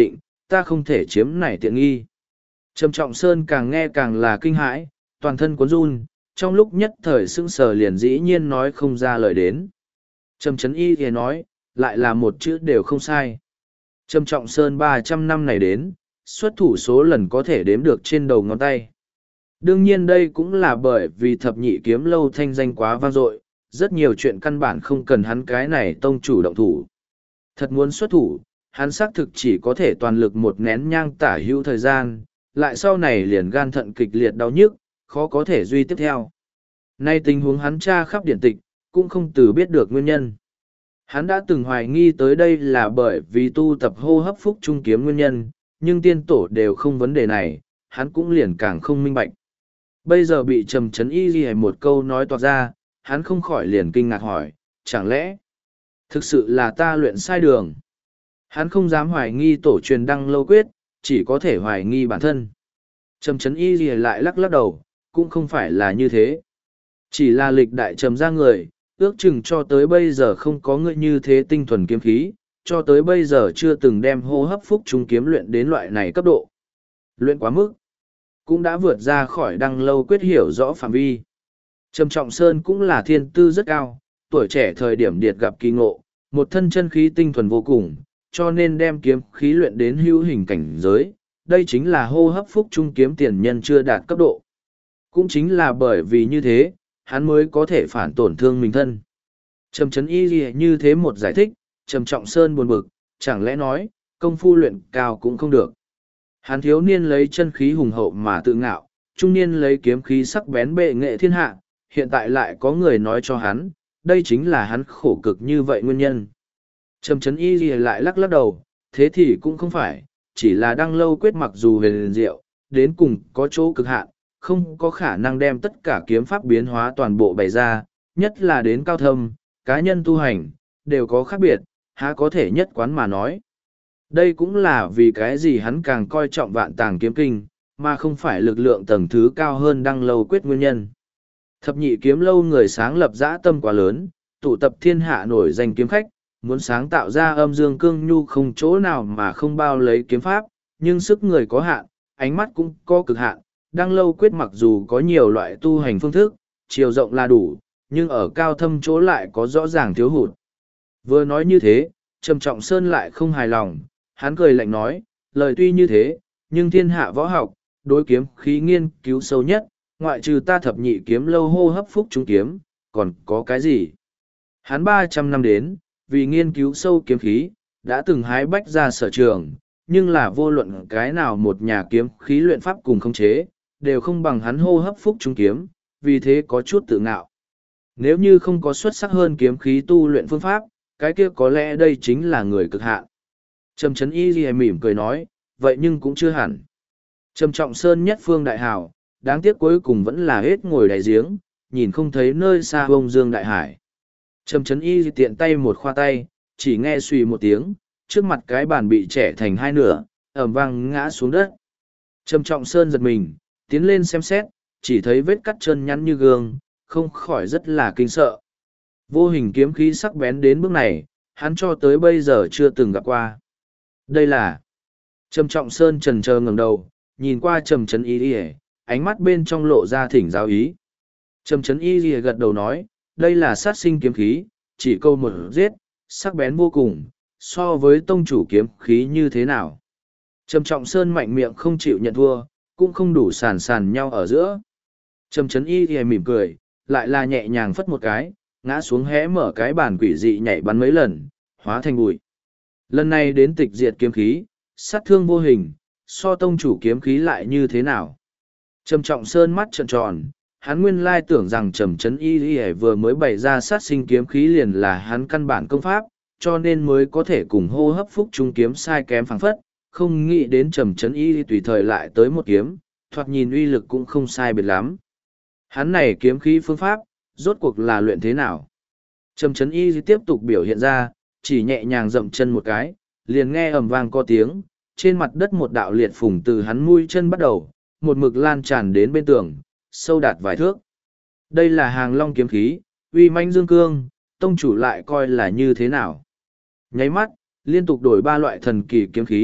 ta không thể chiếm này tiện nghi. Trầm Trọng Sơn càng nghe càng là kinh hãi, toàn thân cuốn run, trong lúc nhất thời sững sờ liền dĩ nhiên nói không ra lời đến. Trầm Trấn Y thì nói, lại là một chữ đều không sai. Trầm Trọng Sơn 300 năm này đến, xuất thủ số lần có thể đếm được trên đầu ngón tay. Đương nhiên đây cũng là bởi vì thập nhị kiếm lâu thanh danh quá vang dội, rất nhiều chuyện căn bản không cần hắn cái này tông chủ động thủ. Thật muốn xuất thủ, hắn xác thực chỉ có thể toàn lực một nén nhang tả hữu thời gian, lại sau này liền gan thận kịch liệt đau nhức, khó có thể duy tiếp theo. Nay tình huống hắn tra khắp điển tịch, cũng không từ biết được nguyên nhân. Hắn đã từng hoài nghi tới đây là bởi vì tu tập hô hấp phúc trung kiếm nguyên nhân, nhưng tiên tổ đều không vấn đề này, hắn cũng liền càng không minh bạch. Bây giờ bị Trầm Trấn Y ghi một câu nói toạc ra, hắn không khỏi liền kinh ngạc hỏi, chẳng lẽ thực sự là ta luyện sai đường? Hắn không dám hoài nghi tổ truyền đăng lâu quyết, chỉ có thể hoài nghi bản thân. Trầm Trấn Y ghi lại lắc lắc đầu, cũng không phải là như thế. Chỉ là lịch đại trầm ra người, ước chừng cho tới bây giờ không có người như thế tinh thuần kiếm khí, cho tới bây giờ chưa từng đem hô hấp phúc trung kiếm luyện đến loại này cấp độ. Luyện quá mức, cũng đã vượt ra khỏi đăng lâu quyết hiểu rõ phạm vi. Trầm Trọng Sơn cũng là thiên tư rất cao, tuổi trẻ thời điểm điệt gặp kỳ ngộ, một thân chân khí tinh thuần vô cùng, cho nên đem kiếm khí luyện đến hữu hình cảnh giới. Đây chính là hô hấp phúc trung kiếm tiền nhân chưa đạt cấp độ. Cũng chính là bởi vì như thế, hắn mới có thể phản tổn thương mình thân. Trầm Trấn Y ghi như thế một giải thích, Trầm Trọng Sơn buồn bực, chẳng lẽ nói, công phu luyện cao cũng không được. Hắn thiếu niên lấy chân khí hùng hậu mà tự ngạo, trung niên lấy kiếm khí sắc bén bệ nghệ thiên hạ, hiện tại lại có người nói cho hắn, đây chính là hắn khổ cực như vậy nguyên nhân. Trầm Trấn Y ghi lại lắc lắc đầu, thế thì cũng không phải, chỉ là đăng lâu quyết mặc dù huyền diệu, đến cùng có chỗ cực hạn, không có khả năng đem tất cả kiếm pháp biến hóa toàn bộ bày ra, nhất là đến cao thâm, cá nhân tu hành, đều có khác biệt, há có thể nhất quán mà nói. Đây cũng là vì cái gì hắn càng coi trọng vạn tàng kiếm kinh, mà không phải lực lượng tầng thứ cao hơn đăng lâu quyết nguyên nhân. Thập nhị kiếm lâu người sáng lập dã tâm quá lớn, tụ tập thiên hạ nổi danh kiếm khách, muốn sáng tạo ra âm dương cương nhu không chỗ nào mà không bao lấy kiếm pháp, nhưng sức người có hạn, ánh mắt cũng có cực hạn. Đăng lâu quyết mặc dù có nhiều loại tu hành phương thức, chiều rộng là đủ, nhưng ở cao thâm chỗ lại có rõ ràng thiếu hụt. Vừa nói như thế, Trầm Trọng Sơn lại không hài lòng, hắn cười lạnh nói, lời tuy như thế, nhưng thiên hạ võ học, đối kiếm khí nghiên cứu sâu nhất, ngoại trừ ta thập nhị kiếm lâu hô hấp phúc trung kiếm, còn có cái gì? Hắn 300 năm đến, vì nghiên cứu sâu kiếm khí, đã từng hái bách ra sở trường, nhưng là vô luận cái nào một nhà kiếm khí luyện pháp cùng khống chế, đều không bằng hắn hô hấp phúc trung kiếm, vì thế có chút tự ngạo. Nếu như không có xuất sắc hơn kiếm khí tu luyện phương pháp, cái kia có lẽ đây chính là người cực hạn. Trầm Trấn Y ghi mỉm cười nói, vậy nhưng cũng chưa hẳn. Trầm Trọng Sơn nhất phương đại hào, đáng tiếc cuối cùng vẫn là hết ngồi đáy giếng, nhìn không thấy nơi xa bông dương đại hải. Trầm Trấn Y tiện tay một khoa tay, chỉ nghe suy một tiếng, trước mặt cái bàn bị chẻ thành hai nửa, ẩm vang ngã xuống đất. Trầm Trọng Sơn giật mình, tiến lên xem xét, chỉ thấy vết cắt chân nhắn như gương, không khỏi rất là kinh sợ. Vô hình kiếm khí sắc bén đến bước này, hắn cho tới bây giờ chưa từng gặp qua. Đây là... Trầm Trọng Sơn trần chờ ngẩng đầu, nhìn qua Trầm Trấn Y, ánh mắt bên trong lộ ra thỉnh giáo ý. Trầm Trấn Y gật đầu nói, đây là sát sinh kiếm khí, chỉ câu một giết, sắc bén vô cùng, so với tông chủ kiếm khí như thế nào. Trầm Trọng Sơn mạnh miệng không chịu nhận thua, cũng không đủ sàn sàn nhau ở giữa. Trầm Trấn Y mỉm cười, lại là nhẹ nhàng phất một cái, ngã xuống hé mở cái bàn quỷ dị nhảy bắn mấy lần, hóa thành bụi. Lần này đến tịch diệt kiếm khí, sát thương vô hình, so tông chủ kiếm khí lại như thế nào. Trầm Trọng Sơn mắt trợn tròn, hắn nguyên lai tưởng rằng Trầm Trấn Y vừa mới bày ra sát sinh kiếm khí liền là hắn căn bản công pháp, cho nên mới có thể cùng hô hấp phúc trung kiếm sai kém phảng phất, không nghĩ đến Trầm Trấn Y tùy thời lại tới một kiếm, thoạt nhìn uy lực cũng không sai biệt lắm. Hắn này kiếm khí phương pháp, rốt cuộc là luyện thế nào? Trầm Trấn Y tiếp tục biểu hiện ra, chỉ nhẹ nhàng dậm chân một cái, liền nghe ầm vang có tiếng, trên mặt đất một đạo liệt phùng từ hắn mũi chân bắt đầu, một mực lan tràn đến bên tường, sâu đạt vài thước. Đây là Hàng Long kiếm khí, uy mãnh dương cương, tông chủ lại coi là như thế nào? Nháy mắt, liên tục đổi ba loại thần kỳ kiếm khí,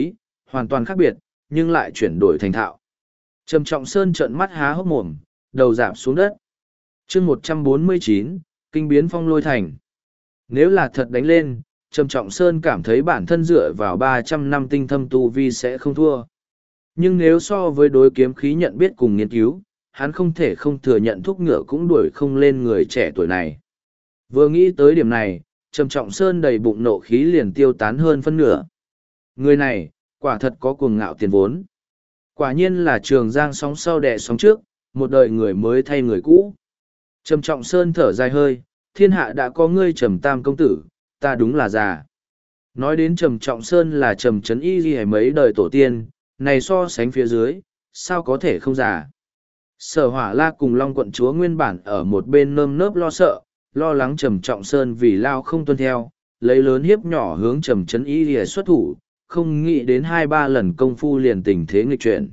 hoàn toàn khác biệt, nhưng lại chuyển đổi thành thạo. Trầm Trọng Sơn trợn mắt há hốc mồm, đầu rạp xuống đất. chương 149, kinh biến phong lôi thành. Nếu là thật đánh lên, Trầm Trọng Sơn cảm thấy bản thân dựa vào 300 năm tinh thâm tu vi sẽ không thua. Nhưng nếu so với đối kiếm khí nhận biết cùng nghiên cứu, hắn không thể không thừa nhận thúc ngựa cũng đuổi không lên người trẻ tuổi này. Vừa nghĩ tới điểm này, Trầm Trọng Sơn đầy bụng nộ khí liền tiêu tán hơn phân nửa. Người này, quả thật có cuồng ngạo tiền vốn. Quả nhiên là Trường Giang sóng sau đẻ sóng trước, một đời người mới thay người cũ. Trầm Trọng Sơn thở dài hơi, thiên hạ đã có ngươi Trầm Tam công tử, ta đúng là già. Nói đến Trầm Trọng Sơn là Trầm Trấn Y ghi mấy đời tổ tiên, này so sánh phía dưới, sao có thể không già. Sở Hỏa La cùng Long quận chúa nguyên bản ở một bên nơm nớp lo sợ, lo lắng Trầm Trọng Sơn vì lao không tuân theo, lấy lớn hiếp nhỏ hướng Trầm Trấn Y ghi xuất thủ, không nghĩ đến 2-3 lần công phu liền tình thế nghịch chuyển.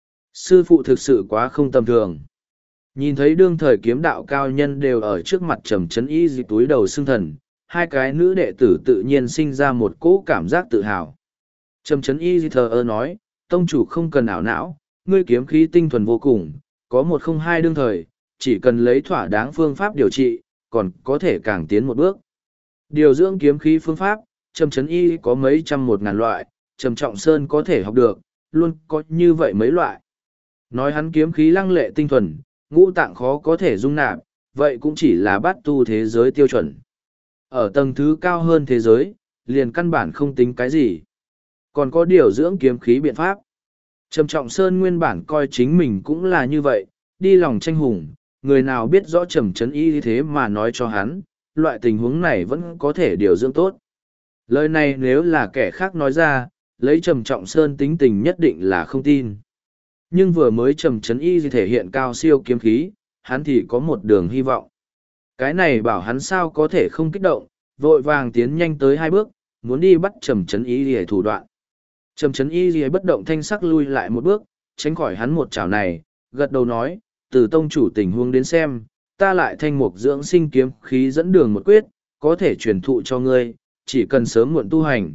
Sư phụ thực sự quá không tầm thường. Nhìn thấy đương thời kiếm đạo cao nhân đều ở trước mặt Trầm Trấn Y dịch túi đầu xương thần, hai cái nữ đệ tử tự nhiên sinh ra một cỗ cảm giác tự hào. Trầm Trấn Y thờ ơ nói, tông chủ không cần ảo não, ngươi kiếm khí tinh thuần vô cùng, có 102 đương thời, chỉ cần lấy thỏa đáng phương pháp điều trị, còn có thể càng tiến một bước. Điều dưỡng kiếm khí phương pháp, Trầm Trấn Y có mấy trăm 1.000 loại, Trầm Trọng Sơn có thể học được, luôn có như vậy mấy loại. Nói hắn kiếm khí lăng lệ tinh thuần, ngũ tạng khó có thể dung nạp, vậy cũng chỉ là bát tu thế giới tiêu chuẩn. Ở tầng thứ cao hơn thế giới, liền căn bản không tính cái gì. Còn có điều dưỡng kiếm khí biện pháp. Trầm Trọng Sơn nguyên bản coi chính mình cũng là như vậy, đi lòng tranh hùng, người nào biết rõ Trầm Trấn Y thế mà nói cho hắn, loại tình huống này vẫn có thể điều dưỡng tốt. Lời này nếu là kẻ khác nói ra, lấy Trầm Trọng Sơn tính tình nhất định là không tin. Nhưng vừa mới Trầm Trấn Y thể hiện cao siêu kiếm khí, hắn thì có một đường hy vọng. Cái này bảo hắn sao có thể không kích động, vội vàng tiến nhanh tới 2 bước, muốn đi bắt Trầm Trấn Y để thủ đoạn. Trầm Trấn Y bất động thanh sắc lui lại 1 bước, tránh khỏi hắn một chảo này, gật đầu nói, từ tông chủ tình huống đến xem, ta lại thanh mục dưỡng sinh kiếm khí dẫn đường một quyết, có thể truyền thụ cho ngươi, chỉ cần sớm muộn tu hành,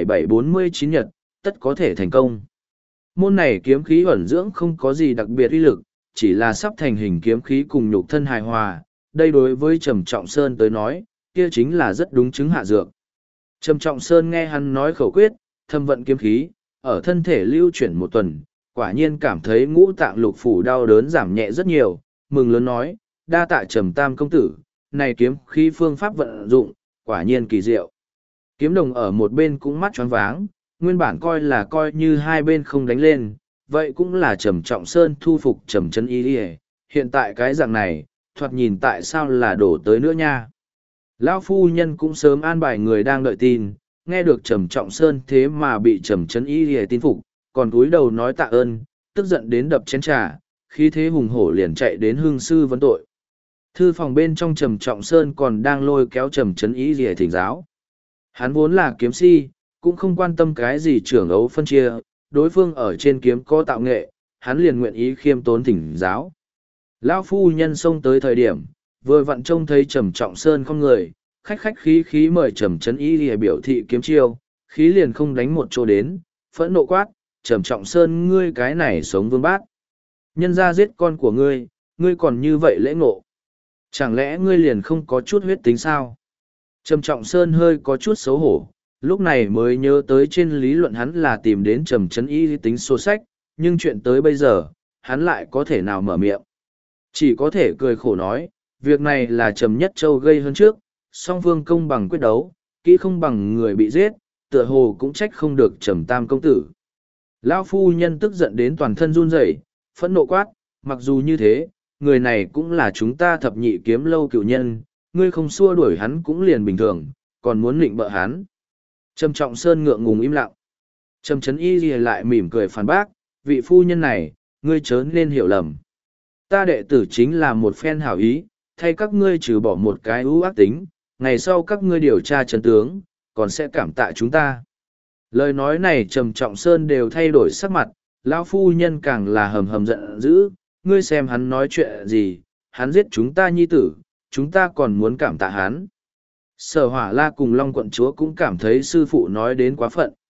7749 nhật, tất có thể thành công. Môn này kiếm khí ẩn dưỡng không có gì đặc biệt uy lực, chỉ là sắp thành hình kiếm khí cùng nhục thân hài hòa, đây đối với Trầm Trọng Sơn tới nói, kia chính là rất đúng chứng hạ dược. Trầm Trọng Sơn nghe hắn nói khẩu quyết, thâm vận kiếm khí, ở thân thể lưu chuyển 1 tuần, quả nhiên cảm thấy ngũ tạng lục phủ đau đớn giảm nhẹ rất nhiều, mừng lớn nói, đa tạ Trầm Tam công tử, này kiếm khí phương pháp vận dụng, quả nhiên kỳ diệu. Kiếm đồng ở một bên cũng mắt choáng váng, nguyên bản coi như hai bên không đánh lên, vậy cũng là Trầm Trọng Sơn thu phục Trầm Trấn Y, hiện tại cái dạng này, thoạt nhìn tại sao là đổ tới nữa nha. Lão phu nhân cũng sớm an bài người đang đợi tin, nghe được Trầm Trọng Sơn thế mà bị Trầm Trấn Y tin phục, còn cúi đầu nói tạ ơn, tức giận đến đập chén trà, khí thế hùng hổ liền chạy đến hương sư vấn tội. Thư phòng bên trong Trầm Trọng Sơn còn đang lôi kéo Trầm Trấn Y thỉnh giáo. Hắn vốn là kiếm si, cũng không quan tâm cái gì trưởng ấu phân chia, đối phương ở trên kiếm có tạo nghệ, hắn liền nguyện ý khiêm tốn thỉnh giáo. Lão phu nhân xông tới thời điểm, vừa vặn trông thấy Trầm Trọng Sơn không người, khách khách khí khí mời Trầm Trấn Y để biểu thị kiếm chiêu, khí liền không đánh một chỗ đến, phẫn nộ quát, Trầm Trọng Sơn ngươi cái này sống vương bát. Nhân ra giết con của ngươi còn như vậy lễ ngộ. Chẳng lẽ ngươi liền không có chút huyết tính sao? Trầm Trọng Sơn hơi có chút xấu hổ, lúc này mới nhớ tới trên lý luận hắn là tìm đến Trầm Trấn Y tính số sách, nhưng chuyện tới bây giờ, hắn lại có thể nào mở miệng. Chỉ có thể cười khổ nói, việc này là Trầm Nhất Châu gây hơn trước, song phương công bằng quyết đấu, kỹ không bằng người bị giết, tựa hồ cũng trách không được Trầm Tam công tử. Lão phu nhân tức giận đến toàn thân run rẩy, phẫn nộ quát, mặc dù như thế, người này cũng là chúng ta thập nhị kiếm lâu cựu nhân, ngươi không xua đuổi hắn cũng liền bình thường, còn muốn lịnh bợ hắn. Trầm Trọng Sơn ngượng ngùng im lặng. Trầm Trấn Y lại mỉm cười phản bác, vị phu nhân này, ngươi chớ nên hiểu lầm. Ta đệ tử chính là một phen hảo ý, thay các ngươi trừ bỏ một cái ưu ác tính, ngày sau các ngươi điều tra chân tướng, còn sẽ cảm tạ chúng ta. Lời nói này Trầm Trọng Sơn đều thay đổi sắc mặt, lão phu nhân càng là hầm hầm giận dữ, ngươi xem hắn nói chuyện gì, hắn giết chúng ta nhi tử, chúng ta còn muốn cảm tạ hắn. Sở Hỏa La cùng Long quận chúa cũng cảm thấy sư phụ nói đến quá phận,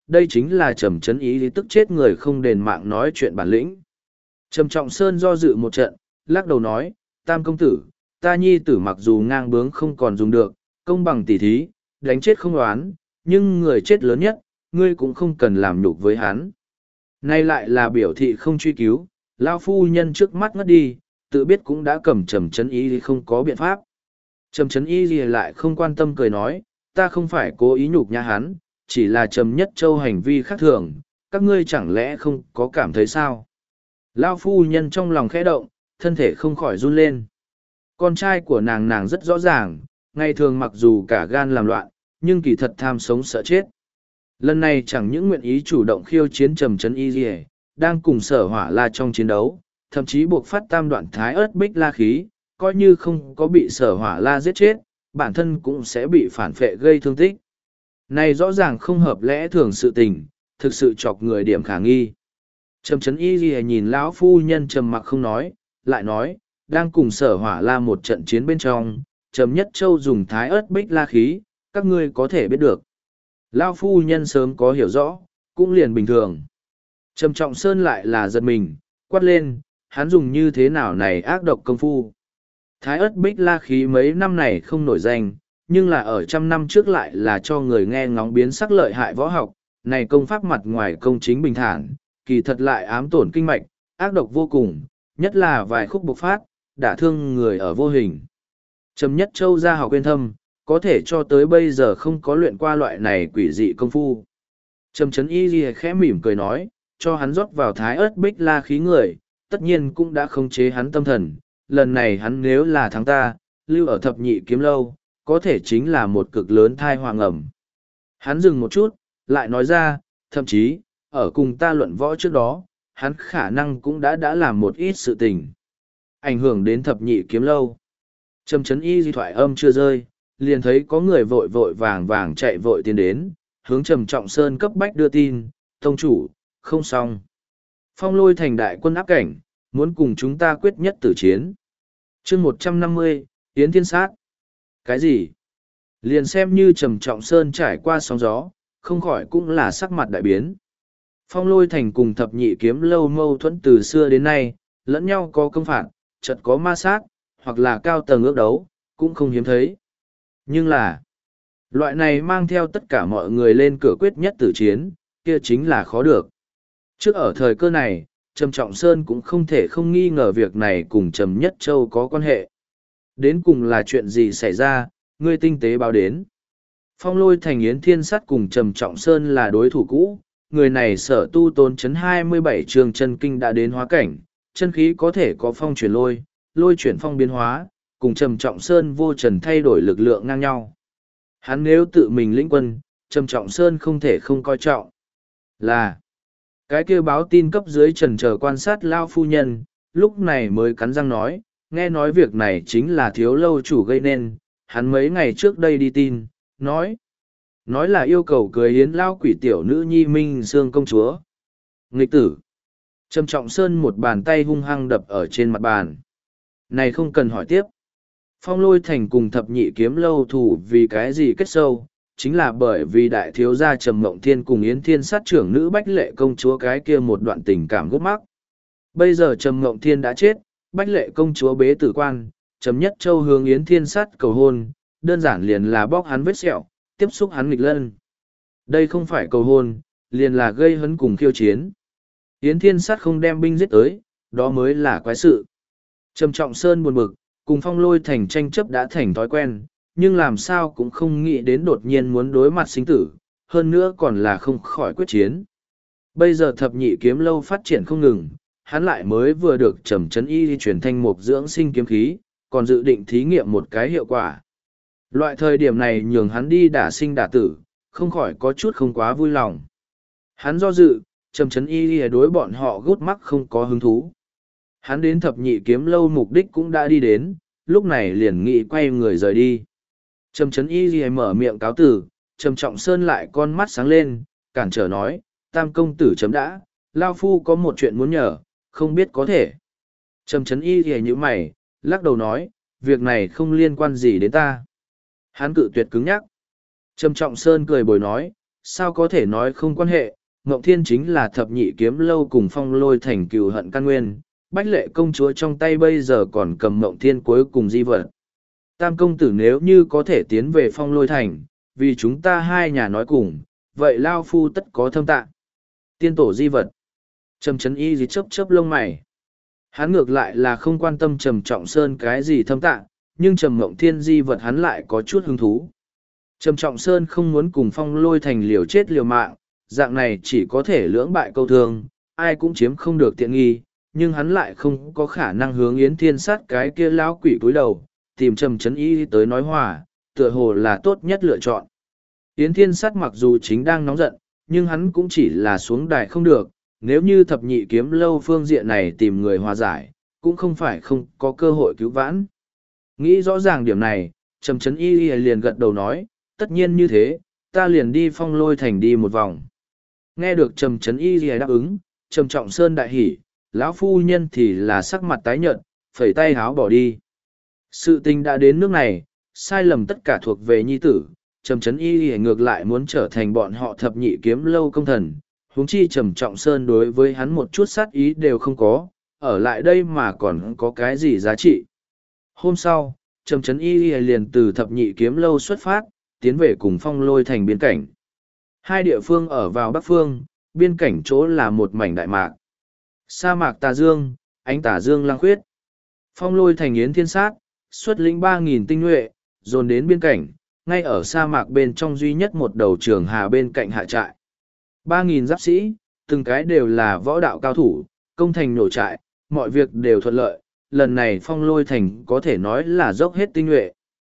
đây chính là Trầm Chấn Ý tức chết người không đền mạng nói chuyện bản lĩnh. Trầm Trọng Sơn do dự một trận, lắc đầu nói, Tam công tử, ta nhi tử mặc dù ngang bướng không còn dùng được, công bằng tỉ thí, đánh chết không oán, nhưng người chết lớn nhất, ngươi cũng không cần làm nhục với hắn. Nay lại là biểu thị không truy cứu, lao phu nhân trước mắt ngất đi, tự biết cũng đã cầm Trầm Chấn Ý thì không có biện pháp. Trầm Chấn Ý gì lại không quan tâm cười nói, ta không phải cố ý nhục nhã hắn, chỉ là Trầm Nhất Châu hành vi khác thường, các ngươi chẳng lẽ không có cảm thấy sao? Lao phu nhân trong lòng khẽ động, thân thể không khỏi run lên. Con trai của nàng rất rõ ràng, ngày thường mặc dù cả gan làm loạn, nhưng kỳ thật tham sống sợ chết. Lần này chẳng những nguyện ý chủ động khiêu chiến Trầm Chấn Y gì, đang cùng Sở Hỏa La trong chiến đấu, thậm chí buộc phát tam đoạn thái ớt bích la khí, coi như không có bị Sở Hỏa La giết chết, bản thân cũng sẽ bị phản phệ gây thương tích. Này rõ ràng không hợp lẽ thường sự tình, thực sự chọc người điểm khả nghi. Trầm Chấn Y gì nhìn lão phu nhân trầm mặc không nói, lại nói, đang cùng Sở Hỏa La một trận chiến bên trong, Trầm Nhất Châu dùng thái ớt bích la khí, các ngươi có thể biết được. Lão phu nhân sớm có hiểu rõ, cũng liền bình thường. Trầm Trọng Sơn lại là giật mình, quát lên, hắn dùng như thế nào này ác độc công phu. Thái ớt bích la khí mấy năm này không nổi danh, nhưng là ở trăm năm trước lại là cho người nghe ngóng biến sắc lợi hại võ học, này công pháp mặt ngoài công chính bình thản, kỳ thật lại ám tổn kinh mạch, ác độc vô cùng, nhất là vài khúc bộc phát, đả thương người ở vô hình. Trầm Nhất Châu ra học quyên thâm, có thể cho tới bây giờ không có luyện qua loại này quỷ dị công phu. Trầm Chấn Y Ghi khẽ mỉm cười nói, cho hắn rót vào thái ớt bích la khí người, tất nhiên cũng đã khống chế hắn tâm thần, lần này hắn nếu là thắng ta, lưu ở thập nhị kiếm lâu, có thể chính là một cực lớn thai hoàng ẩm. Hắn dừng một chút, lại nói ra, thậm chí, ở cùng ta luận võ trước đó, hắn khả năng cũng đã làm một ít sự tình. Ảnh hưởng đến thập nhị kiếm lâu. Trầm Chấn Y Di thoại âm chưa rơi, liền thấy có người vội vội vàng vàng chạy vội tiến đến, hướng Trầm Trọng Sơn cấp bách đưa tin, tông chủ, không xong. Phong Lôi thành đại quân áp cảnh, muốn cùng chúng ta quyết nhất tử chiến. chương 150, Yến Thiên Sát. Cái gì? Liền xem như Trầm Trọng Sơn trải qua sóng gió, không khỏi cũng là sắc mặt đại biến. Phong Lôi thành cùng thập nhị kiếm lâu mâu thuẫn từ xưa đến nay, lẫn nhau có công phạt, chợt có ma sát, hoặc là cao tầng ước đấu, cũng không hiếm thấy. Nhưng là, loại này mang theo tất cả mọi người lên cửa quyết nhất tử chiến, kia chính là khó được. Trước ở thời cơ này, Trầm Trọng Sơn cũng không thể không nghi ngờ việc này cùng Trầm Nhất Châu có quan hệ. Đến cùng là chuyện gì xảy ra, ngươi tinh tế báo đến. Phong Lôi thành Yến Thiên Sát cùng Trầm Trọng Sơn là đối thủ cũ, người này sở tu tốn chấn 27 trường chân kinh đã đến hóa cảnh, chân khí có thể có phong chuyển lôi, lôi chuyển phong biến hóa, cùng Trầm Trọng Sơn vô trần thay đổi lực lượng ngang nhau. Hắn nếu tự mình lĩnh quân, Trầm Trọng Sơn không thể không coi trọng. Là, cái kia báo tin cấp dưới trần chờ quan sát lao phu nhân, lúc này mới cắn răng nói, nghe nói việc này chính là thiếu lâu chủ gây nên, hắn mấy ngày trước đây đi tin, nói là yêu cầu cưới hiến lao quỷ tiểu nữ nhi Minh Sương công chúa. Nghịch tử. Trầm Trọng Sơn một bàn tay hung hăng đập ở trên mặt bàn. Này không cần hỏi tiếp. Phong Lôi thành cùng thập nhị kiếm lâu thủ vì cái gì kết sâu, chính là bởi vì đại thiếu gia Trầm Mộng Thiên cùng Yến Thiên Sát trưởng nữ Bách Lệ công chúa cái kia một đoạn tình cảm gút mắc. Bây giờ Trầm Mộng Thiên đã chết, Bách Lệ công chúa bế tử quan, Trầm Nhất Châu hướng Yến Thiên Sát cầu hôn, đơn giản liền là bóc hắn vết sẹo, tiếp xúc hắn nghịch lân. Đây không phải cầu hôn, liền là gây hấn cùng khiêu chiến. Yến Thiên Sát không đem binh giết tới, đó mới là quái sự. Trầm Trọng Sơn buồn bực, cùng Phong Lôi thành tranh chấp đã thành thói quen, nhưng làm sao cũng không nghĩ đến đột nhiên muốn đối mặt sinh tử, hơn nữa còn là không khỏi quyết chiến. Bây giờ thập nhị kiếm lâu phát triển không ngừng, hắn lại mới vừa được Trầm Chấn Y chuyển thanh mục dưỡng sinh kiếm khí, còn dự định thí nghiệm một cái hiệu quả. Loại thời điểm này nhường hắn đi đả sinh đả tử, không khỏi có chút không quá vui lòng. Hắn do dự, Trầm Chấn Y đối bọn họ gút mắc không có hứng thú. Hắn đến thập nhị kiếm lâu mục đích cũng đã đi đến, lúc này liền nghĩ quay người rời đi. Trầm Chấn Y mở miệng cáo tử, Trầm Trọng Sơn lại con mắt sáng lên, cản trở nói, Tam công tử chấm đã, Lao Phu có một chuyện muốn nhờ, không biết có thể. Trầm Chấn Y như mày, lắc đầu nói, việc này không liên quan gì đến ta. Hắn cự tuyệt cứng nhắc. Trầm Trọng Sơn cười bồi nói, sao có thể nói không quan hệ, Ngộng Thiên chính là thập nhị kiếm lâu cùng Phong Lôi Thành cừu hận căn nguyên, Bách Lệ công chúa trong tay bây giờ còn cầm Ngộng Thiên cuối cùng di vật. Tam công tử nếu như có thể tiến về Phong Lôi Thành, vì chúng ta hai nhà nói cùng, vậy Lao Phu tất có thâm tạ. Tiên tổ di vật. Trầm Trấn Y dí chớp chớp lông mày. Hắn ngược lại là không quan tâm Trầm Trọng Sơn cái gì thâm tạ, nhưng Trầm Ngộng Thiên di vật hắn lại có chút hứng thú. Trầm Trọng Sơn không muốn cùng Phong Lôi Thành liều chết liều mạng, dạng này chỉ có thể lưỡng bại câu thương, ai cũng chiếm không được tiện nghi, nhưng hắn lại không có khả năng hướng Yến Thiên Sát cái kia lão quỷ cúi đầu, tìm Trầm Trấn Y tới nói hòa, tựa hồ là tốt nhất lựa chọn. Yến Thiên Sát mặc dù chính đang nóng giận, nhưng hắn cũng chỉ là xuống đài không được, nếu như thập nhị kiếm lâu phương diện này tìm người hòa giải, cũng không phải không có cơ hội cứu vãn. Nghĩ rõ ràng điểm này, Trầm Trấn Y liền gật đầu nói, tất nhiên như thế, ta liền đi Phong Lôi Thành đi một vòng. Nghe được Trầm Trấn Y đáp ứng, Trầm Trọng Sơn đại hỉ, lão phu nhân thì là sắc mặt tái nhợt, phẩy tay háo bỏ đi. Sự tình đã đến nước này, sai lầm tất cả thuộc về nhi tử, Trầm Trấn Y ngược lại muốn trở thành bọn họ thập nhị kiếm lâu công thần, huống chi Trầm Trọng Sơn đối với hắn một chút sát ý đều không có, ở lại đây mà còn có cái gì giá trị. Hôm sau, Trầm Trấn Y liền từ thập nhị kiếm lâu xuất phát, tiến về cùng Phong Lôi Thành biên cảnh. Hai địa phương ở vào bắc phương, biên cảnh chỗ là một mảnh đại mạc. Sa mạc Tà Dương, ánh Tà Dương lang khuyết. Phong Lôi Thành Yến Thiên Sát, xuất lĩnh 3.000 tinh nhuệ, dồn đến biên cảnh, ngay ở sa mạc bên trong duy nhất một đầu trường hà bên cạnh hạ trại. 3.000 giáp sĩ, từng cái đều là võ đạo cao thủ, công thành nổ trại, mọi việc đều thuận lợi. Lần này Phong Lôi Thành có thể nói là dốc hết tinh nhuệ.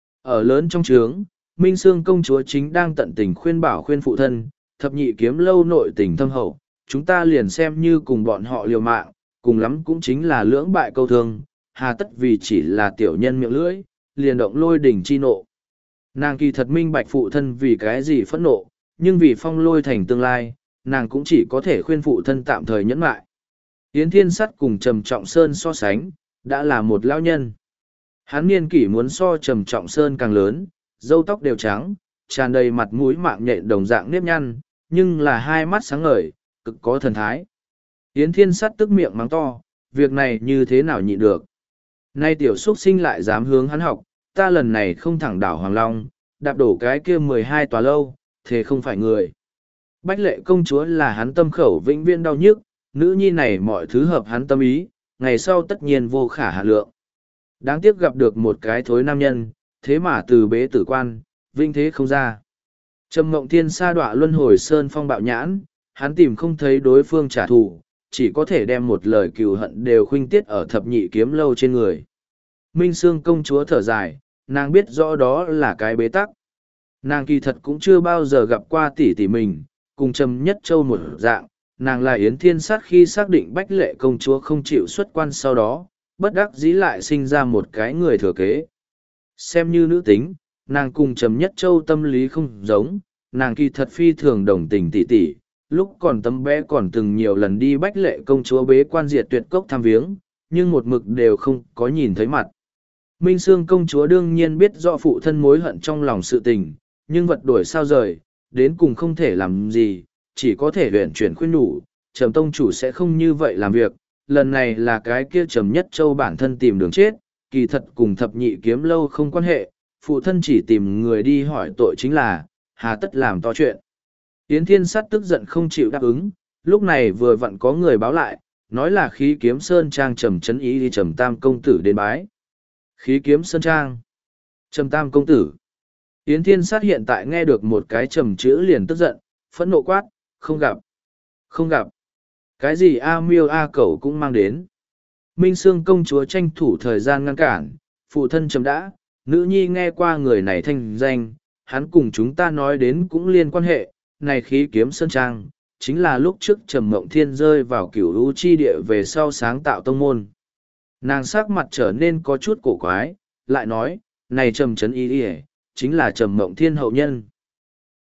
Ở lớn trong trướng, Minh Sương công chúa chính đang tận tình khuyên bảo khuyên phụ thân, thập nhị kiếm lâu nội tình thâm hậu, chúng ta liền xem như cùng bọn họ liều mạng, cùng lắm cũng chính là lưỡng bại câu thương, hà tất vì chỉ là tiểu nhân miệng lưỡi, liền động lôi đỉnh chi nộ. Nàng kỳ thật minh bạch phụ thân vì cái gì phẫn nộ, nhưng vì Phong Lôi Thành tương lai, nàng cũng chỉ có thể khuyên phụ thân tạm thời nhẫn lại. Yến Thiên Sắt cùng Trầm Trọng Sơn so sánh, đã là một lão nhân. Hắn niên kỷ muốn so Trầm Trọng Sơn càng lớn, râu tóc đều trắng, tràn đầy mặt mũi mạng nhện đồng dạng nếp nhăn, nhưng là hai mắt sáng ngời, cực có thần thái. Yến Thiên Sắt tức miệng mắng to, việc này như thế nào nhịn được. Nay tiểu xuất sinh lại dám hướng hắn học, ta lần này không thẳng đảo Hoàng Long, đạp đổ cái kia 12 tòa lâu, thế không phải người. Bách Lệ công chúa là hắn tâm khẩu vĩnh viễn đau nhức, nữ nhi này mọi thứ hợp hắn tâm ý, ngày sau tất nhiên vô khả hạ lượng. Đáng tiếc gặp được một cái thối nam nhân, thế mà từ bế tử quan, vinh thế không ra. Trầm Ngộng Thiên sa đọa luân hồi sơn phong bạo nhãn, hắn tìm không thấy đối phương trả thù, chỉ có thể đem một lời cừu hận đều khuynh tiết ở thập nhị kiếm lâu trên người. Minh Sương công chúa thở dài, nàng biết rõ đó là cái bế tắc. Nàng kỳ thật cũng chưa bao giờ gặp qua tỷ tỷ mình, cùng Trầm Nhất Châu một dạng, nàng là Yến Thiên Sát khi xác định Bách Lệ công chúa không chịu xuất quan sau đó, bất đắc dĩ lại sinh ra một cái người thừa kế. Xem như nữ tính, nàng cùng Trầm Nhất Châu tâm lý không giống, nàng kỳ thật phi thường đồng tình tỷ tỷ, lúc còn tấm bé còn từng nhiều lần đi Bách Lệ công chúa bế quan diệt tuyệt cốc thăm viếng, nhưng một mực đều không có nhìn thấy mặt. Minh Sương công chúa đương nhiên biết rõ phụ thân mối hận trong lòng sự tình, nhưng vật đổi sao rời, đến cùng không thể làm gì, chỉ có thể luyện chuyển khuyên nhủ, Trầm tông chủ sẽ không như vậy làm việc, lần này là cái kia Trầm Nhất Châu bản thân tìm đường chết, kỳ thật cùng thập nhị kiếm lâu không quan hệ, phụ thân chỉ tìm người đi hỏi tội chính là, hà tất làm to chuyện. Yến Thiên Sát tức giận không chịu đáp ứng, lúc này vừa vặn có người báo lại, nói là Khí Kiếm Sơn Trang Trầm Trấn Ý đi Trầm Tam công tử đến bái. Khí Kiếm Sơn Trang, Trầm Tam công tử. Yến Thiên Sát hiện tại nghe được một cái trầm chữ liền tức giận, phẫn nộ quát, không gặp, không gặp. Cái gì A Miêu A Cẩu cũng mang đến. Minh Sương công chúa tranh thủ thời gian ngăn cản, phụ thân Trầm đã, nữ nhi nghe qua người này thanh danh, hắn cùng chúng ta nói đến cũng liên quan hệ, này Khí Kiếm Sơn Trang, chính là lúc trước Trầm Mộng Thiên rơi vào cửu u chi địa về sau sáng tạo tông môn. Nàng sắc mặt trở nên có chút cổ quái, lại nói, này Trầm Trấn Y chính là Trầm Mộng Thiên hậu nhân.